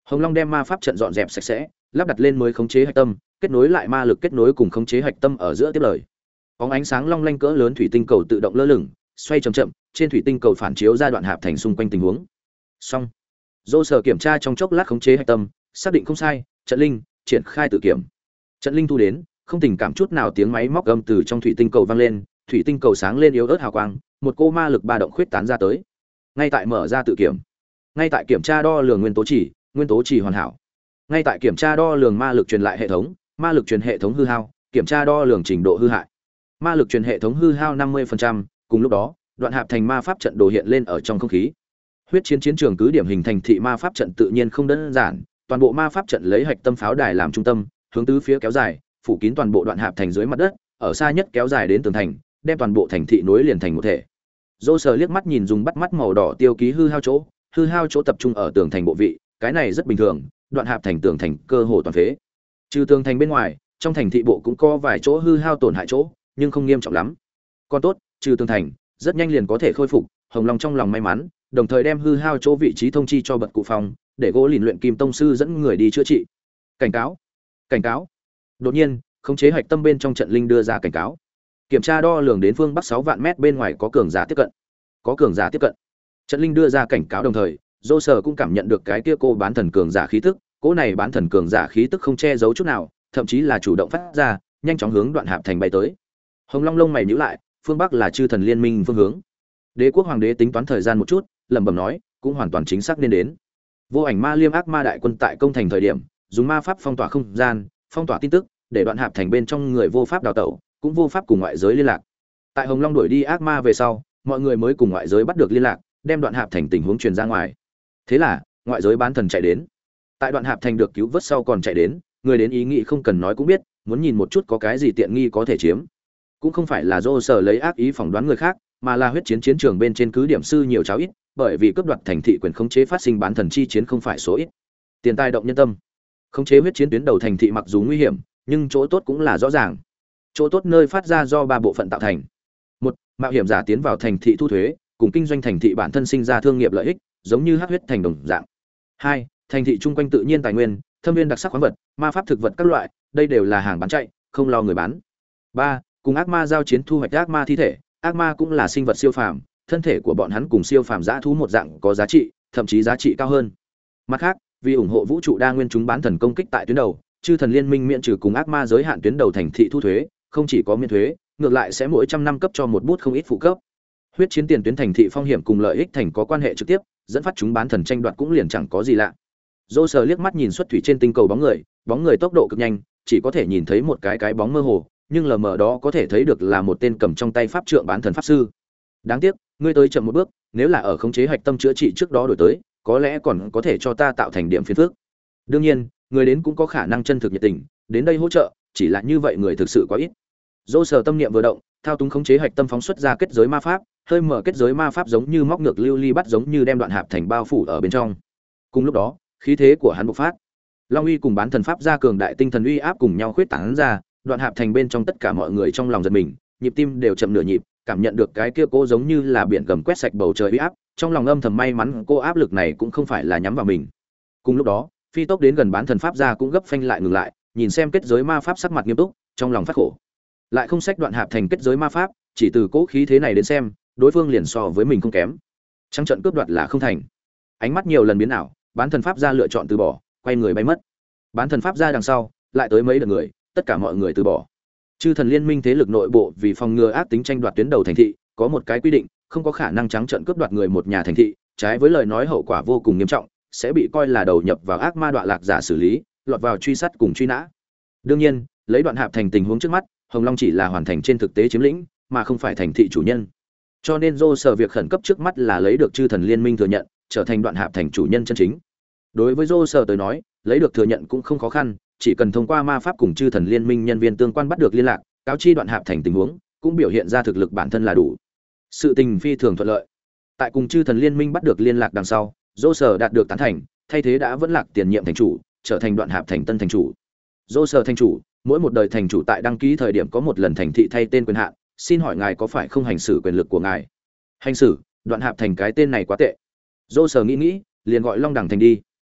Hồng Long đem ma pháp trận dọn dẹp sạch sẽ, lắp đặt lên mới khống chế hạch tâm, kết nối lại ma lực kết nối cùng khống chế hạch tâm ở giữa tiếp lời. Bóng ánh sáng long lanh cỡ lớn thủy tinh cầu tự động lơ lửng, xoay chậm chậm, trên thủy tinh cầu phản chiếu ra đoạn hạp thành xung quanh tình huống. Xong. Dô sở kiểm tra trong chốc lát khống chế hạch tâm, xác định không sai, trận linh triển khai tự kiểm. Trận linh thu đến, không tình cảm chút nào tiếng máy móc gầm từ trong thủy tinh cầu vang lên, thủy tinh cầu sáng lên yếu ớt hào quang, một cô ma lực ba động khuyết tán ra tới. Ngay tại mở ra tự kiểm, ngay tại kiểm tra đo lường nguyên tố chỉ hoàn hảo. Ngay tại kiểm tra đo lường ma lực truyền lại hệ thống, ma lực truyền hệ thống hư hao, kiểm tra đo lường trình độ hư hại. Ma lực truyền hệ thống hư hao 50%, cùng lúc đó, đoạn hạp thành ma pháp trận đồ hiện lên ở trong không khí. Huyết chiến chiến trường cứ điểm hình thành thị ma pháp trận tự nhiên không đơn giản, toàn bộ ma pháp trận lấy hạch tâm pháo đài làm trung tâm, hướng tứ phía kéo dài, phủ kín toàn bộ đoạn hạp thành dưới mặt đất, ở xa nhất kéo dài đến tường thành, đem toàn bộ thành thị nối liền thành một thể. Dô sờ liếc mắt nhìn dùng bắt mắt màu đỏ tiêu ký hư hao chỗ tập trung ở tường thành bộ vị, cái này rất bình thường, đoạn hạp thành tường thành cơ hồ toàn phế. Trừ tường thành bên ngoài, trong thành thị bộ cũng có vài chỗ hư hao tổn hại chỗ, nhưng không nghiêm trọng lắm. Còn tốt, trừ tường thành, rất nhanh liền có thể khôi phục, Hồng Long trong lòng may mắn, đồng thời đem hư hao chỗ vị trí thông chi cho bật cụ phòng, để gỗ lìn luyện kim tông sư dẫn người đi chữa trị. Cảnh cáo! Cảnh cáo! Đột nhiên, khống chế hạch tâm bên trong trận linh đưa ra cảnh cáo. Kiểm tra đo lường đến phương bắc 6 vạn mét bên ngoài có cường giả tiếp cận. Có cường giả tiếp cận. Trận linh đưa ra cảnh cáo đồng thời, Dô Sở cũng cảm nhận được cái kia cô bán thần cường giả khí tức, cỗ này bán thần cường giả khí tức không che giấu chút nào, thậm chí là chủ động phát ra, nhanh chóng hướng đoạn hạp thành bay tới. Hồng Long lông mày nhíu lại, phương bắc là chư thần liên minh phương hướng. Đế quốc hoàng đế tính toán thời gian một chút, lẩm bẩm nói, cũng hoàn toàn chính xác nên đến. Vô ảnh ma liêm ác ma đại quân tại công thành thời điểm, dùng ma pháp phong tỏa không gian, phong tỏa tin tức, để đoạn hạp thành bên trong người vô pháp đào tẩu, cũng vô pháp cùng ngoại giới liên lạc. Tại Hồng Long đuổi đi ác ma về sau, mọi người mới cùng ngoại giới bắt được liên lạc, đem đoạn hạp thành tình huống truyền ra ngoài. Thế là, ngoại giới bán thần chạy đến. Tại đoạn hạp thành được cứu vớt sau còn chạy đến, người đến ý nghĩ không cần nói cũng biết, muốn nhìn một chút có cái gì tiện nghi có thể chiếm. Cũng không phải là Dô Sở lấy ác ý phỏng đoán người khác, mà là huyết chiến chiến trường bên trên cứ điểm sư nhiều cháo ít, bởi vì cướp đoạt thành thị quyền khống chế phát sinh bán thần chi chiến không phải số ít. Tiền tài động nhân tâm. Khống chế huyết chiến tuyến đầu thành thị mặc dù nguy hiểm, nhưng chỗ tốt cũng là rõ ràng. Chỗ tốt nơi phát ra do 3 bộ phận tạo thành. 1. Mạo hiểm giả tiến vào thành thị thu thuế, cùng kinh doanh thành thị bản thân sinh ra thương nghiệp lợi ích, giống như hắc huyết thành đồng dạng. 2. Thành thị chung quanh tự nhiên tài nguyên, thâm viên đặc sắc khoáng vật, ma pháp thực vật các loại, đây đều là hàng bán chạy, không lo người bán. 3. Cùng ác ma giao chiến thu hoạch ác ma thi thể, ác ma cũng là sinh vật siêu phàm, thân thể của bọn hắn cùng siêu phàm dã thú một dạng có giá trị, thậm chí giá trị cao hơn. Mặt khác, vì ủng hộ vũ trụ đa nguyên chúng bán thần công kích tại tuyến đầu, chư thần liên minh miễn trừ cùng ác ma giới hạn tuyến đầu thành thị thu thuế, không chỉ có miễn thuế, ngược lại sẽ mỗi trăm năm cấp cho một bút không ít phụ cấp. Huyết chiến tiền tuyến thành thị phong hiểm cùng lợi ích thành có quan hệ trực tiếp, dẫn phát chúng bán thần tranh đoạt cũng liền chẳng có gì lạ. Dô Sở liếc mắt nhìn xuất thủy trên tinh cầu bóng người tốc độ cực nhanh, chỉ có thể nhìn thấy một cái bóng mơ hồ, nhưng lờ mờ đó có thể thấy được là một tên cầm trong tay pháp trượng bán thần pháp sư. Đáng tiếc, ngươi tới chậm một bước, nếu là ở khống chế hạch tâm chữa trị trước đó đổi tới, có lẽ còn có thể cho ta tạo thành điểm phiền phức. Đương nhiên, người đến cũng có khả năng chân thực nhiệt tình, đến đây hỗ trợ, chỉ là như vậy người thực sự quá ít. Dô Sở tâm niệm vừa động, thao túng khống chế hạch tâm phóng xuất ra kết giới ma pháp, hơi mở kết giới ma pháp giống như móc ngược lưu ly bắt giống như đem đoạn hạp thành bao phủ ở bên trong. Cùng lúc đó, khí thế của hắn bộc phát. Long uy cùng bán thần pháp gia cường đại tinh thần uy áp cùng nhau khuyết tán ra, đoạn hạp thành bên trong tất cả mọi người trong lòng giật mình, nhịp tim đều chậm nửa nhịp, cảm nhận được cái kia cô giống như là biển gầm quét sạch bầu trời uy áp, trong lòng âm thầm may mắn cô áp lực này cũng không phải là nhắm vào mình. Cùng lúc đó, phi tốc đến gần bán thần pháp gia cũng gấp phanh lại ngừng lại, nhìn xem kết giới ma pháp sắc mặt nghiêm túc, trong lòng phát khổ. Lại không sách đoạn hạp thành kết giới ma pháp, chỉ từ cố khí thế này đến xem, đối phương liền so với mình không kém. Trắng trận cướp đoạt là không thành. Ánh mắt nhiều lần biến ảo, bán thần pháp gia lựa chọn từ bỏ, quay người bay mất. Bán thần pháp gia đằng sau, lại tới mấy đợt người, tất cả mọi người từ bỏ. Chư thần liên minh thế lực nội bộ vì phòng ngừa ác tính tranh đoạt tuyến đầu thành thị, có một cái quy định, không có khả năng trắng trợn cướp đoạt người một nhà thành thị, trái với lời nói hậu quả vô cùng nghiêm trọng, sẽ bị coi là đầu nhập vào ác ma đoạn lạc giả xử lý, lọt vào truy sát cùng truy nã. Đương nhiên, lấy đoạn hạp thành tình huống trước mắt, Hồng Long chỉ là hoàn thành trên thực tế chiếm lĩnh, mà không phải thành thị chủ nhân. Cho nên Dô Sở việc khẩn cấp trước mắt là lấy được chư thần liên minh thừa nhận, trở thành đoạn hạp thành chủ nhân chân chính. Đối với Dô Sở tới nói, lấy được thừa nhận cũng không khó khăn, chỉ cần thông qua ma pháp cùng chư thần liên minh nhân viên tương quan bắt được liên lạc, cáo chi đoạn hạp thành tình huống, cũng biểu hiện ra thực lực bản thân là đủ. Sự tình phi thường thuận lợi. Tại cùng chư thần liên minh bắt được liên lạc đằng sau, Dô Sở đạt được tán thành, thay thế đã vẫn lạc tiền nhiệm thành chủ, trở thành đoạn hạp thành tân thành chủ. Dô Sở thành chủ, mỗi một đời thành chủ tại đăng ký thời điểm có một lần thành thị thay tên quyền hạn, xin hỏi ngài có phải không hành xử quyền lực của ngài? Hành xử, đoạn hạp thành cái tên này quá tệ. Dô Sở nghĩ, liền gọi Long Đẳng thành đi.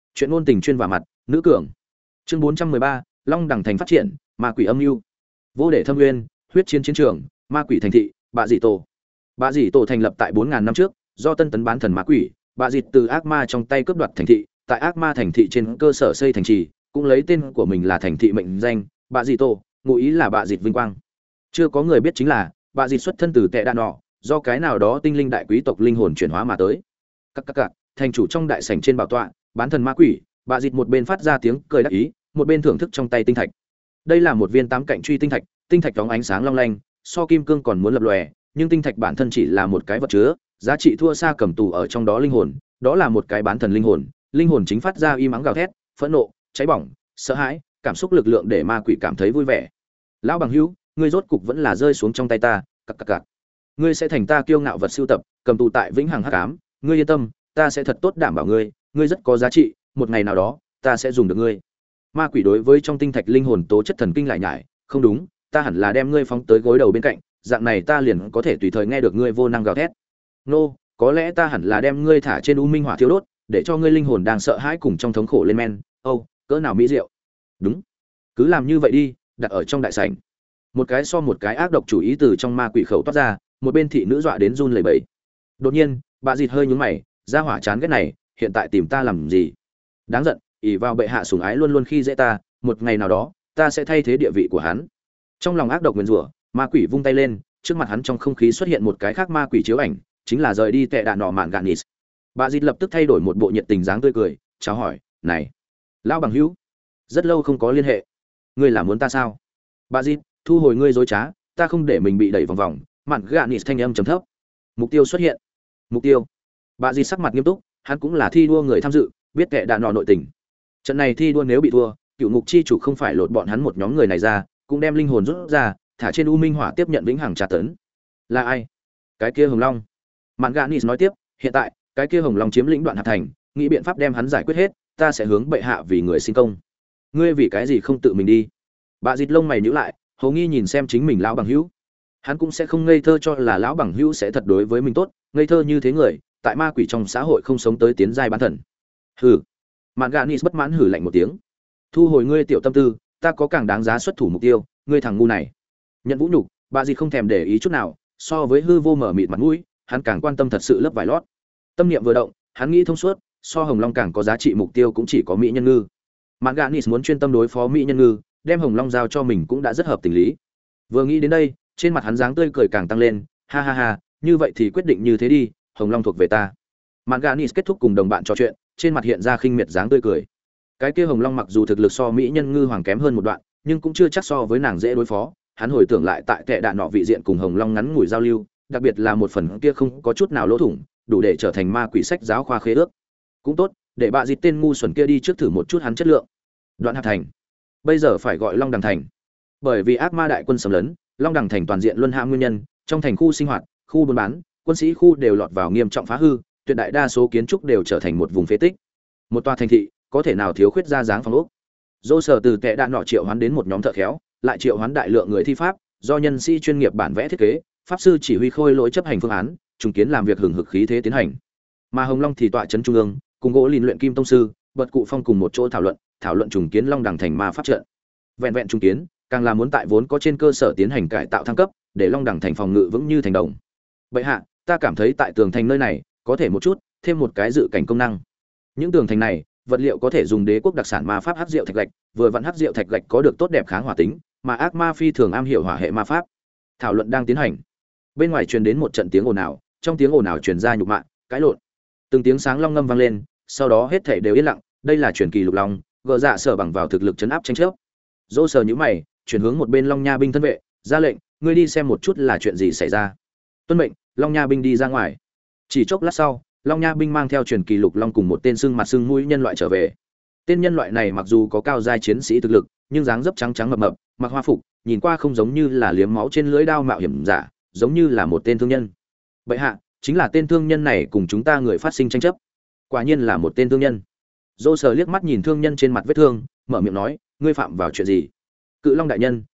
Chuyện ngôn tình chuyên vả mặt, nữ cường. Chương 413, Long Đằng thành phát triển, ma quỷ âm mưu. Vô để thâm nguyên, huyết chiến chiến trường, ma quỷ thành thị, Bạ Dị Tổ. Bạ Dị Tổ thành lập tại 4000 năm trước, do Tân Tấn bán thần ma quỷ, Bạ Dị từ ác ma trong tay cướp đoạt thành thị, tại ác ma thành thị trên cơ sở xây thành trì, cũng lấy tên của mình là thành thị mệnh danh, Bạ Dị Tổ, ngụ ý là Bạ Dị vinh quang. Chưa có người biết chính là, Bạ Dị xuất thân từ Tệ Đạn Nọ, do cái nào đó tinh linh đại quý tộc linh hồn chuyển hóa mà tới. Các thành chủ trong đại sảnh trên bảo tọa, bán thần ma quỷ, Bạ Dị một bên phát ra tiếng cười đắc ý, một bên thưởng thức trong tay tinh thạch. Đây là một viên tám cạnh truy tinh thạch, tinh thạch đóng ánh sáng long lanh, so kim cương còn muốn lập lòe, nhưng tinh thạch bản thân chỉ là một cái vật chứa, giá trị thua xa cầm tù ở trong đó linh hồn, đó là một cái bán thần linh hồn chính phát ra y mắng gào thét, phẫn nộ, cháy bỏng, sợ hãi, cảm xúc lực lượng để ma quỷ cảm thấy vui vẻ. Lão bằng hữu, ngươi rốt cục vẫn là rơi xuống trong tay ta, cặc. Ngươi sẽ thành ta kiêu ngạo vật sưu tập, cầm tù tại vĩnh hằng hắc ám, ngươi yên tâm, ta sẽ thật tốt đảm bảo ngươi, ngươi rất có giá trị, một ngày nào đó, ta sẽ dùng được ngươi. Ma quỷ đối với trong tinh thạch linh hồn tố chất thần kinh lại nhải, không đúng, ta hẳn là đem ngươi phóng tới gối đầu bên cạnh, dạng này ta liền có thể tùy thời nghe được ngươi vô năng gào thét. Nô, có lẽ ta hẳn là đem ngươi thả trên u minh hỏa thiêu đốt, để cho ngươi linh hồn đang sợ hãi cùng trong thống khổ lên men. Cỡ nào mỹ diệu. Đúng, cứ làm như vậy đi, đặt ở trong đại sảnh. Một cái so một cái ác độc chủ ý từ trong ma quỷ khẩu toát ra, một bên thị nữ dọa đến run lẩy bẩy. Đột nhiên, bà dịt hơi nhướng mày, ra hỏa chán ghét này, hiện tại tìm ta làm gì? Đáng giận, ỷ vào bệ hạ sủng ái luôn luôn khi dễ ta, một ngày nào đó, ta sẽ thay thế địa vị của hắn. Trong lòng ác độc nguyền rủa, ma quỷ vung tay lên, trước mặt hắn trong không khí xuất hiện một cái khác ma quỷ chiếu ảnh, chính là rời đi Tệ Đạn Nọ mạn Ganis. Bà dịt lập tức thay đổi một bộ nhiệt tình dáng tươi cười, chào hỏi, "Này, lão bằng hữu, rất lâu không có liên hệ, ngươi là muốn ta sao?" Bà dịt, thu hồi ngươi dối trá, ta không để mình bị đẩy vòng vòng. Mạn Ganis thanh âm trầm thấp. Mục tiêu xuất hiện. Mục tiêu. Bà dịt sắc mặt nghiêm túc, hắn cũng là thi đua người tham dự, biết Tệ Đạn Nọ nội tình. Trận này thi đua nếu bị thua, Cựu Ngục chi chủ không phải lột bọn hắn một nhóm người này ra, cũng đem linh hồn rút ra, thả trên u minh hỏa tiếp nhận vĩnh hằng tra tấn. Là ai? Cái kia Hồng Long. Mạn Ganis nói tiếp, hiện tại, cái kia Hồng Long chiếm lĩnh Đoạn Hạp thành, nghĩ biện pháp đem hắn giải quyết hết, ta sẽ hướng bệ hạ vì người sinh công. Ngươi vì cái gì không tự mình đi? Bà dịt lông mày nhíu lại, hầu nghi nhìn xem chính mình lão bằng hữu. Hắn cũng sẽ không ngây thơ cho là lão bằng hữu sẽ thật đối với mình tốt, ngây thơ như thế người, tại ma quỷ trong xã hội không sống tới tiến giai bán thần. Hừ. Mạn Ganis bất mãn hừ lạnh một tiếng. Thu hồi ngươi tiểu tâm tư, ta có càng đáng giá xuất thủ mục tiêu, ngươi thằng ngu này. Nhận vũ nhục, bà dịt không thèm để ý chút nào, so với hư vô mở mịt mặt mũi, hắn càng quan tâm thật sự lớp vải lót. Tâm niệm vừa động, hắn nghĩ thông suốt, so Hồng Long càng có giá trị mục tiêu cũng chỉ có Mỹ Nhân Ngư. Mạn Ganis muốn chuyên tâm đối phó Mỹ Nhân Ngư, đem Hồng Long giao cho mình cũng đã rất hợp tình lý. Vừa nghĩ đến đây, trên mặt hắn dáng tươi cười càng tăng lên, ha, như vậy thì quyết định như thế đi, Hồng Long thuộc về ta. Mạn Ganis kết thúc cùng đồng bạn trò chuyện, trên mặt hiện ra khinh miệt dáng tươi cười. Cái kia Hồng Long mặc dù thực lực so Mỹ Nhân Ngư hoàng kém hơn một đoạn, nhưng cũng chưa chắc so với nàng dễ đối phó. Hắn hồi tưởng lại tại Tệ Đạn Nọ vị diện cùng Hồng Long ngắn ngủi giao lưu, đặc biệt là một phần kia không có chút nào lỗ thủng, đủ để trở thành ma quỷ sách giáo khoa khế ước. Cũng tốt, để bạ dịt tên ngu xuẩn kia đi trước thử một chút hắn chất lượng. Đoạn Hạp thành, bây giờ phải gọi Long Đằng thành. Bởi vì ác ma đại quân xâm lấn, Long Đằng thành toàn diện luân hãm nguyên nhân, trong thành khu sinh hoạt, khu buôn bán, quân sĩ khu đều lọt vào nghiêm trọng phá hư, tuyệt đại đa số kiến trúc đều trở thành một vùng phế tích. Một tòa thành thị, có thể nào thiếu khuyết ra dáng phòng ốc. Dô sở từ Tệ Đạn Nọ triệu hoán đến một nhóm thợ khéo, lại triệu hoán đại lượng người thi pháp, do nhân sĩ chuyên nghiệp bản vẽ thiết kế, pháp sư chỉ huy khôi lỗi chấp hành phương án, trùng kiến làm việc hừng hực khí thế tiến hành. Mà Hồng Long thì tọa trấn trung ương, cùng gỗ lìn luyện kim tông sư, Bật Cụ Phong cùng một chỗ thảo luận trùng kiến Long Đằng thành ma pháp trận. Vẹn trùng kiến, càng là muốn tại vốn có trên cơ sở tiến hành cải tạo thăng cấp, để Long Đằng thành phòng ngự vững như thành đồng. Bệ hạ, ta cảm thấy tại tường thành nơi này, có thể một chút, thêm một cái dự cảnh công năng. Những tường thành này, vật liệu có thể dùng đế quốc đặc sản ma pháp hắc diệu thạch gạch, vừa vặn hắc diệu thạch gạch có được tốt đẹp kháng hỏa tính, mà ác ma phi thường am hiểu hỏa hệ ma pháp. Thảo luận đang tiến hành. Bên ngoài truyền đến một trận tiếng ồn ào, trong tiếng ồn ào truyền ra nhục mạ, cãi lộn. Từng tiếng sáng long ngâm vang lên, sau đó hết thảy đều yên lặng, đây là truyền kỳ lục long, gỡ dạ sở bằng vào thực lực chấn áp tranh chấp. Dỗ sở nhíu mày, chuyển hướng một bên Long Nha binh thân vệ, ra lệnh, ngươi đi xem một chút là chuyện gì xảy ra. Tuân mệnh, Long Nha binh đi ra ngoài. Chỉ chốc lát sau, Long Nha binh mang theo truyền kỳ lục long cùng một tên xương mặt xương mũi nhân loại trở về. Tên nhân loại này mặc dù có cao giai chiến sĩ thực lực, nhưng dáng dấp trắng trắng mập mập, mặc hoa phục, nhìn qua không giống như là liếm máu trên lưỡi đao mạo hiểm giả, giống như là một tên thương nhân. Bệ hạ, chính là tên thương nhân này cùng chúng ta người phát sinh tranh chấp. Quả nhiên là một tên thương nhân. Dô sở liếc mắt nhìn thương nhân trên mặt vết thương, mở miệng nói, ngươi phạm vào chuyện gì? Cự Long đại nhân,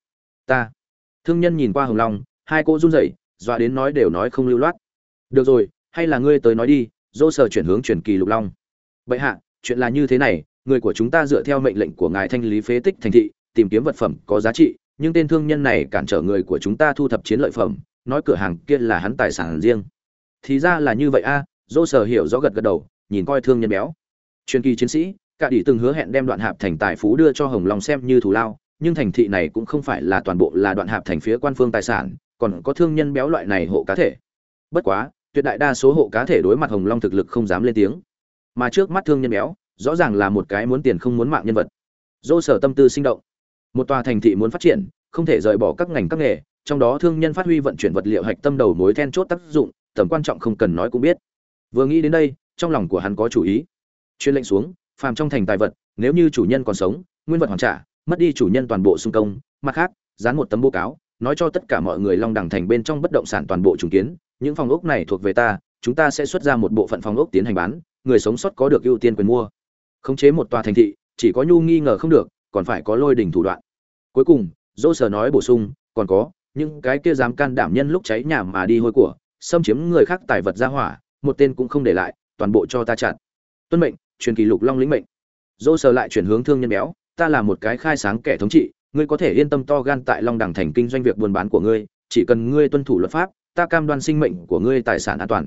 ta. Thương nhân nhìn qua Hồng Long, hai cô run rẩy, dọa đến nói đều nói không lưu loát. Được rồi, hay là ngươi tới nói đi. Dô sở chuyển hướng truyền kỳ lục long. Bệ hạ, chuyện là như thế này, người của chúng ta dựa theo mệnh lệnh của ngài thanh lý phế tích thành thị, tìm kiếm vật phẩm có giá trị, nhưng tên thương nhân này cản trở người của chúng ta thu thập chiến lợi phẩm, nói cửa hàng kia là hắn tài sản riêng. Thì ra là như vậy a. Dô sở hiểu rõ, gật gật đầu, nhìn coi thương nhân béo. Truyền kỳ chiến sĩ, cả đi từng hứa hẹn đem Đoạn Hạp thành tài phú đưa cho Hồng Long xem như thù lao, nhưng thành thị này cũng không phải là toàn bộ là Đoạn Hạp thành phía quan phương tài sản, còn có thương nhân béo loại này hộ cá thể. Bất quá, tuyệt đại đa số hộ cá thể đối mặt Hồng Long thực lực không dám lên tiếng, mà trước mắt thương nhân béo, rõ ràng là một cái muốn tiền không muốn mạng nhân vật. Dô sở tâm tư sinh động. Một tòa thành thị muốn phát triển, không thể rời bỏ các ngành các nghề, trong đó thương nhân phát huy vận chuyển vật liệu hạch tâm đầu mối then chốt tác dụng, tầm quan trọng không cần nói cũng biết. Vừa nghĩ đến đây, trong lòng của hắn có chủ ý. Truyền lệnh xuống, phàm trong thành tài vật, nếu như chủ nhân còn sống, nguyên vật hoàn trả, mất đi chủ nhân toàn bộ xung công. Mặt khác, dán một tấm bố cáo, nói cho tất cả mọi người Long Đằng thành bên trong bất động sản toàn bộ trùng kiến, những phòng ốc này thuộc về ta, chúng ta sẽ xuất ra một bộ phận phòng ốc tiến hành bán, người sống sót có được ưu tiên quyền mua. Khống chế một tòa thành thị, chỉ có nhu nghi ngờ không được, còn phải có lôi đỉnh thủ đoạn. Cuối cùng, Dô sở nói bổ sung, còn có những cái kia dám can đảm nhân lúc cháy nhà mà đi hôi của, xâm chiếm người khác tài vật ra hỏa, một tên cũng không để lại, toàn bộ cho ta chặn. Tuân mệnh. Truyền kỳ lục long lĩnh mệnh. Dô sở lại chuyển hướng thương nhân béo, ta là một cái khai sáng kẻ thống trị, ngươi có thể yên tâm to gan tại Long Đằng thành kinh doanh việc buôn bán của ngươi, chỉ cần ngươi tuân thủ luật pháp, ta cam đoan sinh mệnh của ngươi tài sản an toàn.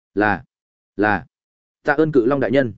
Là tạ ơn Cự Long đại nhân.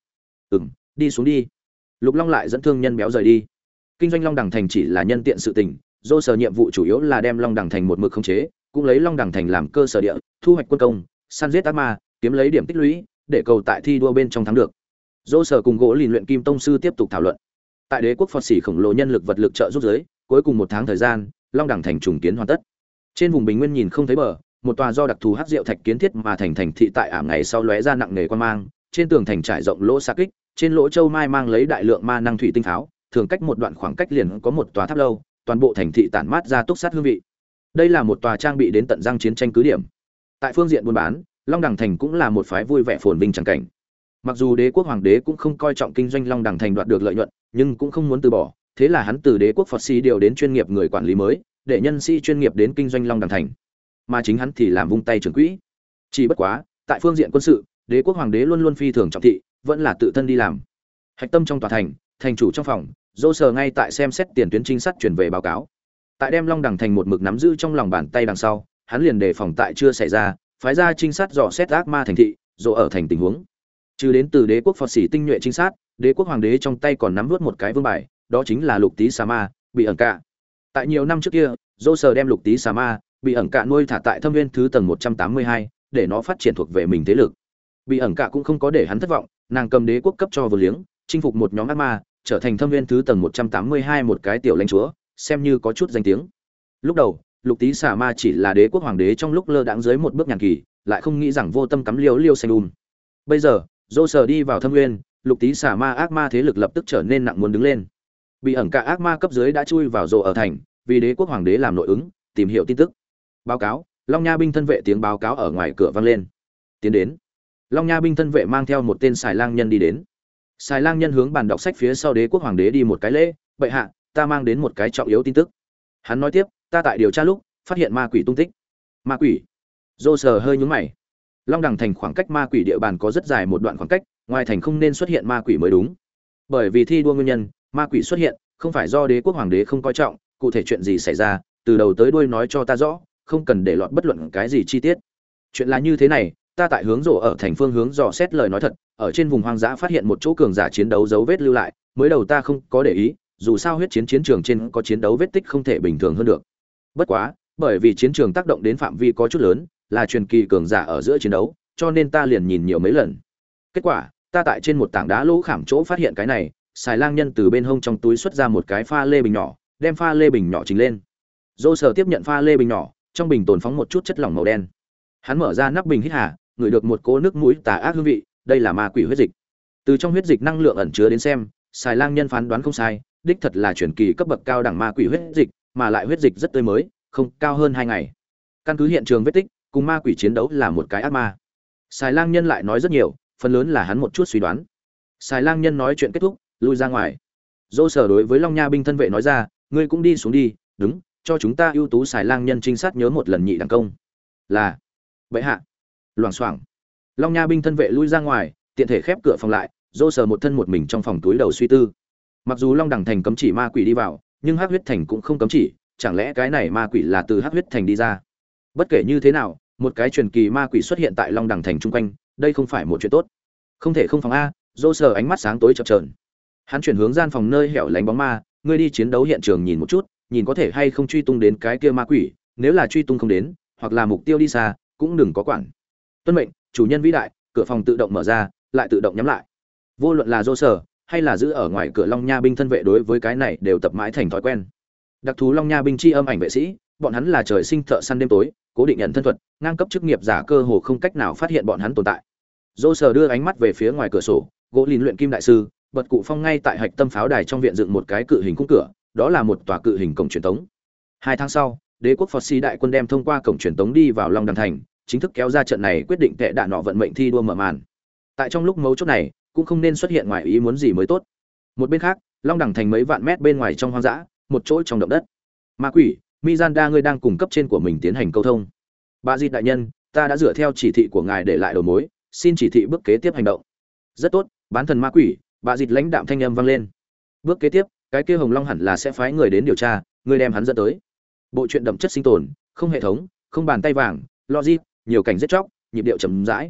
Đi xuống đi. Lục Long lại dẫn thương nhân béo rời đi. Kinh doanh Long Đằng thành chỉ là nhân tiện sự tình, Dô sở nhiệm vụ chủ yếu là đem Long Đằng thành một mực khống chế, cũng lấy Long Đằng thành làm cơ sở địa, thu hoạch quân công, săn giết ác ma, kiếm lấy điểm tích lũy, để cầu tại thi đua bên trong thắng được. Dô sở cùng gỗ lìn luyện kim tông sư tiếp tục thảo luận. Tại Đế quốc Phật Sĩ khổng lồ nhân lực vật lực trợ giúp giới, cuối cùng một tháng thời gian, Long Đằng thành trùng kiến hoàn tất. Trên vùng bình nguyên nhìn không thấy bờ, một tòa do đặc thù hắc diệu thạch kiến thiết mà thành thành thị tại ảm ngày sau lóe ra nặng nề quan mang, trên tường thành trải rộng lỗ xa kích, trên lỗ châu mai mang lấy đại lượng ma năng thủy tinh pháo, thường cách một đoạn khoảng cách liền có một tòa tháp lâu, toàn bộ thành thị tản mát ra túc sát hương vị. Đây là một tòa trang bị đến tận răng chiến tranh cứ điểm. Tại phương diện buôn bán, Long Đằng thành cũng là một phái vui vẻ phồn vinh chẳng cảnh. Mặc dù Đế quốc hoàng đế cũng không coi trọng kinh doanh Long Đằng thành đoạt được lợi nhuận, nhưng cũng không muốn từ bỏ, thế là hắn từ Đế quốc Phật Sĩ điều đến chuyên nghiệp người quản lý mới, để nhân sĩ chuyên nghiệp đến kinh doanh Long Đằng thành, mà chính hắn thì làm vung tay trưởng quỹ. Chỉ bất quá, tại phương diện quân sự, Đế quốc hoàng đế luôn luôn phi thường trọng thị, vẫn là tự thân đi làm. Hạch tâm trong tòa thành, thành chủ trong phòng, Dô sở ngay tại xem xét tiền tuyến trinh sát truyền về báo cáo. Tại đem Long Đằng thành một mực nắm giữ trong lòng bàn tay đằng sau, hắn liền đề phòng tại chưa xảy ra, phái ra trinh sát dò xét ác ma thành thị, dỗ ở thành tình huống. Trừ đến từ Đế quốc Phật Sĩ tinh nhuệ trinh sát, Đế quốc hoàng đế trong tay còn nắm vút một cái vương bài, đó chính là Lục Tý Xà Ma, bị ẩn cả. Tại nhiều năm trước kia, Dô sở đem Lục Tý Xà Ma, bị ẩn cả nuôi thả tại Thâm Viên thứ tầng 182, để nó phát triển thuộc về mình thế lực. Bị ẩn cả cũng không có để hắn thất vọng, nàng cầm đế quốc cấp cho vừa liếng, chinh phục một nhóm ác ma, trở thành Thâm Viên thứ tầng 182 một cái tiểu lãnh chúa, xem như có chút danh tiếng. Lúc đầu, Lục Tý Xà Ma chỉ là đế quốc hoàng đế trong lúc lơ đãng dưới một bước nhàn kỳ, lại không nghĩ rằng vô tâm cắm liêu xanh Bây giờ, Dô sở đi vào Thâm Nguyên, Lục Tý Xà Ma ác ma thế lực lập tức trở nên nặng muốn đứng lên. Bị ẩn cả ác ma cấp dưới đã chui vào rồ ở thành, vì đế quốc hoàng đế làm nội ứng, tìm hiểu tin tức. Báo cáo, Long Nha binh thân vệ tiếng báo cáo ở ngoài cửa vang lên. Tiến đến. Long Nha binh thân vệ mang theo một tên xài lang nhân đi đến. Xài lang nhân hướng bàn đọc sách phía sau đế quốc hoàng đế đi một cái lễ, "Bệ hạ, ta mang đến một cái trọng yếu tin tức." Hắn nói tiếp, "Ta tại điều tra lúc, phát hiện ma quỷ tung tích." Ma quỷ? Dô sở hơi nhướng mày. Long Đằng thành khoảng cách ma quỷ địa bàn có rất dài một đoạn khoảng cách, ngoài thành không nên xuất hiện ma quỷ mới đúng. Bởi vì thi đua nguyên nhân, ma quỷ xuất hiện, không phải do đế quốc hoàng đế không coi trọng, cụ thể chuyện gì xảy ra, từ đầu tới đuôi nói cho ta rõ, không cần để lọt bất luận cái gì chi tiết. Chuyện là như thế này, ta tại hướng rồ ở thành phương hướng dò xét lời nói thật, ở trên vùng hoang dã phát hiện một chỗ cường giả chiến đấu dấu vết lưu lại, mới đầu ta không có để ý, dù sao huyết chiến chiến trường trên có chiến đấu vết tích không thể bình thường hơn được. Bất quá, bởi vì chiến trường tác động đến phạm vi có chút lớn, là truyền kỳ cường giả ở giữa chiến đấu, cho nên ta liền nhìn nhiều mấy lần. Kết quả, ta tại trên một tảng đá lỗ khảm chỗ phát hiện cái này, xài lang nhân từ bên hông trong túi xuất ra một cái pha lê bình nhỏ, đem pha lê bình nhỏ trình lên. Dô sở tiếp nhận pha lê bình nhỏ, trong bình tồn phóng một chút chất lỏng màu đen. Hắn mở ra nắp bình hít hà, ngửi được một cỗ nước mũi tà ác hương vị, đây là ma quỷ huyết dịch. Từ trong huyết dịch năng lượng ẩn chứa đến xem, xài lang nhân phán đoán không sai, đích thật là truyền kỳ cấp bậc cao đẳng ma quỷ huyết dịch, mà lại huyết dịch rất tươi mới, không cao hơn 2 ngày. Căn cứ hiện trường vết tích, cùng ma quỷ chiến đấu là một cái ác ma. Xài lang nhân lại nói rất nhiều, phần lớn là hắn một chút suy đoán. Xài lang nhân nói chuyện kết thúc, lui ra ngoài. Dô sở đối với Long Nha binh thân vệ nói ra, ngươi cũng đi xuống đi, đúng, cho chúng ta ưu tú xài lang nhân trinh sát nhớ một lần nhị đẳng công. Là, bệ hạ. Loảng xoảng. Long Nha binh thân vệ lui ra ngoài, tiện thể khép cửa phòng lại, dô sờ một thân một mình trong phòng túi đầu suy tư. Mặc dù Long Đằng thành cấm chỉ ma quỷ đi vào, nhưng Hắc Huyết thành cũng không cấm chỉ, chẳng lẽ cái này ma quỷ là từ Hắc Huyết thành đi ra? Bất kể như thế nào, một cái truyền kỳ ma quỷ xuất hiện tại Long Đằng thành chung quanh, đây không phải một chuyện tốt. Không thể không phòng a, dô sờ ánh mắt sáng tối chập chờn. Hắn chuyển hướng gian phòng nơi hẻo lánh bóng ma, ngươi đi chiến đấu hiện trường nhìn một chút, nhìn có thể hay không truy tung đến cái kia ma quỷ, nếu là truy tung không đến, hoặc là mục tiêu đi xa, cũng đừng có quản. Tuân mệnh, chủ nhân vĩ đại. Cửa phòng tự động mở ra, lại tự động nhắm lại. Vô luận là dô sở hay là giữ ở ngoài cửa Long Nha binh thân vệ đối với cái này đều tập mãi thành thói quen. Đặc thú Long Nha binh chi âm ảnh vệ sĩ, bọn hắn là trời sinh thợ săn đêm tối, cố định nhận thân thuật, ngang cấp chức nghiệp giả cơ hồ không cách nào phát hiện bọn hắn tồn tại. Dô sở đưa ánh mắt về phía ngoài cửa sổ, gỗ lìn luyện kim đại sư, bật cụ phong ngay tại hạch tâm pháo đài trong viện dựng một cái cự hình khung cửa, đó là một tòa cự hình cổng truyền tống. 2 tháng sau, đế quốc Phật Sĩ đại quân đem thông qua cổng truyền tống đi vào Long Đằng thành, chính thức kéo ra trận này quyết định tệ đạn nọ vận mệnh thi đua mở màn. Tại trong lúc mấu chốt này, cũng không nên xuất hiện ngoài ý muốn gì mới tốt. Một bên khác, Long Đằng thành mấy vạn mét bên ngoài trong hoang dã, một chỗ trong động đất. Ma quỷ, Mizanda ngươi đang cùng cấp trên của mình tiến hành câu thông. Bà Di đại nhân, ta đã dựa theo chỉ thị của ngài để lại đầu mối, xin chỉ thị bước kế tiếp hành động. Rất tốt, bán thần ma quỷ, bà Di lãnh đạm thanh âm vang lên. Bước kế tiếp, cái kia Hồng Long hẳn là sẽ phái người đến điều tra, ngươi đem hắn dẫn tới. Bộ truyện đậm chất sinh tồn, không hệ thống, không bàn tay vàng, logic, nhiều cảnh giết chóc, nhịp điệu chậm rãi.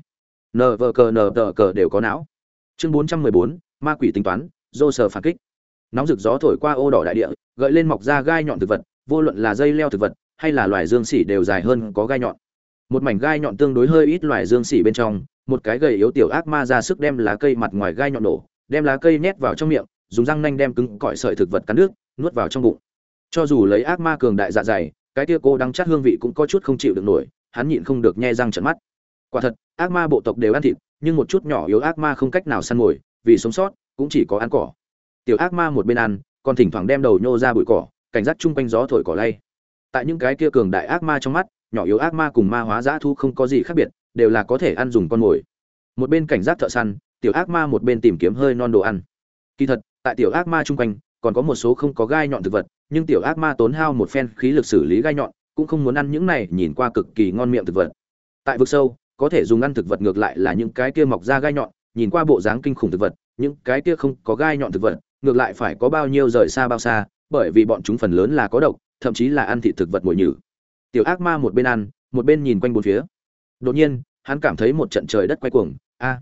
Nờ cờ đều có não. Chương 414, ma quỷ tính toán, dô sờ phản kích. Nóng rực gió thổi qua ô đỏ đại địa, gợi lên mọc ra gai nhọn thực vật, vô luận là dây leo thực vật hay là loài dương xỉ đều dài hơn có gai nhọn. Một mảnh gai nhọn tương đối hơi ít loài dương xỉ bên trong, một cái gầy yếu tiểu ác ma ra sức đem lá cây mặt ngoài gai nhọn nổ, đem lá cây nhét vào trong miệng, dùng răng nanh đem cứng cỏi sợi thực vật cắn nước, nuốt vào trong bụng. Cho dù lấy ác ma cường đại dạ dày, cái kia cô đắng chát hương vị cũng có chút không chịu được nổi, hắn nhịn không được nhe răng trợn mắt. Quả thật, ác ma bộ tộc đều ăn thịt, nhưng một chút nhỏ yếu ác ma không cách nào săn mồi, vì sống sót cũng chỉ có ăn cỏ. Tiểu ác ma một bên ăn, còn thỉnh thoảng đem đầu nhô ra bụi cỏ, cảnh giác chung quanh gió thổi cỏ lay. Tại những cái kia cường đại ác ma trong mắt, nhỏ yếu ác ma cùng ma hóa dã thu không có gì khác biệt, đều là có thể ăn dùng con mồi. Một bên cảnh giác thợ săn, tiểu ác ma một bên tìm kiếm hơi non đồ ăn. Kỳ thật, tại tiểu ác ma chung quanh, còn có một số không có gai nhọn thực vật, nhưng tiểu ác ma tốn hao một phen khí lực xử lý gai nhọn, cũng không muốn ăn những này nhìn qua cực kỳ ngon miệng thực vật. Tại vực sâu, có thể dùng ăn thực vật ngược lại là những cái kia mọc ra gai nhọn, nhìn qua bộ dáng kinh khủng thực vật, những cái kia không có gai nhọn thực vật, ngược lại phải có bao nhiêu rời xa bao xa, bởi vì bọn chúng phần lớn là có độc, thậm chí là ăn thịt thực vật mồi nhử. Tiểu ác ma một bên ăn, một bên nhìn quanh bốn phía. Đột nhiên, hắn cảm thấy một trận trời đất quay cuồng,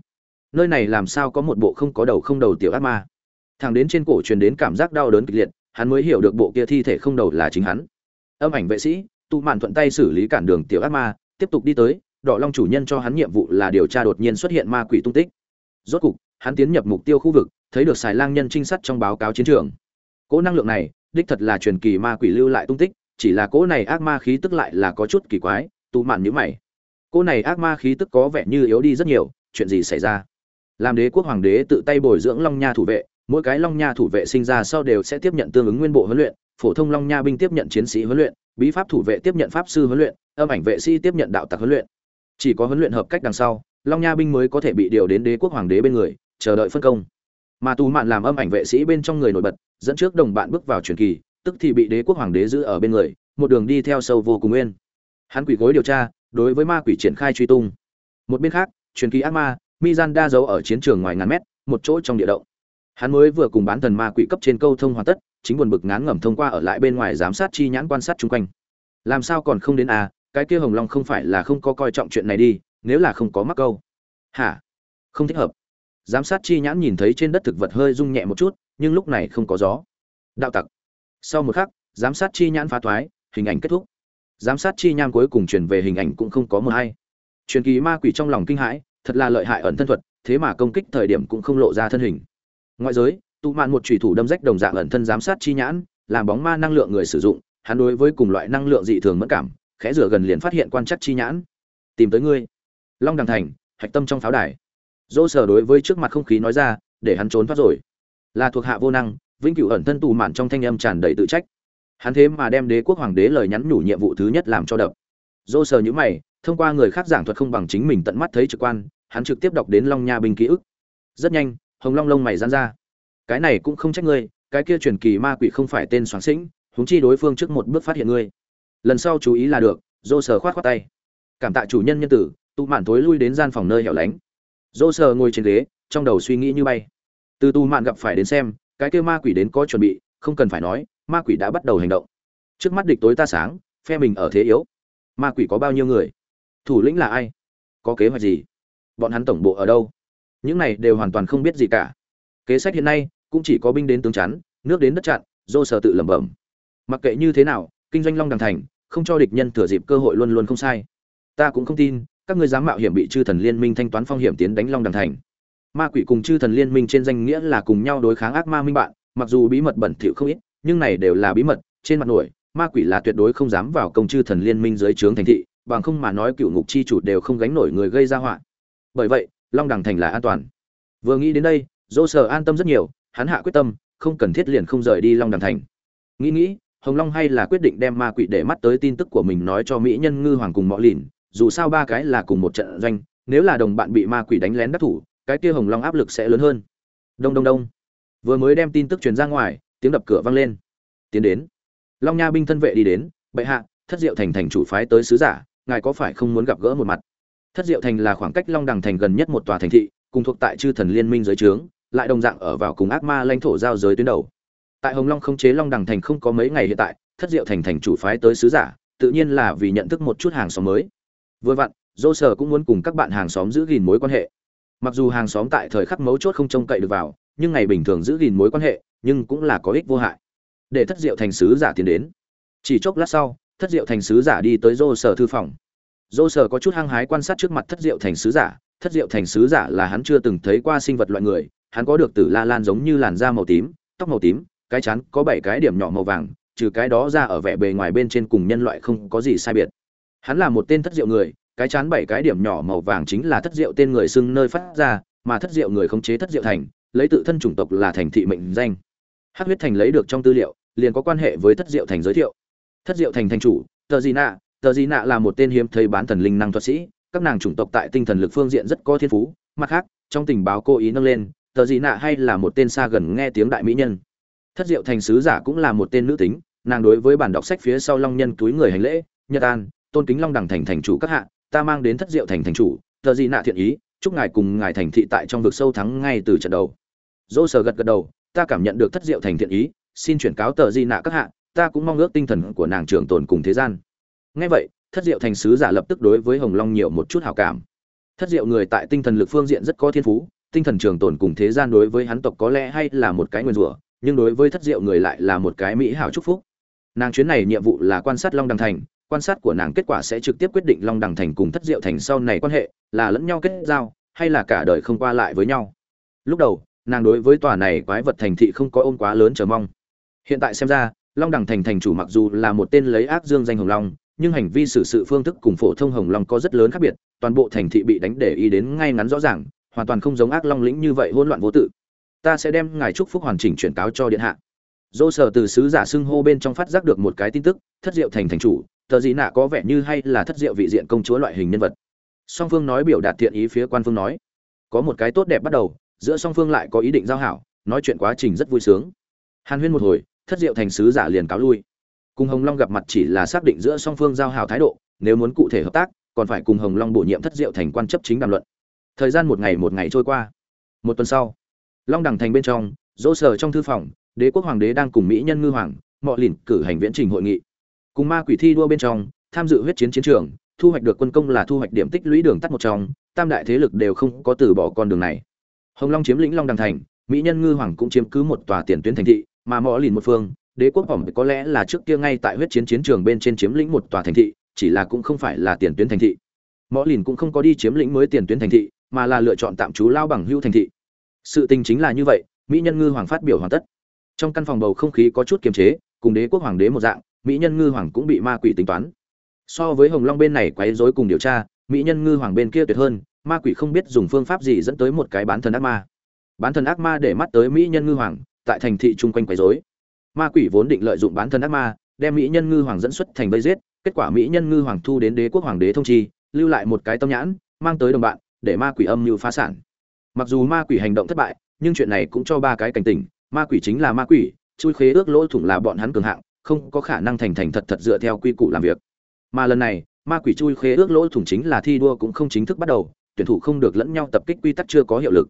nơi này làm sao có một bộ không có đầu không đầu tiểu ác ma? Thằng đến trên cổ truyền đến cảm giác đau đớn kịch liệt, hắn mới hiểu được bộ kia thi thể không đầu là chính hắn. Âm ảnh vệ sĩ, Tu Mạn thuận tay xử lý cản đường tiểu ác ma, tiếp tục đi tới, Đỏ Long chủ nhân cho hắn nhiệm vụ là điều tra đột nhiên xuất hiện ma quỷ tung tích. Rốt cục, hắn tiến nhập mục tiêu khu vực, thấy được xài lang nhân trinh sát trong báo cáo chiến trường. Cỗ năng lượng này, đích thật là truyền kỳ ma quỷ lưu lại tung tích, chỉ là cỗ này ác ma khí tức lại là có chút kỳ quái, Tu Mạn nhíu mày. Cỗ này ác ma khí tức có vẻ như yếu đi rất nhiều, chuyện gì xảy ra? Làm đế quốc hoàng đế tự tay bồi dưỡng Long Nha thủ vệ, mỗi cái Long Nha thủ vệ sinh ra sau đều sẽ tiếp nhận tương ứng nguyên bộ huấn luyện, phổ thông Long Nha binh tiếp nhận chiến sĩ huấn luyện, bí pháp thủ vệ tiếp nhận pháp sư huấn luyện, âm ảnh vệ sĩ tiếp nhận đạo tặc huấn luyện. Chỉ có huấn luyện hợp cách đằng sau, Long Nha binh mới có thể bị điều đến đế quốc hoàng đế bên người, chờ đợi phân công. Mà Tu Mạn làm âm ảnh vệ sĩ bên trong người nổi bật, dẫn trước đồng bạn bước vào truyền kỳ, tức thì bị đế quốc hoàng đế giữ ở bên người, một đường đi theo sâu vô cùng nguyên. Hắn quỳ gối điều tra, đối với ma quỷ triển khai truy tung. Một bên khác, truyền kỳ ác ma Mizanda giấu ở chiến trường ngoài ngàn mét, một chỗ trong địa động. Hắn mới vừa cùng bán thần ma quỷ cấp trên câu thông hoàn tất, chính buồn bực ngán ngẩm thông qua ở lại bên ngoài giám sát chi nhãn quan sát chung quanh. Làm sao còn không đến cái kia Hồng Long không phải là không có coi trọng chuyện này đi, nếu là không có mắc câu. Hả? Không thích hợp. Giám sát chi nhãn nhìn thấy trên đất thực vật hơi rung nhẹ một chút, nhưng lúc này không có gió. Đạo tặc. Sau một khắc, giám sát chi nhãn phá thoái, hình ảnh kết thúc. Giám sát chi nhãn cuối cùng truyền về hình ảnh cũng không có một hay. Truyền kỳ ma quỷ trong lòng kinh hãi, thật là lợi hại ẩn thân thuật, thế mà công kích thời điểm cũng không lộ ra thân hình. Ngoại giới, Tu Mạn một chủy thủ đâm rách đồng dạng ẩn thân giám sát chi nhãn, làm bóng ma năng lượng người sử dụng, hắn đối với cùng loại năng lượng dị thường mẫn cảm, khẽ rửa gần liền phát hiện quan trắc chi nhãn. Tìm tới ngươi. Long Đằng thành, hạch tâm trong pháo đài. Dỗ sở đối với trước mặt không khí nói ra, để hắn trốn thoát rồi. Là thuộc hạ vô năng, vĩnh cửu ẩn thân Tu Mạn trong thanh âm tràn đầy tự trách. Hắn thế mà đem đế quốc hoàng đế lời nhắn nhủ nhiệm vụ thứ nhất làm cho đập. Dỗ sở nhíu mày, thông qua người khác giảng thuật không bằng chính mình tận mắt thấy trực quan, hắn trực tiếp đọc đến Long Nha binh ký ức. Rất nhanh, Hồng Long lông mày giãn ra. Cái này cũng không trách ngươi, cái kia truyền kỳ ma quỷ không phải tên soáng xĩnh, huống chi đối phương trước một bước phát hiện ngươi. Lần sau chú ý là được. Dô sờ khoát tay. Cảm tạ chủ nhân nhân tử, Tu Mạn tối lui đến gian phòng nơi hẻo lánh. Dô sờ ngồi trên ghế, trong đầu suy nghĩ như bay. Từ tù mạn gặp phải đến xem, cái kia ma quỷ đến có chuẩn bị, không cần phải nói, ma quỷ đã bắt đầu hành động. Trước mắt địch tối ta sáng, phe mình ở thế yếu. Ma quỷ có bao nhiêu người? Thủ lĩnh là ai? Có kế hoạch gì? Bọn hắn tổng bộ ở đâu? Những này đều hoàn toàn không biết gì cả. Kế sách hiện nay cũng chỉ có binh đến tướng chắn, nước đến đất chặn, Dô Sở tự lẩm bẩm. Mặc kệ như thế nào, kinh doanh Long Đằng thành, không cho địch nhân thừa dịp cơ hội luôn luôn không sai. Ta cũng không tin, các ngươi dám mạo hiểm bị chư thần liên minh thanh toán phong hiểm tiến đánh Long Đằng thành. Ma quỷ cùng chư thần liên minh trên danh nghĩa là cùng nhau đối kháng ác ma minh bạn, mặc dù bí mật bẩn thỉu không ít, nhưng này đều là bí mật, trên mặt nổi, ma quỷ là tuyệt đối không dám vào công chư thần liên minh dưới trướng thành thị, bằng không mà nói cựu ngục chi chủ đều không gánh nổi người gây ra họa. Bởi vậy, Long Đằng thành là an toàn. Vừa nghĩ đến đây, Dô Sở an tâm rất nhiều, hắn hạ quyết tâm, không cần thiết liền không rời đi Long Đằng thành. Nghĩ, Hồng Long hay là quyết định đem ma quỷ để mắt tới tin tức của mình nói cho mỹ nhân ngư hoàng cùng Mọ Lìn, dù sao ba cái là cùng một trận doanh, nếu là đồng bạn bị ma quỷ đánh lén đắc thủ, cái kia Hồng Long áp lực sẽ lớn hơn. Đông đông đông. Vừa mới đem tin tức truyền ra ngoài, tiếng đập cửa vang lên. Tiến đến. Long Nha binh thân vệ đi đến, bệ hạ, Thất Diệu thành thành chủ phái tới sứ giả, ngài có phải không muốn gặp gỡ một mặt? Thất Diệu thành là khoảng cách Long Đằng thành gần nhất một tòa thành thị, cùng thuộc tại chư thần liên minh dưới trướng, lại đồng dạng ở vào cùng ác ma lãnh thổ giao giới tuyến đầu. Tại Hồng Long khống chế Long Đằng thành không có mấy ngày hiện tại, Thất Diệu thành thành chủ phái tới sứ giả, tự nhiên là vì nhận thức một chút hàng xóm mới. Vừa vặn, Dô Sở cũng muốn cùng các bạn hàng xóm giữ gìn mối quan hệ. Mặc dù hàng xóm tại thời khắc mấu chốt không trông cậy được vào, nhưng ngày bình thường giữ gìn mối quan hệ, nhưng cũng là có ích vô hại. Để Thất Diệu thành sứ giả tiến đến. Chỉ chốc lát sau, Thất Diệu thành sứ giả đi tới Dô Sở thư phòng. Dô Sở có chút hăng hái quan sát trước mặt Thất Diệu thành sứ giả. Thất Diệu thành sứ giả là hắn chưa từng thấy qua sinh vật loại người, hắn có được Tử La Lan giống như làn da màu tím, tóc màu tím, cái trán có 7 cái điểm nhỏ màu vàng, trừ cái đó ra ở vẻ bề ngoài bên trên cùng nhân loại không có gì sai biệt. Hắn là một tên thất diệu người, cái trán 7 cái điểm nhỏ màu vàng chính là thất diệu tên người xưng nơi phát ra, mà thất diệu người khống chế thất diệu thành, lấy tự thân chủng tộc là thành thị mệnh danh. Hắc huyết thành lấy được trong tư liệu, liền có quan hệ với thất diệu thành giới thiệu. Thất diệu thành thành chủ, Tờ Dị Nạ là một tên hiếm thấy bán thần linh năng thuật sĩ, các nàng chủng tộc tại tinh thần lực phương diện rất có thiên phú, mặt khác, trong tình báo cố ý nâng lên, Tờ Dị Nạ hay là một tên xa gần nghe tiếng đại mỹ nhân. Thất diệu thành sứ giả cũng là một tên nữ tính, nàng đối với bản đọc sách phía sau long nhân túi người hành lễ, nhật an, tôn kính Long Đằng thành thành chủ các hạ, ta mang đến Thất diệu thành thành chủ, Tờ Dị Nạ thiện ý, chúc ngài cùng ngài thành thị tại trong vực sâu thắng ngay từ trận đầu. Dô Sở gật gật đầu, ta cảm nhận được Thất diệu thành thiện ý, xin chuyển cáo Tờ Dị Nạ các hạ, ta cũng mong ước tinh thần của nàng trường tồn cùng thế gian. Nghe vậy, Thất diệu thành sứ giả lập tức đối với Hồng Long nhiều một chút hảo cảm. Thất diệu người tại tinh thần lực phương diện rất có thiên phú, tinh thần trường tồn cùng thế gian đối với hắn tộc có lẽ hay là một cái nguyên rủa, nhưng đối với thất diệu người lại là một cái mỹ hảo chúc phúc. Nàng chuyến này nhiệm vụ là quan sát Long Đằng thành, quan sát của nàng kết quả sẽ trực tiếp quyết định Long Đằng thành cùng thất diệu thành sau này quan hệ là lẫn nhau kết giao hay là cả đời không qua lại với nhau. Lúc đầu, nàng đối với tòa này quái vật thành thị không có ôm quá lớn chờ mong. Hiện tại xem ra, Long Đằng thành thành chủ mặc dù là một tên lấy ác dương danh Hồng Long, nhưng hành vi xử sự phương thức cùng phổ thông Hồng Long có rất lớn khác biệt, toàn bộ thành thị bị đánh để ý đến ngay ngắn rõ ràng, hoàn toàn không giống ác long lĩnh như vậy hỗn loạn vô tự. Ta sẽ đem ngài chúc phúc hoàn chỉnh chuyển cáo cho điện hạ. Dô Sở từ sứ giả xưng hô bên trong phát giác được một cái tin tức, thất diệu thành thành chủ, Tờ Dị Nạ có vẻ như hay là thất diệu vị diện công chúa loại hình nhân vật. Song phương nói biểu đạt thiện ý, phía quan phương nói có một cái tốt đẹp bắt đầu, giữa song phương lại có ý định giao hảo, nói chuyện quá trình rất vui sướng. Hàn huyên một hồi, thất diệu thành sứ giả liền cáo lui. Cùng Hồng Long gặp mặt chỉ là xác định giữa song phương giao hảo thái độ, nếu muốn cụ thể hợp tác, còn phải cùng Hồng Long bổ nhiệm thất diệu thành quan chấp chính đàm luận. Thời gian một ngày trôi qua. Một tuần sau, Long Đằng thành bên trong, Dô Sở trong thư phòng, Đế quốc hoàng đế đang cùng mỹ nhân ngư hoàng Mọ Lìn cử hành viễn trình hội nghị. Cùng ma quỷ thi đua bên trong, tham dự huyết chiến chiến trường, thu hoạch được quân công là thu hoạch điểm tích lũy đường tắt một trong, tam đại thế lực đều không có từ bỏ con đường này. Hồng Long chiếm lĩnh Long Đằng thành, mỹ nhân ngư hoàng cũng chiếm cứ một tòa tiền tuyến thành thị, mà Mọ Lìn một phương, Đế quốc hỏng có lẽ là trước kia ngay tại huyết chiến chiến trường bên trên chiếm lĩnh một tòa thành thị, chỉ là cũng không phải là tiền tuyến thành thị. Mọ Lìn cũng không có đi chiếm lĩnh mới tiền tuyến thành thị, mà là lựa chọn tạm trú lao bằng hữu thành thị. Sự tình chính là như vậy, mỹ nhân ngư hoàng phát biểu hoàn tất. Trong căn phòng bầu không khí có chút kiềm chế, cùng Đế quốc hoàng đế một dạng, mỹ nhân ngư hoàng cũng bị ma quỷ tính toán. So với Hồng Long bên này quấy rối cùng điều tra, mỹ nhân ngư hoàng bên kia tuyệt hơn, ma quỷ không biết dùng phương pháp gì dẫn tới một cái bán thần ác ma. Bán thần ác ma để mắt tới mỹ nhân ngư hoàng, tại thành thị chung quanh quấy rối. Ma quỷ vốn định lợi dụng bán thần ác ma, đem mỹ nhân ngư hoàng dẫn xuất thành vây giết, kết quả mỹ nhân ngư hoàng thu đến Đế quốc hoàng đế thông chi, lưu lại một cái tâm nhãn, mang tới đồng bạn, để ma quỷ âm mưu phá sản. Mặc dù ma quỷ hành động thất bại, nhưng chuyện này cũng cho ba cái cảnh tỉnh, ma quỷ chính là ma quỷ, chui khế ước lỗ thủng là bọn hắn cường hạng, không có khả năng thành thành thật thật dựa theo quy củ làm việc. Mà lần này, ma quỷ chui khế ước lỗ thủng chính là thi đua cũng không chính thức bắt đầu, tuyển thủ không được lẫn nhau tập kích quy tắc chưa có hiệu lực.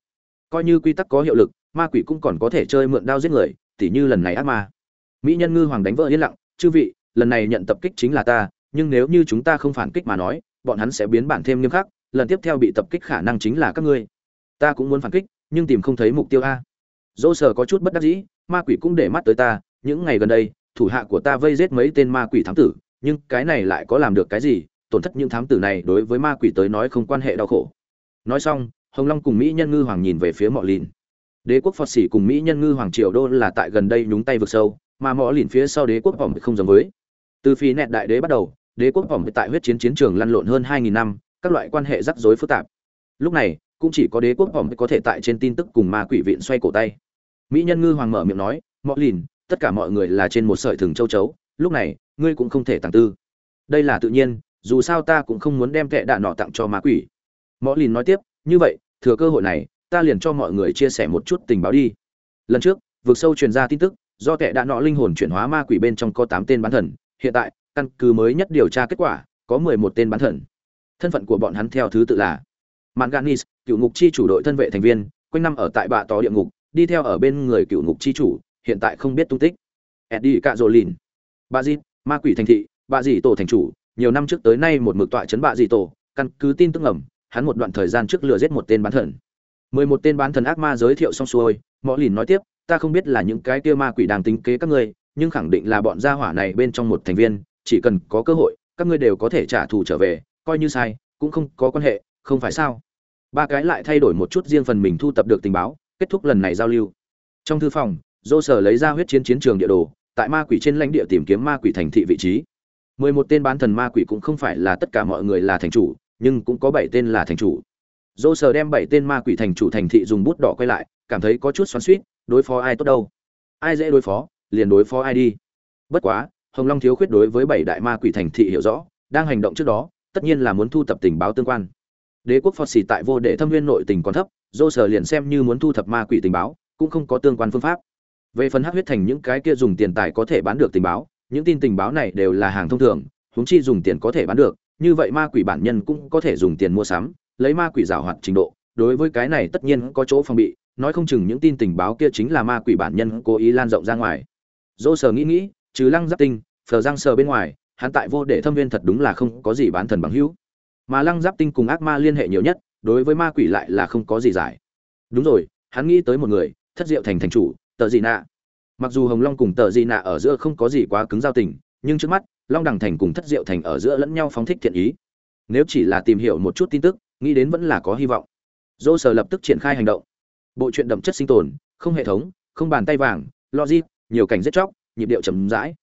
Coi như quy tắc có hiệu lực, ma quỷ cũng còn có thể chơi mượn đao giết người, tỉ như lần này ác ma. Mỹ nhân ngư hoàng đánh vỡ yên lặng, chư vị, lần này nhận tập kích chính là ta, nhưng nếu như chúng ta không phản kích mà nói, bọn hắn sẽ biến bản thêm nghiêm khắc, lần tiếp theo bị tập kích khả năng chính là các ngươi. Ta cũng muốn phản kích, nhưng tìm không thấy mục tiêu a. Dỗ sở có chút bất đắc dĩ, ma quỷ cũng để mắt tới ta, những ngày gần đây, thủ hạ của ta vây giết mấy tên ma quỷ thám tử, nhưng cái này lại có làm được cái gì? Tổn thất những thám tử này đối với ma quỷ tới nói không quan hệ đau khổ. Nói xong, Hồng Long cùng Mỹ nhân ngư hoàng nhìn về phía Mọ Lìn. Đế quốc Phật Sĩ cùng Mỹ nhân ngư hoàng triều đô là tại gần đây nhúng tay vực sâu, mà Mọ Lìn phía sau đế quốc vòng không giống với. Từ phi nẹt đại đế bắt đầu, đế quốc vòng tại huyết chiến chiến trường lăn lộn hơn 2000 năm, các loại quan hệ rắc rối phức tạp. Lúc này, cũng chỉ có đế quốc vòng có thể tại trên tin tức cùng ma quỷ viện xoay cổ tay. Mỹ nhân ngư hoàng mở miệng nói, Mọ Lìn, tất cả mọi người là trên một sợi thừng châu chấu, lúc này, ngươi cũng không thể tàng tư. Đây là tự nhiên, dù sao ta cũng không muốn đem kệ đạn nọ tặng cho ma quỷ. Mọ Lìn nói tiếp, như vậy, thừa cơ hội này, ta liền cho mọi người chia sẻ một chút tình báo đi. Lần trước, vực sâu truyền ra tin tức, do kệ đạn nọ linh hồn chuyển hóa ma quỷ bên trong có 8 tên bán thần, hiện tại, căn cứ mới nhất điều tra kết quả, có 11 tên bán thần. Thân phận của bọn hắn theo thứ tự là Manganis, cựu ngục chi chủ đội thân vệ thành viên, quanh năm ở tại bạ tỏ địa ngục, đi theo ở bên người cựu ngục chi chủ, hiện tại không biết tung tích. Eddie Cazolin, Bạ Dịt, ma quỷ thành thị, Bạ Dị tổ thành chủ, nhiều năm trước tới nay một mực tọa trấn Bạ Dị tổ, căn cứ tin tức ẩm, hắn một đoạn thời gian trước lừa giết một tên bán thần. 11 tên bán thần ác ma giới thiệu xong xuôi, Mọ Lìn nói tiếp, ta không biết là những cái kia ma quỷ đang tính kế các ngươi, nhưng khẳng định là bọn gia hỏa này bên trong một thành viên, chỉ cần có cơ hội, các ngươi đều có thể trả thù trở về, coi như sai, cũng không có quan hệ, không phải sao? Ba cái lại thay đổi một chút riêng phần mình thu tập được tình báo, kết thúc lần này giao lưu. Trong thư phòng, Dô Sở lấy ra huyết chiến chiến trường địa đồ, tại ma quỷ trên lãnh địa tìm kiếm ma quỷ thành thị vị trí. 11 tên bán thần ma quỷ cũng không phải là tất cả mọi người là thành chủ, nhưng cũng có 7 tên là thành chủ. Dô Sở đem 7 tên ma quỷ thành chủ thành thị dùng bút đỏ quay lại, cảm thấy có chút xoắn xuýt, đối phó ai tốt đâu? Ai dễ đối phó, liền đối phó ai đi. Bất quá, Hồng Long thiếu khuyết đối với 7 đại ma quỷ thành thị hiểu rõ, đang hành động trước đó, tất nhiên là muốn thu thập tình báo tương quan. Đế quốc Phật Sĩ tại vô đệ thâm nguyên nội tình còn thấp, Dô Sở liền xem như muốn thu thập ma quỷ tình báo, cũng không có tương quan phương pháp. Về phần hắc huyết thành những cái kia dùng tiền tài có thể bán được tình báo, những tin tình báo này đều là hàng thông thường, huống chi dùng tiền có thể bán được, như vậy ma quỷ bản nhân cũng có thể dùng tiền mua sắm, lấy ma quỷ giảo hoạt trình độ, đối với cái này tất nhiên có chỗ phòng bị, nói không chừng những tin tình báo kia chính là ma quỷ bản nhân cố ý lan rộng ra ngoài. Dô Sở nghĩ, trừ Lăng Giáp Tinh, Phờ Giang Sở bên ngoài, hắn tại vô đệ thâm viên thật đúng là không có gì bán thần bằng hữu. Mà Lăng Giáp Tinh cùng ác ma liên hệ nhiều nhất, đối với ma quỷ lại là không có gì giải. Đúng rồi, hắn nghĩ tới một người, Thất Diệu thành thành chủ, Tờ Dị Nạ. Mặc dù Hồng Long cùng Tờ Dị Nạ ở giữa không có gì quá cứng giao tình, nhưng trước mắt, Long Đằng thành cùng Thất Diệu thành ở giữa lẫn nhau phóng thích thiện ý. Nếu chỉ là tìm hiểu một chút tin tức, nghĩ đến vẫn là có hy vọng. Dô Sở lập tức triển khai hành động. Bộ truyện đậm chất sinh tồn, không hệ thống, không bàn tay vàng, logic, nhiều cảnh giết chóc, nhịp điệu chậm rãi.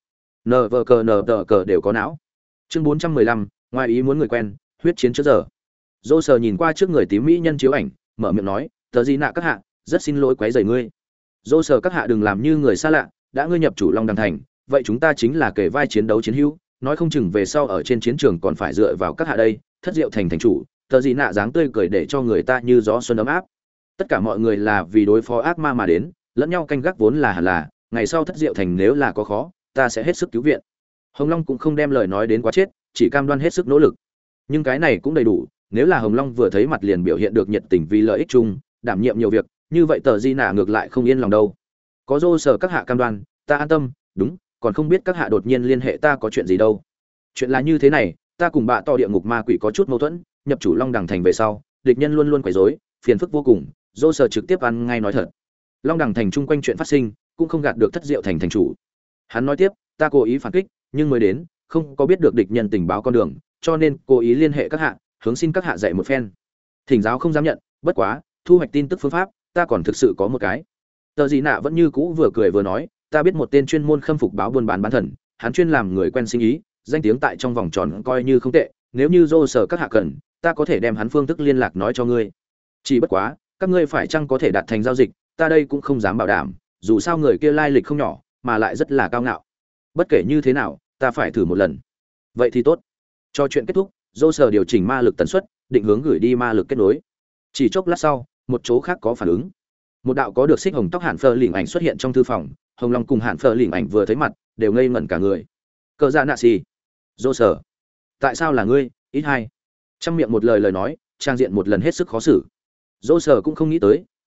NVCNTK đều có não. Chương 415, ngoài ý muốn người quen, huyết chiến trước giờ. Dô Sở nhìn qua trước người tím mỹ nhân chiếu ảnh, mở miệng nói, "Tờ Dị Nạ các hạ, rất xin lỗi quấy rầy ngươi. Dô Sở các hạ đừng làm như người xa lạ, đã ngươi nhập chủ Long Đằng thành, vậy chúng ta chính là kề vai chiến đấu chiến hữu, nói không chừng về sau ở trên chiến trường còn phải dựa vào các hạ đây." Thất Diệu thành thành chủ, Tờ Dị Nạ dáng tươi cười để cho người ta như gió xuân ấm áp. Tất cả mọi người là vì đối phó ác ma mà đến, lẫn nhau canh gác vốn là hẳn là, ngày sau Thất Diệu thành nếu là có khó, ta sẽ hết sức cứu viện. Hồng Long cũng không đem lời nói đến quá chết, chỉ cam đoan hết sức nỗ lực. Nhưng cái này cũng đầy đủ, nếu là Hồng Long vừa thấy mặt liền biểu hiện được nhiệt tình vì lợi ích chung, đảm nhiệm nhiều việc, như vậy Tờ Dị Nạ ngược lại không yên lòng đâu. Có Dô Sở các hạ cam đoan, ta an tâm, đúng, còn không biết các hạ đột nhiên liên hệ ta có chuyện gì đâu. Chuyện là như thế này, ta cùng bạ to địa ngục ma quỷ có chút mâu thuẫn, nhập chủ Long Đằng thành về sau, địch nhân luôn luôn quấy rối, phiền phức vô cùng. Dô Sở trực tiếp ăn ngay nói thật. Long Đằng thành chung quanh chuyện phát sinh, cũng không gạt được Thất Diệu thành thành chủ. Hắn nói tiếp, ta cố ý phản kích, nhưng mới đến, không có biết được địch nhân tình báo con đường, cho nên cố ý liên hệ các hạ, hướng xin các hạ dạy một phen. Thỉnh giáo không dám nhận, bất quá, thu hoạch tin tức phương pháp, ta còn thực sự có một cái. Tờ Dị Nạ vẫn như cũ vừa cười vừa nói, ta biết một tên chuyên môn khâm phục báo buôn bán bán thần, hắn chuyên làm người quen sinh ý, danh tiếng tại trong vòng tròn coi như không tệ, nếu như Dô Sở các hạ cần, ta có thể đem hắn phương thức liên lạc nói cho ngươi. Chỉ bất quá, các ngươi phải chăng có thể đạt thành giao dịch, ta đây cũng không dám bảo đảm, dù sao người kia lai lịch không nhỏ, mà lại rất là cao ngạo. Bất kể như thế nào, ta phải thử một lần. Vậy thì tốt. Cho chuyện kết thúc, Dô Sở điều chỉnh ma lực tần suất, định hướng gửi đi ma lực kết nối. Chỉ chốc lát sau, một chỗ khác có phản ứng. Một đạo có được xích hồng tóc Hạn Phơ lỉnh ảnh xuất hiện trong thư phòng, Hồng Long cùng Hạn Phơ lỉnh ảnh vừa thấy mặt, đều ngây ngẩn cả người. Cờ Dạ Nạ Xì, Dô Sở, tại sao là ngươi? Ít hai. Trong miệng một lời nói, trang diện một lần hết sức khó xử. Dô Sở cũng không nghĩ tới,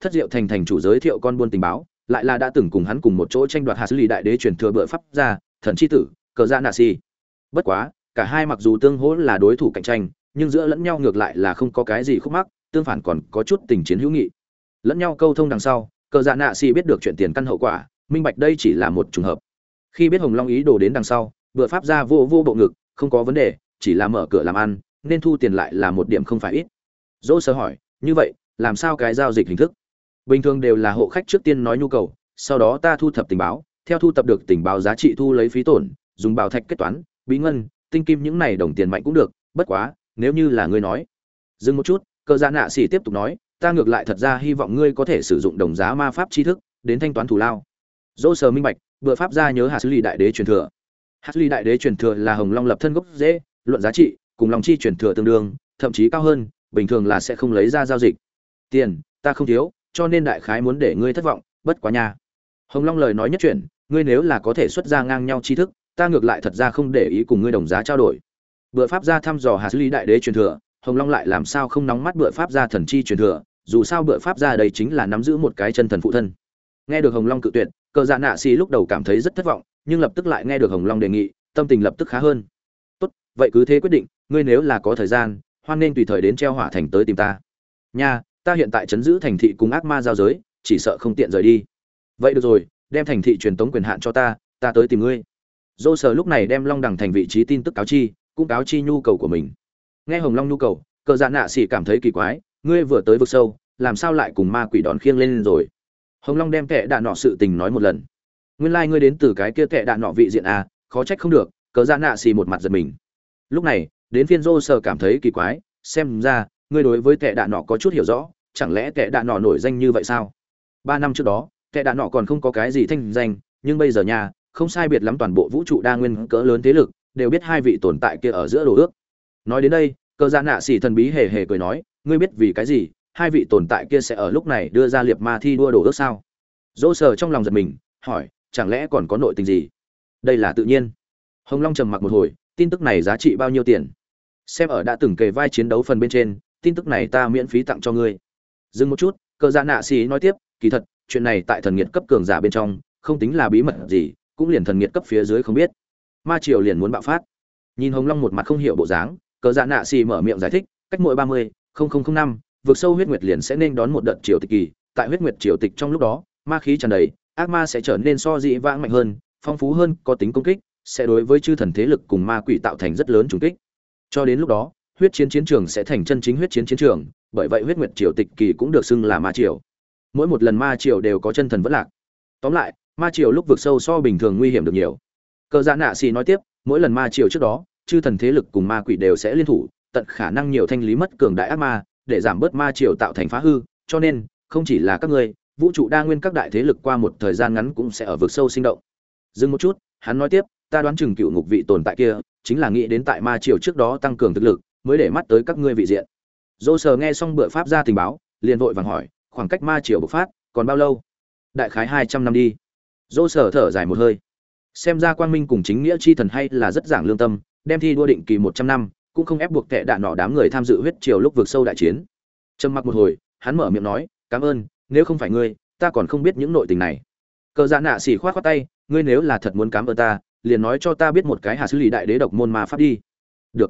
Thất Diệu thành thành chủ giới thiệu con buôn tình báo, lại là đã từng cùng hắn cùng một chỗ tranh đoạt Hà Sư Lì đại đế truyền thừa bựa pháp ra, thần chi tử, cờ dạ nạ si. Bất quá, cả hai mặc dù tương hỗ là đối thủ cạnh tranh, nhưng giữa lẫn nhau ngược lại là không có cái gì khúc mắc, tương phản còn có chút tình chiến hữu nghị. Lẫn nhau câu thông đằng sau, cờ dạ nạ si biết được chuyện tiền căn hậu quả, minh bạch đây chỉ là một trùng hợp. Khi biết Hồng Long ý đồ đến đằng sau, bựa pháp ra vô bộ ngực, không có vấn đề, chỉ là mở cửa làm ăn, nên thu tiền lại là một điểm không phải ít. Dỗ sơ hỏi, như vậy, làm sao cái giao dịch hình thức? Bình thường đều là hộ khách trước tiên nói nhu cầu, sau đó ta thu thập tình báo, theo thu thập được tình báo giá trị thu lấy phí tổn, dùng bảo thạch kết toán, bí ngân, tinh kim những này đồng tiền mạnh cũng được, bất quá, nếu như là ngươi nói. Dừng một chút, Cờ Dạ Nạ Sĩ tiếp tục nói, ta ngược lại thật ra hy vọng ngươi có thể sử dụng đồng giá ma pháp tri thức đến thanh toán thù lao. Dỗ sờ minh bạch, bựa pháp ra nhớ Hà Sư Lì đại đế truyền thừa. Hà Sư Lì đại đế truyền thừa là Hồng Long lập thân gốc rễ, luận giá trị, cùng Long chi truyền thừa tương đương, thậm chí cao hơn, bình thường là sẽ không lấy ra giao dịch. Tiền, ta không thiếu, cho nên đại khái muốn để ngươi thất vọng, bất quá nha. Hồng Long lời nói nhất chuyển, ngươi nếu là có thể xuất ra ngang nhau tri thức, ta ngược lại thật ra không để ý cùng ngươi đồng giá trao đổi. Bựa pháp gia thăm dò Hà Sư Lý đại đế truyền thừa, Hồng Long lại làm sao không nóng mắt bựa pháp gia thần chi truyền thừa, dù sao bựa pháp gia đây chính là nắm giữ một cái chân thần phụ thân. Nghe được Hồng Long cự tuyệt, Cờ Dạ Nạ Sĩ lúc đầu cảm thấy rất thất vọng, nhưng lập tức lại nghe được Hồng Long đề nghị, tâm tình lập tức khá hơn. Tốt, vậy cứ thế quyết định, ngươi nếu là có thời gian, hoan nên tùy thời đến treo hỏa thành tới tìm ta. Nha, ta hiện tại trấn giữ thành thị cùng ác ma giao giới, chỉ sợ không tiện rời đi. Vậy được rồi, đem thành thị truyền tống quyền hạn cho ta tới tìm ngươi. Dô Sở lúc này đem Long Đằng thành vị trí tin tức cáo chi, cũng cáo chi nhu cầu của mình. Nghe Hồng Long nhu cầu, Cờ Dạ Nạ Sĩ cảm thấy kỳ quái, ngươi vừa tới vực sâu, làm sao lại cùng ma quỷ đòn khiêng lên rồi? Hồng Long đem kẻ đạn nọ sự tình nói một lần. Nguyên lai ngươi đến từ cái kia kẻ đạn nọ vị diện à, khó trách không được. Cờ Dạ Nạ Sĩ một mặt giật mình. Lúc này, đến phiên Dô Sở cảm thấy kỳ quái, xem ra ngươi đối với kẻ đạn nọ có chút hiểu rõ, chẳng lẽ kẻ đạn nọ nổi danh như vậy sao? 3 năm trước đó, kẻ đạn nọ còn không có cái gì thanh danh, nhưng bây giờ nha, không sai biệt lắm toàn bộ vũ trụ đa nguyên cỡ lớn thế lực đều biết hai vị tồn tại kia ở giữa đồ ước. Nói đến đây, Cờ Dạ Nạ Sĩ thần bí hề hề cười nói, ngươi biết vì cái gì hai vị tồn tại kia sẽ ở lúc này đưa ra liệp ma thi đua đồ ước sao? Dỗ Sở trong lòng giật mình, hỏi, chẳng lẽ còn có nội tình gì? Đây là tự nhiên. Hồng Long trầm mặc một hồi, tin tức này giá trị bao nhiêu tiền? Xem ở đã từng kề vai chiến đấu phần bên trên, tin tức này ta miễn phí tặng cho ngươi. Dừng một chút, Cờ Dạ Nạ Sĩ nói tiếp, kỳ thật, chuyện này tại thần nghiệt cấp cường giả bên trong, không tính là bí mật gì, cũng liền thần nghiệt cấp phía dưới không biết. Ma triều liền muốn bạo phát. Nhìn Hồng Long một mặt không hiểu bộ dáng, Cờ Dạ Nạ Sĩ mở miệng giải thích, cách mỗi 30,005, vượt sâu huyết nguyệt liền sẽ nên đón một đợt triều tịch kỳ, tại huyết nguyệt triều tịch trong lúc đó, ma khí tràn đầy, ác ma sẽ trở nên so dị vãng mạnh hơn, phong phú hơn, có tính công kích, sẽ đối với chư thần thế lực cùng ma quỷ tạo thành rất lớn trùng kích. Cho đến lúc đó, huyết chiến chiến trường sẽ thành chân chính huyết chiến chiến trường, bởi vậy huyết nguyệt triều tịch kỳ cũng được xưng là ma triều. Mỗi một lần ma triều đều có chân thần vẫn lạc. Tóm lại, ma triều lúc vượt sâu so bình thường nguy hiểm được nhiều. Cờ Dạ Nạ Sĩ nói tiếp, mỗi lần ma triều trước đó, chư thần thế lực cùng ma quỷ đều sẽ liên thủ, tận khả năng nhiều thanh lý mất cường đại ác ma, để giảm bớt ma triều tạo thành phá hư, cho nên, không chỉ là các ngươi, vũ trụ đa nguyên các đại thế lực qua một thời gian ngắn cũng sẽ ở vực sâu sinh động. Dừng một chút, hắn nói tiếp, ta đoán chừng cựu ngục vị tồn tại kia, chính là nghĩ đến tại ma triều trước đó tăng cường thực lực, mới để mắt tới các ngươi vị diện. Dô Sở nghe xong bựa pháp ra tình báo, liền vội vàng hỏi, khoảng cách ma triều bộc phát, còn bao lâu? Đại khái 200 năm đi. Dô Sở thở dài một hơi. Xem ra Quang Minh cùng chính nghĩa chi thần hay là rất giảng lương tâm, đem thi đua định kỳ 100 năm, cũng không ép buộc kẻ đạn nọ đám người tham dự huyết triều lúc vượt sâu đại chiến. Trầm mặc một hồi, hắn mở miệng nói, cảm ơn, nếu không phải ngươi, ta còn không biết những nội tình này. Cờ Dạ Nạ Sĩ khoát khoát tay, ngươi nếu là thật muốn cảm ơn ta, liền nói cho ta biết một cái Hà Sư Lý đại đế độc môn ma pháp đi. Được.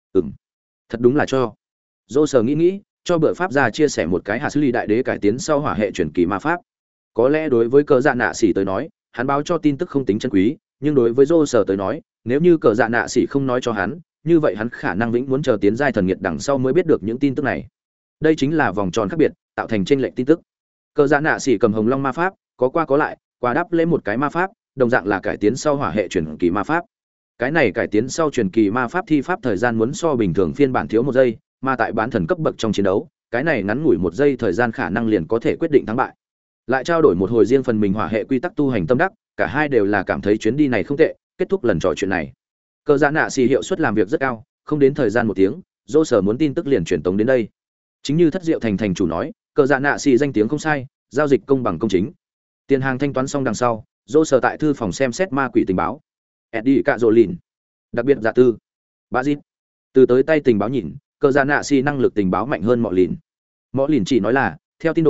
Thật đúng là cho. Dô Sở nghĩ, cho bựa pháp ra chia sẻ một cái Hà Sư Lý đại đế cải tiến sau hỏa hệ chuyển kỳ ma pháp. Có lẽ đối với Cờ Dạ Nạ Sĩ tới nói, hắn báo cho tin tức không tính chân quý, nhưng đối với Dô Sở tới nói, nếu như Cờ Dạ Nạ Sĩ không nói cho hắn, như vậy hắn khả năng vĩnh muốn chờ tiến giai thần nghiệt đằng sau mới biết được những tin tức này. Đây chính là vòng tròn khác biệt, tạo thành chênh lệch tin tức. Cờ Dạ Nạ Sĩ cầm Hồng Long ma pháp, có qua có lại, qua đáp lấy một cái ma pháp, đồng dạng là cải tiến sau hỏa hệ chuyển kỳ ma pháp. Cái này cải tiến sau truyền kỳ ma pháp thi pháp thời gian muốn so bình thường phiên bản thiếu 1 giây, mà tại bán thần cấp bậc trong chiến đấu, cái này ngắn ngủi 1 giây thời gian khả năng liền có thể quyết định thắng bại. Lại trao đổi một hồi riêng phần mình hỏa hệ quy tắc tu hành tâm đắc, cả hai đều là cảm thấy chuyến đi này không tệ, kết thúc lần trò chuyện này. Cờ Dạ Nạ Sĩ hiệu suất làm việc rất cao, không đến thời gian 1 tiếng, Dô Sở muốn tin tức liền truyền tống đến đây. Chính như Thất Diệu thành thành chủ nói, Cờ Dạ Nạ Sĩ danh tiếng không sai, giao dịch công bằng công chính. Tiền hàng thanh toán xong đằng sau, Dô Sở tại thư phòng xem xét ma quỷ tình báo. Eddie Cạ Dỗ Lìn, đặc biệt giả tư, Bá Dít. Từ tới tay tình báo nhìn, Cờ Dạ Nạ Sĩ năng lực tình báo mạnh hơn Mọ Lìn. Mọ Lìn chỉ nói là, theo tin đồn,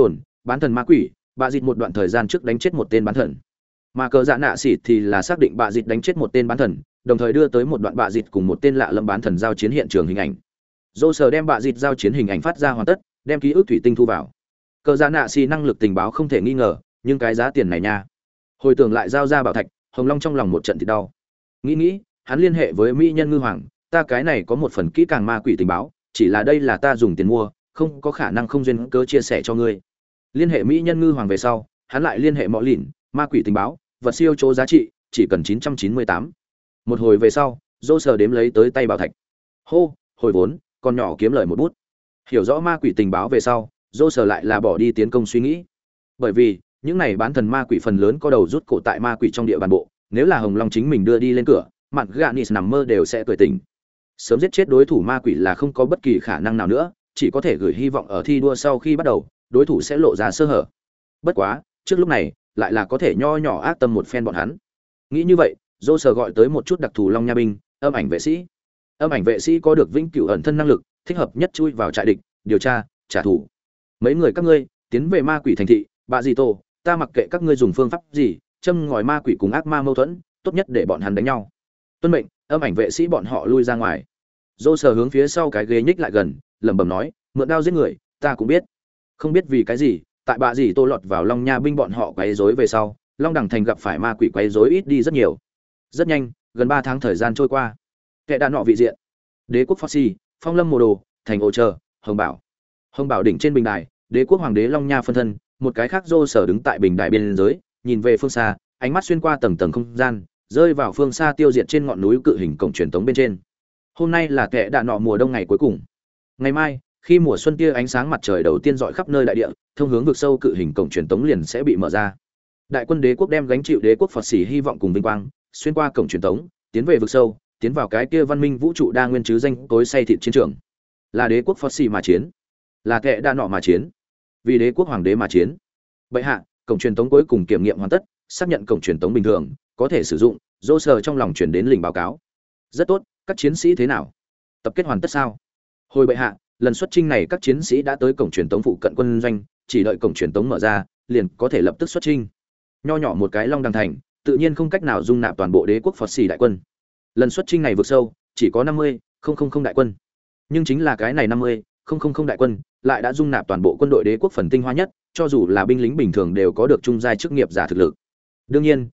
bán thần ma quỷ, bạ dịt một đoạn thời gian trước đánh chết một tên bán thần. Mà cờ dạ nạ xỉ thì là xác định bạ dịt đánh chết một tên bán thần, đồng thời đưa tới một đoạn bạ dịt cùng một tên lạ lâm bán thần giao chiến hiện trường hình ảnh. Dô sờ đem bạ dịt giao chiến hình ảnh phát ra hoàn tất, đem ký ức thủy tinh thu vào. Cờ dạ nạ xỉ năng lực tình báo không thể nghi ngờ, nhưng cái giá tiền này nha. Hồi tưởng lại giao ra bảo thạch, Hồng Long trong lòng một trận thì đau. Nghĩ, hắn liên hệ với mỹ nhân ngư hoàng, ta cái này có một phần kỹ càng ma quỷ tình báo, chỉ là đây là ta dùng tiền mua, không có khả năng không duyên cớ chia sẻ cho ngươi. Liên hệ mỹ nhân ngư hoàng về sau, hắn lại liên hệ Mọ Lìn, ma quỷ tình báo, vật siêu chỗ giá trị, chỉ cần 998. Một hồi về sau, Dô sờ đếm lấy tới tay bảo thạch. Hô, hồi vốn, con nhỏ kiếm lời một bút. Hiểu rõ ma quỷ tình báo về sau, Dô sờ lại là bỏ đi tiến công suy nghĩ. Bởi vì, những này bán thần ma quỷ phần lớn có đầu rút cổ tại ma quỷ trong địa bàn bộ, nếu là Hồng Long chính mình đưa đi lên cửa, mặt Ganis nằm mơ đều sẽ cười tỉnh. Sớm giết chết đối thủ ma quỷ là không có bất kỳ khả năng nào nữa, chỉ có thể gửi hy vọng ở thi đua sau khi bắt đầu, đối thủ sẽ lộ ra sơ hở. Bất quá, trước lúc này, lại là có thể nho nhỏ ác tâm một phen bọn hắn. Nghĩ như vậy, Dô sờ gọi tới một chút đặc thù Long Nha binh, âm ảnh vệ sĩ. Âm ảnh vệ sĩ có được vĩnh cửu ẩn thân năng lực, thích hợp nhất chui vào trại địch, điều tra, trả thù. Mấy người các ngươi, tiến về ma quỷ thành thị, Bạ Dì Tô, ta mặc kệ các ngươi dùng phương pháp gì, châm ngòi ma quỷ cùng ác ma mâu thuẫn, tốt nhất để bọn hắn đánh nhau. Tuân mệnh, âm ảnh vệ sĩ bọn họ lui ra ngoài. Dô sờ hướng phía sau cái ghế nhích lại gần, lẩm bẩm nói, mượn đao giết người, ta cũng biết. Không biết vì cái gì, tại Bạ Dì Tô lọt vào Long Nha binh bọn họ quấy rối về sau, Long Đằng thành gặp phải ma quỷ quấy rối ít đi rất nhiều. Rất nhanh, gần 3 tháng thời gian trôi qua. Kẻ đàn nọ vị diện, Đế quốc Foxy, Phong Lâm Mồ Đồ, thành Ô Chờ, Hồng Bảo. Hồng Bảo đỉnh trên bình đài, Đế quốc hoàng đế Long Nha phân thân, một cái khác Dô sở đứng tại bình đài biên giới, nhìn về phương xa, ánh mắt xuyên qua tầng tầng không gian, rơi vào phương xa tiêu diệt trên ngọn núi cự hình cổng truyền tống bên trên. Hôm nay là kẻ đạn nọ mùa đông ngày cuối cùng. Ngày mai, khi mùa xuân tia ánh sáng mặt trời đầu tiên rọi khắp nơi đại địa, thông hướng vực sâu cự hình cổng truyền tống liền sẽ bị mở ra. Đại quân đế quốc đem gánh chịu đế quốc Phật sĩ hy vọng cùng vinh quang, xuyên qua cổng truyền tống, tiến về vực sâu, tiến vào cái kia văn minh vũ trụ đa nguyên chứ danh tối say thịt chiến trường. Là đế quốc Phật sĩ mà chiến, là kẻ đạn nọ mà chiến, vì đế quốc hoàng đế mà chiến. Bệ hạ, cổng truyền tống cuối cùng kiểm nghiệm hoàn tất, xác nhận cổng truyền tống bình thường, có thể sử dụng. Dô sờ trong lòng chuyển đến lình báo cáo. Rất tốt, các chiến sĩ thế nào? Tập kết hoàn tất sao? Hồi bệ hạ, lần xuất chinh này các chiến sĩ đã tới cổng truyền tống phụ cận quân doanh, chỉ đợi cổng truyền tống mở ra, liền có thể lập tức xuất chinh. Nho nhỏ một cái Long Đằng thành, tự nhiên không cách nào dung nạp toàn bộ đế quốc Phật xì đại quân. Lần xuất chinh này vượt sâu, chỉ có 50,000 đại quân. Nhưng chính là cái này 50,000 đại quân, lại đã dung nạp toàn bộ quân đội đế quốc phần tinh hoa nhất, cho dù là binh lính bình thường đều có được trung giai chức nghiệp giả thực lực. Đương nhiên,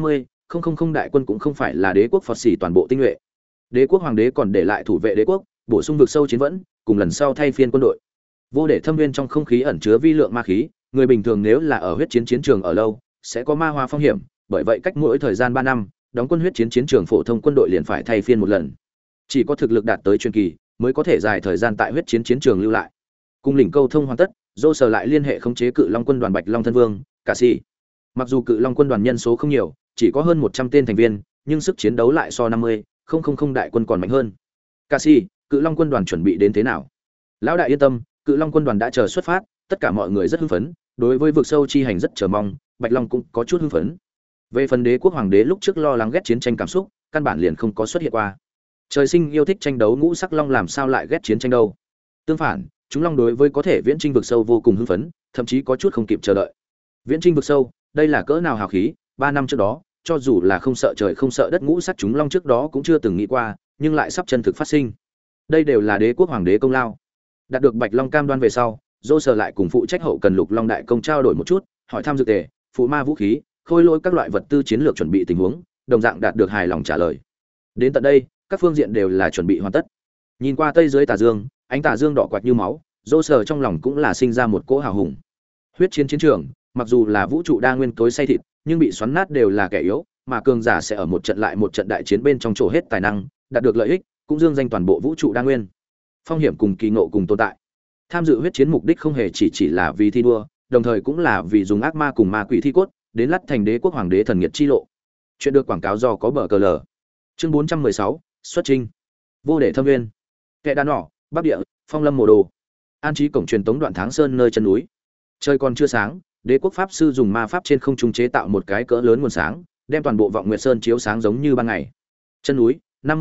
50,000 đại quân cũng không phải là đế quốc Phật xỉ toàn bộ tinh nhuệ. Đế quốc hoàng đế còn để lại thủ vệ đế quốc, bổ sung vực sâu chiến vẫn, cùng lần sau thay phiên quân đội. Vô để thâm viên trong không khí ẩn chứa vi lượng ma khí, người bình thường nếu là ở huyết chiến chiến trường ở lâu, sẽ có ma hóa phong hiểm, bởi vậy cách mỗi thời gian 3 năm, đóng quân huyết chiến chiến trường phổ thông quân đội liền phải thay phiên một lần. Chỉ có thực lực đạt tới truyền kỳ, mới có thể dài thời gian tại huyết chiến chiến trường lưu lại. Cung lĩnh câu thông hoàn tất, Dô sở lại liên hệ khống chế cự long quân đoàn Bạch Long thân vương, Cả Sĩ. Mặc dù cự long quân đoàn nhân số không nhiều, chỉ có hơn 100 tên thành viên, nhưng sức chiến đấu lại so 50,000 đại quân còn mạnh hơn. Cả Sĩ, cự long quân đoàn chuẩn bị đến thế nào? Lão đại yên tâm, cự long quân đoàn đã chờ xuất phát, tất cả mọi người rất hưng phấn, đối với vực sâu chi hành rất chờ mong, Bạch Long cũng có chút hưng phấn. Về phần đế quốc hoàng đế lúc trước lo lắng ghét chiến tranh cảm xúc, căn bản liền không có xuất hiện qua. Trời sinh yêu thích tranh đấu ngũ sắc long làm sao lại ghét chiến tranh đâu? Tương phản, chúng long đối với có thể viễn chinh vực sâu vô cùng hưng phấn, thậm chí có chút không kịp chờ đợi. Viễn chinh vực sâu, đây là cỡ nào hào khí, 3 năm trước đó, cho dù là không sợ trời không sợ đất ngũ sắc chúng long trước đó cũng chưa từng nghĩ qua, nhưng lại sắp chân thực phát sinh. Đây đều là đế quốc hoàng đế công lao. Đạt được Bạch Long cam đoan về sau, Dô sở lại cùng phụ trách hậu cần Lục Long đại công trao đổi một chút, hỏi thăm dược tề, phụ ma vũ khí, khôi lỗi các loại vật tư chiến lược chuẩn bị tình huống, đồng dạng đạt được hài lòng trả lời. Đến tận đây, các phương diện đều là chuẩn bị hoàn tất. Nhìn qua tây dưới tà dương, ánh tà dương đỏ quạt như máu, Dô sở trong lòng cũng là sinh ra một cỗ hào hùng. Huyết chiến chiến trường, mặc dù là vũ trụ đa nguyên tối say thịt, nhưng bị xoắn nát đều là kẻ yếu, mà cường giả sẽ ở một trận lại một trận đại chiến bên trong trổ hết tài năng, đạt được lợi ích, cũng dương danh toàn bộ vũ trụ đa nguyên. Phong hiểm cùng kỳ ngộ cùng tồn tại. Tham dự huyết chiến mục đích không hề chỉ là vì thi đua, đồng thời cũng là vì dùng ác ma cùng ma quỷ thi cốt, đến lắt thành đế quốc hoàng đế thần nghiệt chi lộ. Chuyện được quảng cáo do có bờ cờ lờ. Chương 416, xuất trình. Vô để thâm nguyên. Kẻ đàn nỏ, Bắc địa, Phong Lâm Mồ Đồ. An trí cổng truyền tống đoạn tháng sơn nơi chân núi. Trời còn chưa sáng, đế quốc pháp sư dùng ma pháp trên không trung chế tạo một cái cỡ lớn nguồn sáng, đem toàn bộ vọng nguyệt sơn chiếu sáng giống như ban ngày. Chân núi,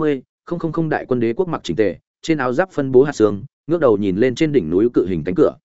50,000 đại quân đế quốc mặc chỉnh tề, trên áo giáp phân bố hạt sương, ngước đầu nhìn lên trên đỉnh núi cự hình cánh cửa.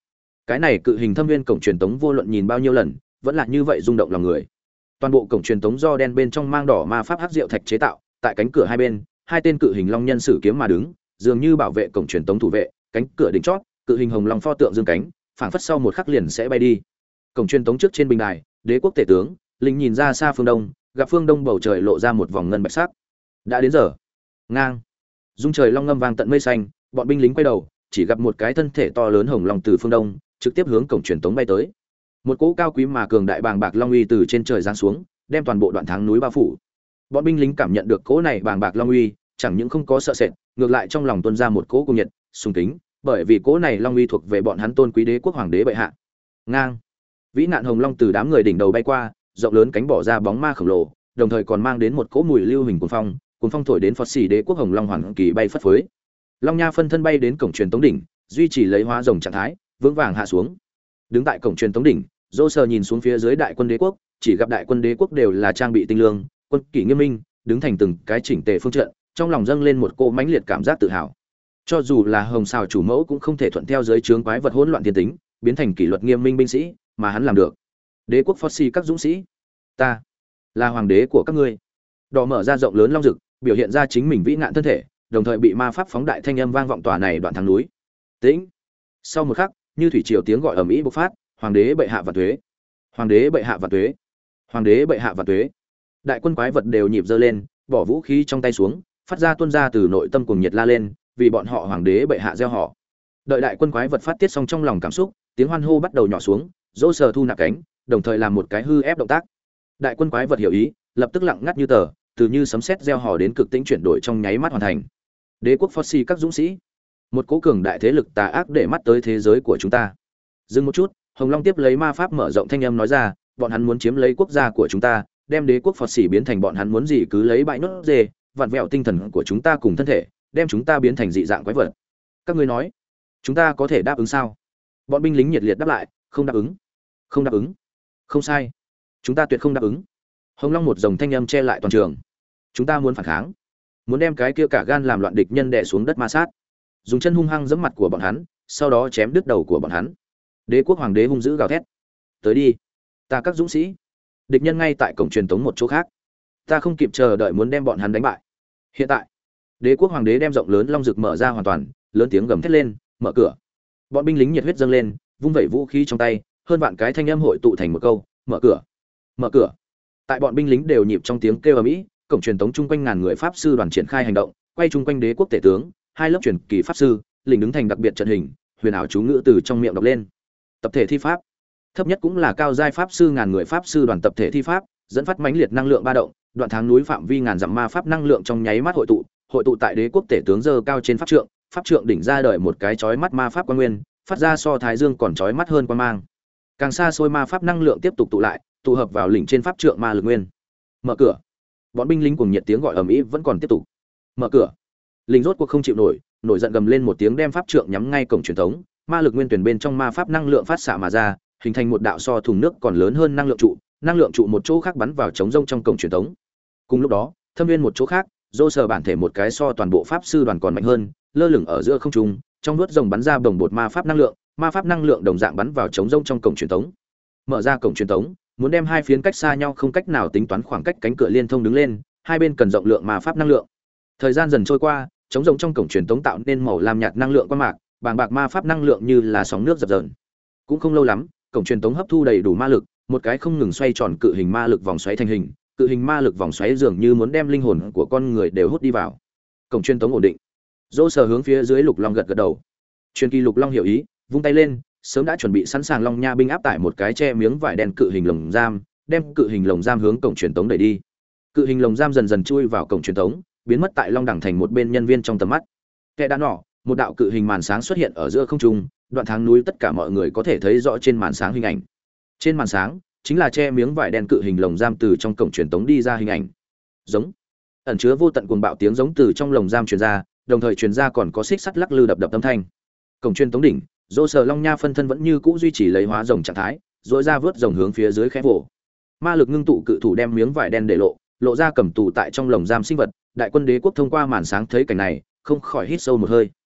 Cái này cự hình thâm viên cổng truyền tống vô luận nhìn bao nhiêu lần, vẫn là như vậy rung động lòng người. Toàn bộ cổng truyền tống do đen bên trong mang đỏ ma pháp hắc diệu thạch chế tạo, tại cánh cửa hai bên, hai tên cự hình long nhân sử kiếm mà đứng, dường như bảo vệ cổng truyền tống thủ vệ, cánh cửa đỉnh chót, cự hình hồng long pho tượng dương cánh, phảng phất sau một khắc liền sẽ bay đi. Cổng truyền tống trước trên bình đài, đế quốc tể tướng, linh nhìn ra xa phương đông, gặp phương đông bầu trời lộ ra một vòng ngân bạch sắc. Đã đến giờ. Ngang. Dung trời long ngâm vang tận mây xanh, bọn binh lính quay đầu, chỉ gặp một cái thân thể to lớn hồng long từ phương đông, trực tiếp hướng cổng truyền tống bay tới. Một cỗ cao quý mà cường đại bàng bạc long uy từ trên trời giáng xuống, đem toàn bộ đoạn tháng núi bao phủ. Bọn binh lính cảm nhận được cỗ này bàng bạc long uy, chẳng những không có sợ sệt, ngược lại trong lòng tuôn ra một cỗ cung nhiệt, sùng kính, bởi vì cỗ này long uy thuộc về bọn hắn tôn quý đế quốc hoàng đế bệ hạ. Ngang. Vĩ nạn hồng long từ đám người đỉnh đầu bay qua, rộng lớn cánh bỏ ra bóng ma khổng lồ, đồng thời còn mang đến một cỗ mùi lưu hình cuồng phong thổi đến phật xỉ đế quốc hồng long hoàn kỳ bay phất phới. Long nha phân thân bay đến cổng truyền tống đỉnh, duy trì lấy hóa rồng trạng thái, vững vàng hạ xuống. Đứng tại cổng truyền tống đỉnh, Dô Sờ nhìn xuống phía dưới đại quân đế quốc, chỉ gặp đại quân đế quốc đều là trang bị tinh lương, quân kỷ nghiêm minh, đứng thành từng cái chỉnh tề phương trận, trong lòng dâng lên một cỗ mãnh liệt cảm giác tự hào. Cho dù là Hồng Sào chủ mẫu cũng không thể thuận theo dưới trướng quái vật hỗn loạn thiên tính, biến thành kỷ luật nghiêm minh binh sĩ, mà hắn làm được. Đế quốc Foxy các dũng sĩ, ta là hoàng đế của các ngươi. Đỏ mở ra rộng lớn long rực, biểu hiện ra chính mình vĩ ngạn thân thể, đồng thời bị ma pháp phóng đại thanh âm vang vọng tòa này đoạn thắng núi. Tĩnh. Sau một khắc, như thủy triều tiếng gọi ầm ĩ bộc phát, hoàng đế bệ hạ vạn tuế, hoàng đế bệ hạ vạn tuế, hoàng đế bệ hạ vạn tuế. Đại quân quái vật đều nhịp giơ lên, bỏ vũ khí trong tay xuống, phát ra tuôn ra từ nội tâm cuồng nhiệt la lên, vì bọn họ hoàng đế bệ hạ gieo họ. Đợi đại quân quái vật phát tiết xong trong lòng cảm xúc, tiếng hoan hô bắt đầu nhỏ xuống, Dỗ Sờ thu nạp cánh, đồng thời làm một cái hư ép động tác. Đại quân quái vật hiểu ý, lập tức lặng ngắt như tờ, từ như sấm sét gieo hò đến cực tĩnh chuyển đổi trong nháy mắt hoàn thành. Đế quốc Foxy các dũng sĩ, một cố cường đại thế lực tà ác để mắt tới thế giới của chúng ta. Dừng một chút, Hồng Long tiếp lấy ma pháp mở rộng thanh âm nói ra, bọn hắn muốn chiếm lấy quốc gia của chúng ta, đem đế quốc Foxy biến thành bọn hắn muốn gì cứ lấy bãi nốt dê, vặn vẹo tinh thần của chúng ta cùng thân thể, đem chúng ta biến thành dị dạng quái vật. Các ngươi nói, chúng ta có thể đáp ứng sao? Bọn binh lính nhiệt liệt đáp lại, không đáp ứng. Không đáp ứng. Không sai. Chúng ta tuyệt không đáp ứng. Hồng Long một dòng thanh âm che lại toàn trường. Chúng ta muốn phản kháng, muốn đem cái kia cả gan làm loạn địch nhân đè xuống đất ma sát, dùng chân hung hăng giẫm mặt của bọn hắn, sau đó chém đứt đầu của bọn hắn. Đế quốc hoàng đế hung dữ gào thét, tới đi, ta các dũng sĩ. Địch nhân ngay tại cổng truyền tống một chỗ khác, ta không kịp chờ đợi muốn đem bọn hắn đánh bại. Hiện tại, đế quốc hoàng đế đem rộng lớn long rực mở ra hoàn toàn, lớn tiếng gầm thét lên, mở cửa. Bọn binh lính nhiệt huyết dâng lên, vung vẩy vũ khí trong tay, hơn vạn cái thanh âm hội tụ thành một câu, mở cửa, mở cửa. Tại bọn binh lính đều nhịp trong tiếng kêu ầm ĩ, cổng truyền tống chung quanh ngàn người pháp sư đoàn triển khai hành động, quay chung quanh đế quốc tể tướng, hai lớp truyền kỳ pháp sư, lính đứng thành đặc biệt trận hình, huyền ảo chú ngữ từ trong miệng đọc lên. Tập thể thi pháp, thấp nhất cũng là cao giai pháp sư ngàn người pháp sư đoàn tập thể thi pháp, dẫn phát mãnh liệt năng lượng ba động, đoạn tháng núi phạm vi ngàn dặm ma pháp năng lượng trong nháy mắt hội tụ tại đế quốc tể tướng giơ cao trên pháp trượng đỉnh ra đời một cái chói mắt ma pháp quan nguyên, phát ra so thái dương còn chói mắt hơn quan mang. Càng xa xôi ma pháp năng lượng tiếp tục tụ lại, tụ hợp vào lỉnh trên pháp trượng ma lực nguyên. Mở cửa. Bọn binh lính cùng nhiệt tiếng gọi ầm ĩ vẫn còn tiếp tục. Mở cửa. Lỉnh rốt cuộc không chịu nổi giận gầm lên một tiếng đem pháp trượng nhắm ngay cổng truyền thống, ma lực nguyên tuyển bên trong ma pháp năng lượng phát xạ mà ra, hình thành một đạo so thùng nước còn lớn hơn năng lượng trụ một chỗ khác bắn vào trống rông trong cổng truyền thống. Cùng lúc đó, thâm viên một chỗ khác, Dô Sờ bản thể một cái so toàn bộ pháp sư đoàn còn mạnh hơn, lơ lửng ở giữa không trung, trong nuốt rồng bắn ra bồng bột ma pháp năng lượng đồng dạng bắn vào trống rông trong cổng truyền thống. Mở ra cổng truyền thống, muốn đem hai phiến cách xa nhau không cách nào tính toán khoảng cách cánh cửa liên thông đứng lên, hai bên cần rộng lượng ma pháp năng lượng. Thời gian dần trôi qua, trống rỗng trong cổng truyền thống tạo nên màu lam nhạt năng lượng quang mạc, bàng bạc ma pháp năng lượng như là sóng nước dập dờn. Cũng không lâu lắm, cổng truyền thống hấp thu đầy đủ ma lực, một cái không ngừng xoay tròn cự hình ma lực vòng xoáy thành hình, cự hình ma lực vòng xoáy dường như muốn đem linh hồn của con người đều hút đi vào. Cổng truyền thống ổn định. Dỗ Sở hướng phía dưới Lục Long gật gật đầu. Truyền kỳ Lục Long hiểu ý, vung tay lên, sớm đã chuẩn bị sẵn sàng Long Nha binh áp tải một cái che miếng vải đen cự hình lồng giam, đem cự hình lồng giam hướng cổng truyền tống đẩy đi. Cự hình lồng giam dần dần chui vào cổng truyền tống, biến mất tại Long Đẳng thành một bên nhân viên trong tầm mắt. Kẻ đã nọ, một đạo cự hình màn sáng xuất hiện ở giữa không trung, đoạn tháng núi tất cả mọi người có thể thấy rõ trên màn sáng hình ảnh. Trên màn sáng chính là che miếng vải đen cự hình lồng giam từ trong cổng truyền tống đi ra hình ảnh. Giống, ẩn chứa vô tận cuồng bạo tiếng giống từ trong lồng giam truyền ra, đồng thời truyền ra còn có xích sắt lắc lư đập đập âm thanh. Cổng truyền tống đỉnh, Dỗ Sở Long Nha phân thân vẫn như cũ duy trì lấy hóa rồng trạng thái, dội ra vớt rồng hướng phía dưới khẽ vỗ. Ma lực ngưng tụ cự thủ đem miếng vải đen để lộ ra cầm tù tại trong lồng giam sinh vật. Đại quân đế quốc thông qua màn sáng thấy cảnh này, không khỏi hít sâu một hơi.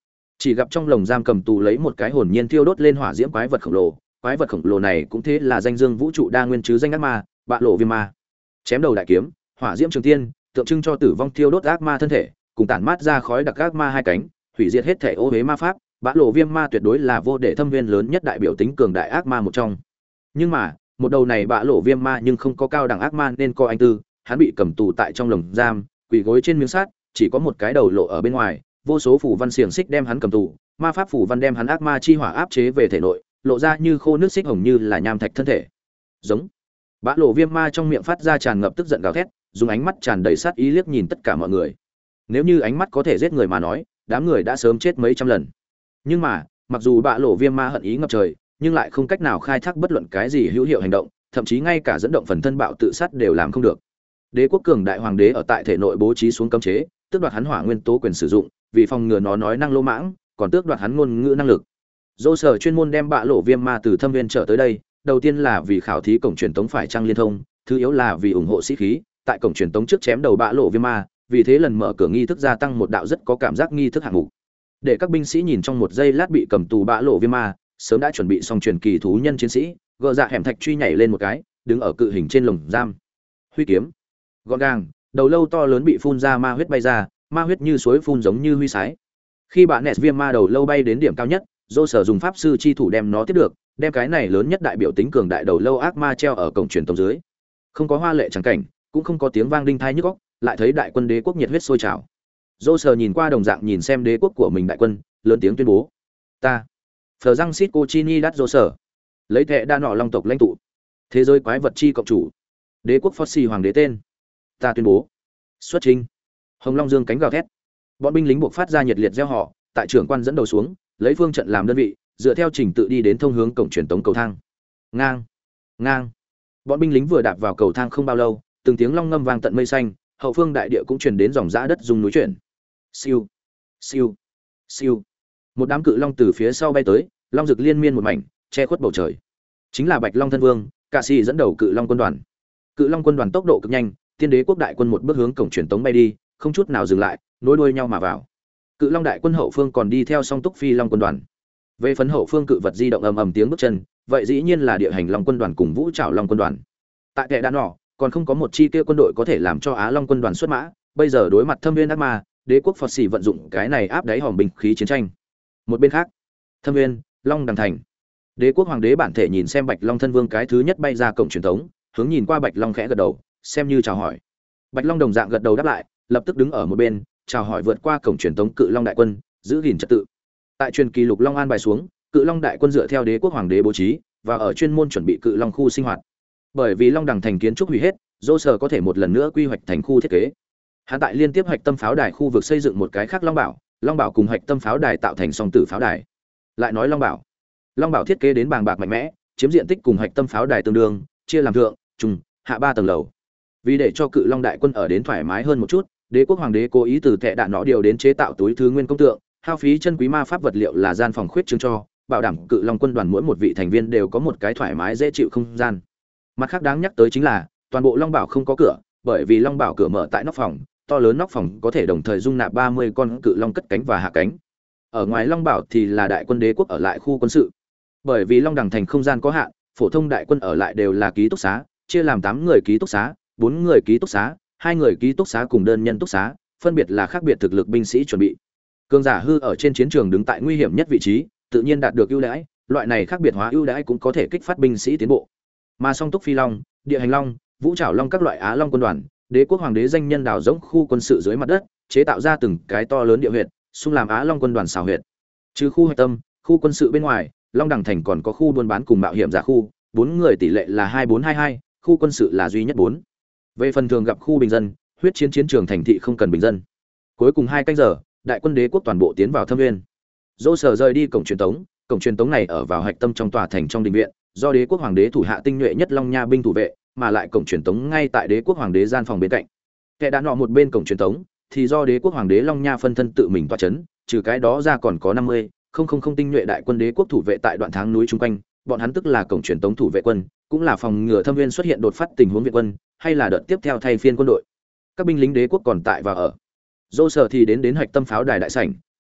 Chỉ gặp trong lồng giam cầm tù lấy một cái hồn nhiên thiêu đốt lên hỏa diễm quái vật khổng lồ này cũng thế là danh dương vũ trụ đa nguyên chứ danh ác ma, Bạ Lộ Viêm Ma. Chém đầu đại kiếm, hỏa diễm trường tiên, tượng trưng cho tử vong thiêu đốt ác ma thân thể, cùng tản mát ra khói đặc ác ma hai cánh, hủy diệt hết thể ô uế ma pháp, Bạ Lộ Viêm Ma tuyệt đối là vô để thâm viên lớn nhất đại biểu tính cường đại ác ma một trong. Nhưng mà, một đầu này Bạ Lộ Viêm Ma nhưng không có cao đẳng ác ma nên coi anh tư, hắn bị cầm tù tại trong lồng giam, quỳ gối trên miếng sắt, chỉ có một cái đầu lộ ở bên ngoài, vô số phù văn xiềng xích đem hắn cầm tù, ma pháp phù văn đem hắn ác ma chi hỏa áp chế về thể nội, lộ ra như khô nước xích hồng như là nham thạch thân thể. Giống. Bạ Lộ Viêm Ma trong miệng phát ra tràn ngập tức giận gào thét, dùng ánh mắt tràn đầy sát ý liếc nhìn tất cả mọi người. Nếu như ánh mắt có thể giết người mà nói, đám người đã sớm chết mấy trăm lần. Nhưng mà, mặc dù Bạ Lộ Viêm Ma hận ý ngập trời, nhưng lại không cách nào khai thác bất luận cái gì hữu hiệu hành động, thậm chí ngay cả dẫn động phần thân bạo tự sát đều làm không được. Đế quốc cường đại hoàng đế ở tại thể nội bố trí xuống cấm chế, tước đoạt hắn hỏa nguyên tố quyền sử dụng, vì phòng ngừa nó nói năng lô mãng, còn tước đoạt hắn ngôn ngữ năng lực. Dô Sở chuyên môn đem Bạ Lộ Viêm Ma từ thâm viên trở tới đây, đầu tiên là vì khảo thí cổng truyền tống phải trang liên thông, thứ yếu là vì ủng hộ sĩ khí, tại cổng truyền tống trước chém đầu Bạ Lộ Viêm Ma, vì thế lần mở cửa nghi thức gia tăng một đạo rất có cảm giác nghi thức hạng mục. Để các binh sĩ nhìn trong một giây lát bị cầm tù Bạ Lộ Viêm Ma, sớm đã chuẩn bị xong truyền kỳ thú nhân chiến sĩ, gỡ dạ hẻm thạch truy nhảy lên một cái, đứng ở cự hình trên lồng giam. Huy kiếm, gọn gàng, đầu lâu to lớn bị phun ra ma huyết bay ra, ma huyết như suối phun giống như huy sái. Khi bạn nẹt viêm ma đầu lâu bay đến điểm cao nhất, Dô Sở dùng pháp sư chi thủ đem nó tiếp được, đem cái này lớn nhất đại biểu tính cường đại đầu lâu ác ma treo ở cổng truyền tống dưới. Không có hoa lệ chẳng cảnh, cũng không có tiếng vang đinh tai nhức óc, lại thấy đại quân đế quốc nhiệt huyết sôi trào. Dô Sở nhìn qua đồng dạng nhìn xem đế quốc của mình đại quân, lớn tiếng tuyên bố: "Ta, Phờ Răng Sít Cochini Đát Dô Sở, lấy thệ đa nọ long tộc lãnh tụ, thế giới quái vật chi cộng chủ, đế quốc Foxy hoàng đế tên, ta tuyên bố, xuất chinh." Hồng Long dương cánh gào thét. Bọn binh lính buộc phát ra nhiệt liệt reo hò, tại trưởng quan dẫn đầu xuống, lấy phương trận làm đơn vị, dựa theo trình tự đi đến thông hướng cổng truyền tống cầu thang. Ngang, ngang. Bọn binh lính vừa đạp vào cầu thang không bao lâu, từng tiếng long ngâm vang tận mây xanh, hậu phương đại địa cũng truyền đến dòng dã đất rung núi chuyển. Siêu, siêu, siêu. Một đám cự long từ phía sau bay tới, long rực liên miên một mảnh, che khuất bầu trời. Chính là Bạch Long thân vương, Cạ Sĩ dẫn đầu cự long quân đoàn. Cự long quân đoàn tốc độ cực nhanh, tiên đế quốc đại quân một bước hướng cổng truyền tống bay đi, không chút nào dừng lại, nối đuôi nhau mà vào. Cự long đại quân hậu phương còn đi theo song túc phi long quân đoàn. Về phần hậu phương cự vật di động ầm ầm tiếng bước chân, vậy dĩ nhiên là địa hành long quân đoàn cùng vũ trảo long quân đoàn. Tại kẻ đạn nọ, còn không có một chi kia quân đội có thể làm cho Á Long quân đoàn xuất mã, bây giờ đối mặt thâm viên ác ma, đế quốc Phật Sĩ vận dụng cái này áp đáy hòm binh khí chiến tranh. Một bên khác, thâm viên, Long Đằng thành. Đế quốc hoàng đế bản thể nhìn xem Bạch Long thân vương cái thứ nhất bay ra cổng truyền thống, hướng nhìn qua Bạch Long khẽ gật đầu, xem như chào hỏi. Bạch Long đồng dạng gật đầu đáp lại, lập tức đứng ở một bên, chào hỏi vượt qua cổng truyền thống cự long đại quân, giữ gìn trật tự. Tại truyền kỳ lục long an bài xuống, cự long đại quân dựa theo đế quốc hoàng đế bố trí và ở chuyên môn chuẩn bị cự long khu sinh hoạt. Bởi vì Long Đằng thành kiến trúc hủy hết, Dô Sở có thể một lần nữa quy hoạch thành khu thiết kế. Hắn tại liên tiếp hạch tâm pháo đài khu vực xây dựng một cái khác Long Bảo cùng hạch tâm pháo đài tạo thành song tử pháo đài. Lại nói Long Bảo thiết kế đến bàng bạc mạnh mẽ, chiếm diện tích cùng hạch tâm pháo đài tương đương, chia làm thượng, trung, hạ 3 tầng lầu. Vì để cho cự long đại quân ở đến thoải mái hơn một chút, đế quốc hoàng đế cố ý từ thệ đạn nọ điều đến chế tạo túi thứ nguyên công tượng, hao phí chân quý ma pháp vật liệu là gian phòng khuyết trương cho, bảo đảm cự long quân đoàn mỗi một vị thành viên đều có một cái thoải mái dễ chịu không gian. Mặt khác đáng nhắc tới chính là, toàn bộ Long Bảo không có cửa, bởi vì Long Bảo cửa mở tại nóc phòng, to lớn nóc phòng có thể đồng thời dung nạp 30 con cự long cất cánh và hạ cánh. Ở ngoài Long Bảo thì là đại quân đế quốc ở lại khu quân sự. Bởi vì Long Đằng thành không gian có hạn, phổ thông đại quân ở lại đều là ký túc xá, chia làm 8 người ký túc xá, 4 người ký túc xá, 2 người ký túc xá cùng đơn nhân túc xá, phân biệt là khác biệt thực lực binh sĩ chuẩn bị. Cường giả hư ở trên chiến trường đứng tại nguy hiểm nhất vị trí, tự nhiên đạt được ưu đãi, loại này khác biệt hóa ưu đãi cũng có thể kích phát binh sĩ tiến bộ. Mà song túc phi long, địa hành long, vũ trảo long các loại Á Long quân đoàn, đế quốc hoàng đế danh nhân đào rỗng khu quân sự dưới mặt đất, chế tạo ra từng cái to lớn địa huyệt, xung làm Á Long quân đoàn xào huyệt. Trừ khu hạch tâm, khu quân sự bên ngoài, Long Đằng thành còn có khu buôn bán cùng mạo hiểm giả khu, 4 người tỷ lệ là 2422, khu quân sự là duy nhất 4. Về phần thường gặp khu bình dân, huyết chiến chiến trường thành thị không cần bình dân. Cuối cùng 2 canh giờ, đại quân đế quốc toàn bộ tiến vào thâm nguyên. Dô Sở rời đi cổng truyền tống này ở vào hạch tâm trong tòa thành trong đình viện, do đế quốc hoàng đế thủ hạ tinh nhuệ nhất Long Nha binh thủ vệ, mà lại cổng truyền tống ngay tại đế quốc hoàng đế gian phòng bên cạnh. Kẻ đã nọ một bên cổng truyền tống, thì do đế quốc hoàng đế Long Nha phân thân tự mình tọa chấn, trừ cái đó ra còn có 50 tinh nhuệ đại quân đế quốc thủ vệ tại đoạn tháng núi chung quanh, bọn hắn tức là cổng truyền tống thủ vệ quân, cũng là phòng ngừa thâm viên xuất hiện đột phát tình huống viện quân, hay là đợt tiếp theo thay phiên quân đội. Các binh lính đế quốc còn tại và ở. Dô Sở thì đến hạch tâm pháo đài đại sảnh,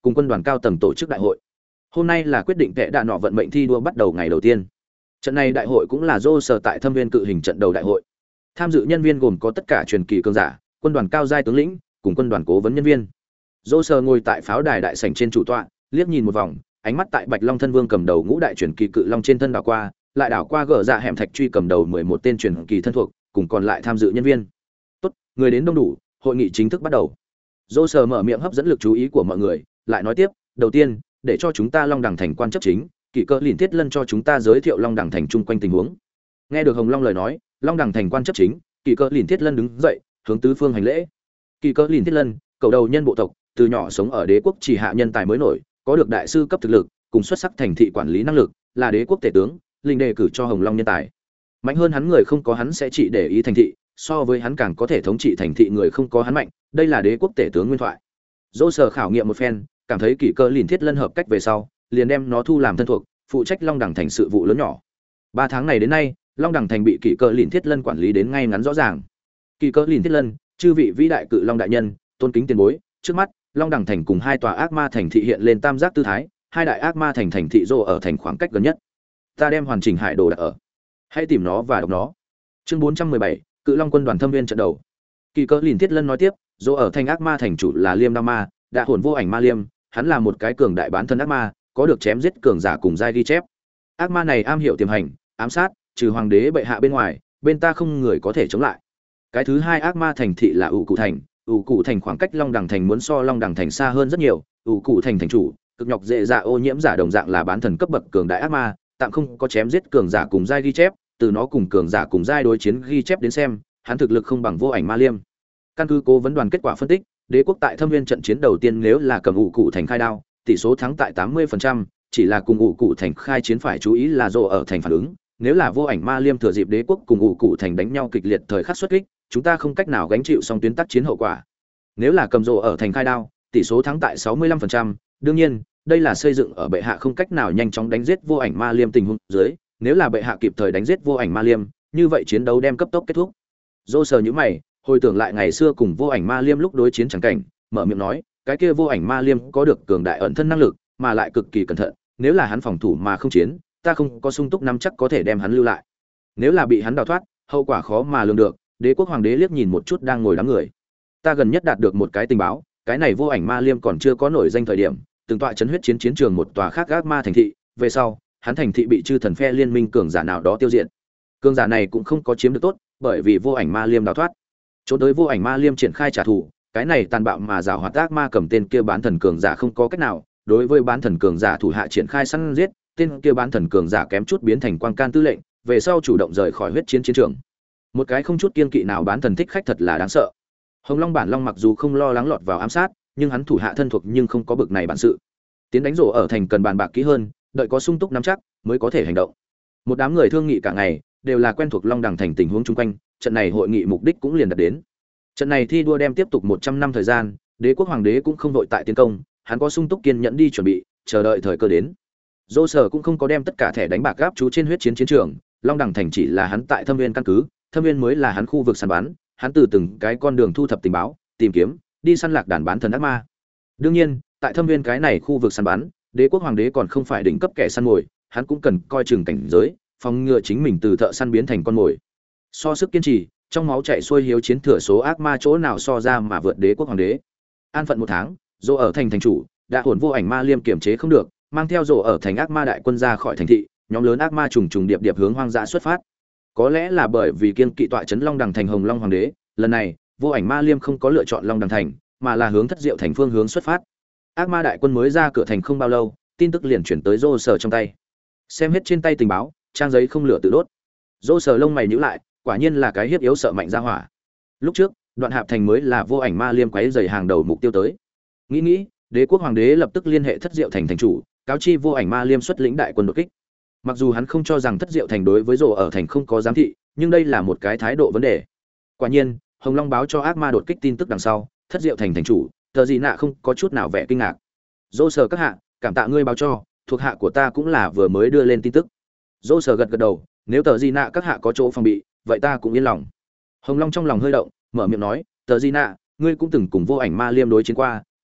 cùng quân đoàn cao tầng tổ chức đại hội. Hôm nay là quyết định kẻ đạn nọ vận mệnh thi đua bắt đầu ngày đầu tiên. Trận này đại hội cũng là Dô Sở tại Thâm Viên cự hình trận đầu đại hội. Tham dự nhân viên gồm có tất cả truyền kỳ cường giả, quân đoàn cao giai tướng lĩnh, cùng quân đoàn cố vấn nhân viên. Dô Sở ngồi tại pháo đài đại sảnh trên chủ tọa, liếc nhìn một vòng, ánh mắt tại Bạch Long Thân Vương cầm đầu ngũ đại truyền kỳ cự long trên thân đảo qua, lại đảo qua gở dạ hẻm thạch truy cầm đầu 11 tên truyền kỳ thân thuộc, cùng còn lại tham dự nhân viên. Tốt, người đến đông đủ, hội nghị chính thức bắt đầu. Dô Sở mở miệng hấp dẫn lực chú ý của mọi người, lại nói tiếp, đầu tiên, để cho chúng ta Long Đằng thành quan chấp chính, Kỷ Cơ Lìn Thiết Lân cho chúng ta giới thiệu Long Đằng thành chung quanh tình huống. Nghe được Hồng Long lời nói, Long Đằng thành quan chấp chính, Kỷ Cơ Lìn Thiết Lân đứng dậy, hướng tứ phương hành lễ. Kỷ Cơ Lìn Thiết Lân, cầu đầu nhân bộ tộc, từ nhỏ sống ở đế quốc chỉ hạ nhân tài mới nổi, có được đại sư cấp thực lực, cùng xuất sắc thành thị quản lý năng lực, là đế quốc tể tướng, linh đề cử cho Hồng Long nhân tài. Mạnh hơn hắn người không có hắn sẽ chỉ để ý thành thị, so với hắn càng có thể thống trị thành thị người không có hắn mạnh, đây là đế quốc tể tướng nguyên thoại. Dỗ Sở khảo nghiệm một phen, cảm thấy Kỷ Cơ Lìn Thiết Lân hợp cách về sau, liền đem nó thu làm thân thuộc, phụ trách Long Đằng thành sự vụ lớn nhỏ. 3 tháng này đến nay, Long Đằng thành bị Kỷ Cơ Lìn Thiết Lân quản lý đến ngay ngắn rõ ràng. Kỷ Cơ Lìn Thiết Lân, chư vị vĩ đại cự long đại nhân, tôn kính tiền bối, trước mắt, Long Đằng thành cùng 2 tòa ác ma thành thị hiện lên tam giác tư thái, 2 đại ác ma thành thị Dô ở thành khoảng cách gần nhất. Ta đem hoàn chỉnh hải đồ đặt ở. Hãy tìm nó và đọc nó. Chương 417, Cự Long quân đoàn Thâm Viên trận đầu. Kỷ Cơ Lìn Thiết Lân nói tiếp, Dô ở thành ác ma thành chủ là Liêm Đao Ma, đã hồn vô ảnh ma liêm, hắn là một cái cường đại bán thân ác ma, có được chém giết cường giả cùng giai ghi chép. Ác ma này am hiểu tiềm hành, ám sát, trừ hoàng đế bệ hạ bên ngoài, bên ta không người có thể chống lại. Cái thứ 2 ác ma thành thị là Ủ Cụ thành, Ủ Cụ thành khoảng cách Long Đằng thành muốn so Long Đằng thành xa hơn rất nhiều, Ủ Cụ thành thành chủ, cực nhọc dễ dạ ô nhiễm giả đồng dạng là bán thần cấp bậc cường đại ác ma, tạm không có chém giết cường giả cùng giai ghi chép, từ nó cùng cường giả cùng giai đối chiến ghi chép đến xem, hắn thực lực không bằng vô ảnh ma liêm. Căn cứ cố vấn đoàn kết quả phân tích, đế quốc tại Thâm Viên trận chiến đầu tiên nếu là cầm Ủ Cụ thành khai đao, tỷ số thắng tại 80%, chỉ là cùng Ủ Cụ thành khai chiến phải chú ý là Dô ở thành phản ứng, nếu là vô ảnh ma liêm thừa dịp đế quốc cùng Ủ Cụ thành đánh nhau kịch liệt thời khắc xuất kích, chúng ta không cách nào gánh chịu xong tuyến tác chiến hậu quả. Nếu là cầm Dô ở thành khai đao, tỷ số thắng tại 65%, đương nhiên, đây là xây dựng ở bệ hạ không cách nào nhanh chóng đánh giết vô ảnh ma liêm tình huống dưới, nếu là bệ hạ kịp thời đánh giết vô ảnh ma liêm, như vậy chiến đấu đem cấp tốc kết thúc. Dô Sở nhíu mày, hồi tưởng lại ngày xưa cùng vô ảnh ma liêm lúc đối chiến chẳng cảnh, mở miệng nói, cái kia vô ảnh ma liêm có được cường đại ẩn thân năng lực, mà lại cực kỳ cẩn thận, nếu là hắn phòng thủ mà không chiến, ta không có sung túc nắm chắc có thể đem hắn lưu lại. Nếu là bị hắn đào thoát, hậu quả khó mà lường được. Đế quốc hoàng đế liếc nhìn một chút đang ngồi đám người. Ta gần nhất đạt được một cái tình báo, cái này vô ảnh ma liêm còn chưa có nổi danh thời điểm, từng tọa chấn huyết chiến chiến trường một tòa khác ác ma thành thị, về sau, hắn thành thị bị chư thần phe liên minh cường giả nào đó tiêu diệt. Cường giả này cũng không có chiếm được tốt, bởi vì vô ảnh ma liêm đào thoát. Chỗ tới vô ảnh ma liêm triển khai trả thù, cái này tàn bạo mà giàu hoạt ác ma cầm tên kia bán thần cường giả không có cách nào, đối với bán thần cường giả thủ hạ triển khai săn giết, tên kia bán thần cường giả kém chút biến thành quang can tư lệnh, về sau chủ động rời khỏi huyết chiến chiến trường. Một cái không chút kiên kỵ nào bán thần thích khách thật là đáng sợ. Hồng Long bản long mặc dù không lo lắng lọt vào ám sát, nhưng hắn thủ hạ thân thuộc nhưng không có bực này bản sự. Tiến đánh rổ ở thành cần bàn bạc kỹ hơn, đợi có sung túc nắm chắc mới có thể hành động. Một đám người thương nghị cả ngày, đều là quen thuộc Long Đằng thành tình huống chung quanh, trận này hội nghị mục đích cũng liền đạt đến. Trận này thi đua đem tiếp tục 100 năm thời gian, đế quốc hoàng đế cũng không vội tại tiến công, hắn có sung túc kiên nhẫn đi chuẩn bị, chờ đợi thời cơ đến. Dô Sở cũng không có đem tất cả thẻ đánh bạc gáp chú trên huyết chiến chiến trường, Long Đằng thành chỉ là hắn tại Thâm Viên căn cứ, Thâm Viên mới là hắn khu vực săn bắn, hắn từ từng cái con đường thu thập tình báo, tìm kiếm, đi săn lạc đàn bán thần ác ma. Đương nhiên, tại Thâm Viên cái này khu vực săn bắn, đế quốc hoàng đế còn không phải đỉnh cấp kẻ săn mồi, hắn cũng cần coi chừng cảnh giới, phòng ngừa chính mình từ thợ săn biến thành con mồi. So sức kiên trì, trong máu chạy xuôi hiếu chiến thừa số ác ma chỗ nào so ra mà vượt đế quốc hoàng đế. An phận 1 tháng, Dô ở thành thành chủ, đã hồn vô ảnh ma liêm kiểm chế không được, mang theo Dô ở thành ác ma đại quân ra khỏi thành thị, nhóm lớn ác ma trùng trùng điệp điệp hướng hoang dã xuất phát. Có lẽ là bởi vì kiên kỵ tọa trấn Long Đằng thành Hồng Long hoàng đế, lần này, vô ảnh ma liêm không có lựa chọn Long Đằng thành, mà là hướng Thất Diệu thành phương hướng xuất phát. Ác ma đại quân mới ra cửa thành không bao lâu, tin tức liền chuyển tới Dô Sở trong tay. Xem hết trên tay tình báo, trang giấy không lửa tự đốt. Dô Sở lông mày nhíu lại, quả nhiên là cái hiếp yếu sợ mạnh ra hỏa. Lúc trước, Đoạn Hạp thành mới là vô ảnh ma liêm quấy rầy hàng đầu mục tiêu tới. Nghĩ, đế quốc hoàng đế lập tức liên hệ Thất Diệu thành thành chủ, cáo chi vô ảnh ma liêm xuất lĩnh đại quân đột kích. Mặc dù hắn không cho rằng Thất Diệu thành đối với Dô ở thành không có giám thị, nhưng đây là một cái thái độ vấn đề. Quả nhiên, Hồng Long báo cho ác ma đột kích tin tức đằng sau, Thất Diệu thành thành chủ, Tờ Dị Nạ không có chút nào vẻ kinh ngạc. Dô Sở các hạ, cảm tạ ngươi báo cho, thuộc hạ của ta cũng là vừa mới đưa lên tin tức. Dô Sở gật gật đầu, nếu Tờ Dị Nạ các hạ có chỗ phòng bị, vậy ta cũng yên lòng. Hồng Long trong lòng hơi động, mở miệng nói, Tờ Dị Nạ, ngươi cũng từng cùng vô ảnh ma liêm đối chiến qua,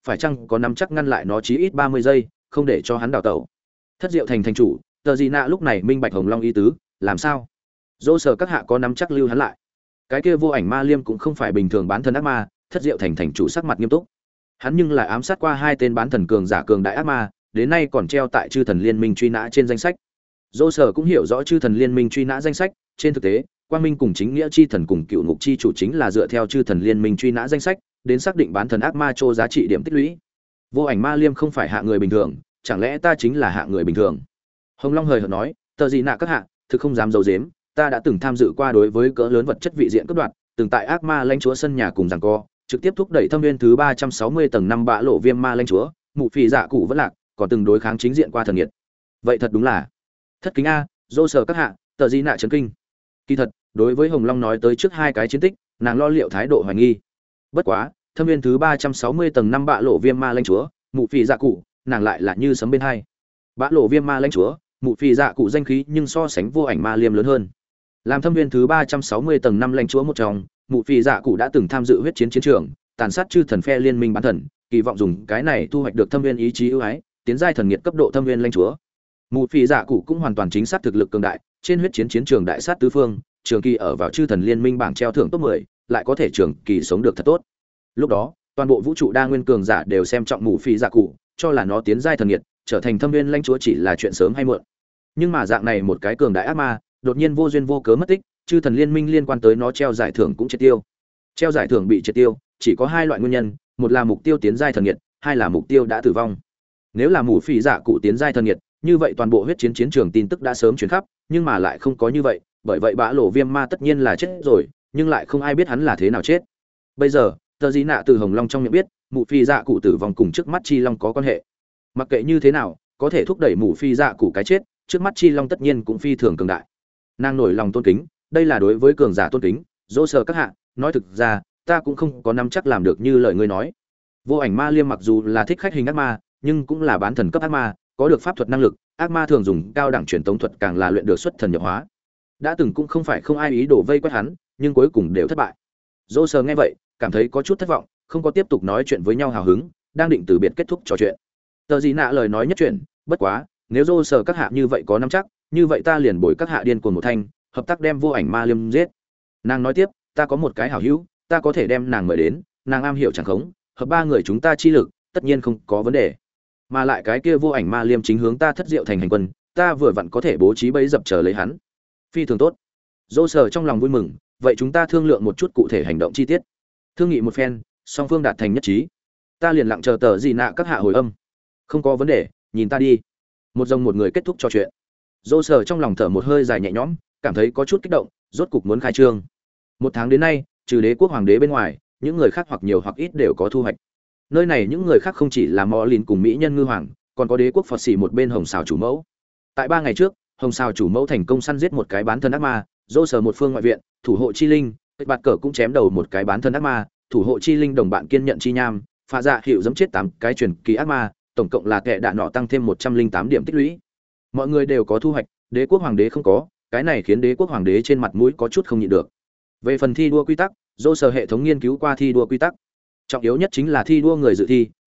phải chăng có nắm chắc ngăn lại nó chí ít 30 giây, không để cho hắn đào tẩu. Thất Diệu thành thành chủ, Tờ Dị Nạ lúc này minh bạch Hồng Long ý tứ, làm sao? Dỗ sở các hạ có nắm chắc lưu hắn lại. Cái kia vô ảnh ma liêm cũng không phải bình thường bán thần ác ma, Thất Diệu thành thành chủ sắc mặt nghiêm túc. Hắn nhưng lại ám sát qua 2 tên bán thần cường giả cường đại ác ma, đến nay còn treo tại chư thần liên minh truy nã trên danh sách. Dỗ sở cũng hiểu rõ chư thần liên minh truy nã danh sách, trên thực tế, Quang Minh cùng chính nghĩa chi thần cùng cựu ngục chi chủ chính là dựa theo chư thần liên minh truy nã danh sách, đến xác định bán thần ác ma trô giá trị điểm tích lũy. Vô ảnh ma liêm không phải hạ người bình thường, chẳng lẽ ta chính là hạ người bình thường? Hồng Long hời hợt nói, Tờ Dị Nạ các hạ, thực không dám giấu giếm, ta đã từng tham dự qua đối với cỡ lớn vật chất vị diện cướp đoạt, từng tại ác ma lãnh chúa sân nhà cùng giằng co, trực tiếp thúc đẩy thâm viên thứ 360 tầng 5 bạ lộ viêm ma lãnh chúa, mụ phỉ dạ cụ vẫn lạc, còn từng đối kháng chính diện qua thần nghiệt. Vậy thật đúng là thất kính a, dô sở các hạ, Tờ Dị Nạ chấn kinh. Kỳ thật, đối với Hồng Long nói tới trước 2 cái chiến tích, nàng lo liệu thái độ hoài nghi. Bất quá, thâm viên thứ 360 tầng 5 bạ lộ viêm ma lãnh chúa, mụ phỉ dạ cụ, nàng lại là như sấm bên hai. Bạ lộ viêm ma lãnh chúa, mụ phỉ dạ cụ danh khí nhưng so sánh vô ảnh ma liêm lớn hơn. Làm thâm viên thứ 360 tầng 5 lãnh chúa một trong, mụ phỉ dạ cụ đã từng tham dự huyết chiến chiến trường, tàn sát chư thần phe liên minh bán thần, kỳ vọng dùng cái này thu hoạch được thâm viên ý chí ưu ái, tiến giai thần nghiệt cấp độ thâm viên lãnh chúa. Mụ phỉ dạ cụ cũng hoàn toàn chính xác thực lực cường đại, trên huyết chiến chiến trường đại sát tứ phương, trường kỳ ở vào chư thần liên minh bảng treo thưởng top 10, lại có thể trường kỳ sống được thật tốt. Lúc đó, toàn bộ vũ trụ đa nguyên cường giả đều xem trọng mụ phỉ dạ cụ, cho là nó tiến giai thần nghiệt, trở thành thâm viên lãnh chúa chỉ là chuyện sớm hay muộn. Nhưng mà dạng này một cái cường đại ác ma, đột nhiên vô duyên vô cớ mất tích, chư thần liên minh liên quan tới nó treo giải thưởng cũng triệt tiêu. Treo giải thưởng bị triệt tiêu, chỉ có 2 loại nguyên nhân, một là mục tiêu tiến giai thần nghiệt, 2 là mục tiêu đã tử vong. Nếu là mụ phỉ dạ cụ tiến giai thần nghiệt, như vậy toàn bộ huyết chiến chiến trường tin tức đã sớm truyền khắp, nhưng mà lại không có như vậy, bởi vậy bã lộ viêm ma tất nhiên là chết rồi, nhưng lại không ai biết hắn là thế nào chết. Bây giờ, Tờ Dị Nạ từ Hồng Long trong miệng biết, mụ phi dạ cụ tử vong cùng trước mắt chi long có quan hệ. Mặc kệ như thế nào, có thể thúc đẩy mụ phi dạ cụ cái chết, trước mắt chi long tất nhiên cũng phi thường cường đại. Nàng nổi lòng tôn kính, đây là đối với cường giả tôn kính, dỗ sở các hạ, nói thực ra, ta cũng không có nắm chắc làm được như lời ngươi nói. Vô ảnh ma liêm mặc dù là thích khách hình ác ma, nhưng cũng là bán thần cấp ác ma, có được pháp thuật năng lực, ác ma thường dùng cao đẳng truyền tống thuật càng là luyện được xuất thần nhập hóa. Đã từng cũng không phải không ai ý đồ vây quét hắn, nhưng cuối cùng đều thất bại. Dỗ sở nghe vậy, cảm thấy có chút thất vọng, không có tiếp tục nói chuyện với nhau hào hứng, đang định từ biệt kết thúc trò chuyện. Tờ Dị Nạ lời nói nhất chuyện, bất quá, nếu dỗ sở các hạ như vậy có nắm chắc, như vậy ta liền bồi các hạ điên cuồng một thanh, hợp tác đem vô ảnh ma liêm giết. Nàng nói tiếp, ta có một cái hảo hữu, ta có thể đem nàng mời đến, nàng am hiểu chẳng khống, hợp 3 người chúng ta chi lực, tất nhiên không có vấn đề. Mà lại cái kia vô ảnh ma liêm chính hướng ta Thất Diệu thành hành quân, ta vừa vặn có thể bố trí bẫy dập chờ lấy hắn. Phi thường tốt. Dỗ sở trong lòng vui mừng, vậy chúng ta thương lượng một chút cụ thể hành động chi tiết. Thương nghị một phen, song phương đạt thành nhất trí. Ta liền lặng chờ Tờ Dị Nạ các hạ hồi âm. Không có vấn đề, nhìn ta đi. Một dòng một người kết thúc trò chuyện. Dỗ sở trong lòng thở một hơi dài nhẹ nhõm, cảm thấy có chút kích động, rốt cục muốn khai trương. 1 tháng đến nay, trừ đế quốc hoàng đế bên ngoài, những người khác hoặc nhiều hoặc ít đều có thu hoạch. Nơi này những người khác không chỉ là Mọ Lìn cùng mỹ nhân ngư hoàng, còn có đế quốc Phật Sĩ một bên Hồng Sào chủ mẫu. Tại 3 ngày trước, Hồng Sào chủ mẫu thành công săn giết một cái bán thân ác ma, dỗ sở một phương ngoại viện, thủ hộ chi linh, bạt cờ cũng chém đầu một cái bán thân ác ma, thủ hộ chi linh đồng bạn kiên nhận chi nham, phá dạ hiệu giẫm chết 8 cái truyền kỳ ác ma, tổng cộng là kẻ đạn nọ tăng thêm 108 điểm tích lũy. Mọi người đều có thu hoạch, đế quốc hoàng đế không có, cái này khiến đế quốc hoàng đế trên mặt mũi có chút không nhịn được. Về phần thi đua quy tắc, dỗ sở hệ thống nghiên cứu qua thi đua quy tắc. Trọng yếu nhất chính là thi đua người dự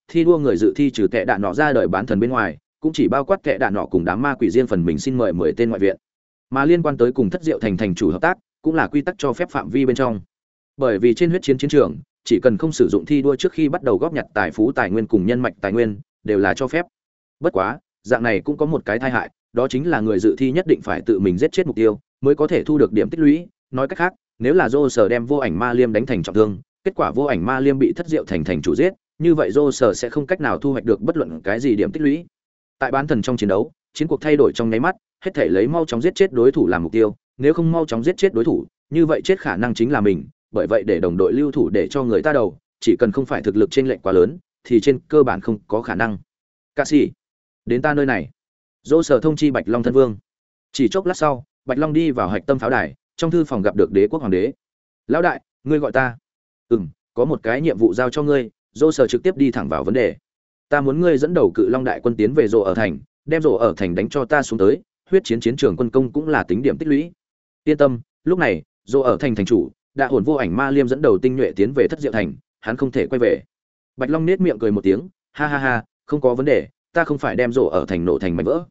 thi trừ kẻ đạn nọ ra đời bán thần bên ngoài, cũng chỉ bao quát kẻ đạn nọ cùng đám ma quỷ riêng phần mình xin mời 10 tên ngoại viện. Mà liên quan tới cùng Thất Diệu thành thành chủ hợp tác, cũng là quy tắc cho phép phạm vi bên trong. Bởi vì trên huyết chiến chiến trường, chỉ cần không sử dụng thi đua trước khi bắt đầu góp nhặt tài phú tài nguyên cùng nhân mạch tài nguyên, đều là cho phép. Bất quá, dạng này cũng có một cái tai hại, đó chính là người dự thi nhất định phải tự mình giết chết mục tiêu, mới có thể thu được điểm tích lũy. Nói cách khác, nếu là Dô Sở đem vô ảnh ma liêm đánh thành trọng thương, kết quả vô ảnh ma liêm bị Thất Diệu thành thành chủ giết, như vậy Dô Sở sẽ không cách nào thu hoạch được bất luận cái gì điểm tích lũy. Tại bán thần trong chiến đấu, chiến cuộc thay đổi trong nháy mắt, hết thể lấy mau chóng giết chết đối thủ làm mục tiêu, nếu không mau chóng giết chết đối thủ, như vậy chết khả năng chính là mình, bởi vậy để đồng đội lưu thủ để cho người ta đầu, chỉ cần không phải thực lực chênh lệch quá lớn, thì trên cơ bản không có khả năng. Cả sĩ, đến ta nơi này. Dỗ Sở thông chi Bạch Long thân vương. Chỉ chốc lát sau, Bạch Long đi vào hạch tâm pháo đài, trong thư phòng gặp được đế quốc hoàng đế. Lão đại, ngươi gọi ta? Có một cái nhiệm vụ giao cho ngươi. Dỗ Sở trực tiếp đi thẳng vào vấn đề. Ta muốn ngươi dẫn đầu Cự Long đại quân tiến về Rồ ở thành, đem Rồ ở thành đánh cho ta xuống tới, huyết chiến chiến trường quân công cũng là tính điểm tích lũy. Yên tâm, lúc này, Rồ ở thành thành chủ, đã hồn vô ảnh ma liêm dẫn đầu tinh nhuệ tiến về Thất Diệu thành, hắn không thể quay về. Bạch Long nết miệng cười một tiếng, ha ha ha, không có vấn đề, ta không phải đem rổ ở thành nổ thành mảnh vỡ.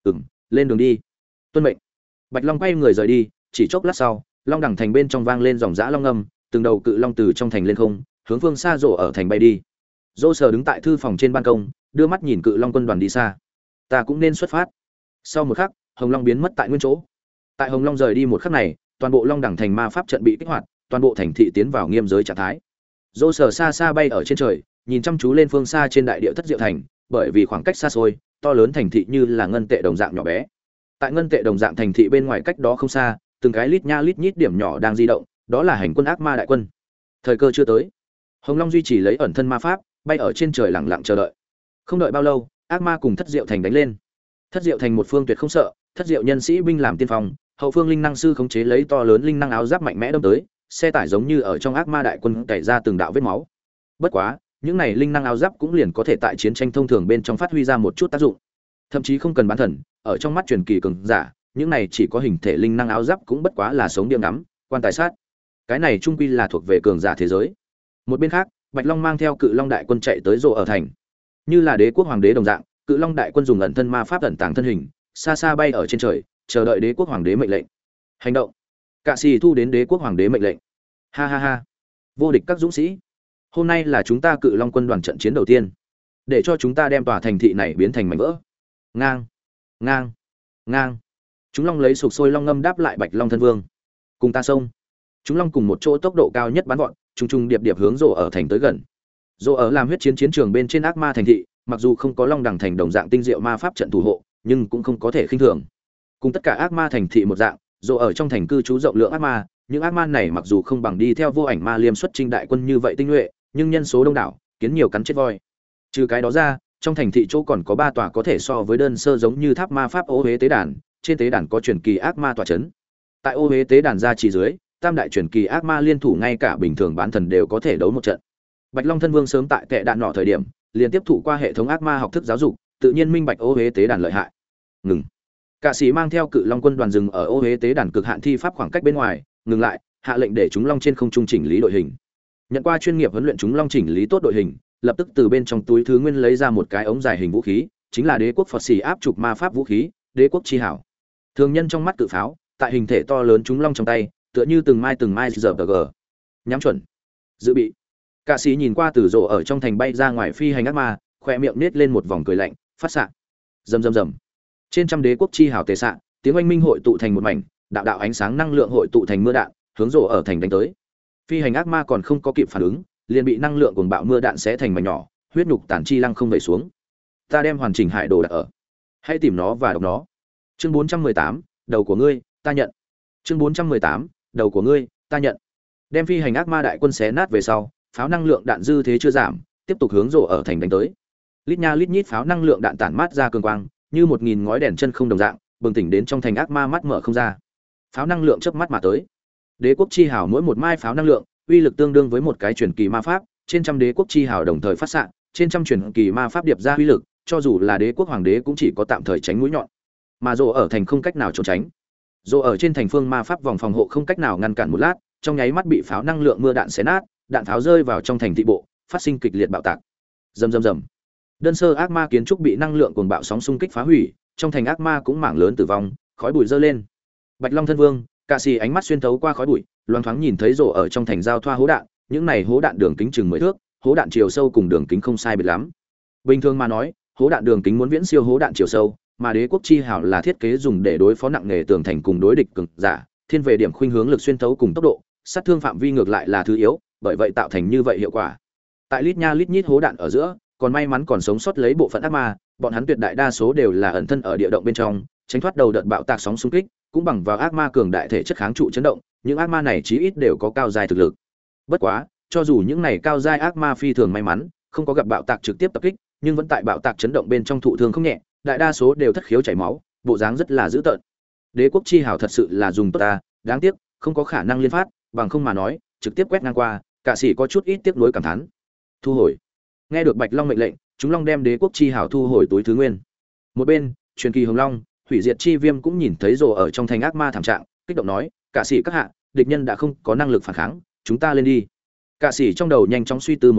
Lên đường đi. Tuân mệnh. Bạch Long quay người rời đi, chỉ chốc lát sau, long đẳng thành bên trong vang lên dòng dã long âm, từng đầu cự long từ trong thành lên không, hướng phương xa rổ ở thành bay đi. Dô Sở đứng tại thư phòng trên ban công, đưa mắt nhìn cự long quân đoàn đi xa. Ta cũng nên xuất phát. Sau một khắc, Hồng Long biến mất tại nguyên chỗ. Tại Hồng Long rời đi một khắc này, toàn bộ long đẳng thành ma pháp trận bị kích hoạt, toàn bộ thành thị tiến vào nghiêm giới trạng thái. Dô Sở xa xa bay ở trên trời, nhìn chăm chú lên phương xa trên đại địa Thất Diệu thành, bởi vì khoảng cách xa xôi, to lớn thành thị như là ngân tệ đồng dạng nhỏ bé. Tại ngân tệ đồng dạng thành thị bên ngoài cách đó không xa, từng cái lít nha lít nhít điểm nhỏ đang di động, đó là hành quân ác ma đại quân. Thời cơ chưa tới. Hồng Long duy trì lấy ẩn thân ma pháp, bay ở trên trời lặng lặng chờ đợi. Không đợi bao lâu, ác ma cùng Thất Diệu thành đánh lên. Thất Diệu thành một phương tuyệt không sợ, Thất Diệu nhân sĩ binh làm tiên phong, hậu phương linh năng sư khống chế lấy to lớn linh năng áo giáp mạnh mẽ đâm tới, xe tải giống như ở trong ác ma đại quân cày ra từng đạo vết máu. Bất quá, những này linh năng áo giáp cũng liền có thể tại chiến tranh thông thường bên trong phát huy ra một chút tác dụng. Thậm chí không cần bán thần, ở trong mắt truyền kỳ cường giả, những này chỉ có hình thể linh năng áo giáp cũng bất quá là sống điểm ngắm, quan tài sát. Cái này trung quy là thuộc về cường giả thế giới. Một bên khác, Bạch Long mang theo Cự Long đại quân chạy tới rồ ở thành. Như là đế quốc hoàng đế đồng dạng, Cự Long đại quân dùng ẩn thân ma pháp ẩn tàng thân hình, xa xa bay ở trên trời, chờ đợi đế quốc hoàng đế mệnh lệnh. Hành động. Cạ Sĩ thu đến đế quốc hoàng đế mệnh lệnh. Ha ha ha. Vô địch các dũng sĩ. Hôm nay là chúng ta Cự Long quân đoàn trận chiến đầu tiên, để cho chúng ta đem tòa thành thị này biến thành mảnh vỡ. Ngang, ngang, ngang. Chúng long lấy sục sôi long ngâm đáp lại Bạch Long thân vương. Cùng ta xông. Chúng long cùng một chỗ tốc độ cao nhất bắn gọn, trùng trùng điệp điệp hướng rồ ở thành tới gần. Rồ ở làm huyết chiến chiến trường bên trên ác ma thành thị, mặc dù không có long đẳng thành đồng dạng tinh diệu ma pháp trận thủ hộ, nhưng cũng không có thể khinh thường. Cùng tất cả ác ma thành thị một dạng, rồ ở trong thành cư trú rộng lượng ác ma, những ác ma này mặc dù không bằng đi theo vô ảnh ma liêm xuất chinh đại quân như vậy tinh nhuệ, nhưng nhân số đông đảo, kiến nhiều cắn chết voi. Trừ cái đó ra, trong thành thị chỗ còn có 3 tòa có thể so với đơn sơ giống như tháp ma pháp ô huế tế đàn, trên tế đàn có truyền kỳ ác ma tọa chấn. Tại ô huế tế đàn ra chỉ dưới, tam đại truyền kỳ ác ma liên thủ ngay cả bình thường bán thần đều có thể đấu một trận. Bạch Long thân vương sớm tại tệ đạn nọ thời điểm, liền tiếp thụ qua hệ thống ác ma học thức giáo dục, tự nhiên minh bạch ô huế tế đàn lợi hại. Ngừng. Cạ Sĩ mang theo Cự Long quân đoàn dừng ở ô huế tế đàn cực hạn thi pháp khoảng cách bên ngoài, ngừng lại, hạ lệnh để chúng long trên không trung chỉnh lý đội hình. Nhận qua chuyên nghiệp huấn luyện chúng long chỉnh lý tốt đội hình, lập tức từ bên trong túi thứ nguyên lấy ra một cái ống dài hình vũ khí, chính là đế quốc Phật xỉ áp trục ma pháp vũ khí, đế quốc chi hảo. Thường nhân trong mắt cự pháo, tại hình thể to lớn chúng long trong tay, tựa như từng mai giờ gờ. Nhắm chuẩn. Dự bị. Cạ Sĩ nhìn qua từ rồ ở trong thành bay ra ngoài phi hành ác ma, khóe miệng nết lên một vòng cười lạnh, phát xạ. Rầm rầm rầm. Trên trăm đế quốc chi hảo tề xạ, tiếng oanh minh hội tụ thành một mảnh, đạo đạo ánh sáng năng lượng hội tụ thành mưa đạn, hướng rồ ở thành đánh tới. Phi hành ác ma còn không có kịp phản ứng, liền bị năng lượng cuồng bạo mưa đạn xé thành mảnh nhỏ, huyết nhục tàn chi lăng không về xuống. Ta đem hoàn chỉnh hải đồ đặt ở. Hãy tìm nó và đọc nó. Chương 418, đầu của ngươi, ta nhận. Chương 418, đầu của ngươi, ta nhận. Đem phi hành ác ma đại quân xé nát về sau, pháo năng lượng đạn dư thế chưa giảm, tiếp tục hướng rồ ở thành đánh tới. Lít nha lít nhít pháo năng lượng đạn tản mát ra cường quang, như 1000 ngói đèn chân không đồng dạng, bừng tỉnh đến trong thành ác ma mắt mở không ra. Pháo năng lượng chớp mắt mà tới. Đế quốc chi hào mỗi một mai pháo năng lượng, uy lực tương đương với một cái truyền kỳ ma pháp, trên trăm đế quốc chi hào đồng thời phát xạ, trên trăm truyền kỳ ma pháp điệp ra uy lực, cho dù là đế quốc hoàng đế cũng chỉ có tạm thời tránh mũi nhọn. Mà rồ ở thành không cách nào trốn tránh. Rồ ở trên thành phương ma pháp vòng phòng hộ không cách nào ngăn cản một lát, trong nháy mắt bị pháo năng lượng mưa đạn xé nát, đạn pháo rơi vào trong thành thị bộ, phát sinh kịch liệt bạo tạc. Rầm rầm rầm. Đơn sơ ác ma kiến trúc bị năng lượng cuồng bạo sóng xung kích phá hủy, trong thành ác ma cũng mảng lớn tử vong, khói bụi dơ lên. Bạch Long thân vương, Cạ Sĩ ánh mắt xuyên thấu qua khói bụi, loáng thoáng nhìn thấy rồ ở trong thành giao thoa hố đạn, những này hố đạn đường kính chừng 10 thước, hố đạn chiều sâu cùng đường kính không sai biệt lắm. Bình thường mà nói, hố đạn đường kính muốn viễn siêu hố đạn chiều sâu, mà đế quốc chi hảo là thiết kế dùng để đối phó nặng nghề tường thành cùng đối địch cường giả, thiên về điểm khuynh hướng lực xuyên thấu cùng tốc độ, sát thương phạm vi ngược lại là thứ yếu, bởi vậy tạo thành như vậy hiệu quả. Tại lít nha lít nhít hố đạn ở giữa, còn may mắn còn sống sót lấy bộ phận ác ma, bọn hắn tuyệt đại đa số đều là ẩn thân ở địa động bên trong, tránh thoát đầu đợt bạo tạc sóng xung kích, cũng bằng vào ác ma cường đại thể chất kháng trụ chấn động, những ác ma này chí ít đều có cao giai thực lực. Bất quá, cho dù những này cao giai ác ma phi thường may mắn, không có gặp bạo tạc trực tiếp tập kích, nhưng vẫn tại bạo tạc chấn động bên trong thụ thương không nhẹ, đại đa số đều thất khiếu chảy máu, bộ dáng rất là dữ tợn. Đế quốc chi hảo thật sự là dùng tốt ta, đáng tiếc, không có khả năng liên phát, bằng không mà nói, trực tiếp quét ngang qua, Cạ Sĩ có chút ít tiếc nuối cảm thán. Thu hồi. Nghe được Bạch Long mệnh lệnh, chúng long đem đế quốc chi hảo thu hồi túi thứ nguyên. Một bên, truyền kỳ hồng long, hủy diệt chi viêm cũng nhìn thấy rồ ở trong thành ác ma thảm trạng, kích động nói, Cạ Sĩ các hạ, địch nhân đã không có năng lực phản kháng, chúng ta lên đi. Cạ Sĩ trong đầu nhanh chóng suy tư một chút,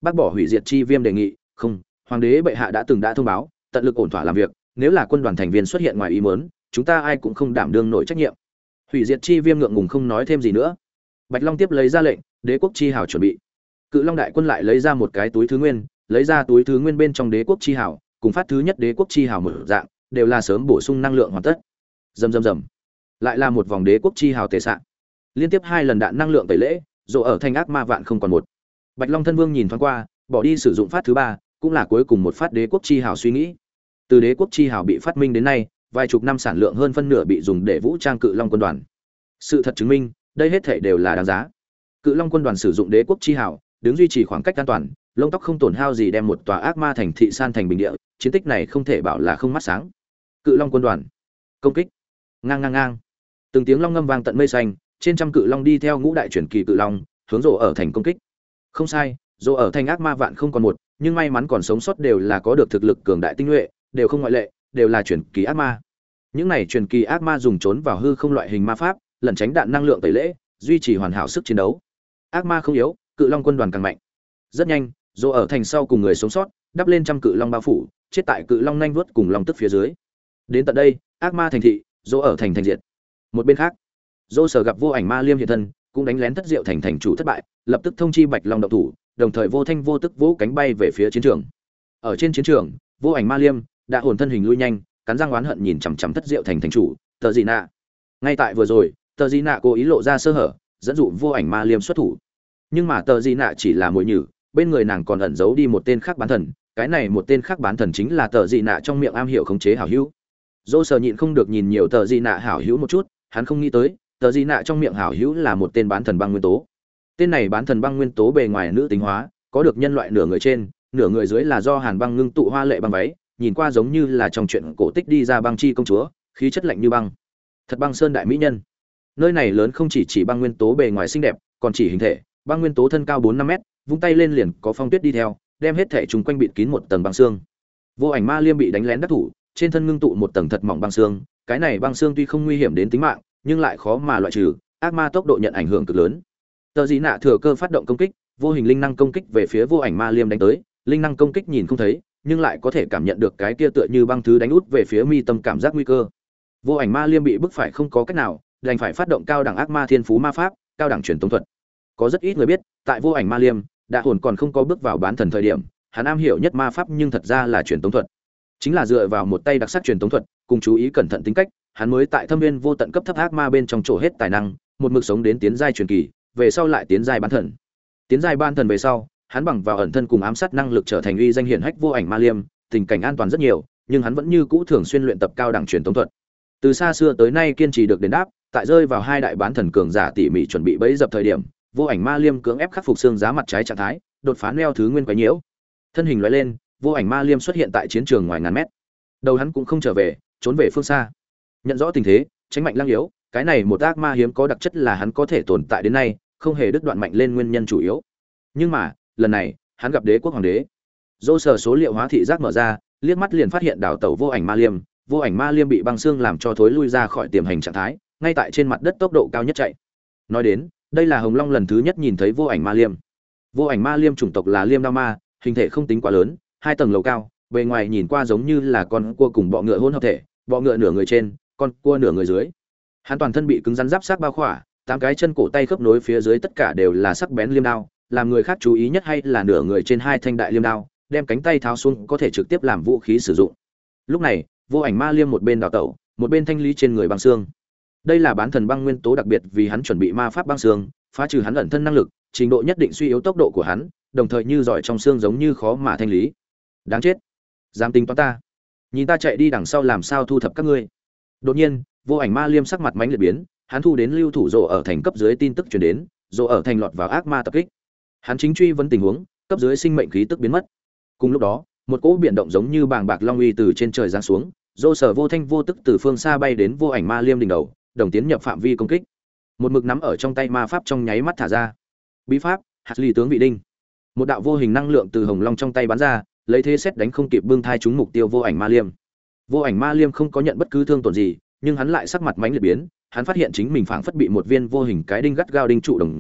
bác bỏ hủy diệt chi viêm đề nghị. Không, hoàng đế bệ hạ đã thông báo, tận lực ổn thỏa làm việc, nếu là quân đoàn thành viên xuất hiện ngoài ý muốn, chúng ta ai cũng không đảm đương nổi trách nhiệm. Hủy diệt chi viêm ngượng ngùng không nói thêm gì nữa. Bạch Long tiếp lấy ra lệnh, đế quốc chi hào chuẩn bị. Cự Long đại quân lại lấy ra một cái túi thứ nguyên, lấy ra túi thứ nguyên bên trong đế quốc chi hào, cùng phát thứ nhất đế quốc chi hào một dạng, đều là sớm bổ sung năng lượng hoàn tất. Rầm rầm rầm. Lại là một vòng đế quốc chi hào tề xạ. Liên tiếp 2 lần đạn năng lượng tẩy lễ, rồ ở thành ác ma vạn không còn một. Bạch Long thân vương nhìn thoáng qua, bỏ đi sử dụng phát thứ 3, cũng là cuối cùng một phát đế quốc chi hào suy nghĩ. Từ đế quốc chi hào bị phát minh đến nay, vài chục năm sản lượng hơn phân nửa bị dùng để vũ trang Cự Long quân đoàn. Sự thật chứng minh, đây hết thảy đều là đáng giá. Cự Long quân đoàn sử dụng đế quốc chi hào, đứng duy trì khoảng cách an toàn, lông tóc không tổn hao gì đem một tòa ác ma thành thị san thành bình địa, chiến tích này không thể bảo là không mắt sáng. Cự Long quân đoàn, công kích. Ngang ngang ngang. Từng tiếng long ngâm vang tận mây xanh, trên trăm cự long đi theo ngũ đại truyền kỳ cự long, hướng rồ ở thành công kích. Không sai, rồ ở thành ác ma vạn không còn một, nhưng may mắn còn sống sót đều là có được thực lực cường đại tinh nhuệ, đều không ngoại lệ, đều là truyền kỳ ác ma. Những này truyền kỳ ác ma dùng trốn vào hư không loại hình ma pháp, lẩn tránh đạn năng lượng tẩy lễ, duy trì hoàn hảo sức chiến đấu. Ác ma không yếu, Cự Long quân đoàn càng mạnh. Rất nhanh, rồ ở thành sau cùng người sống sót, đắp lên trăm cự long bao phủ, chết tại cự long nhanh vuốt cùng long tức phía dưới. Đến tận đây, ác ma thành thị, rồ ở thành diệt. Một bên khác, Dô Sở gặp Vô Ảnh Ma Liêm hiện thân, cũng đánh lén Thất Diệu thành chủ thất bại, lập tức thông chi Bạch Long động thủ, đồng thời vô thanh vô tức vỗ cánh bay về phía chiến trường. Ở trên chiến trường, Vô Ảnh Ma Liêm đã hồn thân hình lui nhanh, cắn răng oán hận nhìn chằm chằm Thất Diệu thành chủ, Tờ Dị Nạ. Ngay tại vừa rồi, Tờ Dị Nạ cố ý lộ ra sơ hở, dẫn dụ Vô Ảnh Ma Liêm xuất thủ. Nhưng mà Tờ Dị Nạ chỉ là mồi nhử, bên người nàng còn ẩn giấu đi một tên khác bán thần, cái này một tên khác bán thần chính là Tờ Dị Nạ trong miệng am hiểu khống chế hảo hữu. Dô Sở nhịn không được nhìn nhiều Tờ Dị Nạ hảo hữu một chút, hắn không nghĩ tới Tờ Dị Nạ trong miệng hảo hữu là một tên bán thần băng nguyên tố. Tên này bán thần băng nguyên tố bề ngoài nữ tính hóa, có được nhân loại nửa người trên, nửa người dưới là do hàn băng ngưng tụ hoa lệ băng váy, nhìn qua giống như là trong truyện cổ tích đi ra băng chi công chúa, khí chất lạnh như băng. Thật băng sơn đại mỹ nhân. Nơi này lớn không chỉ băng nguyên tố bề ngoài xinh đẹp, còn chỉ hình thể, băng nguyên tố thân cao 4-5 mét, vung tay lên liền có phong tuyết đi theo, đem hết thể chúng quanh bịt kín một tầng băng xương. Vô Ảnh Ma Liêm bị đánh lén đắc thủ, trên thân ngưng tụ một tầng thật mỏng băng xương, cái này băng xương tuy không nguy hiểm đến tính mạng, nhưng lại khó mà loại trừ, ác ma tốc độ nhận ảnh hưởng cực lớn. Tờ Dị Nạ thừa cơ phát động công kích, vô hình linh năng công kích về phía Vô Ảnh Ma Liêm đánh tới, linh năng công kích nhìn không thấy, nhưng lại có thể cảm nhận được cái kia tựa như băng thứ đánh út về phía mi tâm cảm giác nguy cơ. Vô Ảnh Ma Liêm bị bức phải không có cách nào, đành phải phát động cao đẳng ác ma thiên phú ma pháp, cao đẳng truyền tống thuật. Có rất ít người biết, tại Vô Ảnh Ma Liêm, đã hồn còn không có bước vào bán thần thời điểm, hắn am hiểu nhất ma pháp nhưng thật ra là truyền tống thuật. Chính là dựa vào một tay đặc sắc truyền tống thuật, cùng chú ý cẩn thận tính cách, hắn mới tại Thâm Viên vô tận cấp thấp ác ma bên trong chỗ hết tài năng, một mực sống đến tiến giai truyền kỳ, về sau lại tiến giai bán thần. Tiến giai bán thần về sau, hắn bằng vào ẩn thân cùng ám sát năng lực trở thành uy danh hiển hách Vô Ảnh Ma Liêm, tình cảnh an toàn rất nhiều, nhưng hắn vẫn như cũ thường xuyên luyện tập cao đẳng truyền tống thuật. Từ xa xưa tới nay kiên trì được đền đáp, tại rơi vào hai đại bán thần cường giả tỉ mỉ chuẩn bị bẫy dập thời điểm, Vô Ảnh Ma Liêm cưỡng ép khắc phục xương giá mặt trái trạng thái, đột phá neo thứ nguyên quái nhiễu. Thân hình lóe lên, Vô Ảnh Ma Liêm xuất hiện tại chiến trường ngoài ngàn mét. Đầu hắn cũng không trở về, trốn về phương xa. Nhận rõ tình thế, tránh mạnh lăng yếu, cái này một ác ma hiếm có đặc chất là hắn có thể tồn tại đến nay, không hề đứt đoạn mạnh lên nguyên nhân chủ yếu. Nhưng mà, lần này, hắn gặp Đế quốc hoàng đế. Dô Sở số liệu hóa thị giác mở ra, liếc mắt liền phát hiện đảo tàu Vô Ảnh Ma Liêm, Vô Ảnh Ma Liêm bị băng xương làm cho thối lui ra khỏi tiềm hành trạng thái, ngay tại trên mặt đất tốc độ cao nhất chạy. Nói đến, đây là Hồng Long lần thứ nhất nhìn thấy Vô Ảnh Ma Liêm. Vô Ảnh Ma Liêm chủng tộc là Liêm Đao Ma, hình thể không tính quá lớn, 2 tầng lầu cao, bề ngoài nhìn qua giống như là con cua cùng bọ ngựa hỗn hợp thể, bọ ngựa nửa người trên, con cua nửa người dưới. Hắn toàn thân bị cứng rắn giáp xác bao khỏa, 8 cái chân cổ tay khớp nối phía dưới tất cả đều là sắc bén liêm đao, làm người khác chú ý nhất hay là nửa người trên 2 thanh đại liêm đao, đem cánh tay tháo xuống có thể trực tiếp làm vũ khí sử dụng. Lúc này, Vô Ảnh Ma Liêm một bên đào tẩu, một bên thanh lý trên người băng xương. Đây là bán thần băng nguyên tố đặc biệt vì hắn chuẩn bị ma pháp băng xương, phá trừ hắn ẩn thân năng lực, trình độ nhất định suy yếu tốc độ của hắn, đồng thời như giỏi trong xương giống như khó mà thanh lý. Đáng chết, dám tính toán ta, nhìn ta chạy đi đằng sau làm sao thu thập các ngươi. Đột nhiên, Vô Ảnh Ma Liêm sắc mặt mãnh liệt biến, hắn thu đến lưu thủ rồ ở thành cấp dưới tin tức truyền đến, rồ ở thành lọt vào ác ma tập kích. Hắn chính truy vấn tình huống, cấp dưới sinh mệnh khí tức biến mất. Cùng lúc đó, một cỗ biển động giống như bàng bạc long uy từ trên trời giáng xuống, Dô Sở vô thanh vô tức từ phương xa bay đến Vô Ảnh Ma Liêm đỉnh đầu, đồng tiến nhập phạm vi công kích. Một mực nắm ở trong tay ma pháp trong nháy mắt thả ra. Bí pháp, hạt ly tướng vị đinh. Một đạo vô hình năng lượng từ Hồng Long trong tay bắn ra, lấy thế xét đánh không kịp bưng thai trúng mục tiêu Vô Ảnh Ma Liêm. Vô Ảnh Ma Liêm không có nhận bất cứ thương tổn gì, nhưng hắn lại sắc mặt mãnh liệt biến, hắn phát hiện chính mình phảng phất bị một viên vô hình cái đinh gắt gao đinh trụ đồng dạng,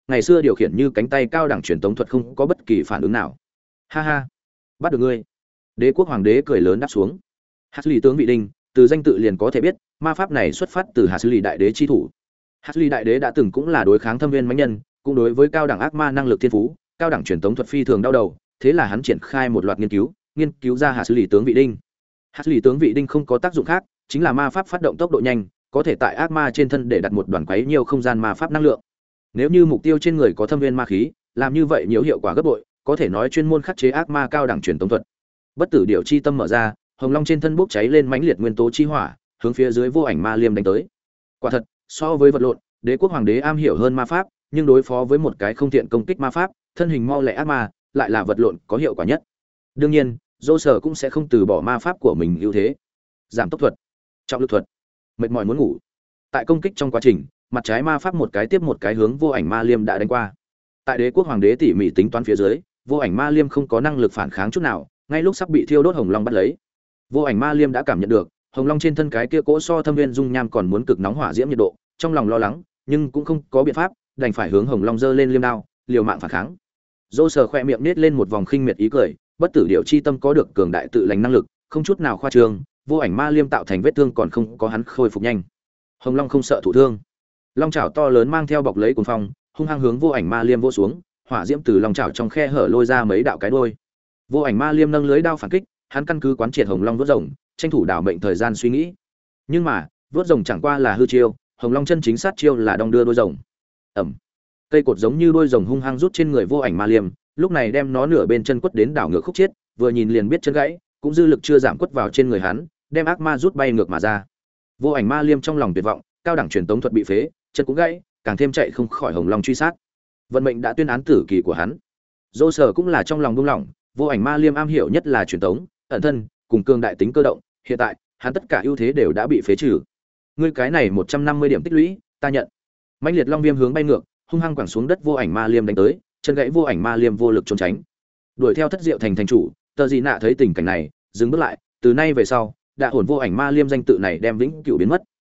ngày xưa điều khiển như cánh tay cao đẳng truyền tống thuật không có bất kỳ phản ứng nào. Ha ha, bắt được ngươi. Đế quốc hoàng đế cười lớn đáp xuống. Hạt lì tướng vị đinh, từ danh tự liền có thể biết ma pháp này xuất phát từ hạt lì đại đế chi thủ. Hạt lì đại đế đã từng cũng là đối kháng thâm viên mãnh nhân, cũng đối với cao đẳng ác ma năng lực thiên phú, cao đẳng truyền tống thuật phi thường đau đầu, thế là hắn triển khai một loạt nghiên cứu ra hạt lì tướng vị đinh. Hạt lì tướng vị đinh không có tác dụng khác, chính là ma pháp phát động tốc độ nhanh, có thể tại ác ma trên thân để đặt một đoàn quấy nhiều không gian ma pháp năng lượng. Nếu như mục tiêu trên người có thâm viên ma khí, làm như vậy nhiều hiệu quả gấp bội, có thể nói chuyên môn khắc chế ác ma cao đẳng truyền tống thuật. Bất tử điệu chi tâm mở ra, hồng long trên thân bốc cháy lên mãnh liệt nguyên tố chi hỏa, hướng phía dưới vô ảnh ma liêm đánh tới. Quả thật, so với vật lộn, đế quốc hoàng đế am hiểu hơn ma pháp, nhưng đối phó với một cái không thiện công kích ma pháp, thân hình mau lẹ ác ma, lại là vật lộn có hiệu quả nhất. Đương nhiên, dô sở cũng sẽ không từ bỏ ma pháp của mình ưu thế. Giảm tốc thuật, trọng lực thuật, mệt mỏi muốn ngủ. Tại công kích trong quá trình, mặt trái ma pháp một cái tiếp một cái hướng vô ảnh ma liêm đã đánh qua. Tại đế quốc hoàng đế tỉ mỉ tính toán phía dưới, vô ảnh ma liêm không có năng lực phản kháng chút nào, ngay lúc sắp bị thiêu đốt hồng long bắt lấy. Vô ảnh ma liêm đã cảm nhận được hồng long trên thân cái kia cỗ so thâm viên dung nham còn muốn cực nóng hỏa diễm nhiệt độ, trong lòng lo lắng, nhưng cũng không có biện pháp, đành phải hướng hồng long giơ lên liêm đao, liều mạng phản kháng. Dô sờ khoe miệng nết lên một vòng khinh miệt ý cười, bất tử điệu chi tâm có được cường đại tự lành năng lực, không chút nào khoa trương, vô ảnh ma liêm tạo thành vết thương còn không có hắn khôi phục nhanh. Hồng long không sợ thụ thương, long chảo to lớn mang theo bọc lấy cuồng phong, hung hăng hướng vô ảnh ma liêm vỗ xuống, hỏa diễm từ long chảo trong khe hở lôi ra mấy đạo cái đuôi. Vô ảnh ma liêm nâng lưới đao phản kích, hắn căn cứ quán triệt hồng long vớt rồng, tranh thủ đảo mệnh thời gian suy nghĩ. Nhưng mà, vớt rồng chẳng qua là hư chiêu, hồng long chân chính sát chiêu là đong đưa đuôi rồng. Ẩm. Cây cột giống như đuôi rồng hung hăng rút trên người vô ảnh ma liêm, lúc này đem nó nửa bên chân quất đến đảo ngược khúc chết, vừa nhìn liền biết chân gãy, cũng dư lực chưa giảm quất vào trên người hắn, đem ác ma rút bay ngược mà ra. Vô ảnh ma liêm trong lòng tuyệt vọng, cao đẳng truyền tống thuật bị phế, chân cũng gãy, càng thêm chạy không khỏi hồng long truy sát. Vận mệnh đã tuyên án tử kỳ của hắn. Dô sở cũng là trong lòng buông lỏng, vô ảnh ma liêm am hiểu nhất là truyền tống, ẩn thân, cùng cường đại tính cơ động, hiện tại, hắn tất cả ưu thế đều đã bị phế trừ. Ngươi cái này 150 điểm tích lũy, ta nhận. Mãnh liệt long viêm hướng bay ngược, hung hăng quẳng xuống đất vô ảnh ma liêm đánh tới, chân gãy vô ảnh ma liêm vô lực trốn tránh. Đuổi theo thất diệu thành thành chủ, Tờ Dị Nạ thấy tình cảnh này, dừng bước lại, từ nay về sau, đã hồn vô ảnh ma liêm danh tự này đem vĩnh cửu biến mất,